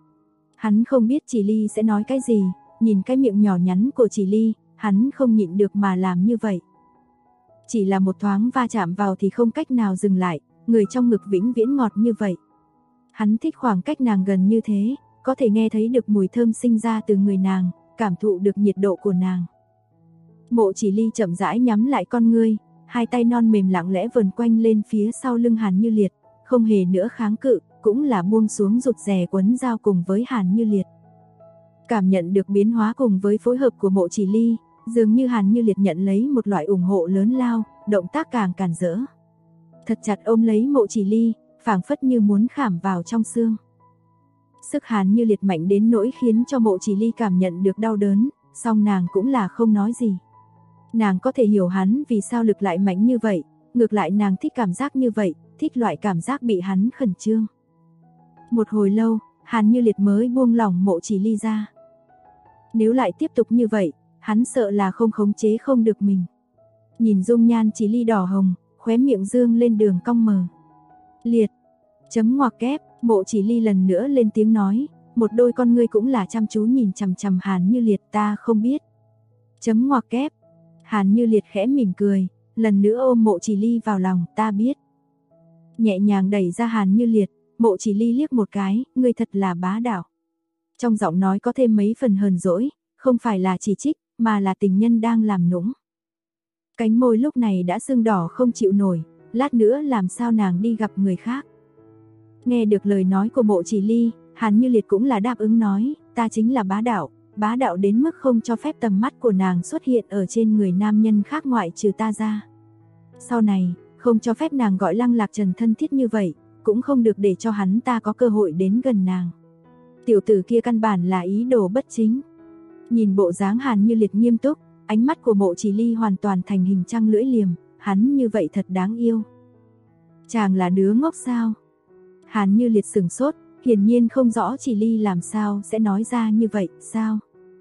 Hắn không biết Chỉ Ly sẽ nói cái gì, nhìn cái miệng nhỏ nhắn của Chỉ Ly, hắn không nhịn được mà làm như vậy. Chỉ là một thoáng va chạm vào thì không cách nào dừng lại, người trong ngực vĩnh viễn ngọt như vậy. Hắn thích khoảng cách nàng gần như thế, có thể nghe thấy được mùi thơm sinh ra từ người nàng, cảm thụ được nhiệt độ của nàng. Mộ Chỉ Ly chậm rãi nhắm lại con ngươi, hai tay non mềm lặng lẽ vờn quanh lên phía sau lưng Hàn Như Liệt, không hề nữa kháng cự, cũng là buông xuống rụt rè quấn dao cùng với Hàn Như Liệt. Cảm nhận được biến hóa cùng với phối hợp của Mộ Chỉ Ly, dường như Hàn Như Liệt nhận lấy một loại ủng hộ lớn lao, động tác càng càn rỡ. Thật chặt ôm lấy Mộ Chỉ Ly, phảng phất như muốn khảm vào trong xương. Sức Hàn Như Liệt mạnh đến nỗi khiến cho Mộ Chỉ Ly cảm nhận được đau đớn, song nàng cũng là không nói gì. Nàng có thể hiểu hắn vì sao lực lại mạnh như vậy, ngược lại nàng thích cảm giác như vậy, thích loại cảm giác bị hắn khẩn trương. Một hồi lâu, Hàn Như Liệt mới buông lỏng Mộ Chỉ Ly ra. Nếu lại tiếp tục như vậy, hắn sợ là không khống chế không được mình. Nhìn dung nhan Chỉ Ly đỏ hồng, khóe miệng dương lên đường cong mờ. Liệt, chấm ngoặc kép, Mộ Chỉ Ly lần nữa lên tiếng nói, một đôi con ngươi cũng là chăm chú nhìn chằm chằm Hàn Như Liệt, ta không biết. Chấm ngoặc kép, Hàn Như Liệt khẽ mỉm cười, lần nữa ôm Mộ Chỉ Ly vào lòng, ta biết. Nhẹ nhàng đẩy ra Hàn Như Liệt, Mộ Chỉ Ly liếc một cái, ngươi thật là bá đạo. Trong giọng nói có thêm mấy phần hờn dỗi, không phải là chỉ trích, mà là tình nhân đang làm nũng. Cánh môi lúc này đã sưng đỏ không chịu nổi, lát nữa làm sao nàng đi gặp người khác. Nghe được lời nói của Mộ Chỉ Ly, Hàn Như Liệt cũng là đáp ứng nói, ta chính là bá đạo đến mức không cho phép tầm mắt của nàng xuất hiện ở trên người nam nhân khác ngoại trừ ta ra. Sau này, không cho phép nàng gọi Lăng Lạc Trần thân thiết như vậy, cũng không được để cho hắn ta có cơ hội đến gần nàng. Tiểu tử kia căn bản là ý đồ bất chính. Nhìn bộ dáng Hàn Như Liệt nghiêm túc, ánh mắt của Mộ Chỉ Ly hoàn toàn thành hình trăng lưỡi liềm, hắn như vậy thật đáng yêu. Chàng là đứa ngốc sao? Hàn Như Liệt sửng sốt, hiển nhiên không rõ Chỉ Ly làm sao sẽ nói ra như vậy, sao?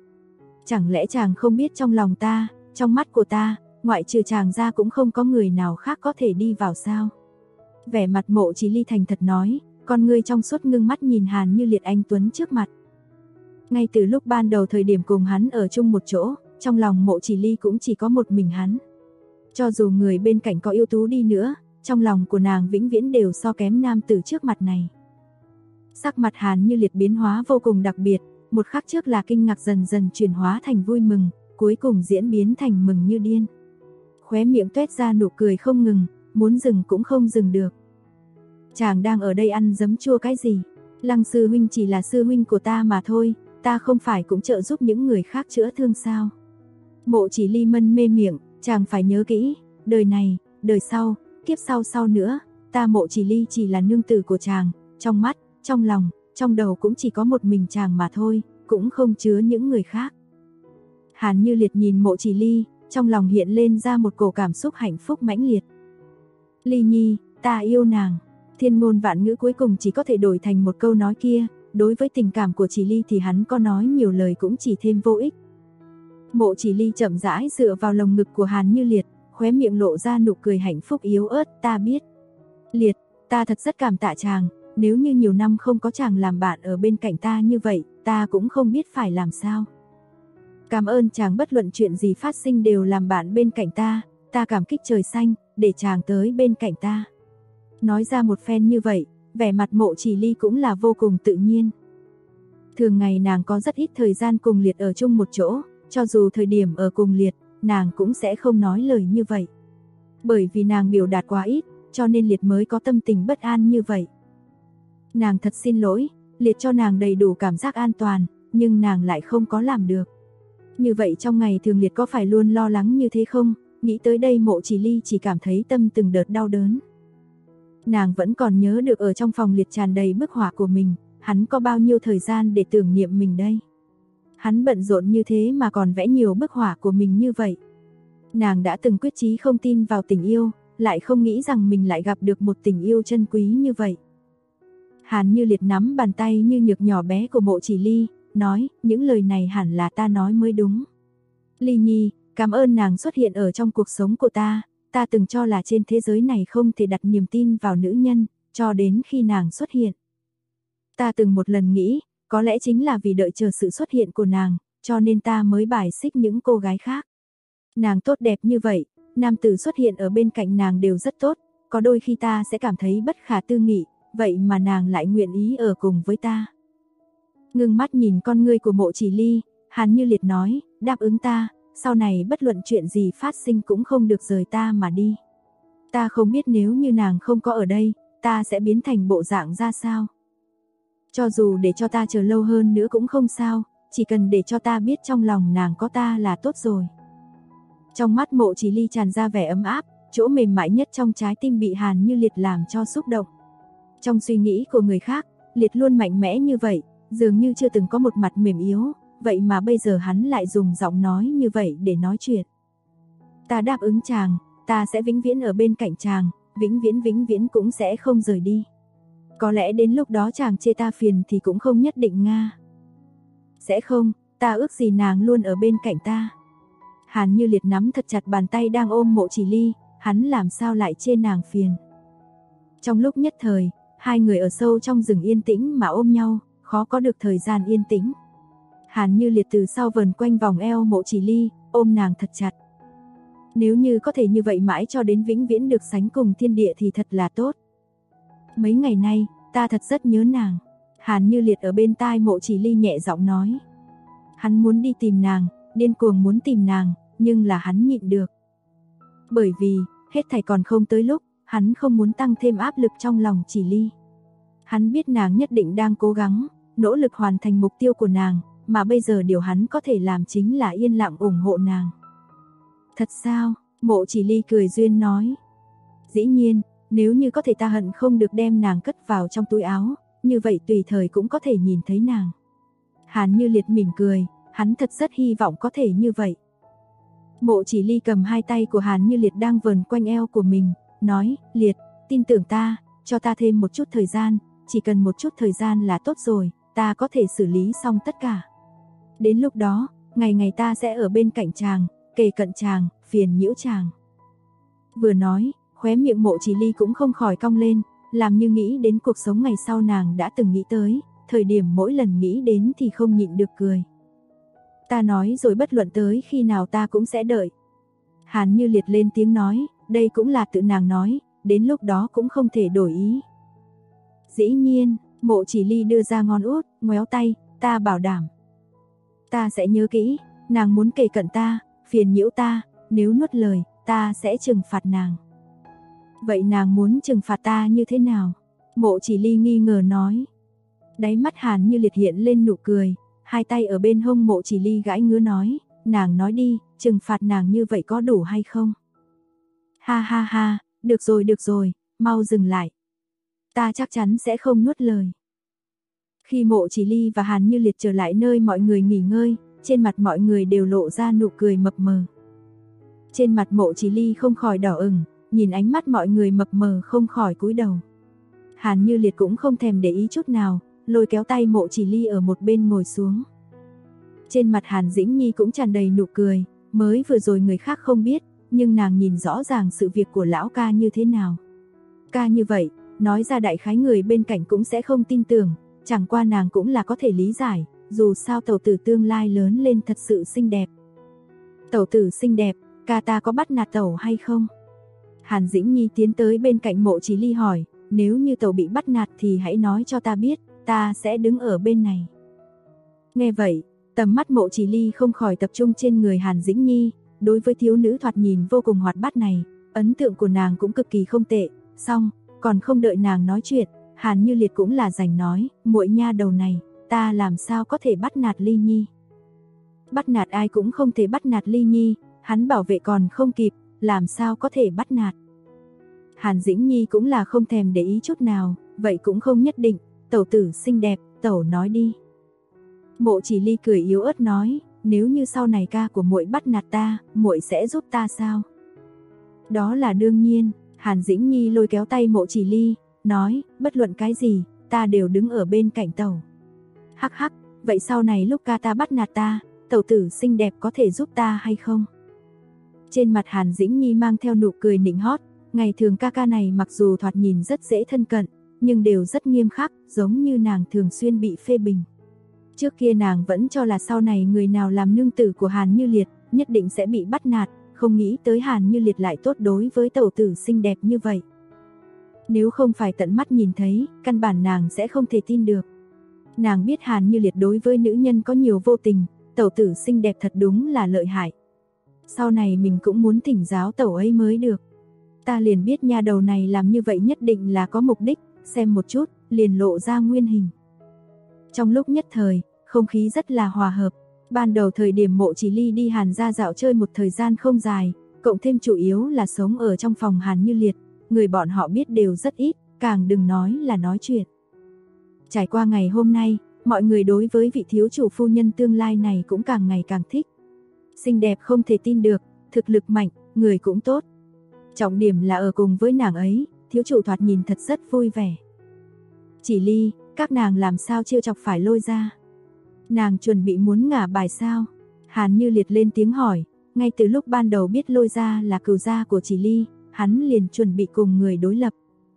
Chẳng lẽ chàng không biết trong lòng ta, trong mắt của ta, ngoại trừ chàng ra cũng không có người nào khác có thể đi vào sao? Vẻ mặt Mộ Chỉ Ly thành thật nói, con ngươi trong suốt ngưng mắt nhìn Hàn Như Liệt anh tuấn trước mặt. Ngay từ lúc ban đầu thời điểm cùng hắn ở chung một chỗ, trong lòng Mộ Chỉ Ly cũng chỉ có một mình hắn. Cho dù người bên cạnh có ưu tú đi nữa, trong lòng của nàng vĩnh viễn đều so kém nam tử trước mặt này. Sắc mặt Hàn Như Liệt biến hóa vô cùng đặc biệt, một khắc trước là kinh ngạc dần dần chuyển hóa thành vui mừng, cuối cùng diễn biến thành mừng như điên. Khóe miệng tuét ra nụ cười không ngừng, muốn dừng cũng không dừng được. Chàng đang ở đây ăn giấm chua cái gì? Lăng sư huynh chỉ là sư huynh của ta mà thôi, ta không phải cũng trợ giúp những người khác chữa thương sao? Mộ Chỉ Ly mân mê miệng, chàng phải nhớ kỹ, đời này, đời sau, kiếp sau sau nữa, ta Mộ Chỉ Ly chỉ là nương tử của chàng, trong mắt, trong lòng, trong đầu cũng chỉ có một mình chàng mà thôi, cũng không chứa những người khác. Hàn Như Liệt nhìn Mộ Chỉ Ly, trong lòng hiện lên ra một cổ cảm xúc hạnh phúc mãnh liệt. Ly Nhi, ta yêu nàng. Thiên ngôn vạn ngữ cuối cùng chỉ có thể đổi thành một câu nói kia, đối với tình cảm của Chỉ Ly thì hắn có nói nhiều lời cũng chỉ thêm vô ích. Mộ Chỉ Ly chậm rãi dựa vào lồng ngực của Hàn Như Liệt, khóe miệng lộ ra nụ cười hạnh phúc yếu ớt, ta biết. Liệt, ta thật rất cảm tạ chàng, nếu như nhiều năm không có chàng làm bạn ở bên cạnh ta như vậy, ta cũng không biết phải làm sao. Cảm ơn chàng bất luận chuyện gì phát sinh đều làm bạn bên cạnh ta cảm kích trời xanh, để chàng tới bên cạnh ta. Nói ra một phen như vậy, vẻ mặt Mộ Chỉ Ly cũng là vô cùng tự nhiên. Thường ngày nàng có rất ít thời gian cùng Liệt ở chung một chỗ, cho dù thời điểm ở cùng Liệt, nàng cũng sẽ không nói lời như vậy. Bởi vì nàng biểu đạt quá ít, cho nên Liệt mới có tâm tình bất an như vậy. Nàng thật xin lỗi, Liệt cho nàng đầy đủ cảm giác an toàn, nhưng nàng lại không có làm được. Như vậy trong ngày thường Liệt có phải luôn lo lắng như thế không? Nghĩ tới đây Mộ Chỉ Ly chỉ cảm thấy tâm từng đợt đau đớn. Nàng vẫn còn nhớ được ở trong phòng Liệt tràn đầy bức họa của mình, hắn có bao nhiêu thời gian để tưởng niệm mình đây? Hắn bận rộn như thế mà còn vẽ nhiều bức họa của mình như vậy. Nàng đã từng quyết chí không tin vào tình yêu, lại không nghĩ rằng mình lại gặp được một tình yêu chân quý như vậy. Hàn Như Liệt nắm bàn tay như nhược nhỏ bé của Mộ Chỉ Ly, nói, những lời này hẳn là ta nói mới đúng. Ly Nhi, cảm ơn nàng xuất hiện ở trong cuộc sống của ta từng cho là trên thế giới này không thể đặt niềm tin vào nữ nhân, cho đến khi nàng xuất hiện. Ta từng một lần nghĩ, có lẽ chính là vì đợi chờ sự xuất hiện của nàng, cho nên ta mới bài xích những cô gái khác. Nàng tốt đẹp như vậy, nam tử xuất hiện ở bên cạnh nàng đều rất tốt, có đôi khi ta sẽ cảm thấy bất khả tư nghị, vậy mà nàng lại nguyện ý ở cùng với ta. Ngưng mắt nhìn con ngươi của Mộ Chỉ Ly, Hàn Như Liệt nói, đáp ứng ta, sau này bất luận chuyện gì phát sinh cũng không được rời ta mà đi. Ta không biết nếu như nàng không có ở đây, ta sẽ biến thành bộ dạng ra sao. Cho dù để cho ta chờ lâu hơn nữa cũng không sao, chỉ cần để cho ta biết trong lòng nàng có ta là tốt rồi. Trong mắt Mộ Chỉ Ly tràn ra vẻ ấm áp, chỗ mềm mại nhất trong trái tim bị Hàn Như Liệt làm cho xúc động. Trong suy nghĩ của người khác, Liệt luôn mạnh mẽ như vậy, dường như chưa từng có một mặt mềm yếu, vậy mà bây giờ hắn lại dùng giọng nói như vậy để nói chuyện. Ta đáp ứng chàng, ta sẽ vĩnh viễn ở bên cạnh chàng, vĩnh viễn cũng sẽ không rời đi. Có lẽ đến lúc đó chàng chê ta phiền thì cũng không nhất định nga. Sẽ không, ta ước gì nàng luôn ở bên cạnh ta. Hàn Như Liệt nắm thật chặt bàn tay đang ôm Mộ Chỉ Ly, hắn làm sao lại chê nàng phiền. Trong lúc nhất thời, hai người ở sâu trong rừng yên tĩnh mà ôm nhau, khó có được thời gian yên tĩnh. Hàn Như Liệt từ sau vần quanh vòng eo Mộ Chỉ Ly, ôm nàng thật chặt. Nếu như có thể như vậy mãi cho đến vĩnh viễn được sánh cùng thiên địa thì thật là tốt. Mấy ngày nay, ta thật rất nhớ nàng. Hàn Như Liệt ở bên tai Mộ Chỉ Ly nhẹ giọng nói. Hắn muốn đi tìm nàng, điên cuồng muốn tìm nàng, nhưng là hắn nhịn được. Bởi vì, hết thảy còn không tới lúc, hắn không muốn tăng thêm áp lực trong lòng Chỉ Ly. Hắn biết nàng nhất định đang cố gắng, nỗ lực hoàn thành mục tiêu của nàng, mà bây giờ điều hắn có thể làm chính là yên lặng ủng hộ nàng. Thật sao? Mộ Chỉ Ly cười duyên nói. Dĩ nhiên, nếu như có thể ta hận không được đem nàng cất vào trong túi áo, như vậy tùy thời cũng có thể nhìn thấy nàng. Hàn Như Liệt mỉm cười, hắn thật rất hy vọng có thể như vậy. Mộ Chỉ Ly cầm hai tay của Hàn Như Liệt đang vờn quanh eo của mình, nói, Liệt, tin tưởng ta, cho ta thêm một chút thời gian, chỉ cần một chút thời gian là tốt rồi, ta có thể xử lý xong tất cả. Đến lúc đó, ngày ngày ta sẽ ở bên cạnh chàng, kề cận chàng, phiền nhiễu chàng. Vừa nói, khóe miệng Mộ Chỉ Ly cũng không khỏi cong lên, làm như nghĩ đến cuộc sống ngày sau nàng đã từng nghĩ tới, thời điểm mỗi lần nghĩ đến thì không nhịn được cười. Ta nói rồi bất luận tới khi nào ta cũng sẽ đợi. Hàn Như Liệt lên tiếng nói, đây cũng là tự nàng nói, đến lúc đó cũng không thể đổi ý. Dĩ nhiên, Mộ Chỉ Ly đưa ra ngón út, ngoéo tay, ta bảo đảm. Ta sẽ nhớ kỹ, nàng muốn kề cận ta, phiền nhiễu ta, nếu nuốt lời, ta sẽ trừng phạt nàng. Vậy nàng muốn trừng phạt ta như thế nào? Mộ Chỉ Ly nghi ngờ nói. Đáy mắt Hàn Như Liệt hiện lên nụ cười, hai tay ở bên hông Mộ Chỉ Ly gãi ngứa nói, nàng nói đi, trừng phạt nàng như vậy có đủ hay không? Ha ha ha, được rồi, mau dừng lại. Ta chắc chắn sẽ không nuốt lời. Khi Mộ Chỉ Ly và Hàn Như Liệt trở lại nơi mọi người nghỉ ngơi, trên mặt mọi người đều lộ ra nụ cười mập mờ. Trên mặt Mộ Chỉ Ly không khỏi đỏ ửng, nhìn ánh mắt mọi người mập mờ không khỏi cúi đầu. Hàn Như Liệt cũng không thèm để ý chút nào, lôi kéo tay Mộ Chỉ Ly ở một bên ngồi xuống. Trên mặt Hàn Dĩnh Nhi cũng tràn đầy nụ cười, mới vừa rồi người khác không biết, nhưng nàng nhìn rõ ràng sự việc của lão ca như thế nào. Ca như vậy, nói ra đại khái người bên cạnh cũng sẽ không tin tưởng, chẳng qua nàng cũng là có thể lý giải, dù sao tẩu tử tương lai lớn lên thật sự xinh đẹp. Tẩu tử xinh đẹp, ca ta có bắt nạt tẩu hay không? Hàn Dĩnh Nhi tiến tới bên cạnh Mộ Chỉ Ly hỏi, nếu như tẩu bị bắt nạt thì hãy nói cho ta biết, ta sẽ đứng ở bên này. Nghe vậy, tầm mắt Mộ Chỉ Ly không khỏi tập trung trên người Hàn Dĩnh Nhi, đối với thiếu nữ thoạt nhìn vô cùng hoạt bát này, ấn tượng của nàng cũng cực kỳ không tệ, xong, còn không đợi nàng nói chuyện, Hàn Như Liệt cũng là rảnh nói, muội nha đầu này, ta làm sao có thể bắt nạt Ly Nhi? Bắt nạt ai cũng không thể bắt nạt Ly Nhi, hắn bảo vệ còn không kịp, làm sao có thể bắt nạt? Hàn Dĩnh Nhi cũng là không thèm để ý chút nào, vậy cũng không nhất định, tẩu tử xinh đẹp, tẩu nói đi. Mộ Chỉ Ly cười yếu ớt nói, nếu như sau này ca của muội bắt nạt ta, muội sẽ giúp ta sao? Đó là đương nhiên. Hàn Dĩnh Nhi lôi kéo tay Mộ Chỉ Ly, nói, bất luận cái gì, ta đều đứng ở bên cạnh tẩu. Hắc hắc, vậy sau này lúc ca ta bắt nạt ta, tẩu tử xinh đẹp có thể giúp ta hay không? Trên mặt Hàn Dĩnh Nhi mang theo nụ cười nịnh hót, ngày thường ca ca này mặc dù thoạt nhìn rất dễ thân cận, nhưng đều rất nghiêm khắc, giống như nàng thường xuyên bị phê bình. Trước kia nàng vẫn cho là sau này người nào làm nương tử của Hàn Như Liệt, nhất định sẽ bị bắt nạt, không nghĩ tới Hàn Như Liệt lại tốt đối với tẩu tử xinh đẹp như vậy. Nếu không phải tận mắt nhìn thấy, căn bản nàng sẽ không thể tin được. Nàng biết Hàn Như Liệt đối với nữ nhân có nhiều vô tình, tẩu tử xinh đẹp thật đúng là lợi hại. Sau này mình cũng muốn thỉnh giáo tẩu ấy mới được. Ta liền biết nha đầu này làm như vậy nhất định là có mục đích, xem một chút, liền lộ ra nguyên hình. Trong lúc nhất thời, không khí rất là hòa hợp. Ban đầu thời điểm Mộ Chỉ Ly đi Hàn gia dạo chơi một thời gian không dài, cộng thêm chủ yếu là sống ở trong phòng Hàn Như Liệt, người bọn họ biết đều rất ít, càng đừng nói là nói chuyện. Trải qua ngày hôm nay, mọi người đối với vị thiếu chủ phu nhân tương lai này cũng càng ngày càng thích. Xinh đẹp không thể tin được, thực lực mạnh, người cũng tốt. Trọng điểm là ở cùng với nàng ấy, thiếu chủ thoạt nhìn thật rất vui vẻ. Chỉ Ly, các nàng làm sao trêu chọc phải Lôi ra? Nàng chuẩn bị muốn ngả bài sao? Hàn Như Liệt lên tiếng hỏi, ngay từ lúc ban đầu biết Lôi ra là cừu gia của Chỉ Ly, hắn liền chuẩn bị cùng người đối lập.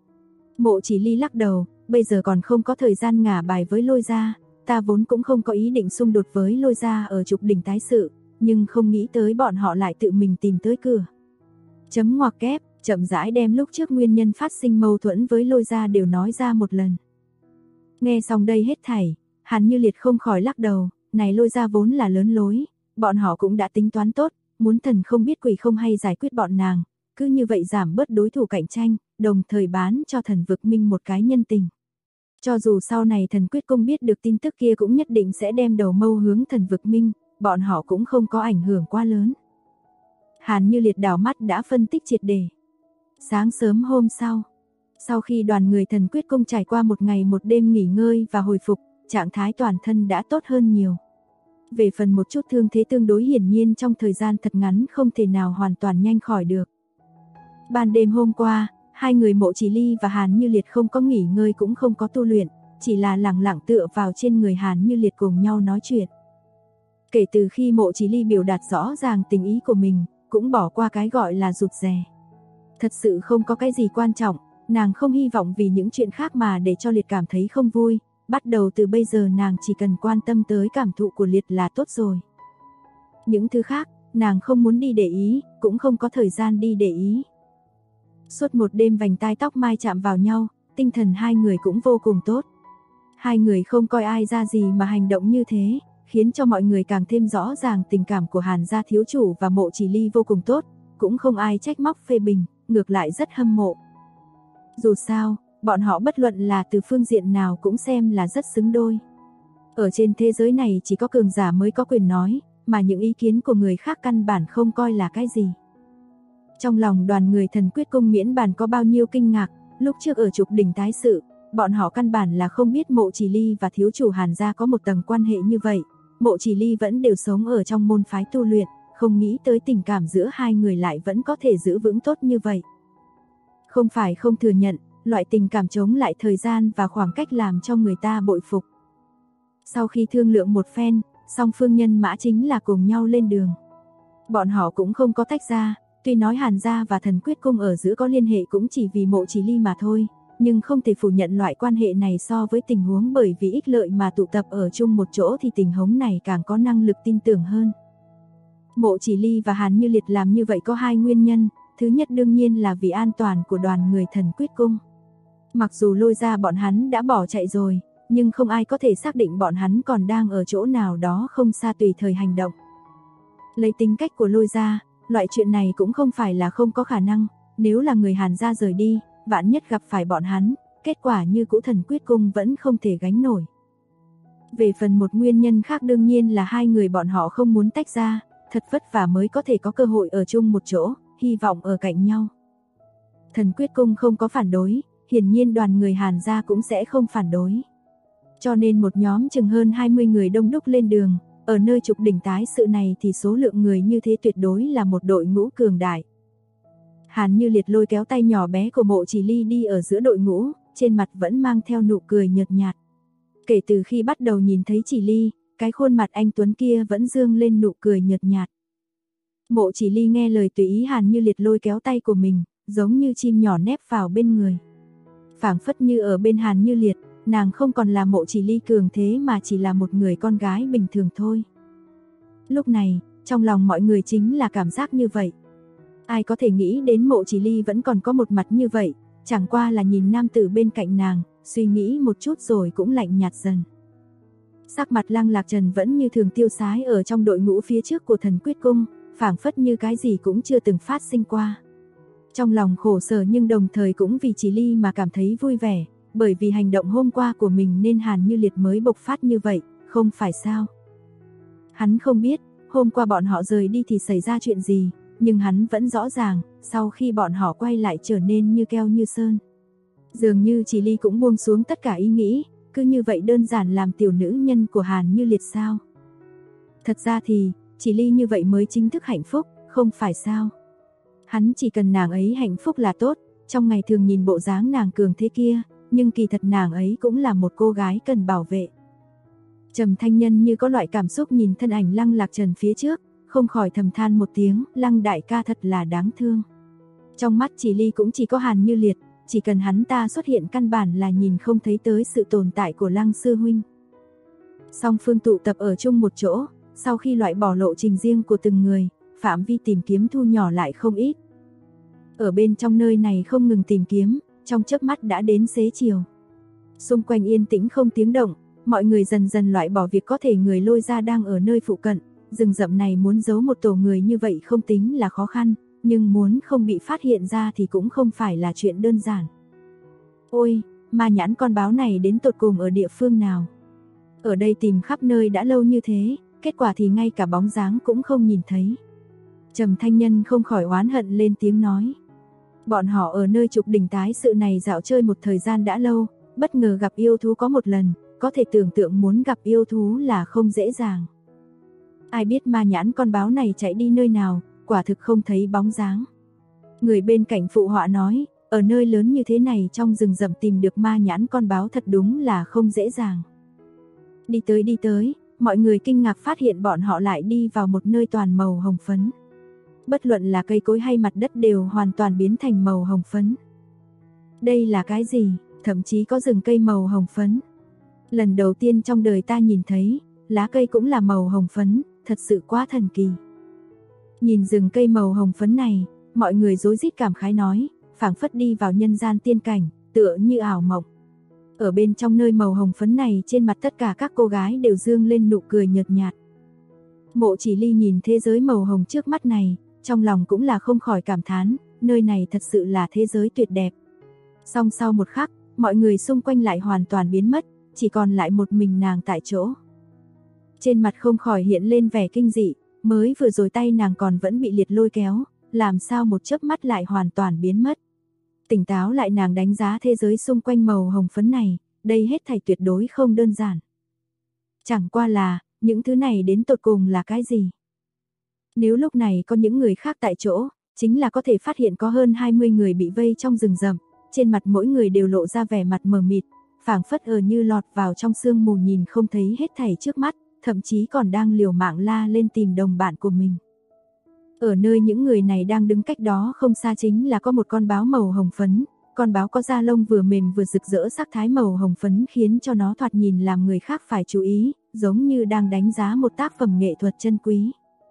Mộ Chỉ Ly lắc đầu, bây giờ còn không có thời gian ngả bài với Lôi ra, ta vốn cũng không có ý định xung đột với Lôi ra ở trục đỉnh tái sự, nhưng không nghĩ tới bọn họ lại tự mình tìm tới cửa. Chấm ngoặc kép, chậm rãi đem lúc trước nguyên nhân phát sinh mâu thuẫn với Lôi ra đều nói ra một lần. Nghe xong đây hết thảy, Hàn Như Liệt không khỏi lắc đầu, này Lôi ra vốn là lớn lối, bọn họ cũng đã tính toán tốt, muốn thần không biết quỷ không hay giải quyết bọn nàng, cứ như vậy giảm bớt đối thủ cạnh tranh, đồng thời bán cho Thần Vực Minh một cái nhân tình. Cho dù sau này Thần Quyết Cung biết được tin tức kia cũng nhất định sẽ đem đầu mâu hướng Thần Vực Minh, bọn họ cũng không có ảnh hưởng quá lớn. Hàn Như Liệt đảo mắt đã phân tích triệt để. Sáng sớm hôm sau khi đoàn người Thần Quyết Cung trải qua một ngày một đêm nghỉ ngơi và hồi phục, trạng thái toàn thân đã tốt hơn nhiều. Về phần một chút thương thế tương đối hiển nhiên trong thời gian thật ngắn không thể nào hoàn toàn nhanh khỏi được. Ban đêm hôm qua, hai người Mộ Chỉ Ly và Hàn Như Liệt không có nghỉ ngơi cũng không có tu luyện, chỉ là lẳng lặng tựa vào trên người Hàn Như Liệt cùng nhau nói chuyện. Kể từ khi Mộ Chỉ Ly biểu đạt rõ ràng tình ý của mình, cũng bỏ qua cái gọi là rụt rè. Thật sự không có cái gì quan trọng, nàng không hy vọng vì những chuyện khác mà để cho Liệt cảm thấy không vui, bắt đầu từ bây giờ nàng chỉ cần quan tâm tới cảm thụ của Liệt là tốt rồi. Những thứ khác, nàng không muốn đi để ý, cũng không có thời gian đi để ý. Suốt một đêm vành tai tóc mai chạm vào nhau, tinh thần hai người cũng vô cùng tốt. Hai người không coi ai ra gì mà hành động như thế, khiến cho mọi người càng thêm rõ ràng tình cảm của Hàn gia thiếu chủ và Mộ Chỉ Ly vô cùng tốt, cũng không ai trách móc phê bình, ngược lại rất hâm mộ. Dù sao, bọn họ bất luận là từ phương diện nào cũng xem là rất xứng đôi. Ở trên thế giới này chỉ có cường giả mới có quyền nói, mà những ý kiến của người khác căn bản không coi là cái gì. Trong lòng đoàn người Thần Quyết Cung miễn bàn có bao nhiêu kinh ngạc, lúc trước ở trục đỉnh tái sự, bọn họ căn bản là không biết Mộ Chỉ Ly và thiếu chủ Hàn gia có một tầng quan hệ như vậy. Mộ Chỉ Ly vẫn đều sống ở trong môn phái tu luyện, không nghĩ tới tình cảm giữa hai người lại vẫn có thể giữ vững tốt như vậy. Không phải không thừa nhận, loại tình cảm chống lại thời gian và khoảng cách làm cho người ta bội phục. Sau khi thương lượng một phen, song phương nhân mã chính là cùng nhau lên đường. Bọn họ cũng không có tách ra, tuy nói Hàn gia và Thần Quyết Cung ở giữa có liên hệ cũng chỉ vì Mộ Chỉ Ly mà thôi, nhưng không thể phủ nhận loại quan hệ này so với tình huống bởi vì ích lợi mà tụ tập ở chung một chỗ thì tình huống này càng có năng lực tin tưởng hơn. Mộ Chỉ Ly và Hàn Như Liệt làm như vậy có hai nguyên nhân, thứ nhất đương nhiên là vì an toàn của đoàn người Thần Quyết Cung. Mặc dù Lôi ra bọn hắn đã bỏ chạy rồi, nhưng không ai có thể xác định bọn hắn còn đang ở chỗ nào đó không xa tùy thời hành động. Lấy tính cách của Lôi ra, loại chuyện này cũng không phải là không có khả năng, nếu là người Hàn gia rời đi, vạn nhất gặp phải bọn hắn, kết quả như cũ Thần Quyết Cung vẫn không thể gánh nổi. Về phần một nguyên nhân khác đương nhiên là hai người bọn họ không muốn tách ra, thật vất vả mới có thể có cơ hội ở chung một chỗ, hy vọng ở cạnh nhau. Thần Quyết Cung không có phản đối, hiển nhiên đoàn người Hàn gia cũng sẽ không phản đối. Cho nên một nhóm chừng hơn 20 người đông đúc lên đường, ở nơi trục đỉnh tái sự này thì số lượng người như thế tuyệt đối là một đội ngũ cường đại. Hàn Như Liệt lôi kéo tay nhỏ bé của Mộ Chỉ Ly đi ở giữa đội ngũ, trên mặt vẫn mang theo nụ cười nhợt nhạt. Kể từ khi bắt đầu nhìn thấy Chỉ Ly, cái khuôn mặt anh tuấn kia vẫn dương lên nụ cười nhợt nhạt. Mộ Chỉ Ly nghe lời tùy ý Hàn Như Liệt lôi kéo tay của mình, giống như chim nhỏ nép vào bên người. Phảng phất như ở bên Hàn Như Liệt, nàng không còn là Mộ Chỉ Ly cường thế mà chỉ là một người con gái bình thường thôi. Lúc này, trong lòng mọi người chính là cảm giác như vậy. Ai có thể nghĩ đến Mộ Chỉ Ly vẫn còn có một mặt như vậy, chẳng qua là nhìn nam tử bên cạnh nàng, suy nghĩ một chút rồi cũng lạnh nhạt dần. Sắc mặt Lăng Lạc Trần vẫn như thường tiêu sái ở trong đội ngũ phía trước của Thần Quyết Cung, phảng phất như cái gì cũng chưa từng phát sinh qua. Trong lòng khổ sở nhưng đồng thời cũng vì Chỉ Ly mà cảm thấy vui vẻ, bởi vì hành động hôm qua của mình nên Hàn Như Liệt mới bộc phát như vậy, không phải sao? Hắn không biết, hôm qua bọn họ rời đi thì xảy ra chuyện gì, nhưng hắn vẫn rõ ràng, sau khi bọn họ quay lại trở nên như keo như sơn. Dường như Chỉ Ly cũng buông xuống tất cả ý nghĩ, cứ như vậy đơn giản làm tiểu nữ nhân của Hàn Như Liệt sao? Thật ra thì, Chỉ Ly như vậy mới chính thức hạnh phúc, không phải sao? Hắn chỉ cần nàng ấy hạnh phúc là tốt, trong ngày thường nhìn bộ dáng nàng cường thế kia, nhưng kỳ thật nàng ấy cũng là một cô gái cần bảo vệ. Trầm Thanh Nhân như có loại cảm xúc nhìn thân ảnh Lăng Lạc Trần phía trước, không khỏi thầm than một tiếng, Lăng đại ca thật là đáng thương. Trong mắt Chỉ Ly cũng chỉ có Hàn Như Liệt, chỉ cần hắn ta xuất hiện căn bản là nhìn không thấy tới sự tồn tại của Lăng sư huynh. Song phương tụ tập ở chung một chỗ, sau khi loại bỏ lộ trình riêng của từng người, phạm vi tìm kiếm thu nhỏ lại không ít. Ở bên trong nơi này không ngừng tìm kiếm, trong chớp mắt đã đến xế chiều. Xung quanh yên tĩnh không tiếng động, mọi người dần dần loại bỏ việc có thể người lôi ra đang ở nơi phụ cận. Rừng rậm này muốn giấu một tổ người như vậy không tính là khó khăn, nhưng muốn không bị phát hiện ra thì cũng không phải là chuyện đơn giản. Ôi, ma nhãn con báo này đến tột cùng ở địa phương nào? Ở đây tìm khắp nơi đã lâu như thế, kết quả thì ngay cả bóng dáng cũng không nhìn thấy. Trầm Thanh Nhân không khỏi oán hận lên tiếng nói. Bọn họ ở nơi trục đỉnh tái sự này dạo chơi một thời gian đã lâu, bất ngờ gặp yêu thú có một lần, có thể tưởng tượng muốn gặp yêu thú là không dễ dàng. Ai biết ma nhãn con báo này chạy đi nơi nào, quả thực không thấy bóng dáng. Người bên cạnh phụ họa nói, ở nơi lớn như thế này trong rừng rậm tìm được ma nhãn con báo thật đúng là không dễ dàng. Đi tới, mọi người kinh ngạc phát hiện bọn họ lại đi vào một nơi toàn màu hồng phấn. Bất luận là cây cối hay mặt đất đều hoàn toàn biến thành màu hồng phấn. Đây là cái gì? Thậm chí có rừng cây màu hồng phấn. Lần đầu tiên trong đời ta nhìn thấy, lá cây cũng là màu hồng phấn, thật sự quá thần kỳ. Nhìn rừng cây màu hồng phấn này, mọi người rối rít cảm khái nói, phảng phất đi vào nhân gian tiên cảnh, tựa như ảo mộng. Ở bên trong nơi màu hồng phấn này, trên mặt tất cả các cô gái đều dương lên nụ cười nhợt nhạt. Mộ Chỉ Ly nhìn thế giới màu hồng trước mắt này, trong lòng cũng là không khỏi cảm thán, nơi này thật sự là thế giới tuyệt đẹp. Song sau một khắc, mọi người xung quanh lại hoàn toàn biến mất, chỉ còn lại một mình nàng tại chỗ. Trên mặt không khỏi hiện lên vẻ kinh dị, mới vừa rồi tay nàng còn vẫn bị liệt lôi kéo, làm sao một chớp mắt lại hoàn toàn biến mất. Tỉnh táo lại nàng đánh giá thế giới xung quanh màu hồng phấn này, đây hết thảy tuyệt đối không đơn giản. Chẳng qua là, những thứ này đến tột cùng là cái gì? Nếu lúc này có những người khác tại chỗ, chính là có thể phát hiện có hơn 20 người bị vây trong rừng rậm, trên mặt mỗi người đều lộ ra vẻ mặt mờ mịt, phảng phất như lọt vào trong sương mù nhìn không thấy hết thảy trước mắt, thậm chí còn đang liều mạng la lên tìm đồng bạn của mình. Ở nơi những người này đang đứng cách đó không xa chính là có một con báo màu hồng phấn, con báo có da lông vừa mềm vừa rực rỡ sắc thái màu hồng phấn khiến cho nó thoạt nhìn làm người khác phải chú ý, giống như đang đánh giá một tác phẩm nghệ thuật chân quý.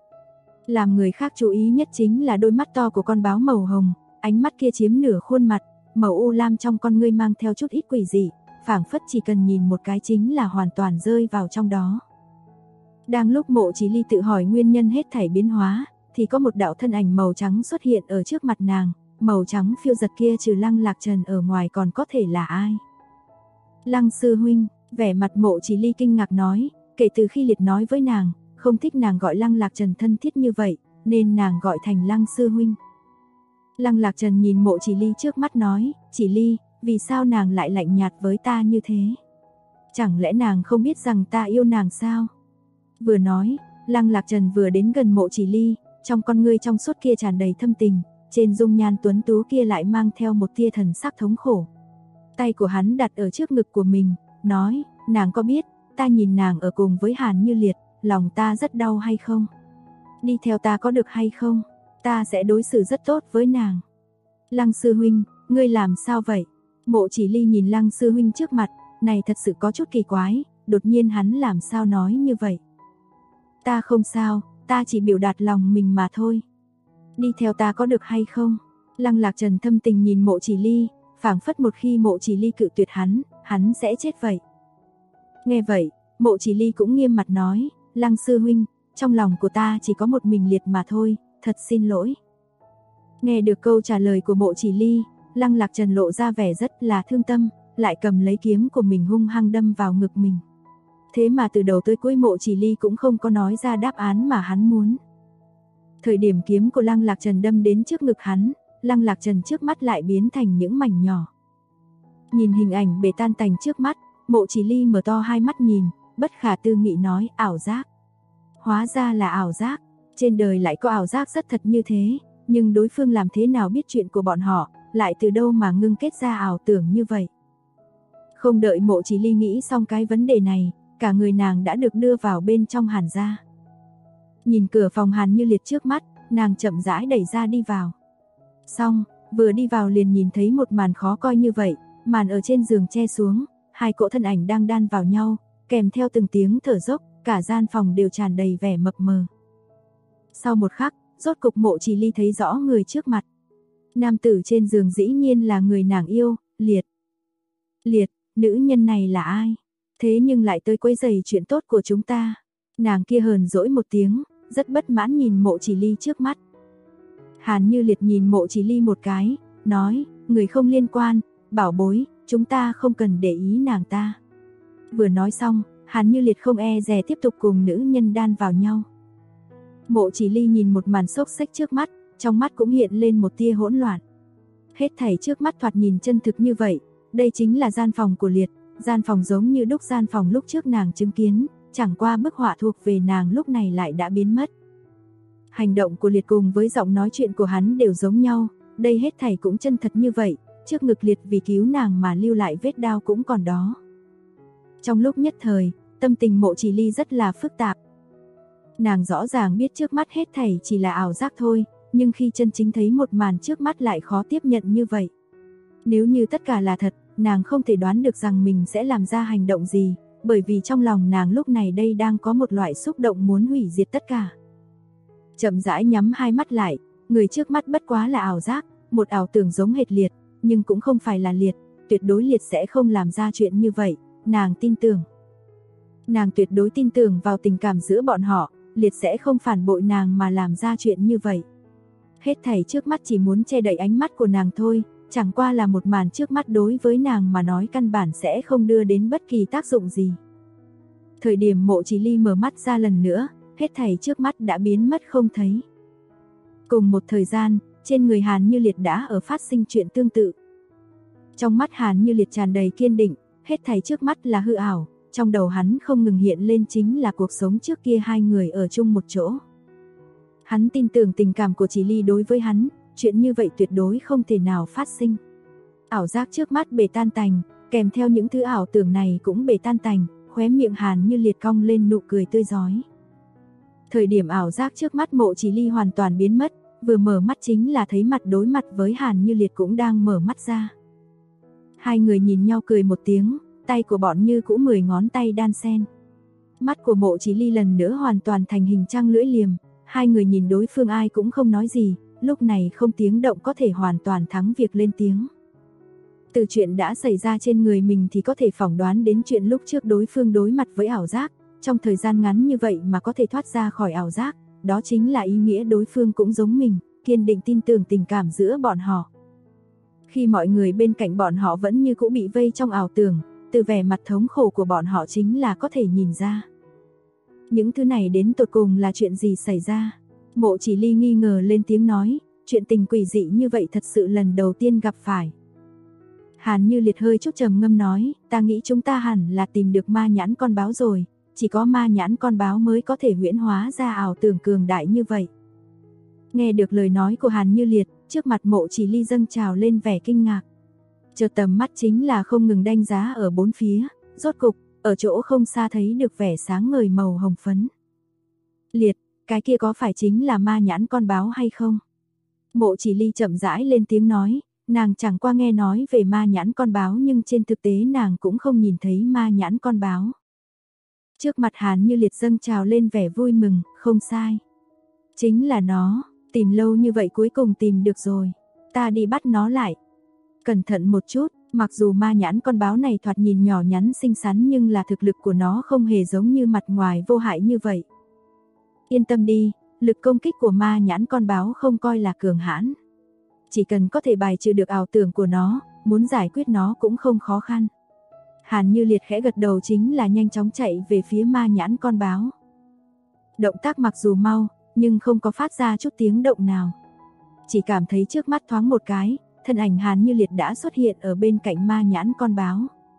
Làm người khác chú ý nhất chính là đôi mắt to của con báo màu hồng, ánh mắt kia chiếm nửa khuôn mặt, màu u lam trong con ngươi mang theo chút ít quỷ dị, phảng phất chỉ cần nhìn một cái chính là hoàn toàn rơi vào trong đó. Đang lúc Mộ Chỉ Ly tự hỏi nguyên nhân hết thảy biến hóa, thì có một đạo thân ảnh màu trắng xuất hiện ở trước mặt nàng, màu trắng phiêu giật kia trừ Lăng Lạc Trần ở ngoài còn có thể là ai? Lăng sư huynh, vẻ mặt Mộ Chỉ Ly kinh ngạc nói, kể từ khi Liệt nói với nàng, không thích nàng gọi Lăng Lạc Trần thân thiết như vậy, nên nàng gọi thành Lăng sư huynh. Lăng Lạc Trần nhìn Mộ Chỉ Ly trước mắt nói, Chỉ Ly, vì sao nàng lại lạnh nhạt với ta như thế? Chẳng lẽ nàng không biết rằng ta yêu nàng sao? Vừa nói, Lăng Lạc Trần vừa đến gần Mộ Chỉ Ly, trong con ngươi trong suốt kia tràn đầy thâm tình, trên dung nhan tuấn tú kia lại mang theo một tia thần sắc thống khổ. Tay của hắn đặt ở trước ngực của mình, nói, nàng có biết, ta nhìn nàng ở cùng với Hàn Như Liệt, lòng ta rất đau hay không? Đi theo ta có được hay không? Ta sẽ đối xử rất tốt với nàng. Lăng sư huynh, ngươi làm sao vậy? Mộ Chỉ Ly nhìn Lăng sư huynh trước mặt, này thật sự có chút kỳ quái, đột nhiên hắn làm sao nói như vậy? Ta không sao, ta chỉ biểu đạt lòng mình mà thôi. Đi theo ta có được hay không? Lăng Lạc Trần thâm tình nhìn Mộ Chỉ Ly, phảng phất một khi Mộ Chỉ Ly cự tuyệt hắn sẽ chết vậy. Nghe vậy, Mộ Chỉ Ly cũng nghiêm mặt nói, Lăng sư huynh, trong lòng của ta chỉ có một mình Liệt mà thôi, thật xin lỗi. Nghe được câu trả lời của Mộ Chỉ Ly, Lăng Lạc Trần lộ ra vẻ rất là thương tâm, lại cầm lấy kiếm của mình hung hăng đâm vào ngực mình. Thế mà từ đầu tới cuối Mộ Chỉ Ly cũng không có nói ra đáp án mà hắn muốn. Thời điểm kiếm của Lăng Lạc Trần đâm đến trước ngực hắn, Lăng Lạc Trần trước mắt lại biến thành những mảnh nhỏ. Nhìn hình ảnh bể tan tành trước mắt, Mộ Chỉ Ly mở to hai mắt nhìn, bất khả tư nghị nói, ảo giác. Hóa ra là ảo giác, trên đời lại có ảo giác rất thật như thế, nhưng đối phương làm thế nào biết chuyện của bọn họ, lại từ đâu mà ngưng kết ra ảo tưởng như vậy. Không đợi Mộ Chỉ Ly nghĩ xong cái vấn đề này, cả người nàng đã được đưa vào bên trong Hàn gia. Nhìn cửa phòng Hàn Như Liệt trước mắt, nàng chậm rãi đẩy ra đi vào. Xong, vừa đi vào liền nhìn thấy một màn khó coi như vậy, màn ở trên giường che xuống, hai cỗ thân ảnh đang đan vào nhau, kèm theo từng tiếng thở dốc, cả gian phòng đều tràn đầy vẻ mập mờ. Sau một khắc, rốt cục Mộ Chỉ Ly thấy rõ người trước mặt. Nam tử trên giường dĩ nhiên là người nàng yêu, Liệt. Liệt, nữ nhân này là ai? Thế nhưng lại tới quấy rầy chuyện tốt của chúng ta. Nàng kia hờn dỗi một tiếng, rất bất mãn nhìn Mộ Chỉ Ly trước mắt. Hàn Như Liệt nhìn Mộ Chỉ Ly một cái, nói, người không liên quan, bảo bối, chúng ta không cần để ý nàng ta. Vừa nói xong, Hàn Như Liệt không e dè tiếp tục cùng nữ nhân đan vào nhau. Mộ Chỉ Ly nhìn một màn xốc xếch trước mắt, trong mắt cũng hiện lên một tia hỗn loạn. Hết thảy trước mắt thoạt nhìn chân thực như vậy, đây chính là gian phòng của Liệt, gian phòng giống như đúc gian phòng lúc trước nàng chứng kiến, chẳng qua bức họa thuộc về nàng lúc này lại đã biến mất. Hành động của Liệt cùng với giọng nói chuyện của hắn đều giống nhau, đây hết thảy cũng chân thật như vậy, trước ngực Liệt vì cứu nàng mà lưu lại vết đao cũng còn đó. Trong lúc nhất thời, tâm tình Mộ Chỉ Ly rất là phức tạp. Nàng rõ ràng biết trước mắt hết thảy chỉ là ảo giác thôi, nhưng khi chân chính thấy một màn trước mắt lại khó tiếp nhận như vậy. Nếu như tất cả là thật, nàng không thể đoán được rằng mình sẽ làm ra hành động gì, bởi vì trong lòng nàng lúc này đây đang có một loại xúc động muốn hủy diệt tất cả. Chậm rãi nhắm hai mắt lại, người trước mắt bất quá là ảo giác, một ảo tưởng giống hệt Liệt, nhưng cũng không phải là Liệt, tuyệt đối Liệt sẽ không làm ra chuyện như vậy, nàng tin tưởng. Nàng tuyệt đối tin tưởng vào tình cảm giữa bọn họ, Liệt sẽ không phản bội nàng mà làm ra chuyện như vậy. Hết thảy trước mắt chỉ muốn che đậy ánh mắt của nàng thôi, chẳng qua là một màn trước mắt đối với nàng mà nói căn bản sẽ không đưa đến bất kỳ tác dụng gì. Thời điểm Mộ Chỉ Ly mở mắt ra lần nữa, hết thảy trước mắt đã biến mất không thấy. Cùng một thời gian, trên người Hàn Như Liệt đã ở phát sinh chuyện tương tự. Trong mắt Hàn Như Liệt tràn đầy kiên định, hết thảy trước mắt là hư ảo, trong đầu hắn không ngừng hiện lên chính là cuộc sống trước kia hai người ở chung một chỗ. Hắn tin tưởng tình cảm của Chỉ Ly đối với hắn, chuyện như vậy tuyệt đối không thể nào phát sinh. Ảo giác trước mắt bể tan tành, kèm theo những thứ ảo tưởng này cũng bể tan tành, khóe miệng Hàn Như Liệt cong lên nụ cười tươi rói. Thời điểm ảo giác trước mắt Mộ Chỉ Ly hoàn toàn biến mất, vừa mở mắt chính là thấy mặt đối mặt với Hàn Như Liệt cũng đang mở mắt ra. Hai người nhìn nhau cười một tiếng, tay của bọn như cũ 10 ngón tay đan xen. Mắt của Mộ Chỉ Ly lần nữa hoàn toàn thành hình trăng lưỡi liềm, hai người nhìn đối phương ai cũng không nói gì, lúc này không tiếng động có thể hoàn toàn thắng việc lên tiếng. Từ chuyện đã xảy ra trên người mình thì có thể phỏng đoán đến chuyện lúc trước đối phương đối mặt với ảo giác, trong thời gian ngắn như vậy mà có thể thoát ra khỏi ảo giác, đó chính là ý nghĩa đối phương cũng giống mình, kiên định tin tưởng tình cảm giữa bọn họ. Khi mọi người bên cạnh bọn họ vẫn như cũ bị vây trong ảo tưởng, từ vẻ mặt thống khổ của bọn họ chính là có thể nhìn ra. Những thứ này đến tột cùng là chuyện gì xảy ra? Mộ Chỉ Ly nghi ngờ lên tiếng nói, chuyện tình quỷ dị như vậy thật sự lần đầu tiên gặp phải. Hàn Như Liệt hơi chút trầm ngâm nói, ta nghĩ chúng ta hẳn là tìm được ma nhãn con báo rồi, chỉ có ma nhãn con báo mới có thể huyễn hóa ra ảo tưởng cường đại như vậy. Nghe được lời nói của Hàn Như Liệt, trước mặt Mộ Chỉ Ly dâng trào lên vẻ kinh ngạc. Chợt tầm mắt chính là không ngừng đánh giá ở bốn phía, rốt cục, ở chỗ không xa thấy được vẻ sáng ngời màu hồng phấn. Liệt, cái kia có phải chính là ma nhãn con báo hay không? Mộ Chỉ Ly chậm rãi lên tiếng nói, nàng chẳng qua nghe nói về ma nhãn con báo nhưng trên thực tế nàng cũng không nhìn thấy ma nhãn con báo. Trước mặt Hàn Như Liệt dâng trào lên vẻ vui mừng, không sai. Chính là nó, tìm lâu như vậy cuối cùng tìm được rồi, ta đi bắt nó lại. Cẩn thận một chút, mặc dù ma nhãn con báo này thoạt nhìn nhỏ nhắn xinh xắn nhưng là thực lực của nó không hề giống như mặt ngoài vô hại như vậy. Yên tâm đi, lực công kích của ma nhãn con báo không coi là cường hãn. Chỉ cần có thể bài trừ được ảo tưởng của nó, muốn giải quyết nó cũng không khó khăn. Hàn Như Liệt khẽ gật đầu chính là nhanh chóng chạy về phía ma nhãn con báo. Động tác mặc dù mau, nhưng không có phát ra chút tiếng động nào. Chỉ cảm thấy trước mắt thoáng một cái, thân ảnh Hàn Như Liệt đã xuất hiện ở bên cạnh ma nhãn con báo.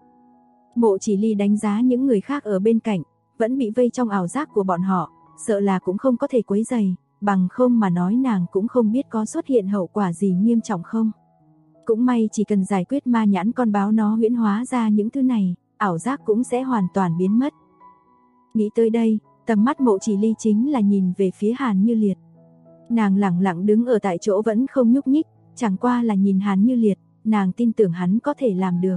Mộ Chỉ Ly đánh giá những người khác ở bên cạnh, vẫn bị vây trong ảo giác của bọn họ, sợ là cũng không có thể quấy rầy, bằng không mà nói nàng cũng không biết có xuất hiện hậu quả gì nghiêm trọng không. Cũng may chỉ cần giải quyết ma nhãn con báo nó huyễn hóa ra những thứ này, ảo giác cũng sẽ hoàn toàn biến mất. Nghĩ tới đây, tầm mắt Mộ Chỉ Ly chính là nhìn về phía Hàn Như Liệt. Nàng lẳng lặng đứng ở tại chỗ vẫn không nhúc nhích, chẳng qua là nhìn Hàn Như Liệt, nàng tin tưởng hắn có thể làm được.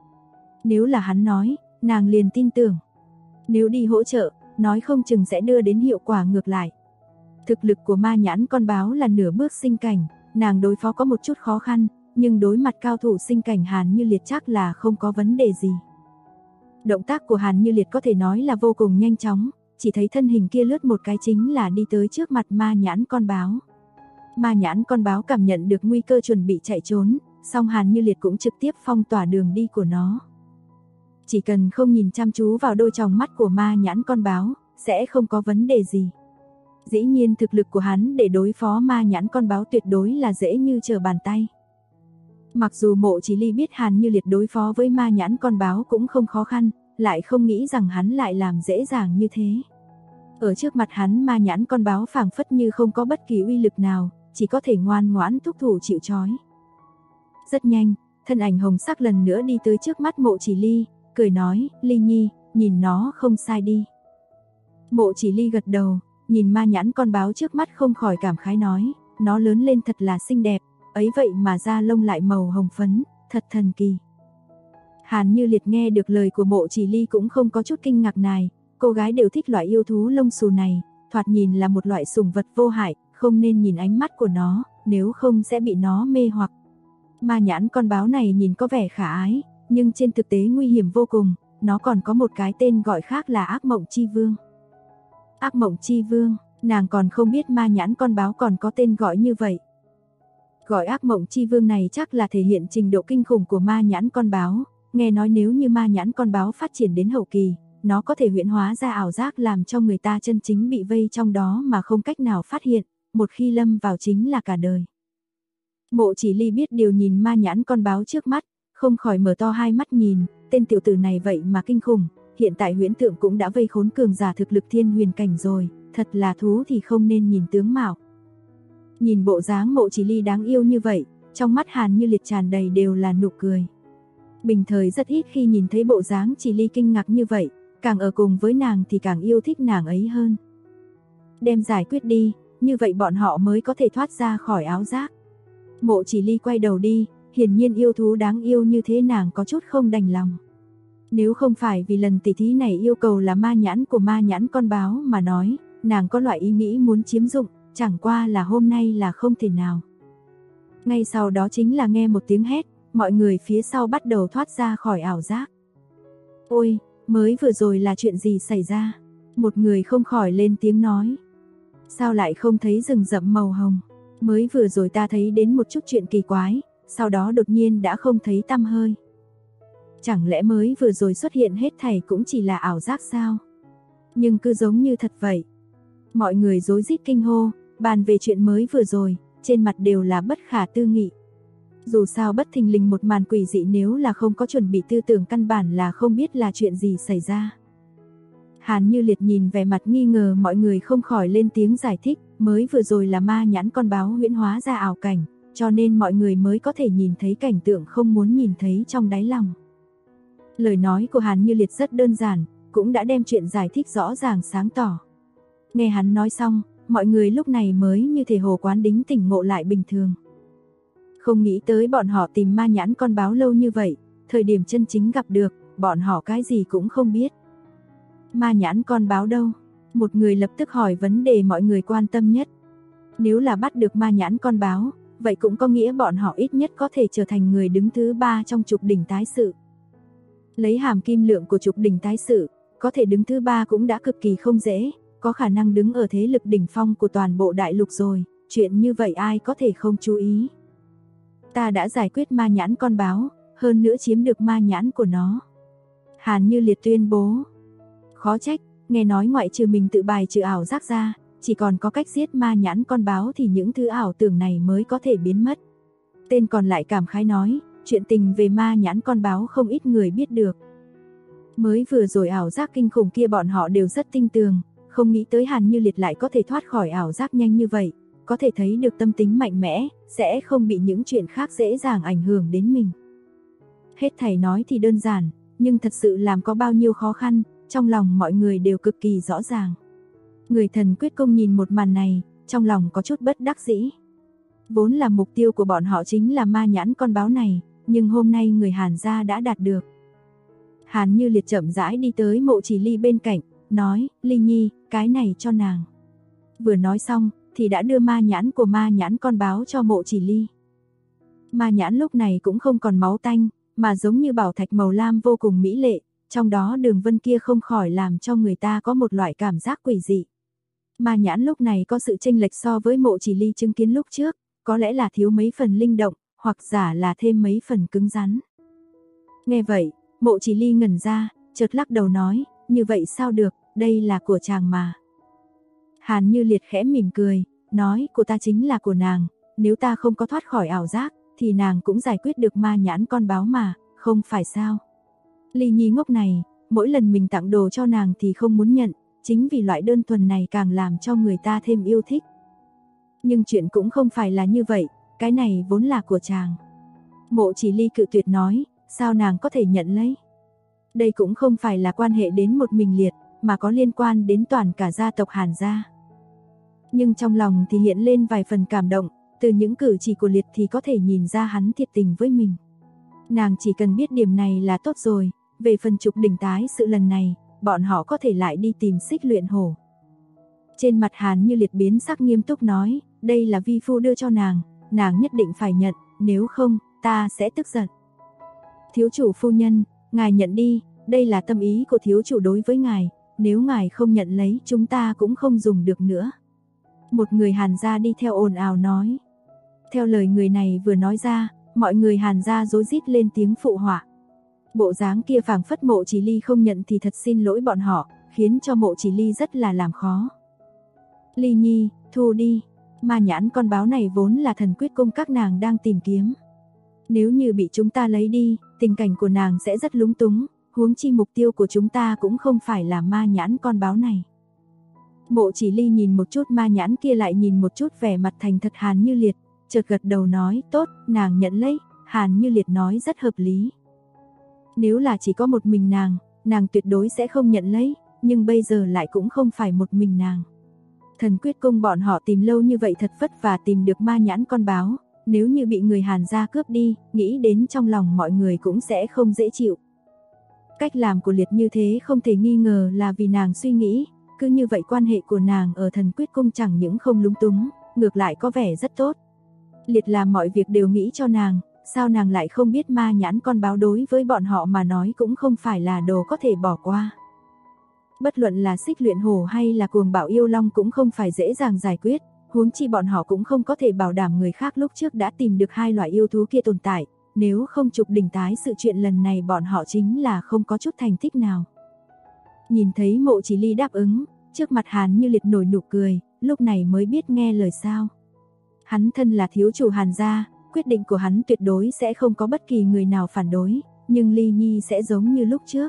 Nếu là hắn nói, nàng liền tin tưởng. Nếu đi hỗ trợ, nói không chừng sẽ đưa đến hiệu quả ngược lại. Thực lực của ma nhãn con báo là nửa bước sinh cảnh, nàng đối phó có một chút khó khăn, nhưng đối mặt cao thủ sinh cảnh Hàn Như Liệt chắc là không có vấn đề gì. Động tác của Hàn Như Liệt có thể nói là vô cùng nhanh chóng, chỉ thấy thân hình kia lướt một cái chính là đi tới trước mặt ma nhãn con báo. Ma nhãn con báo cảm nhận được nguy cơ chuẩn bị chạy trốn, song Hàn Như Liệt cũng trực tiếp phong tỏa đường đi của nó. Chỉ cần không nhìn chăm chú vào đôi tròng mắt của ma nhãn con báo, sẽ không có vấn đề gì. Dĩ nhiên thực lực của hắn để đối phó ma nhãn con báo tuyệt đối là dễ như trở bàn tay. Mặc dù Mộ Chỉ Ly biết Hàn Như Liệt đối phó với ma nhãn con báo cũng không khó khăn, lại không nghĩ rằng hắn lại làm dễ dàng như thế. Ở trước mặt hắn ma nhãn con báo phảng phất như không có bất kỳ uy lực nào, chỉ có thể ngoan ngoãn thúc thủ chịu trói. Rất nhanh, thân ảnh hồng sắc lần nữa đi tới trước mắt Mộ Chỉ Ly, cười nói, Ly Nhi, nhìn nó không sai đi. Mộ Chỉ Ly gật đầu, nhìn ma nhãn con báo trước mắt không khỏi cảm khái nói, nó lớn lên thật là xinh đẹp, ấy vậy mà da lông lại màu hồng phấn, thật thần kỳ. Hàn Như Liệt nghe được lời của Mộ Chỉ Ly cũng không có chút kinh ngạc này, cô gái đều thích loại yêu thú lông xù này, thoạt nhìn là một loại sủng vật vô hại, không nên nhìn ánh mắt của nó, nếu không sẽ bị nó mê hoặc. Ma nhãn con báo này nhìn có vẻ khả ái, nhưng trên thực tế nguy hiểm vô cùng, nó còn có một cái tên gọi khác là Ác Mộng Chi Vương. Ác Mộng Chi Vương, nàng còn không biết ma nhãn con báo còn có tên gọi như vậy. Gọi Ác Mộng Chi Vương này chắc là thể hiện trình độ kinh khủng của ma nhãn con báo, nghe nói nếu như ma nhãn con báo phát triển đến hậu kỳ, nó có thể huyễn hóa ra ảo giác làm cho người ta chân chính bị vây trong đó mà không cách nào phát hiện, một khi lâm vào chính là cả đời. Mộ Chỉ Ly biết điều nhìn ma nhãn con báo trước mắt, không khỏi mở to hai mắt nhìn, tên tiểu tử này vậy mà kinh khủng, hiện tại huyễn tượng cũng đã vây khốn cường giả thực lực thiên huyền cảnh rồi, thật là thú thì không nên nhìn tướng mạo. Nhìn bộ dáng Mộ Chỉ Ly đáng yêu như vậy, trong mắt Hàn Như Liệt tràn đầy đều là nụ cười. Bình thời rất ít khi nhìn thấy bộ dáng Chỉ Ly kinh ngạc như vậy, càng ở cùng với nàng thì càng yêu thích nàng ấy hơn. Đem giải quyết đi, như vậy bọn họ mới có thể thoát ra khỏi áo giác. Mộ Chỉ Ly quay đầu đi, hiển nhiên yêu thú đáng yêu như thế nàng có chút không đành lòng. Nếu không phải vì lần tỉ thí này yêu cầu là ma nhãn của ma nhãn con báo mà nói, nàng có loại ý nghĩ muốn chiếm dụng, chẳng qua là hôm nay là không thể nào. Ngay sau đó chính là nghe một tiếng hét, mọi người phía sau bắt đầu thoát ra khỏi ảo giác. Ôi, mới vừa rồi là chuyện gì xảy ra? Một người không khỏi lên tiếng nói. Sao lại không thấy rừng rậm màu hồng? Mới vừa rồi ta thấy đến một chút chuyện kỳ quái, sau đó đột nhiên đã không thấy tăm hơi. Chẳng lẽ mới vừa rồi xuất hiện hết thảy cũng chỉ là ảo giác sao? Nhưng cứ giống như thật vậy. Mọi người rối rít kinh hô, bàn về chuyện mới vừa rồi, trên mặt đều là bất khả tư nghị. Dù sao bất thình lình một màn quỷ dị nếu là không có chuẩn bị tư tưởng căn bản là không biết là chuyện gì xảy ra. Hàn Như Liệt nhìn vẻ mặt nghi ngờ mọi người không khỏi lên tiếng giải thích, mới vừa rồi là ma nhãn con báo huyễn hóa ra ảo cảnh, cho nên mọi người mới có thể nhìn thấy cảnh tượng không muốn nhìn thấy trong đáy lòng. Lời nói của Hàn Như Liệt rất đơn giản, cũng đã đem chuyện giải thích rõ ràng sáng tỏ. Nghe hắn nói xong, mọi người lúc này mới như thể hồ quán đính tỉnh ngộ lại bình thường. Không nghĩ tới bọn họ tìm ma nhãn con báo lâu như vậy, thời điểm chân chính gặp được, bọn họ cái gì cũng không biết. Ma nhãn con báo đâu? Một người lập tức hỏi vấn đề mọi người quan tâm nhất. Nếu là bắt được ma nhãn con báo, vậy cũng có nghĩa bọn họ ít nhất có thể trở thành người đứng thứ 3 trong trục đỉnh tái sự. Lấy hàm kim lượng của trục đỉnh tái sự, có thể đứng thứ 3 cũng đã cực kỳ không dễ, có khả năng đứng ở thế lực đỉnh phong của toàn bộ đại lục rồi, chuyện như vậy ai có thể không chú ý. Ta đã giải quyết ma nhãn con báo, hơn nữa chiếm được ma nhãn của nó. Hàn Như Liệt tuyên bố. Khó trách, nghe nói ngoại trừ mình tự bài trừ ảo giác ra, chỉ còn có cách giết ma nhãn con báo thì những thứ ảo tưởng này mới có thể biến mất. Tên còn lại cảm khái nói, chuyện tình về ma nhãn con báo không ít người biết được. Mới vừa rồi ảo giác kinh khủng kia bọn họ đều rất tin tưởng, không nghĩ tới Hàn Như Liệt lại có thể thoát khỏi ảo giác nhanh như vậy, có thể thấy được tâm tính mạnh mẽ, sẽ không bị những chuyện khác dễ dàng ảnh hưởng đến mình. Hết thảy nói thì đơn giản, nhưng thật sự làm có bao nhiêu khó khăn, trong lòng mọi người đều cực kỳ rõ ràng. Người Thần Quyết Công nhìn một màn này, trong lòng có chút bất đắc dĩ. Vốn là mục tiêu của bọn họ chính là ma nhãn con báo này, nhưng hôm nay người Hàn gia đã đạt được. Hàn Như Liệt chậm rãi đi tới Mộ Chỉ Ly bên cạnh, nói, Ly Nhi, cái này cho nàng. Vừa nói xong, thì đã đưa ma nhãn của ma nhãn con báo cho Mộ Chỉ Ly. Ma nhãn lúc này cũng không còn máu tanh, mà giống như bảo thạch màu lam vô cùng mỹ lệ, trong đó đường vân kia không khỏi làm cho người ta có một loại cảm giác quỷ dị. Ma nhãn lúc này có sự chênh lệch so với Mộ Chỉ Ly chứng kiến lúc trước, có lẽ là thiếu mấy phần linh động, hoặc giả là thêm mấy phần cứng rắn. Nghe vậy, Mộ Chỉ Ly ngẩn ra, chợt lắc đầu nói, như vậy sao được, đây là của chàng mà. Hàn Như Liệt khẽ mỉm cười, nói, của ta chính là của nàng, nếu ta không có thoát khỏi ảo giác, thì nàng cũng giải quyết được ma nhãn con báo mà, không phải sao. Ly Nhi ngốc này, mỗi lần mình tặng đồ cho nàng thì không muốn nhận, chính vì loại đơn thuần này càng làm cho người ta thêm yêu thích. Nhưng chuyện cũng không phải là như vậy, cái này vốn là của chàng. Mộ Chỉ Ly cự tuyệt nói, sao nàng có thể nhận lấy. Đây cũng không phải là quan hệ đến một mình Liệt, mà có liên quan đến toàn cả gia tộc Hàn gia. Nhưng trong lòng thì hiện lên vài phần cảm động, từ những cử chỉ của Liệt thì có thể nhìn ra hắn thiệt tình với mình. Nàng chỉ cần biết điểm này là tốt rồi, về phần trục đỉnh tái sự lần này, bọn họ có thể lại đi tìm Xích Luyện Hổ. Trên mặt Hàn Như Liệt biến sắc nghiêm túc nói, đây là vi phu đưa cho nàng nhất định phải nhận, nếu không, ta sẽ tức giận. Thiếu chủ phu nhân, ngài nhận đi, đây là tâm ý của thiếu chủ đối với ngài, nếu ngài không nhận lấy chúng ta cũng không dùng được nữa. Một người Hàn gia đi theo ồn ào nói. Theo lời người này vừa nói ra, mọi người Hàn gia rối rít lên tiếng phụ họa. Bộ dáng kia phảng phất Mộ Chỉ Ly không nhận thì thật xin lỗi bọn họ, khiến cho Mộ Chỉ Ly rất là làm khó. Ly Nhi, thu đi, ma nhãn con báo này vốn là Thần Quyết Cung các nàng đang tìm kiếm. Nếu như bị chúng ta lấy đi, tình cảnh của nàng sẽ rất lúng túng, huống chi mục tiêu của chúng ta cũng không phải là ma nhãn con báo này. Mộ Chỉ Ly nhìn một chút ma nhãn kia lại nhìn một chút vẻ mặt thành thật Hàn Như Liệt, chợt gật đầu nói, tốt, nàng nhận lấy. Hàn Như Liệt nói rất hợp lý. Nếu là chỉ có một mình nàng tuyệt đối sẽ không nhận lấy, nhưng bây giờ lại cũng không phải một mình nàng. Thần Quyết Cung bọn họ tìm lâu như vậy thật vất vả tìm được ma nhãn con báo, nếu như bị người Hàn gia cướp đi, nghĩ đến trong lòng mọi người cũng sẽ không dễ chịu. Cách làm của Liệt như thế không thể nghi ngờ là vì nàng suy nghĩ, cứ như vậy quan hệ của nàng ở Thần Quyết Cung chẳng những không lúng túng, ngược lại có vẻ rất tốt. Liệt làm mọi việc đều nghĩ cho nàng, sao nàng lại không biết ma nhãn con báo đối với bọn họ mà nói cũng không phải là đồ có thể bỏ qua. Bất luận là Xích Luyện Hổ hay là Cuồng Bạo Yêu Long cũng không phải dễ dàng giải quyết, huống chi bọn họ cũng không có thể bảo đảm người khác lúc trước đã tìm được hai loại yêu thú kia tồn tại, nếu không trục đỉnh tái sự chuyện lần này bọn họ chính là không có chút thành tích nào. Nhìn thấy Mộ Chỉ Ly đáp ứng, trước mặt Hàn Như Liệt nổi nụ cười, lúc này mới biết nghe lời sao. Hắn thân là thiếu chủ Hàn gia, quyết định của hắn tuyệt đối sẽ không có bất kỳ người nào phản đối, nhưng Ly Nhi sẽ giống như lúc trước.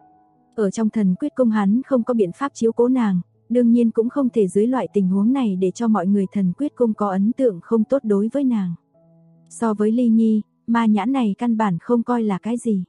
Ở trong Thần Quyết Cung hắn không có biện pháp chiếu cố nàng, đương nhiên cũng không thể dưới loại tình huống này để cho mọi người Thần Quyết Cung có ấn tượng không tốt đối với nàng. So với Ly Nhi, ma nhãn này căn bản không coi là cái gì.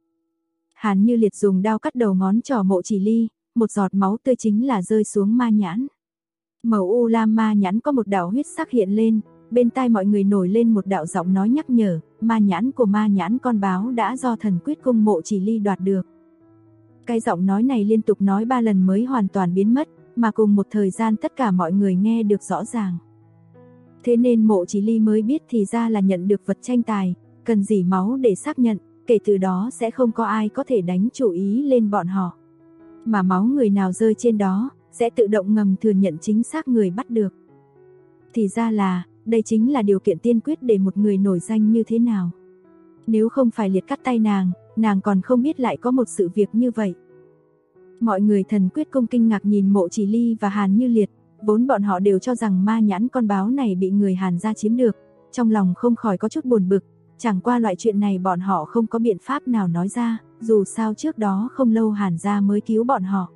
Hàn Như Liệt dùng đao cắt đầu ngón trỏ Mộ Chỉ Ly, một giọt máu tươi chính là rơi xuống ma nhãn. Màu u lam ma nhãn có một đạo huyết sắc hiện lên, bên tai mọi người nổi lên một đạo giọng nói nhắc nhở, ma nhãn của ma nhãn con báo đã do Thần Quyết Cung Mộ Chỉ Ly đoạt được. Cái giọng nói này liên tục nói 3 lần mới hoàn toàn biến mất, mà cùng một thời gian tất cả mọi người nghe được rõ ràng. Thế nên Mộ Chỉ Ly mới biết thì ra là nhận được vật tranh tài, cần dỉ máu để xác nhận, kể từ đó sẽ không có ai có thể đánh chủ ý lên bọn họ. Mà máu người nào rơi trên đó, sẽ tự động ngầm thừa nhận chính xác người bắt được. Thì ra là, đây chính là điều kiện tiên quyết để một người nổi danh như thế nào. Nếu không phải Liệt cắt tay nàng còn không biết lại có một sự việc như vậy. Mọi người Thần Quyết Cung kinh ngạc nhìn Mộ Chỉ Ly và Hàn Như Liệt, vốn bọn họ đều cho rằng ma nhãn con báo này bị người Hàn gia chiếm được, trong lòng không khỏi có chút buồn bực, chẳng qua loại chuyện này bọn họ không có biện pháp nào nói ra, dù sao trước đó không lâu Hàn gia mới cứu bọn họ.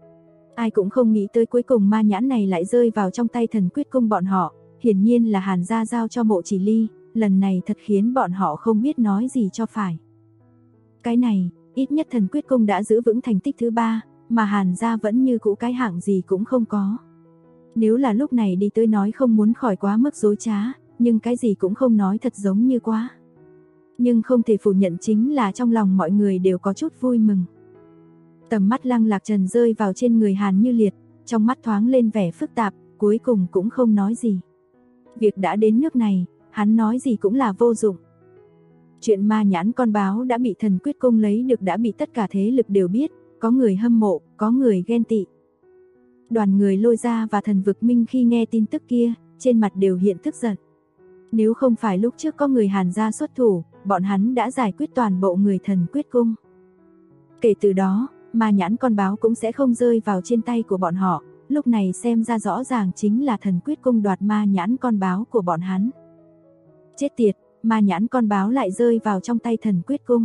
Ai cũng không nghĩ tới cuối cùng ma nhãn này lại rơi vào trong tay Thần Quyết Cung bọn họ, hiển nhiên là Hàn gia giao cho Mộ Chỉ Ly, lần này thật khiến bọn họ không biết nói gì cho phải. Cái này, ít nhất Thần Quyết Cung đã giữ vững thành tích thứ 3, mà Hàn gia vẫn như cũ cái hạng gì cũng không có. Nếu là lúc này đi tới nói không muốn khỏi quá mức dối trá, nhưng cái gì cũng không nói thật giống như quá. Nhưng không thể phủ nhận chính là trong lòng mọi người đều có chút vui mừng. Tầm mắt Lăng Lạc Trần rơi vào trên người Hàn Như Liệt, trong mắt thoáng lên vẻ phức tạp, cuối cùng cũng không nói gì. Việc đã đến nước này, hắn nói gì cũng là vô dụng. Chuyện ma nhãn con báo đã bị Thần Quyết Cung lấy được đã bị tất cả thế lực đều biết, có người hâm mộ, có người ghen tị. Đoàn người Lôi Gia và Thần Vực Minh khi nghe tin tức kia, trên mặt đều hiện tức giận. Nếu không phải lúc trước có người Hàn gia xuất thủ, bọn hắn đã giải quyết toàn bộ người Thần Quyết Cung. Kể từ đó, ma nhãn con báo cũng sẽ không rơi vào trên tay của bọn họ, lúc này xem ra rõ ràng chính là Thần Quyết Cung đoạt ma nhãn con báo của bọn hắn. Chết tiệt, ma nhãn con báo lại rơi vào trong tay Thần Quyết Cung.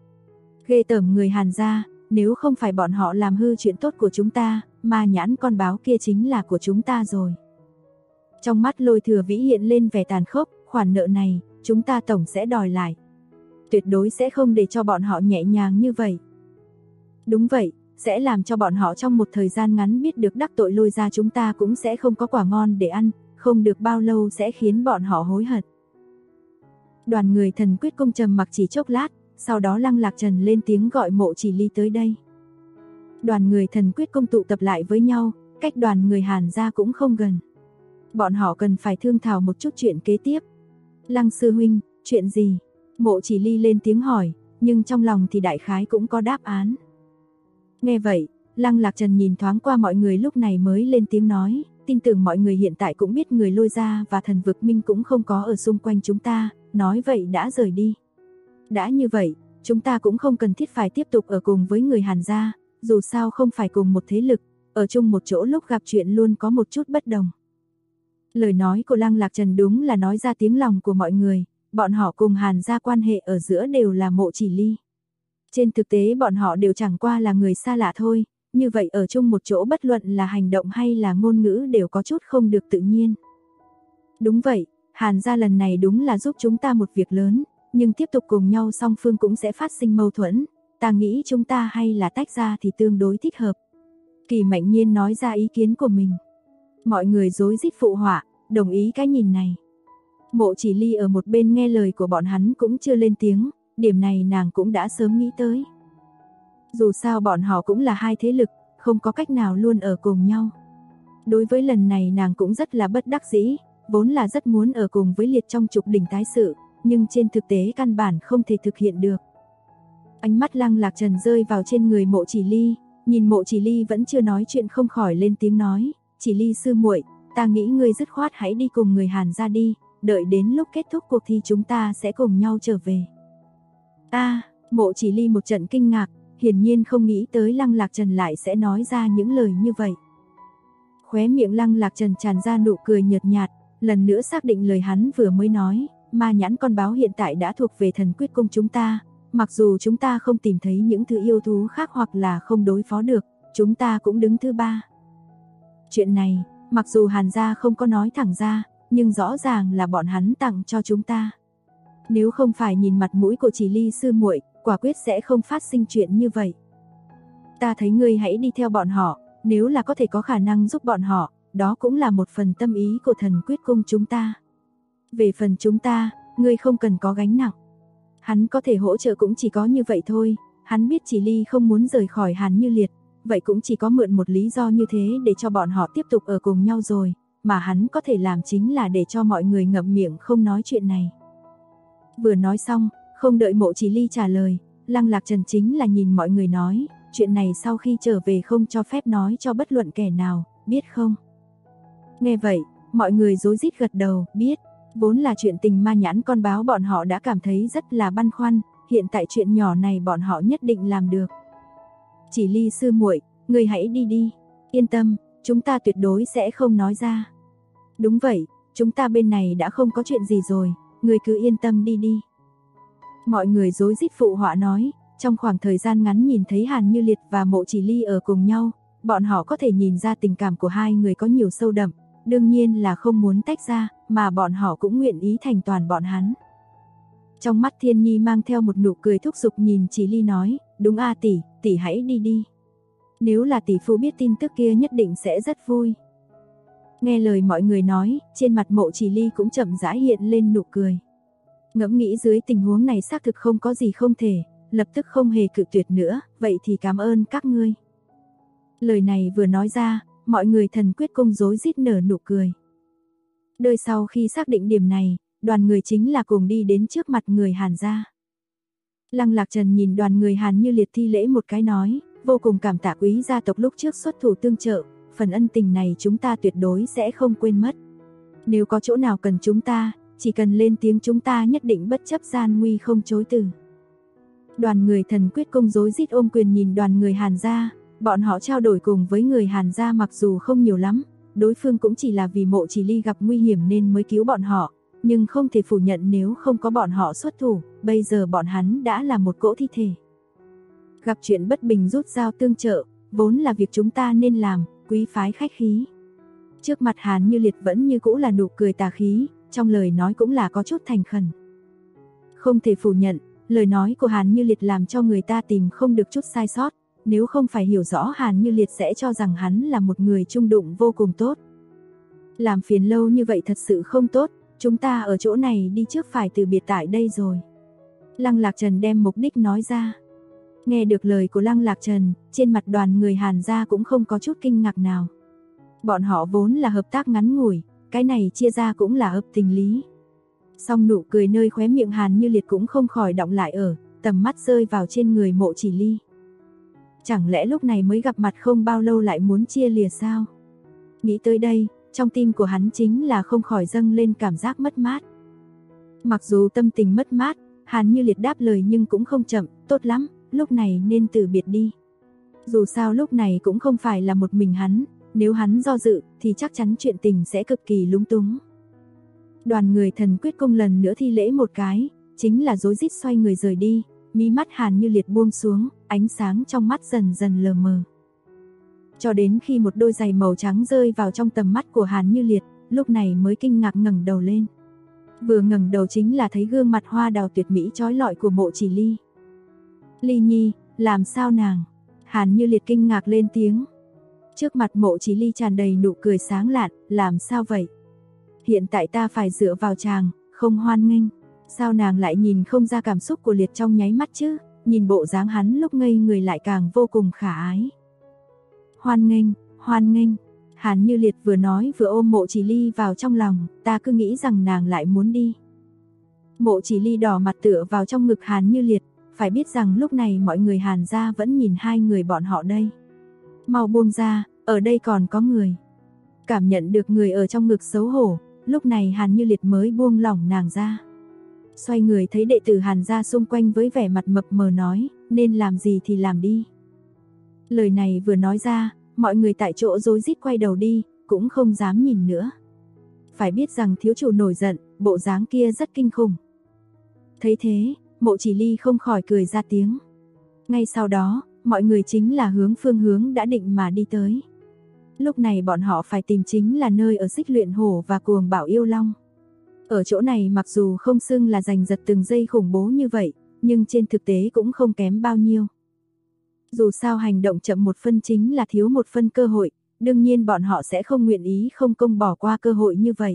Ghê tởm người Hàn gia, nếu không phải bọn họ làm hư chuyện tốt của chúng ta, ma nhãn con báo kia chính là của chúng ta rồi. Trong mắt Lôi Thừa Vĩ hiện lên vẻ tàn khốc, khoản nợ này, chúng ta tổng sẽ đòi lại. Tuyệt đối sẽ không để cho bọn họ nhẹ nhàng như vậy. Đúng vậy, sẽ làm cho bọn họ trong một thời gian ngắn biết được đắc tội Lôi Gia chúng ta cũng sẽ không có quả ngon để ăn, không được bao lâu sẽ khiến bọn họ hối hận. Đoàn người Thần Quyết Cung trầm mặc chỉ chốc lát, sau đó Lăng Lạc Trần lên tiếng gọi Mộ Chỉ Ly tới đây. Đoàn người Thần Quyết Cung tụ tập lại với nhau, cách đoàn người Hàn gia cũng không gần. Bọn họ cần phải thương thảo một chút chuyện kế tiếp. Lăng sư huynh, chuyện gì? Mộ Chỉ Ly lên tiếng hỏi, nhưng trong lòng thì đại khái cũng có đáp án. Nghe vậy, Lăng Lạc Trần nhìn thoáng qua mọi người lúc này mới lên tiếng nói, tin tưởng mọi người hiện tại cũng biết người Lôi Gia và Thần Vực Minh cũng không có ở xung quanh chúng ta, nói vậy đã rời đi. Đã như vậy, chúng ta cũng không cần thiết phải tiếp tục ở cùng với người Hàn gia, dù sao không phải cùng một thế lực, ở chung một chỗ lúc gặp chuyện luôn có một chút bất đồng. Lời nói của Lăng Lạc Trần đúng là nói ra tiếng lòng của mọi người, bọn họ cùng Hàn gia quan hệ ở giữa đều là Mộ Chỉ Ly. Trên thực tế bọn họ đều chẳng qua là người xa lạ thôi, như vậy ở chung một chỗ bất luận là hành động hay là ngôn ngữ đều có chút không được tự nhiên. Đúng vậy, Hàn gia lần này đúng là giúp chúng ta một việc lớn, nhưng tiếp tục cùng nhau song phương cũng sẽ phát sinh mâu thuẫn, ta nghĩ chúng ta hay là tách ra thì tương đối thích hợp. Kỳ Mạnh Nhiên nói ra ý kiến của mình. Mọi người rối rít phụ họa, đồng ý cái nhìn này. Mộ Chỉ Ly ở một bên nghe lời của bọn hắn cũng chưa lên tiếng, điểm này nàng cũng đã sớm nghĩ tới. Dù sao bọn họ cũng là hai thế lực, không có cách nào luôn ở cùng nhau. Đối với lần này nàng cũng rất là bất đắc dĩ, vốn là rất muốn ở cùng với Liệt trong trục đỉnh tái sự, nhưng trên thực tế căn bản không thể thực hiện được. Ánh mắt Lăng Lạc Trần rơi vào trên người Mộ Chỉ Ly, nhìn Mộ Chỉ Ly vẫn chưa nói chuyện không khỏi lên tiếng nói, Chỉ Ly sư muội, ta nghĩ ngươi dứt khoát hãy đi cùng người Hàn gia đi, đợi đến lúc kết thúc cuộc thi chúng ta sẽ cùng nhau trở về. Mộ Chỉ Ly một trận kinh ngạc, hiển nhiên không nghĩ tới Lăng Lạc Trần lại sẽ nói ra những lời như vậy. Khóe miệng Lăng Lạc Trần tràn ra nụ cười nhợt nhạt, lần nữa xác định lời hắn vừa mới nói, ma nhãn con báo hiện tại đã thuộc về Thần Quyết Cung chúng ta, mặc dù chúng ta không tìm thấy những thứ yêu thú khác hoặc là không đối phó được, chúng ta cũng đứng thứ 3. Chuyện này, mặc dù Hàn gia không có nói thẳng ra, nhưng rõ ràng là bọn hắn tặng cho chúng ta. Nếu không phải nhìn mặt mũi của Chỉ Ly sư muội, quả quyết sẽ không phát sinh chuyện như vậy. Ta thấy ngươi hãy đi theo bọn họ, nếu là có thể có khả năng giúp bọn họ, đó cũng là một phần tâm ý của Thần Quyết Cung chúng ta. Về phần chúng ta, ngươi không cần có gánh nặng. Hắn có thể hỗ trợ cũng chỉ có như vậy thôi, hắn biết Chỉ Ly không muốn rời khỏi Hàn Như Liệt, vậy cũng chỉ có mượn một lý do như thế để cho bọn họ tiếp tục ở cùng nhau rồi, mà hắn có thể làm chính là để cho mọi người ngậm miệng không nói chuyện này. Vừa nói xong, không đợi Mộ Chỉ Ly trả lời, Lăng Lạc Trần chính là nhìn mọi người nói, chuyện này sau khi trở về không cho phép nói cho bất luận kẻ nào, biết không? Nghe vậy, mọi người rối rít gật đầu, biết. Vốn là chuyện tình ma nhãn con báo bọn họ đã cảm thấy rất là băn khoăn, hiện tại chuyện nhỏ này bọn họ nhất định làm được. Chỉ Ly sư muội, người hãy đi đi, yên tâm, chúng ta tuyệt đối sẽ không nói ra. Đúng vậy, chúng ta bên này đã không có chuyện gì rồi, người cứ yên tâm đi đi. Mọi người rối rít phụ họa nói, trong khoảng thời gian ngắn nhìn thấy Hàn Như Liệt và Mộ Chỉ Ly ở cùng nhau, bọn họ có thể nhìn ra tình cảm của hai người có nhiều sâu đậm, đương nhiên là không muốn tách ra, mà bọn họ cũng nguyện ý thành toàn bọn hắn. Trong mắt Thiên Nhi mang theo một nụ cười thúc giục nhìn Chỉ Ly nói, đúng a tỷ, tỷ hãy đi đi. Nếu là tỷ phu biết tin tức kia nhất định sẽ rất vui. Nghe lời mọi người nói, trên mặt Mộ Chỉ Ly cũng chậm rãi hiện lên nụ cười. Ngẫm nghĩ dưới tình huống này xác thực không có gì không thể, lập tức không hề cự tuyệt nữa, vậy thì cảm ơn các ngươi. Lời này vừa nói ra, mọi người Thần Quyết Cung rối rít nở nụ cười. Đời sau khi xác định điểm này, đoàn người chính là cùng đi đến trước mặt người Hàn gia. Lăng Lạc Trần nhìn đoàn người Hàn Như Liệt thi lễ một cái nói, vô cùng cảm tạ quý gia tộc lúc trước xuất thủ tương trợ, phần ân tình này chúng ta tuyệt đối sẽ không quên mất. Nếu có chỗ nào cần chúng ta, chỉ cần lên tiếng chúng ta nhất định bất chấp gian nguy không chối từ. Đoàn người Thần Quyết Cung rối rít ôm quyền nhìn đoàn người Hàn gia, bọn họ trao đổi cùng với người Hàn gia mặc dù không nhiều lắm, đối phương cũng chỉ là vì Mộ Chỉ Ly gặp nguy hiểm nên mới cứu bọn họ, nhưng không thể phủ nhận nếu không có bọn họ xuất thủ, bây giờ bọn hắn đã là một cỗ thi thể. Gặp chuyện bất bình rút dao tương trợ, vốn là việc chúng ta nên làm, quý phái khách khí. Trước mặt Hàn Như Liệt vẫn như cũ là nụ cười tà khí, trong lời nói cũng là có chút thành khẩn. Không thể phủ nhận, lời nói của Hàn Như Liệt làm cho người ta tìm không được chút sai sót, nếu không phải hiểu rõ Hàn Như Liệt sẽ cho rằng hắn là một người trung đụng vô cùng tốt. Làm phiền lâu như vậy thật sự không tốt, chúng ta ở chỗ này đi trước phải từ biệt tại đây rồi. Lăng Lạc Trần đem mục đích nói ra. Nghe được lời của Lăng Lạc Trần, trên mặt đoàn người Hàn gia cũng không có chút kinh ngạc nào. Bọn họ vốn là hợp tác ngắn ngủi, cái này chia ra cũng là hợp tình lý. Song nụ cười nơi khóe miệng Hàn Như Liệt cũng không khỏi đọng lại ở, tầm mắt rơi vào trên người Mộ Chỉ Ly. Chẳng lẽ lúc này mới gặp mặt không bao lâu lại muốn chia lìa sao? Nghĩ tới đây, trong tim của hắn chính là không khỏi dâng lên cảm giác mất mát. Mặc dù tâm tình mất mát, Hàn Như Liệt đáp lời nhưng cũng không chậm, tốt lắm, lúc này nên từ biệt đi. Dù sao lúc này cũng không phải là một mình hắn, nếu hắn do dự thì chắc chắn chuyện tình sẽ cực kỳ lúng túng. Đoàn người Thần Quyết Cung lần nữa thi lễ một cái, chính là rối rít xoay người rời đi, mí mắt Hàn Như Liệt buông xuống, ánh sáng trong mắt dần dần lờ mờ. Cho đến khi một đôi giày màu trắng rơi vào trong tầm mắt của Hàn Như Liệt, lúc này mới kinh ngạc ngẩng đầu lên. Vừa ngẩng đầu chính là thấy gương mặt hoa đào tuyệt mỹ chói lọi của Mộ Chỉ Ly. Ly Nhi, làm sao nàng? Hàn Như Liệt kinh ngạc lên tiếng. Trước mặt Mộ Chỉ Ly tràn đầy nụ cười sáng lạn, làm sao vậy? Hiện tại ta phải dựa vào chàng, không hoan nghênh. Sao nàng lại nhìn không ra cảm xúc của Liệt trong nháy mắt chứ? Nhìn bộ dáng hắn lúc ngây người lại càng vô cùng khả ái. Hoan nghênh, hoan nghênh. Hàn Như Liệt vừa nói vừa ôm Mộ Chỉ Ly vào trong lòng, ta cứ nghĩ rằng nàng lại muốn đi. Mộ Chỉ Ly đỏ mặt tựa vào trong ngực Hàn Như Liệt, phải biết rằng lúc này mọi người Hàn gia vẫn nhìn hai người bọn họ đây. Mau buông ra, ở đây còn có người. Cảm nhận được người ở trong ngực xấu hổ, lúc này Hàn Như Liệt mới buông lỏng nàng ra. Xoay người thấy đệ tử Hàn gia xung quanh với vẻ mặt mập mờ nói, nên làm gì thì làm đi. Lời này vừa nói ra, mọi người tại chỗ rối rít quay đầu đi, cũng không dám nhìn nữa. Phải biết rằng thiếu chủ nổi giận, bộ dáng kia rất kinh khủng. Thấy thế, Mộ Chỉ Ly không khỏi cười ra tiếng. Ngay sau đó, mọi người chính là hướng phương hướng đã định mà đi tới. Lúc này bọn họ phải tìm chính là nơi ở Xích Luyện Hổ và Cuồng Bảo Yêu Long. Ở chỗ này mặc dù không xưng là giành giật từng giây khủng bố như vậy, nhưng trên thực tế cũng không kém bao nhiêu. Dù sao hành động chậm một phân chính là thiếu một phân cơ hội, đương nhiên bọn họ sẽ không nguyện ý không công bỏ qua cơ hội như vậy.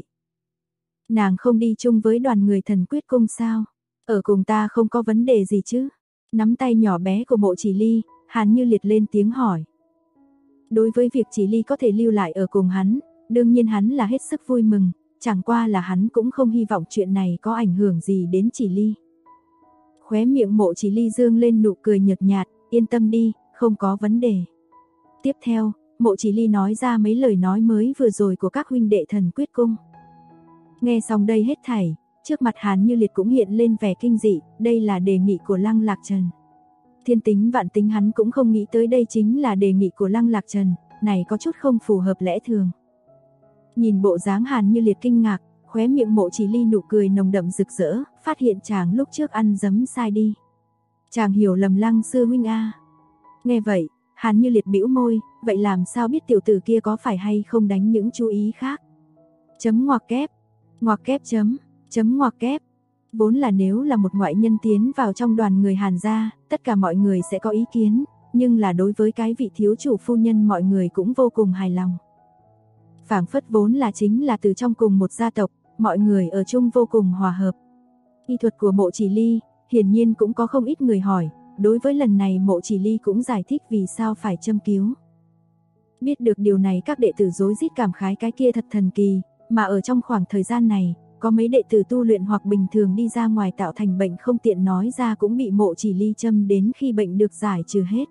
Nàng không đi chung với đoàn người Thần Quyết Cung sao? Ở cùng ta không có vấn đề gì chứ? Nắm tay nhỏ bé của Mộ Chỉ Ly, Hàn Như Liệt lên tiếng hỏi. Đối với việc Chỉ Ly có thể lưu lại ở cùng hắn, đương nhiên hắn là hết sức vui mừng, chẳng qua là hắn cũng không hy vọng chuyện này có ảnh hưởng gì đến Chỉ Ly. Khóe miệng Mộ Chỉ Ly dương lên nụ cười nhợt nhạt, yên tâm đi, không có vấn đề. Tiếp theo, Mộ Chỉ Ly nói ra mấy lời nói mới vừa rồi của các huynh đệ Thần Quyết Cung. Nghe xong đây hết thảy, trước mặt Hàn Như Liệt cũng hiện lên vẻ kinh dị, đây là đề nghị của Lăng Lạc Trần. Thiên tính vạn tính hắn cũng không nghĩ tới đây chính là đề nghị của Lăng Lạc Trần, này có chút không phù hợp lẽ thường. Nhìn bộ dáng Hàn Như Liệt kinh ngạc, khóe miệng Mộ Chỉ Ly nụ cười nồng đậm rực rỡ, phát hiện chàng lúc trước ăn dấm sai đi. Chàng hiểu lầm Lăng sư huynh a. Nghe vậy, Hàn Như Liệt bĩu môi, vậy làm sao biết tiểu tử kia có phải hay không đánh những chú ý khác. Chấm ngoặc kép chấm ngoặc kép. Vốn là nếu là một ngoại nhân tiến vào trong đoàn người Hàn gia, tất cả mọi người sẽ có ý kiến, nhưng là đối với cái vị thiếu chủ phu nhân mọi người cũng vô cùng hài lòng. Phảng phất vốn là chính là từ trong cùng một gia tộc, mọi người ở chung vô cùng hòa hợp. Y thuật của Mộ Chỉ Ly, hiển nhiên cũng có không ít người hỏi, đối với lần này Mộ Chỉ Ly cũng giải thích vì sao phải châm cứu. Biết được điều này các đệ tử rối rít cảm khái cái kia thật thần kỳ, mà ở trong khoảng thời gian này, có mấy đệ tử tu luyện hoặc bình thường đi ra ngoài tạo thành bệnh không tiện nói ra cũng bị Mộ Chỉ Ly châm đến khi bệnh được giải trừ hết.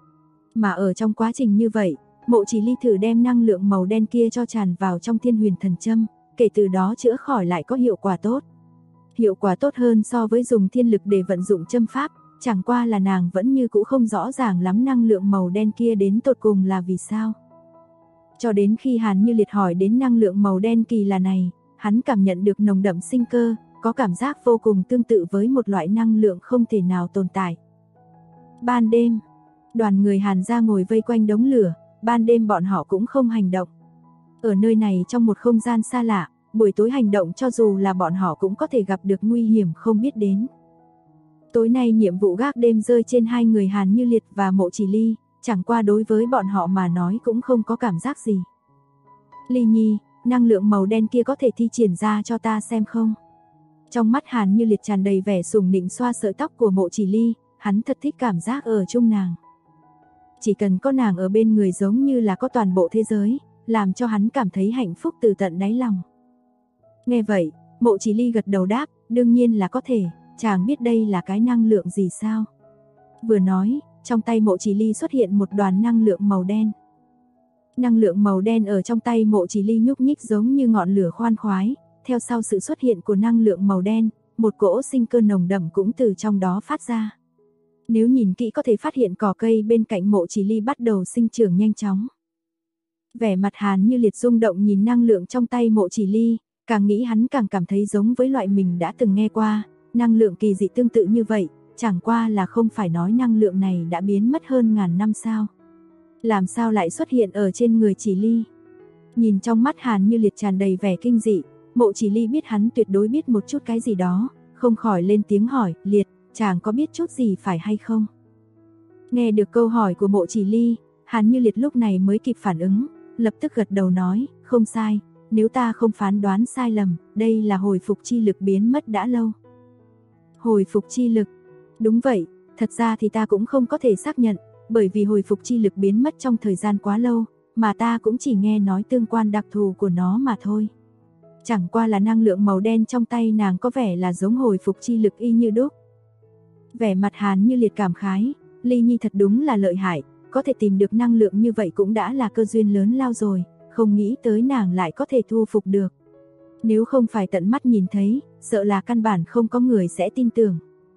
Mà ở trong quá trình như vậy, Mộ Chỉ Ly thử đem năng lượng màu đen kia cho tràn vào trong Thiên Huyền Thần Châm, kể từ đó chữa khỏi lại có hiệu quả tốt. Hiệu quả tốt hơn so với dùng thiên lực để vận dụng châm pháp, chẳng qua là nàng vẫn như cũ không rõ ràng lắm năng lượng màu đen kia đến tột cùng là vì sao. Cho đến khi Hàn Như Liệt hỏi đến năng lượng màu đen kỳ lạ này, hắn cảm nhận được nồng đậm sinh cơ, có cảm giác vô cùng tương tự với một loại năng lượng không thể nào tồn tại. Ban đêm, đoàn người Hàn gia ngồi vây quanh đống lửa, ban đêm bọn họ cũng không hành động. Ở nơi này trong một không gian xa lạ, buổi tối hành động cho dù là bọn họ cũng có thể gặp được nguy hiểm không biết đến. Tối nay nhiệm vụ gác đêm rơi trên hai người Hàn Như Liệt và Mộ Chỉ Ly, chẳng qua đối với bọn họ mà nói cũng không có cảm giác gì. Ly Nhi, năng lượng màu đen kia có thể thi triển ra cho ta xem không? Trong mắt Hàn Như Liệt tràn đầy vẻ sủng nịnh xoa sợi tóc của Mộ Chỉ Ly, hắn thật thích cảm giác ở chung nàng. Chỉ cần có nàng ở bên người giống như là có toàn bộ thế giới, làm cho hắn cảm thấy hạnh phúc từ tận đáy lòng. Nghe vậy, Mộ Chỉ Ly gật đầu đáp, đương nhiên là có thể, chàng biết đây là cái năng lượng gì sao? Vừa nói, trong tay Mộ Chỉ Ly xuất hiện một đoàn năng lượng màu đen. Năng lượng màu đen ở trong tay Mộ Chỉ Ly nhúc nhích giống như ngọn lửa khoan khoái, theo sau sự xuất hiện của năng lượng màu đen, một cỗ sinh cơ nồng đậm cũng từ trong đó phát ra. Nếu nhìn kỹ có thể phát hiện cỏ cây bên cạnh Mộ Chỉ Ly bắt đầu sinh trưởng nhanh chóng. Vẻ mặt Hàn Như Liệt rung động nhìn năng lượng trong tay Mộ Chỉ Ly, càng nghĩ hắn càng cảm thấy giống với loại mình đã từng nghe qua, năng lượng kỳ dị tương tự như vậy, chẳng qua là không phải nói năng lượng này đã biến mất hơn ngàn năm sao? Làm sao lại xuất hiện ở trên người Chỉ Ly? Nhìn trong mắt Hàn Như Liệt tràn đầy vẻ kinh dị, Mộ Chỉ Ly biết hắn tuyệt đối biết một chút cái gì đó, không khỏi lên tiếng hỏi, Liệt, chàng có biết chút gì phải hay không? Nghe được câu hỏi của Mộ Chỉ Ly, Hàn Như Liệt lúc này mới kịp phản ứng, lập tức gật đầu nói, không sai, nếu ta không phán đoán sai lầm, đây là hồi phục chi lực biến mất đã lâu. Hồi phục chi lực? Đúng vậy, thật ra thì ta cũng không có thể xác nhận, bởi vì hồi phục chi lực biến mất trong thời gian quá lâu, mà ta cũng chỉ nghe nói tương quan đặc thù của nó mà thôi. Chẳng qua là năng lượng màu đen trong tay nàng có vẻ là giống hồi phục chi lực y như đúc. Vẻ mặt Hàn Như Liệt cảm khái, Ly Nhi thật đúng là lợi hại, có thể tìm được năng lượng như vậy cũng đã là cơ duyên lớn lao rồi, không nghĩ tới nàng lại có thể thu phục được. Nếu không phải tận mắt nhìn thấy, sợ là căn bản không có người sẽ tin tưởng.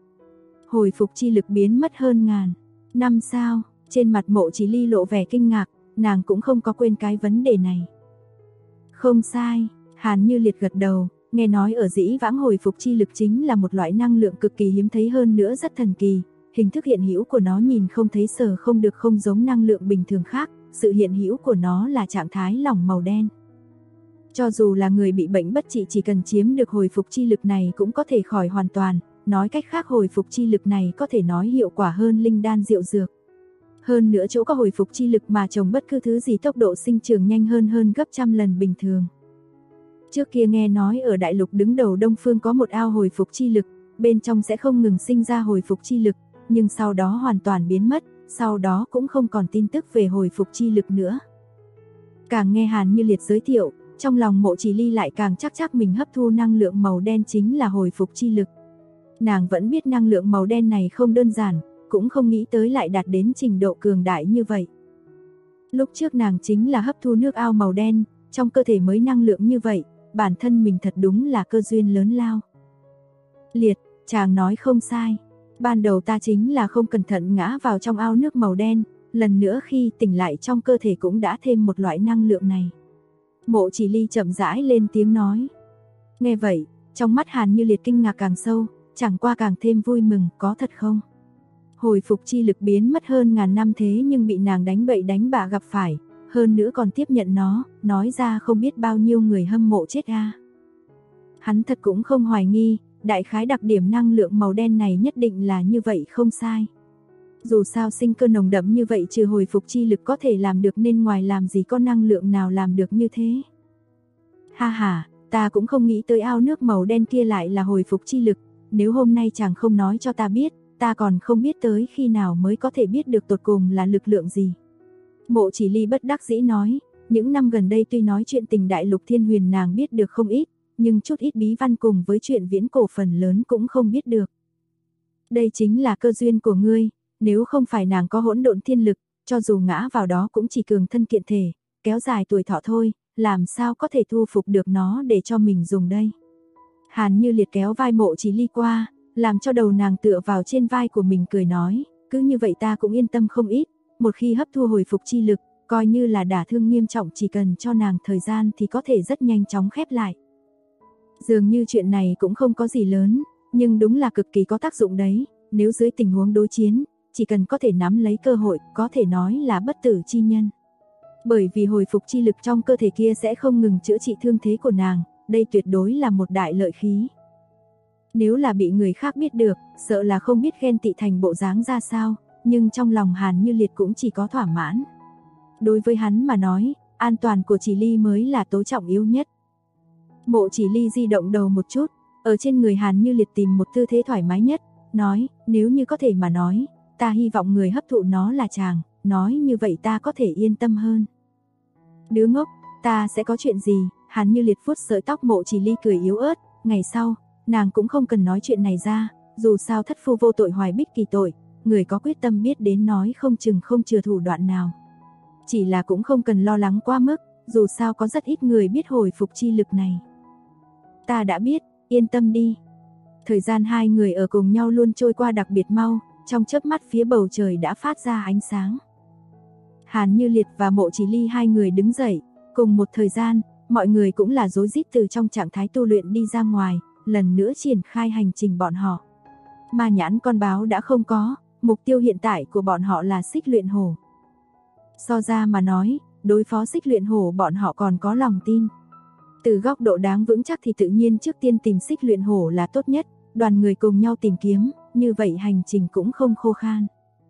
Hồi phục chi lực biến mất hơn ngàn năm sao? Trên mặt Mộ Chỉ Ly lộ vẻ kinh ngạc, nàng cũng không có quên cái vấn đề này. Không sai, Hàn Như Liệt gật đầu, nghe nói ở dĩ vãng hồi phục chi lực chính là một loại năng lượng cực kỳ hiếm thấy hơn nữa rất thần kỳ, hình thức hiện hữu của nó nhìn không thấy sờ không được không giống năng lượng bình thường khác, sự hiện hữu của nó là trạng thái lỏng màu đen. Cho dù là người bị bệnh bất trị chỉ cần chiếm được hồi phục chi lực này cũng có thể khỏi hoàn toàn, nói cách khác hồi phục chi lực này có thể nói hiệu quả hơn linh đan diệu dược. Hơn nữa chỗ có hồi phục chi lực mà trồng bất cứ thứ gì tốc độ sinh trưởng nhanh hơn gấp trăm lần bình thường. Trước kia nghe nói ở đại lục đứng đầu Đông Phương có một ao hồi phục chi lực, bên trong sẽ không ngừng sinh ra hồi phục chi lực, nhưng sau đó hoàn toàn biến mất, sau đó cũng không còn tin tức về hồi phục chi lực nữa. Càng nghe Hàn Như Liệt giới thiệu, trong lòng Mộ Chỉ Ly lại càng chắc mình hấp thu năng lượng màu đen chính là hồi phục chi lực. Nàng vẫn biết năng lượng màu đen này không đơn giản, cũng không nghĩ tới lại đạt đến trình độ cường đại như vậy. Lúc trước nàng chính là hấp thu nước ao màu đen, trong cơ thể mới năng lượng như vậy, bản thân mình thật đúng là cơ duyên lớn lao. Liệt, chàng nói không sai. Ban đầu ta chính là không cẩn thận ngã vào trong ao nước màu đen, lần nữa khi tỉnh lại trong cơ thể cũng đã thêm một loại năng lượng này. Mộ Chỉ Ly chậm rãi lên tiếng nói. Nghe vậy, trong mắt Hàn Như Liệt kinh ngạc càng sâu, chẳng qua càng thêm vui mừng, có thật không? Hồi phục chi lực biến mất hơn ngàn năm thế nhưng bị nàng đánh bậy đánh bạ gặp phải, hơn nữa còn tiếp nhận nó, nói ra không biết bao nhiêu người hâm mộ chết a. Hắn thật cũng không hoài nghi, đại khái đặc điểm năng lượng màu đen này nhất định là như vậy không sai. Dù sao sinh cơ nồng đậm như vậy trừ hồi phục chi lực có thể làm được nên ngoài làm gì có năng lượng nào làm được như thế. Ha ha, ta cũng không nghĩ tới ao nước màu đen kia lại là hồi phục chi lực, nếu hôm nay chàng không nói cho ta biết, ta còn không biết tới khi nào mới có thể biết được tột cùng là lực lượng gì. Mộ Chỉ Ly bất đắc dĩ nói, những năm gần đây tuy nói chuyện tình đại lục thiên huyền nàng biết được không ít, nhưng chút ít bí văn cùng với chuyện viễn cổ phần lớn cũng không biết được. Đây chính là cơ duyên của ngươi, nếu không phải nàng có hỗn độn thiên lực, cho dù ngã vào đó cũng chỉ cường thân kiện thể, kéo dài tuổi thọ thôi, làm sao có thể thu phục được nó để cho mình dùng đây. Hàn Như Liệt kéo vai Mộ Chỉ Ly qua, làm cho đầu nàng tựa vào trên vai của mình cười nói, cứ như vậy ta cũng yên tâm không ít, một khi hấp thu hồi phục chi lực, coi như là đả thương nghiêm trọng chỉ cần cho nàng thời gian thì có thể rất nhanh chóng khép lại. Dường như chuyện này cũng không có gì lớn, nhưng đúng là cực kỳ có tác dụng đấy, nếu dưới tình huống đối chiến, chỉ cần có thể nắm lấy cơ hội, có thể nói là bất tử chi nhân. Bởi vì hồi phục chi lực trong cơ thể kia sẽ không ngừng chữa trị thương thế của nàng, đây tuyệt đối là một đại lợi khí. Nếu là bị người khác biết được, sợ là không biết ghen tị thành bộ dáng ra sao, nhưng trong lòng Hàn Như Liệt cũng chỉ có thỏa mãn. Đối với hắn mà nói, an toàn của Chỉ Ly mới là tối trọng yếu nhất. Mộ Chỉ Ly di động đầu một chút, ở trên người Hàn Như Liệt tìm một tư thế thoải mái nhất, nói, nếu như có thể mà nói, ta hy vọng người hấp thụ nó là chàng, nói như vậy ta có thể yên tâm hơn. Đứa ngốc, ta sẽ có chuyện gì? Hàn Như Liệt vuốt sợi tóc Mộ Chỉ Ly cười yếu ớt, ngày sau, nàng cũng không cần nói chuyện này ra, dù sao thất phu vô tội hoài bích kỳ tội, người có quyết tâm biết đến nói không chừng không chừa thủ đoạn nào. Chỉ là cũng không cần lo lắng quá mức, dù sao có rất ít người biết hồi phục chi lực này. Ta đã biết, yên tâm đi. Thời gian hai người ở cùng nhau luôn trôi qua đặc biệt mau, trong chớp mắt phía bầu trời đã phát ra ánh sáng. Hàn Như Liệt và Mộ Chỉ Ly hai người đứng dậy, cùng một thời gian, mọi người cũng là rối rít từ trong trạng thái tu luyện đi ra ngoài, lần nữa triển khai hành trình bọn họ. Ma nhãn con báo đã không có, mục tiêu hiện tại của bọn họ là Xích Luyện Hổ. So ra mà nói, đối phó Xích Luyện Hổ bọn họ còn có lòng tin. Từ góc độ đáng vững chắc thì tự nhiên trước tiên tìm Xích Luyện Hổ là tốt nhất, đoàn người cùng nhau tìm kiếm, như vậy hành trình cũng không khô khan.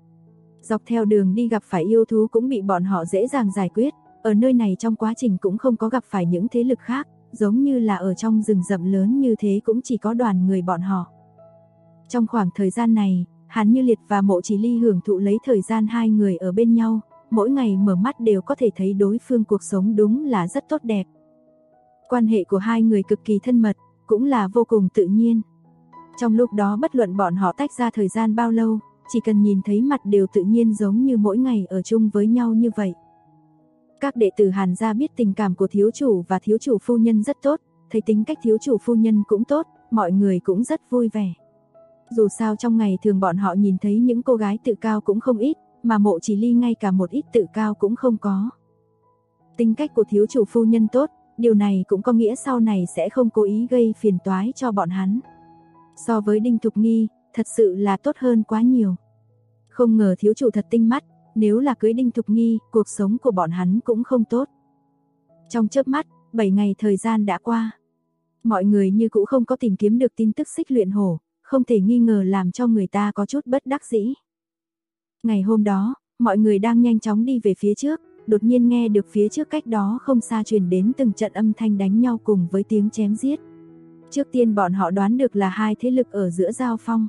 Dọc theo đường đi gặp phải yêu thú cũng bị bọn họ dễ dàng giải quyết, ở nơi này trong quá trình cũng không có gặp phải những thế lực khác, giống như là ở trong rừng rậm lớn như thế cũng chỉ có đoàn người bọn họ. Trong khoảng thời gian này, Hàn Như Liệt và Mộ Chỉ Ly hưởng thụ lấy thời gian hai người ở bên nhau, mỗi ngày mở mắt đều có thể thấy đối phương cuộc sống đúng là rất tốt đẹp. Quan hệ của hai người cực kỳ thân mật, cũng là vô cùng tự nhiên. Trong lúc đó bất luận bọn họ tách ra thời gian bao lâu, chỉ cần nhìn thấy mặt đều tự nhiên giống như mỗi ngày ở chung với nhau như vậy. Các đệ tử Hàn gia biết tình cảm của thiếu chủ và thiếu chủ phu nhân rất tốt, thấy tính cách thiếu chủ phu nhân cũng tốt, mọi người cũng rất vui vẻ. Dù sao trong ngày thường bọn họ nhìn thấy những cô gái tự cao cũng không ít, mà Mộ Chỉ Ly ngay cả một ít tự cao cũng không có. Tính cách của thiếu chủ phu nhân tốt, điều này cũng có nghĩa sau này sẽ không cố ý gây phiền toái cho bọn hắn. So với Đinh Thục Nghi, thật sự là tốt hơn quá nhiều. Không ngờ thiếu chủ thật tinh mắt, nếu là cưới Đinh Thục Nghi, cuộc sống của bọn hắn cũng không tốt. Trong chớp mắt, 7 ngày thời gian đã qua. Mọi người như cũ không có tìm kiếm được tin tức Xích Luyện Hổ, không thể nghi ngờ làm cho người ta có chút bất đắc dĩ. Ngày hôm đó, mọi người đang nhanh chóng đi về phía trước, đột nhiên nghe được phía trước cách đó không xa truyền đến từng trận âm thanh đánh nhau cùng với tiếng chém giết. Trước tiên bọn họ đoán được là hai thế lực ở giữa giao phong.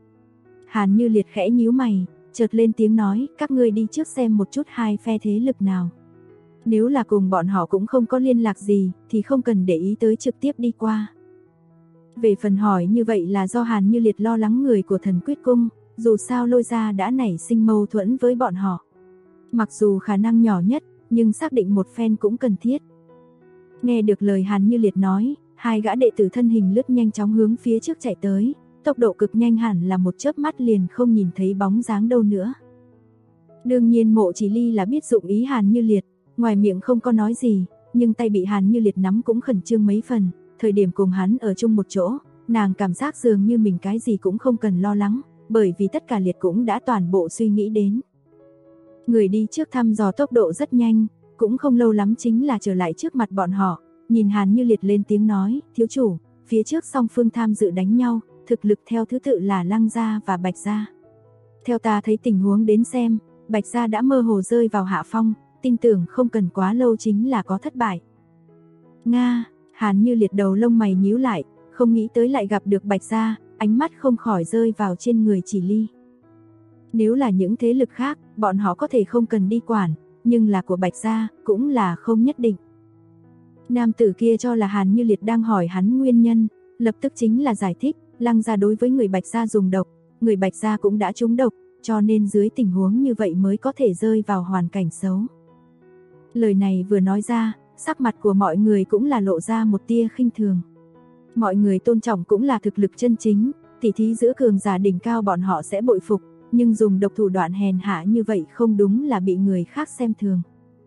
Hàn Như Liệt khẽ nhíu mày, chợt lên tiếng nói, các ngươi đi trước xem một chút hai phe thế lực nào. Nếu là cùng bọn họ cũng không có liên lạc gì thì không cần để ý tới trực tiếp đi qua. Về phần hỏi như vậy là do Hàn Như Liệt lo lắng người của Thần Quyết Cung, dù sao Lôi gia đã nảy sinh mâu thuẫn với bọn họ. Mặc dù khả năng nhỏ nhất, nhưng xác định một phen cũng cần thiết. Nghe được lời Hàn Như Liệt nói, hai gã đệ tử thân hình lướt nhanh chóng hướng phía trước chạy tới, tốc độ cực nhanh hẳn là một chớp mắt liền không nhìn thấy bóng dáng đâu nữa. Đương nhiên Mộ Chỉ Ly là biết dụng ý Hàn Như Liệt, ngoài miệng không có nói gì, nhưng tay bị Hàn Như Liệt nắm cũng khẩn trương mấy phần, thời điểm cùng hắn ở chung một chỗ, nàng cảm giác dường như mình cái gì cũng không cần lo lắng, bởi vì tất cả Liệt cũng đã toàn bộ suy nghĩ đến. Người đi trước thăm dò tốc độ rất nhanh, cũng không lâu lắm chính là trở lại trước mặt bọn họ, nhìn Hàn Như Liệt lên tiếng nói, thiếu chủ, phía trước song phương tham dự đánh nhau, thực lực theo thứ tự là Lăng gia và Bạch gia. Theo ta thấy tình huống đến xem, Bạch gia đã mơ hồ rơi vào hạ phong, tin tưởng không cần quá lâu chính là có thất bại. Nga, Hàn Như Liệt đầu lông mày nhíu lại, không nghĩ tới lại gặp được Bạch gia, ánh mắt không khỏi rơi vào trên người Chỉ Ly. Nếu là những thế lực khác, bọn họ có thể không cần đi quản, nhưng là của Bạch gia, cũng là không nhất định. Nam tử kia cho là Hàn Như Liệt đang hỏi hắn nguyên nhân, lập tức chính là giải thích, Lăng gia đối với người Bạch gia dùng độc, người Bạch gia cũng đã trúng độc, cho nên dưới tình huống như vậy mới có thể rơi vào hoàn cảnh xấu. Lời này vừa nói ra, sắc mặt của mọi người cũng là lộ ra một tia khinh thường. Mọi người tôn trọng cũng là thực lực chân chính, tỉ thí giữa cường giả đỉnh cao bọn họ sẽ bội phục, nhưng dùng độc thủ đoạn hèn hạ như vậy không đúng là bị người khác xem thường.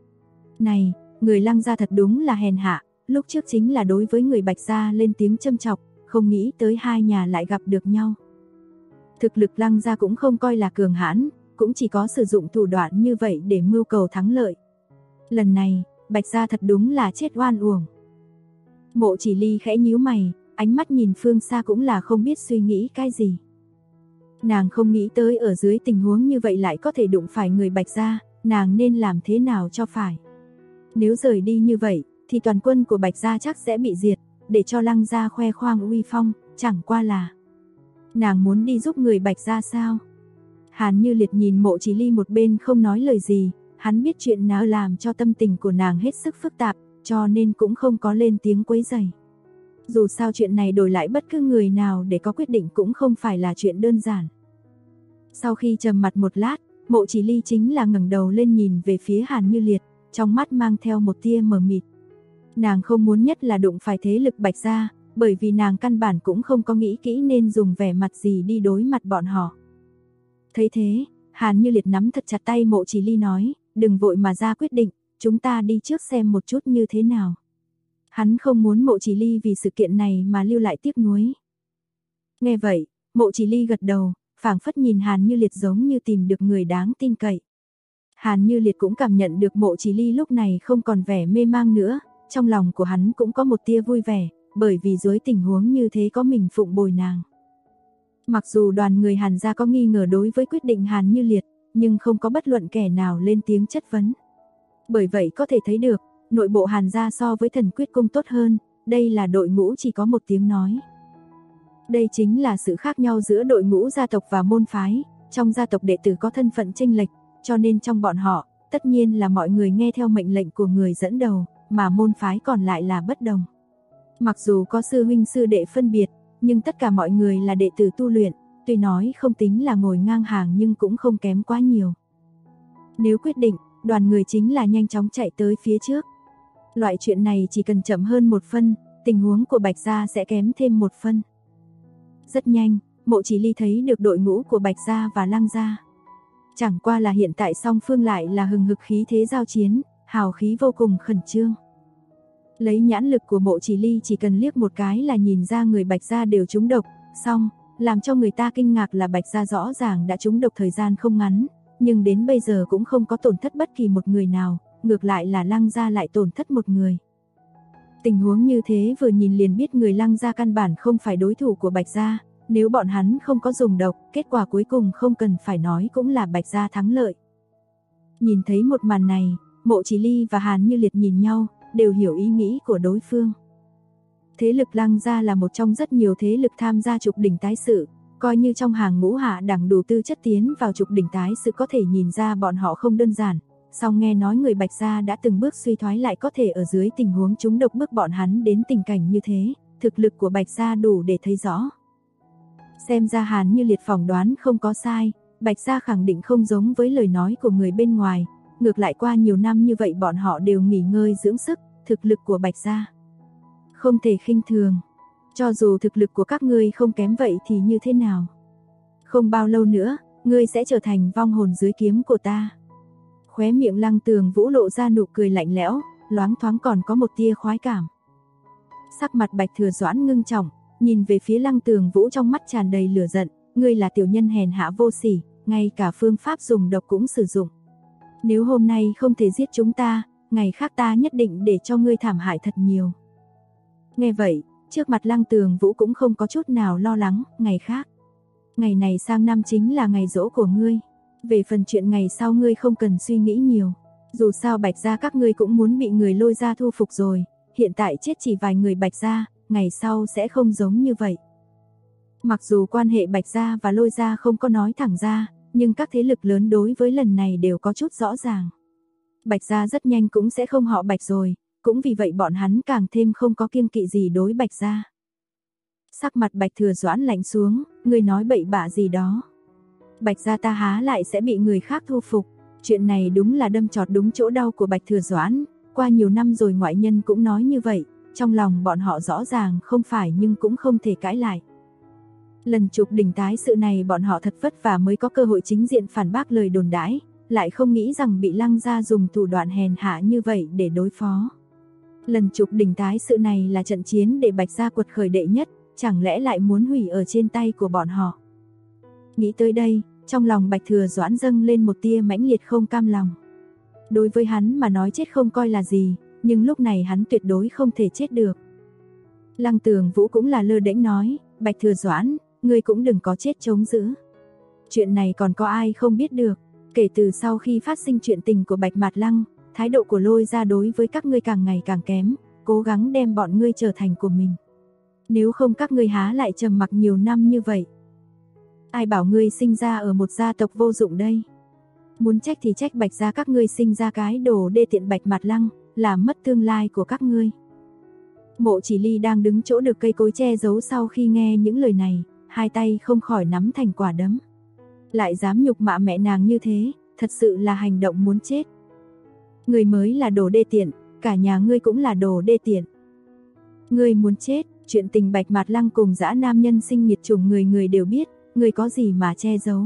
Này, người Lăng gia thật đúng là hèn hạ, lúc trước chính là đối với người Bạch gia lên tiếng châm chọc, không nghĩ tới hai nhà lại gặp được nhau. Thực lực Lăng gia cũng không coi là cường hãn, cũng chỉ có sử dụng thủ đoạn như vậy để mưu cầu thắng lợi. Lần này, Bạch gia thật đúng là chết oan uổng. Mộ Chỉ Ly khẽ nhíu mày, ánh mắt nhìn phương xa cũng là không biết suy nghĩ cái gì. Nàng không nghĩ tới ở dưới tình huống như vậy lại có thể đụng phải người Bạch gia, nàng nên làm thế nào cho phải. Nếu rời đi như vậy, thì toàn quân của Bạch gia chắc sẽ bị diệt, để cho Lăng gia khoe khoang uy phong, chẳng qua là nàng muốn đi giúp người Bạch gia sao? Hàn Như Liệt nhìn Mộ Chỉ Ly một bên không nói lời gì, hắn biết chuyện nào làm cho tâm tình của nàng hết sức phức tạp, cho nên cũng không có lên tiếng quấy rầy. Dù sao chuyện này đổi lại bất cứ người nào để có quyết định cũng không phải là chuyện đơn giản. Sau khi trầm mặt một lát, Mộ Chỉ Ly chính là ngẩng đầu lên nhìn về phía Hàn Như Liệt, trong mắt mang theo một tia mờ mịt. Nàng không muốn nhất là đụng phải thế lực Bạch gia, bởi vì nàng căn bản cũng không có nghĩ kỹ nên dùng vẻ mặt gì đi đối mặt bọn họ. Thấy thế, Hàn Như Liệt nắm thật chặt tay Mộ Chỉ Ly nói, đừng vội mà ra quyết định, chúng ta đi trước xem một chút như thế nào. Hắn không muốn Mộ Chỉ Ly vì sự kiện này mà lưu lại tiếc nuối. Nghe vậy, Mộ Chỉ Ly gật đầu, phảng phất nhìn Hàn Như Liệt giống như tìm được người đáng tin cậy. Hàn Như Liệt cũng cảm nhận được Mộ Chỉ Ly lúc này không còn vẻ mê mang nữa, trong lòng của hắn cũng có một tia vui vẻ, bởi vì dưới tình huống như thế có mình phụng bồi nàng. Mặc dù đoàn người Hàn gia có nghi ngờ đối với quyết định Hàn Như Liệt, nhưng không có bất luận kẻ nào lên tiếng chất vấn. Bởi vậy có thể thấy được, nội bộ Hàn gia so với Thần Quyết Cung tốt hơn, đây là đội ngũ chỉ có một tiếng nói. Đây chính là sự khác nhau giữa đội ngũ gia tộc và môn phái, trong gia tộc đệ tử có thân phận chênh lệch, cho nên trong bọn họ, tất nhiên là mọi người nghe theo mệnh lệnh của người dẫn đầu, mà môn phái còn lại là bất đồng. Mặc dù có sư huynh sư đệ phân biệt, nhưng tất cả mọi người là đệ tử tu luyện, tuy nói không tính là ngồi ngang hàng nhưng cũng không kém quá nhiều. Nếu quyết định, đoàn người chính là nhanh chóng chạy tới phía trước. Loại chuyện này chỉ cần chậm hơn một phân, tình huống của Bạch gia sẽ kém thêm một phân. Rất nhanh, Mộ Chỉ Ly thấy được đội ngũ của Bạch gia và Lăng gia. Chẳng qua là hiện tại song phương lại là hừng hực khí thế giao chiến, hào khí vô cùng khẩn trương. Lấy nhãn lực của Mộ Chỉ Ly chỉ cần liếc một cái là nhìn ra người Bạch gia đều trúng độc, xong, làm cho người ta kinh ngạc là Bạch gia rõ ràng đã trúng độc thời gian không ngắn, nhưng đến bây giờ cũng không có tổn thất bất kỳ một người nào, ngược lại là Lăng gia lại tổn thất một người. Tình huống như thế vừa nhìn liền biết người Lăng gia căn bản không phải đối thủ của Bạch gia, nếu bọn hắn không có dùng độc, kết quả cuối cùng không cần phải nói cũng là Bạch gia thắng lợi. Nhìn thấy một màn này, Mộ Chỉ Ly và Hàn Như Liệt nhìn nhau, đều hiểu ý nghĩ của đối phương. Thế lực Lăng gia là một trong rất nhiều thế lực tham gia trục đỉnh tái sự, coi như trong hàng ngũ hạ đẳng đủ tư chất tiến vào trục đỉnh tái sự có thể nhìn ra bọn họ không đơn giản, Song nghe nói người Bạch gia đã từng bước suy thoái lại có thể ở dưới tình huống trúng độc bước bọn hắn đến tình cảnh như thế, thực lực của Bạch gia đủ để thấy rõ. Xem ra Hàn Như Liệt phỏng đoán không có sai, Bạch gia khẳng định không giống với lời nói của người bên ngoài, ngược lại qua nhiều năm như vậy bọn họ đều nghỉ ngơi dưỡng sức, thực lực của Bạch gia không thể khinh thường. Cho dù thực lực của các ngươi không kém vậy thì như thế nào? Không bao lâu nữa, ngươi sẽ trở thành vong hồn dưới kiếm của ta. Khóe miệng Lăng Tường Vũ lộ ra nụ cười lạnh lẽo, loáng thoáng còn có một tia khoái cảm. Sắc mặt Bạch Thừa Doãn ngưng trọng, nhìn về phía Lăng Tường Vũ trong mắt tràn đầy lửa giận, ngươi là tiểu nhân hèn hạ vô sỉ, ngay cả phương pháp dùng độc cũng sử dụng. Nếu hôm nay không thể giết chúng ta, ngày khác ta nhất định để cho ngươi thảm hại thật nhiều. Nghe vậy, trước mặt Lăng Tường Vũ cũng không có chút nào lo lắng, ngày khác. Ngày này sang năm chính là ngày giỗ của ngươi. Về phần chuyện ngày sau ngươi không cần suy nghĩ nhiều. Dù sao Bạch gia các ngươi cũng muốn bị người Lôi gia thu phục rồi, hiện tại chết chỉ vài người Bạch gia, ngày sau sẽ không giống như vậy. Mặc dù quan hệ Bạch gia và Lôi gia không có nói thẳng ra, nhưng các thế lực lớn đối với lần này đều có chút rõ ràng. Bạch gia rất nhanh cũng sẽ không họ Bạch rồi, cũng vì vậy bọn hắn càng thêm không có kiêng kỵ gì đối Bạch gia. Sắc mặt Bạch Thừa Doãn lạnh xuống, ngươi nói bậy bạ gì đó. Bạch gia ta há lại sẽ bị người khác thu phục. Chuyện này đúng là đâm chọt đúng chỗ đau của Bạch Thừa Doãn, qua nhiều năm rồi ngoại nhân cũng nói như vậy, trong lòng bọn họ rõ ràng không phải nhưng cũng không thể cãi lại. Lần chụp đỉnh tái sự này bọn họ thật vất vả mới có cơ hội chính diện phản bác lời đồn đãi, lại không nghĩ rằng bị Lăng gia dùng thủ đoạn hèn hạ như vậy để đối phó. Lần chụp đỉnh tái sự này là trận chiến để Bạch gia quật khởi đệ nhất, chẳng lẽ lại muốn hủy ở trên tay của bọn họ. Nghĩ tới đây, trong lòng Bạch Thừa Doãn dâng lên một tia mãnh liệt không cam lòng. Đối với hắn mà nói chết không coi là gì, nhưng lúc này hắn tuyệt đối không thể chết được. Lăng Tường Vũ cũng là lơ đễnh nói, Bạch Thừa Doãn, ngươi cũng đừng có chết chống giữ. Chuyện này còn có ai không biết được, kể từ sau khi phát sinh chuyện tình của Bạch Mạt Lăng, thái độ của Lôi gia đối với các ngươi càng ngày càng kém, cố gắng đem bọn ngươi trở thành của mình. Nếu không các ngươi há lại trầm mặc nhiều năm như vậy. Ai bảo ngươi sinh ra ở một gia tộc vô dụng đây? Muốn trách thì trách Bạch gia các ngươi sinh ra cái đồ đê tiện Bạch Mạt Lăng, làm mất tương lai của các ngươi. Mộ Chỉ Ly đang đứng chỗ được cây cối che giấu sau khi nghe những lời này, hai tay không khỏi nắm thành quả đấm. Lại dám nhục mạ mẹ nàng như thế, thật sự là hành động muốn chết. Ngươi mới là đồ đê tiện, cả nhà ngươi cũng là đồ đê tiện. Ngươi muốn chết, chuyện tình Bạch Mạt Lăng cùng dã nam nhân sinh nghiệt chủng người người đều biết, ngươi có gì mà che giấu.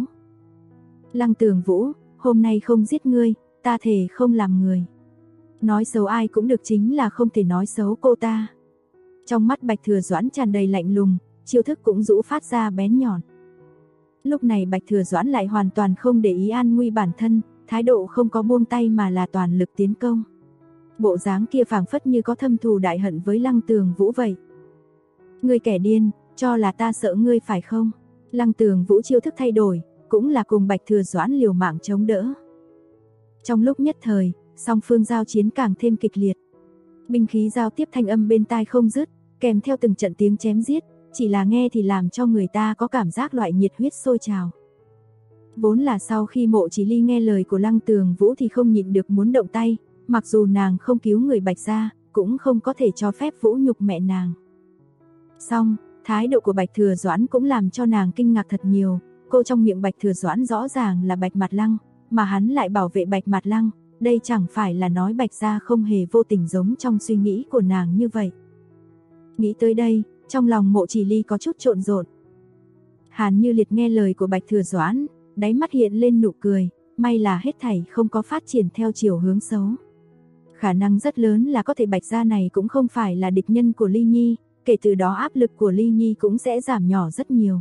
Lăng Tường Vũ, hôm nay không giết ngươi, ta thề không làm người. Nói xấu ai cũng được chính là không thể nói xấu cô ta. Trong mắt Bạch Thừa Doãn tràn đầy lạnh lùng, chiêu thức cũng rũ phát ra bén nhọn. Lúc này Bạch Thừa Doãn lại hoàn toàn không để ý an nguy bản thân, thái độ không có buông tay mà là toàn lực tiến công. Bộ dáng kia phảng phất như có thâm thù đại hận với Lăng Tường Vũ vậy. Ngươi kẻ điên, cho là ta sợ ngươi phải không? Lăng Tường Vũ chiêu thức thay đổi, cũng là cùng Bạch Thừa Doãn liều mạng chống đỡ. Trong lúc nhất thời, song phương giao chiến càng thêm kịch liệt. Binh khí giao tiếp thanh âm bên tai không dứt, kèm theo từng trận tiếng chém giết, chỉ là nghe thì làm cho người ta có cảm giác loại nhiệt huyết sôi trào. Vốn là sau khi Mộ Chỉ Ly nghe lời của Lăng Tường Vũ thì không nhịn được muốn động tay, mặc dù nàng không cứu người Bạch gia, cũng không có thể cho phép vũ nhục mẹ nàng. Song, thái độ của Bạch Thừa Doãn cũng làm cho nàng kinh ngạc thật nhiều, cô trong miệng Bạch Thừa Doãn rõ ràng là Bạch Mạt Lăng, mà hắn lại bảo vệ Bạch Mạt Lăng, đây chẳng phải là nói Bạch gia không hề vô tình giống trong suy nghĩ của nàng như vậy. Nghĩ tới đây, trong lòng Mộ Chỉ Ly có chút trộn rộn. Hàn Như Liệt nghe lời của Bạch Thừa Doãn, đáy mắt hiện lên nụ cười, may là hết thảy không có phát triển theo chiều hướng xấu. Khả năng rất lớn là có thể Bạch gia này cũng không phải là địch nhân của Ly Nhi, kể từ đó áp lực của Ly Nhi cũng sẽ giảm nhỏ rất nhiều.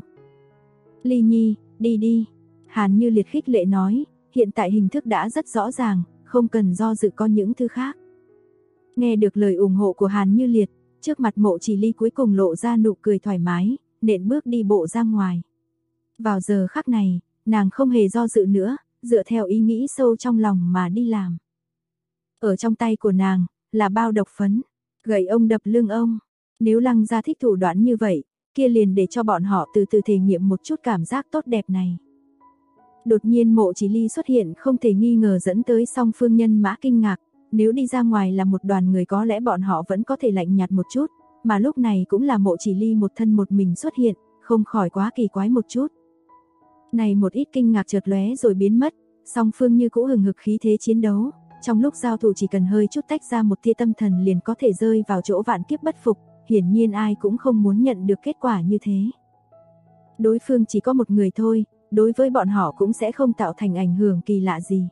Ly Nhi, đi đi. Hàn Như Liệt khích lệ nói, hiện tại hình thức đã rất rõ ràng, không cần do dự có những thứ khác. Nghe được lời ủng hộ của Hàn Như Liệt, trước mặt Mộ Chỉ Ly cuối cùng lộ ra nụ cười thoải mái, nện bước đi bộ ra ngoài. Vào giờ khắc này, nàng không hề do dự nữa, dựa theo ý nghĩ sâu trong lòng mà đi làm. Ở trong tay của nàng, là bao độc phấn, gậy ông đập lưng ông. Nếu Lăng gia thích thủ đoạn như vậy, kia liền để cho bọn họ từ từ thể nghiệm một chút cảm giác tốt đẹp này. Đột nhiên Mộ Chỉ Ly xuất hiện không thể nghi ngờ dẫn tới song phương nhân mã kinh ngạc, nếu đi ra ngoài là một đoàn người có lẽ bọn họ vẫn có thể lạnh nhạt một chút, mà lúc này cũng là Mộ Chỉ Ly một thân một mình xuất hiện, không khỏi quá kỳ quái một chút. Này một ít kinh ngạc chợt lóe rồi biến mất, song phương như cũ hừng hực khí thế chiến đấu, trong lúc giao thủ chỉ cần hơi chút tách ra một tia tâm thần liền có thể rơi vào chỗ vạn kiếp bất phục, hiển nhiên ai cũng không muốn nhận được kết quả như thế. Đối phương chỉ có một người thôi, đối với bọn họ cũng sẽ không tạo thành ảnh hưởng kỳ lạ gì.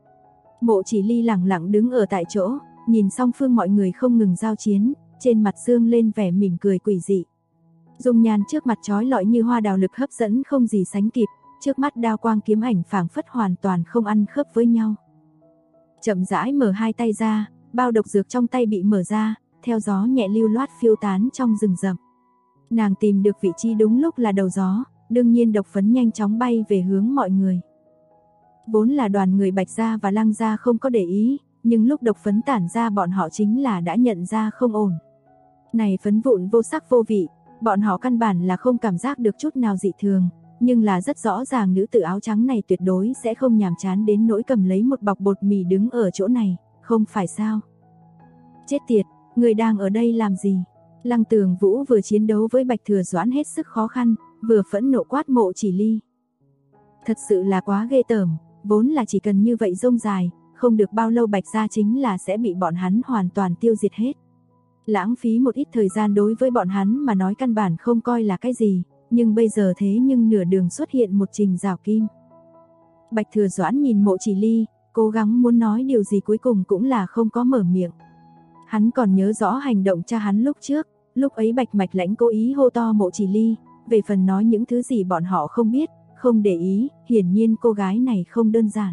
Mộ Chỉ Ly lẳng lặng đứng ở tại chỗ, nhìn song phương mọi người không ngừng giao chiến, trên mặt dương lên vẻ mỉm cười quỷ dị. Dung nhan trước mặt chói lọi như hoa đào lực hấp dẫn không gì sánh kịp, trước mắt đao quang kiếm ảnh phảng phất hoàn toàn không ăn khớp với nhau. Chậm rãi mở hai tay ra, bao độc dược trong tay bị mở ra, theo gió nhẹ lưu loát phiêu tán trong rừng rậm. Nàng tìm được vị trí đúng lúc là đầu gió, đương nhiên độc phấn nhanh chóng bay về hướng mọi người. Vốn là đoàn người Bạch gia và Lăng gia không có để ý, nhưng lúc độc phấn tản ra bọn họ chính là đã nhận ra không ổn. Này phấn vụn vô sắc vô vị, bọn họ căn bản là không cảm giác được chút nào dị thường, nhưng là rất rõ ràng nữ tử áo trắng này tuyệt đối sẽ không nhàm chán đến nỗi cầm lấy một bọc bột mì đứng ở chỗ này, không phải sao? Chết tiệt, người đang ở đây làm gì? Lăng Tường Vũ vừa chiến đấu với Bạch Thừa Doãn hết sức khó khăn, vừa phẫn nộ quát Mộ Chỉ Ly. Thật sự là quá ghê tởm, vốn là chỉ cần như vậy rông dài, không được bao lâu Bạch gia chính là sẽ bị bọn hắn hoàn toàn tiêu diệt hết. Lãng phí một ít thời gian đối với bọn hắn mà nói căn bản không coi là cái gì, nhưng bây giờ thế nhưng nửa đường xuất hiện một Trình Giảo Kim. Bạch Thừa Doãn nhìn Mộ Chỉ Ly, cố gắng muốn nói điều gì cuối cùng cũng là không có mở miệng. Hắn còn nhớ rõ hành động cha hắn lúc trước, lúc ấy Bạch Mạch Lãnh cố ý hô to Mộ Chỉ Ly, về phần nói những thứ gì bọn họ không biết, không để ý, hiển nhiên cô gái này không đơn giản.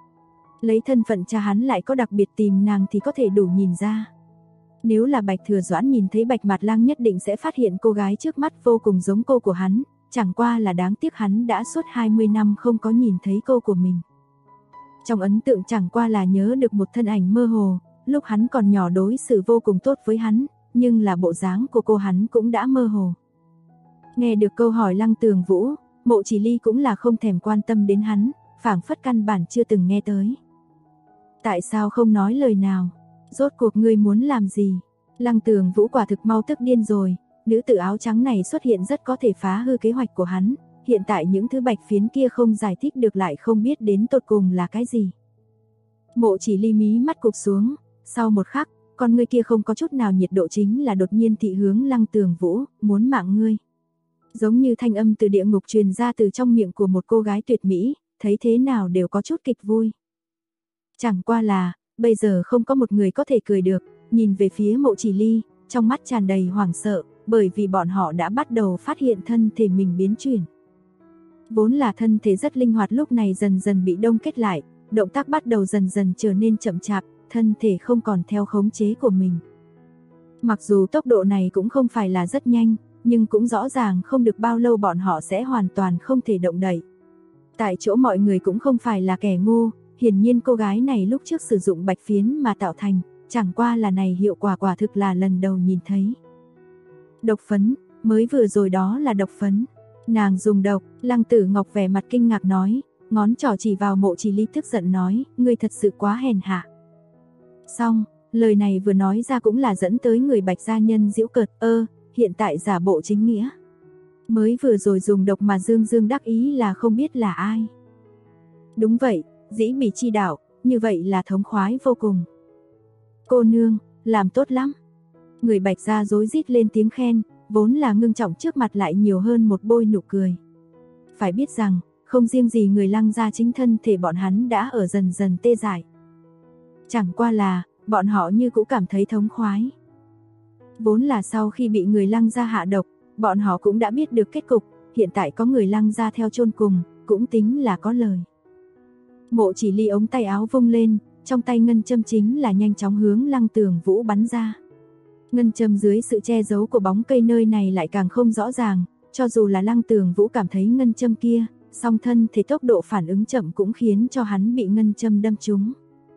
Lấy thân phận cha hắn lại có đặc biệt tìm nàng thì có thể đủ nhìn ra. Nếu là Bạch Thừa Doãn nhìn thấy Bạch Mạt Lang nhất định sẽ phát hiện cô gái trước mắt vô cùng giống cô của hắn, chẳng qua là đáng tiếc hắn đã suốt 20 năm không có nhìn thấy cô của mình. Trong ấn tượng chẳng qua là nhớ được một thân ảnh mơ hồ, lúc hắn còn nhỏ đối xử vô cùng tốt với hắn, nhưng là bộ dáng của cô hắn cũng đã mơ hồ. Nghe được câu hỏi Lăng Tường Vũ, Mộ Chỉ Ly cũng là không thèm quan tâm đến hắn, phảng phất căn bản chưa từng nghe tới. Tại sao không nói lời nào? Rốt cuộc ngươi muốn làm gì? Lăng Tường Vũ quả thực mau tức điên rồi, nữ tử áo trắng này xuất hiện rất có thể phá hư kế hoạch của hắn, hiện tại những thứ bạch phiến kia không giải thích được lại không biết đến tột cùng là cái gì. Mộ Chỉ Ly mí mắt cụp xuống, sau một khắc, con ngươi kia không có chút nào nhiệt độ chính là đột nhiên thị hướng Lăng Tường Vũ, muốn mạng ngươi. Giống như thanh âm từ địa ngục truyền ra từ trong miệng của một cô gái tuyệt mỹ, thấy thế nào đều có chút kịch vui. Chẳng qua là, bây giờ không có một người có thể cười được, nhìn về phía Mộ Chỉ Ly, trong mắt tràn đầy hoảng sợ, bởi vì bọn họ đã bắt đầu phát hiện thân thể mình biến chuyển. Vốn là thân thể rất linh hoạt lúc này dần dần bị đông kết lại, động tác bắt đầu dần dần trở nên chậm chạp, thân thể không còn theo khống chế của mình. Mặc dù tốc độ này cũng không phải là rất nhanh, nhưng cũng rõ ràng không được bao lâu bọn họ sẽ hoàn toàn không thể động đậy. Tại chỗ mọi người cũng không phải là kẻ ngu, hiển nhiên cô gái này lúc trước sử dụng bạch phiến mà tạo thành, chẳng qua là này hiệu quả quả thực là lần đầu nhìn thấy. Độc phấn, mới vừa rồi đó là độc phấn. Nàng dùng độc, Lăng Tử Ngọc vẻ mặt kinh ngạc nói, ngón trỏ chỉ vào Mộ Chỉ Ly tức giận nói, ngươi thật sự quá hèn hạ. Xong, lời này vừa nói ra cũng là dẫn tới người Bạch gia nhân giễu cợt, hiện tại giả bộ chính nghĩa. Mới vừa rồi dùng độc mà dương dương đắc ý là không biết là ai. Đúng vậy, dĩ bỉ chi đạo, như vậy là thống khoái vô cùng. Cô nương, làm tốt lắm. Người Bạch gia rối rít lên tiếng khen, vốn là ngưng trọng trước mặt lại nhiều hơn một bôi nụ cười. Phải biết rằng, không riêng gì người Lăng gia chính thân thể bọn hắn đã ở dần dần tê dại. Chẳng qua là, bọn họ như cũng cảm thấy thống khoái. Vốn là sau khi bị người Lăng gia hạ độc, bọn họ cũng đã biết được kết cục, hiện tại có người Lăng gia theo chôn cùng, cũng tính là có lời. Mộ Chỉ Ly ống tay áo vung lên, trong tay ngân châm chính là nhanh chóng hướng Lăng Tường Vũ bắn ra. Ngân châm dưới sự che giấu của bóng cây nơi này lại càng không rõ ràng, cho dù là Lăng Tường Vũ cảm thấy ngân châm kia, song thân thể tốc độ phản ứng chậm cũng khiến cho hắn bị ngân châm đâm trúng.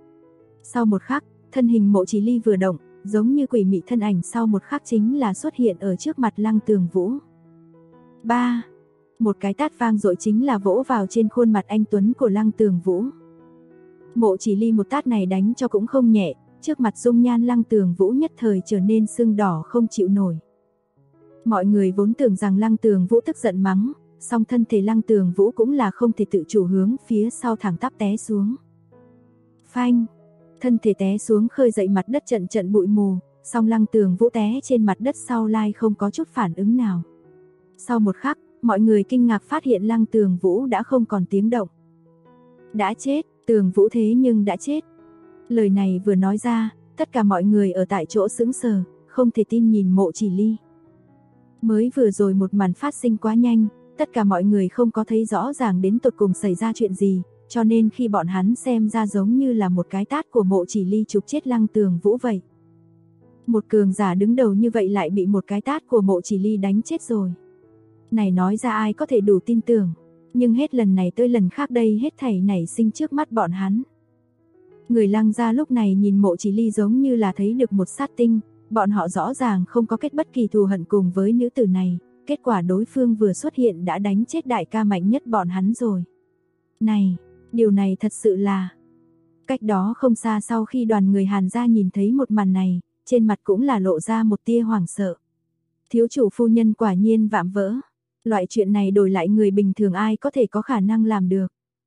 Sau một khắc, thân hình Mộ Chỉ Ly vừa động, giống như quỷ mị thân ảnh sau một khắc chính là xuất hiện ở trước mặt Lăng Tường Vũ. Một cái tát vang dội chính là vỗ vào trên khuôn mặt anh tuấn của Lăng Tường Vũ. Mộ Chỉ Ly một tát này đánh cho cũng không nhẹ, trước mặt dung nhan Lăng Tường Vũ nhất thời trở nên sưng đỏ không chịu nổi. Mọi người vốn tưởng rằng Lăng Tường Vũ tức giận mắng, song thân thể Lăng Tường Vũ cũng là không thể tự chủ hướng phía sau thẳng tắp té xuống. Phanh, thân thể té xuống khơi dậy mặt đất trận trận bụi mù, song Lăng Tường Vũ té trên mặt đất sau lai không có chút phản ứng nào. Sau một khắc, mọi người kinh ngạc phát hiện Lăng Tường Vũ đã không còn tiếng động. Đã chết, Tường Vũ thế nhưng đã chết. Lời này vừa nói ra, tất cả mọi người ở tại chỗ sững sờ, không thể tin nhìn Mộ Chỉ Ly. Mới vừa rồi một màn phát sinh quá nhanh, tất cả mọi người không có thấy rõ ràng đến tột cùng xảy ra chuyện gì, cho nên khi bọn hắn xem ra giống như là một cái tát của Mộ Chỉ Ly chụp chết Lăng Tường Vũ vậy. Một cường giả đứng đầu như vậy lại bị một cái tát của Mộ Chỉ Ly đánh chết rồi. Này nói ra ai có thể đủ tin tưởng, nhưng hết lần này tới lần khác đây hết thảy nảy sinh trước mắt bọn hắn. Người Lăng gia lúc này nhìn Mộ Chỉ Ly giống như là thấy được một sát tinh, bọn họ rõ ràng không có kết bất kỳ thù hận cùng với nữ tử này, kết quả đối phương vừa xuất hiện đã đánh chết đại ca mạnh nhất bọn hắn rồi. Này, điều này thật sự là... Cách đó không xa sau khi đoàn người Hàn gia nhìn thấy một màn này, trên mặt cũng là lộ ra một tia hoảng sợ. Thiếu chủ phu nhân quả nhiên vạm vỡ. Loại chuyện này đổi lại người bình thường ai có thể có khả năng làm được.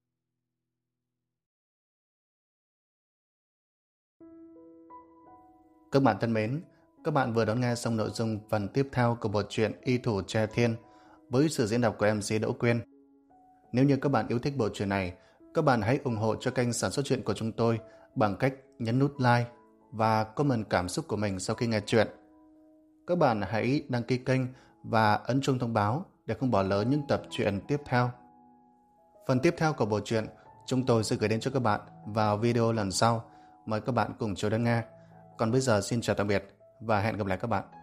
Các bạn thân mến, các bạn vừa đón nghe xong nội dung phần tiếp theo của bộ truyện Y Thủ Tre Thiên với sự diễn đọc của MC Đỗ Quyên. Nếu như các bạn yêu thích bộ truyện này, các bạn hãy ủng hộ cho kênh sản xuất truyện của chúng tôi bằng cách nhấn nút like và comment cảm xúc của mình sau khi nghe truyện. Các bạn hãy đăng ký kênh và ấn chuông thông báo để không bỏ lỡ những tập truyện tiếp theo. Phần tiếp theo của bộ truyện chúng tôi sẽ gửi đến cho các bạn vào video lần sau. Mời các bạn cùng chờ đón nghe. Còn bây giờ xin chào tạm biệt và hẹn gặp lại các bạn.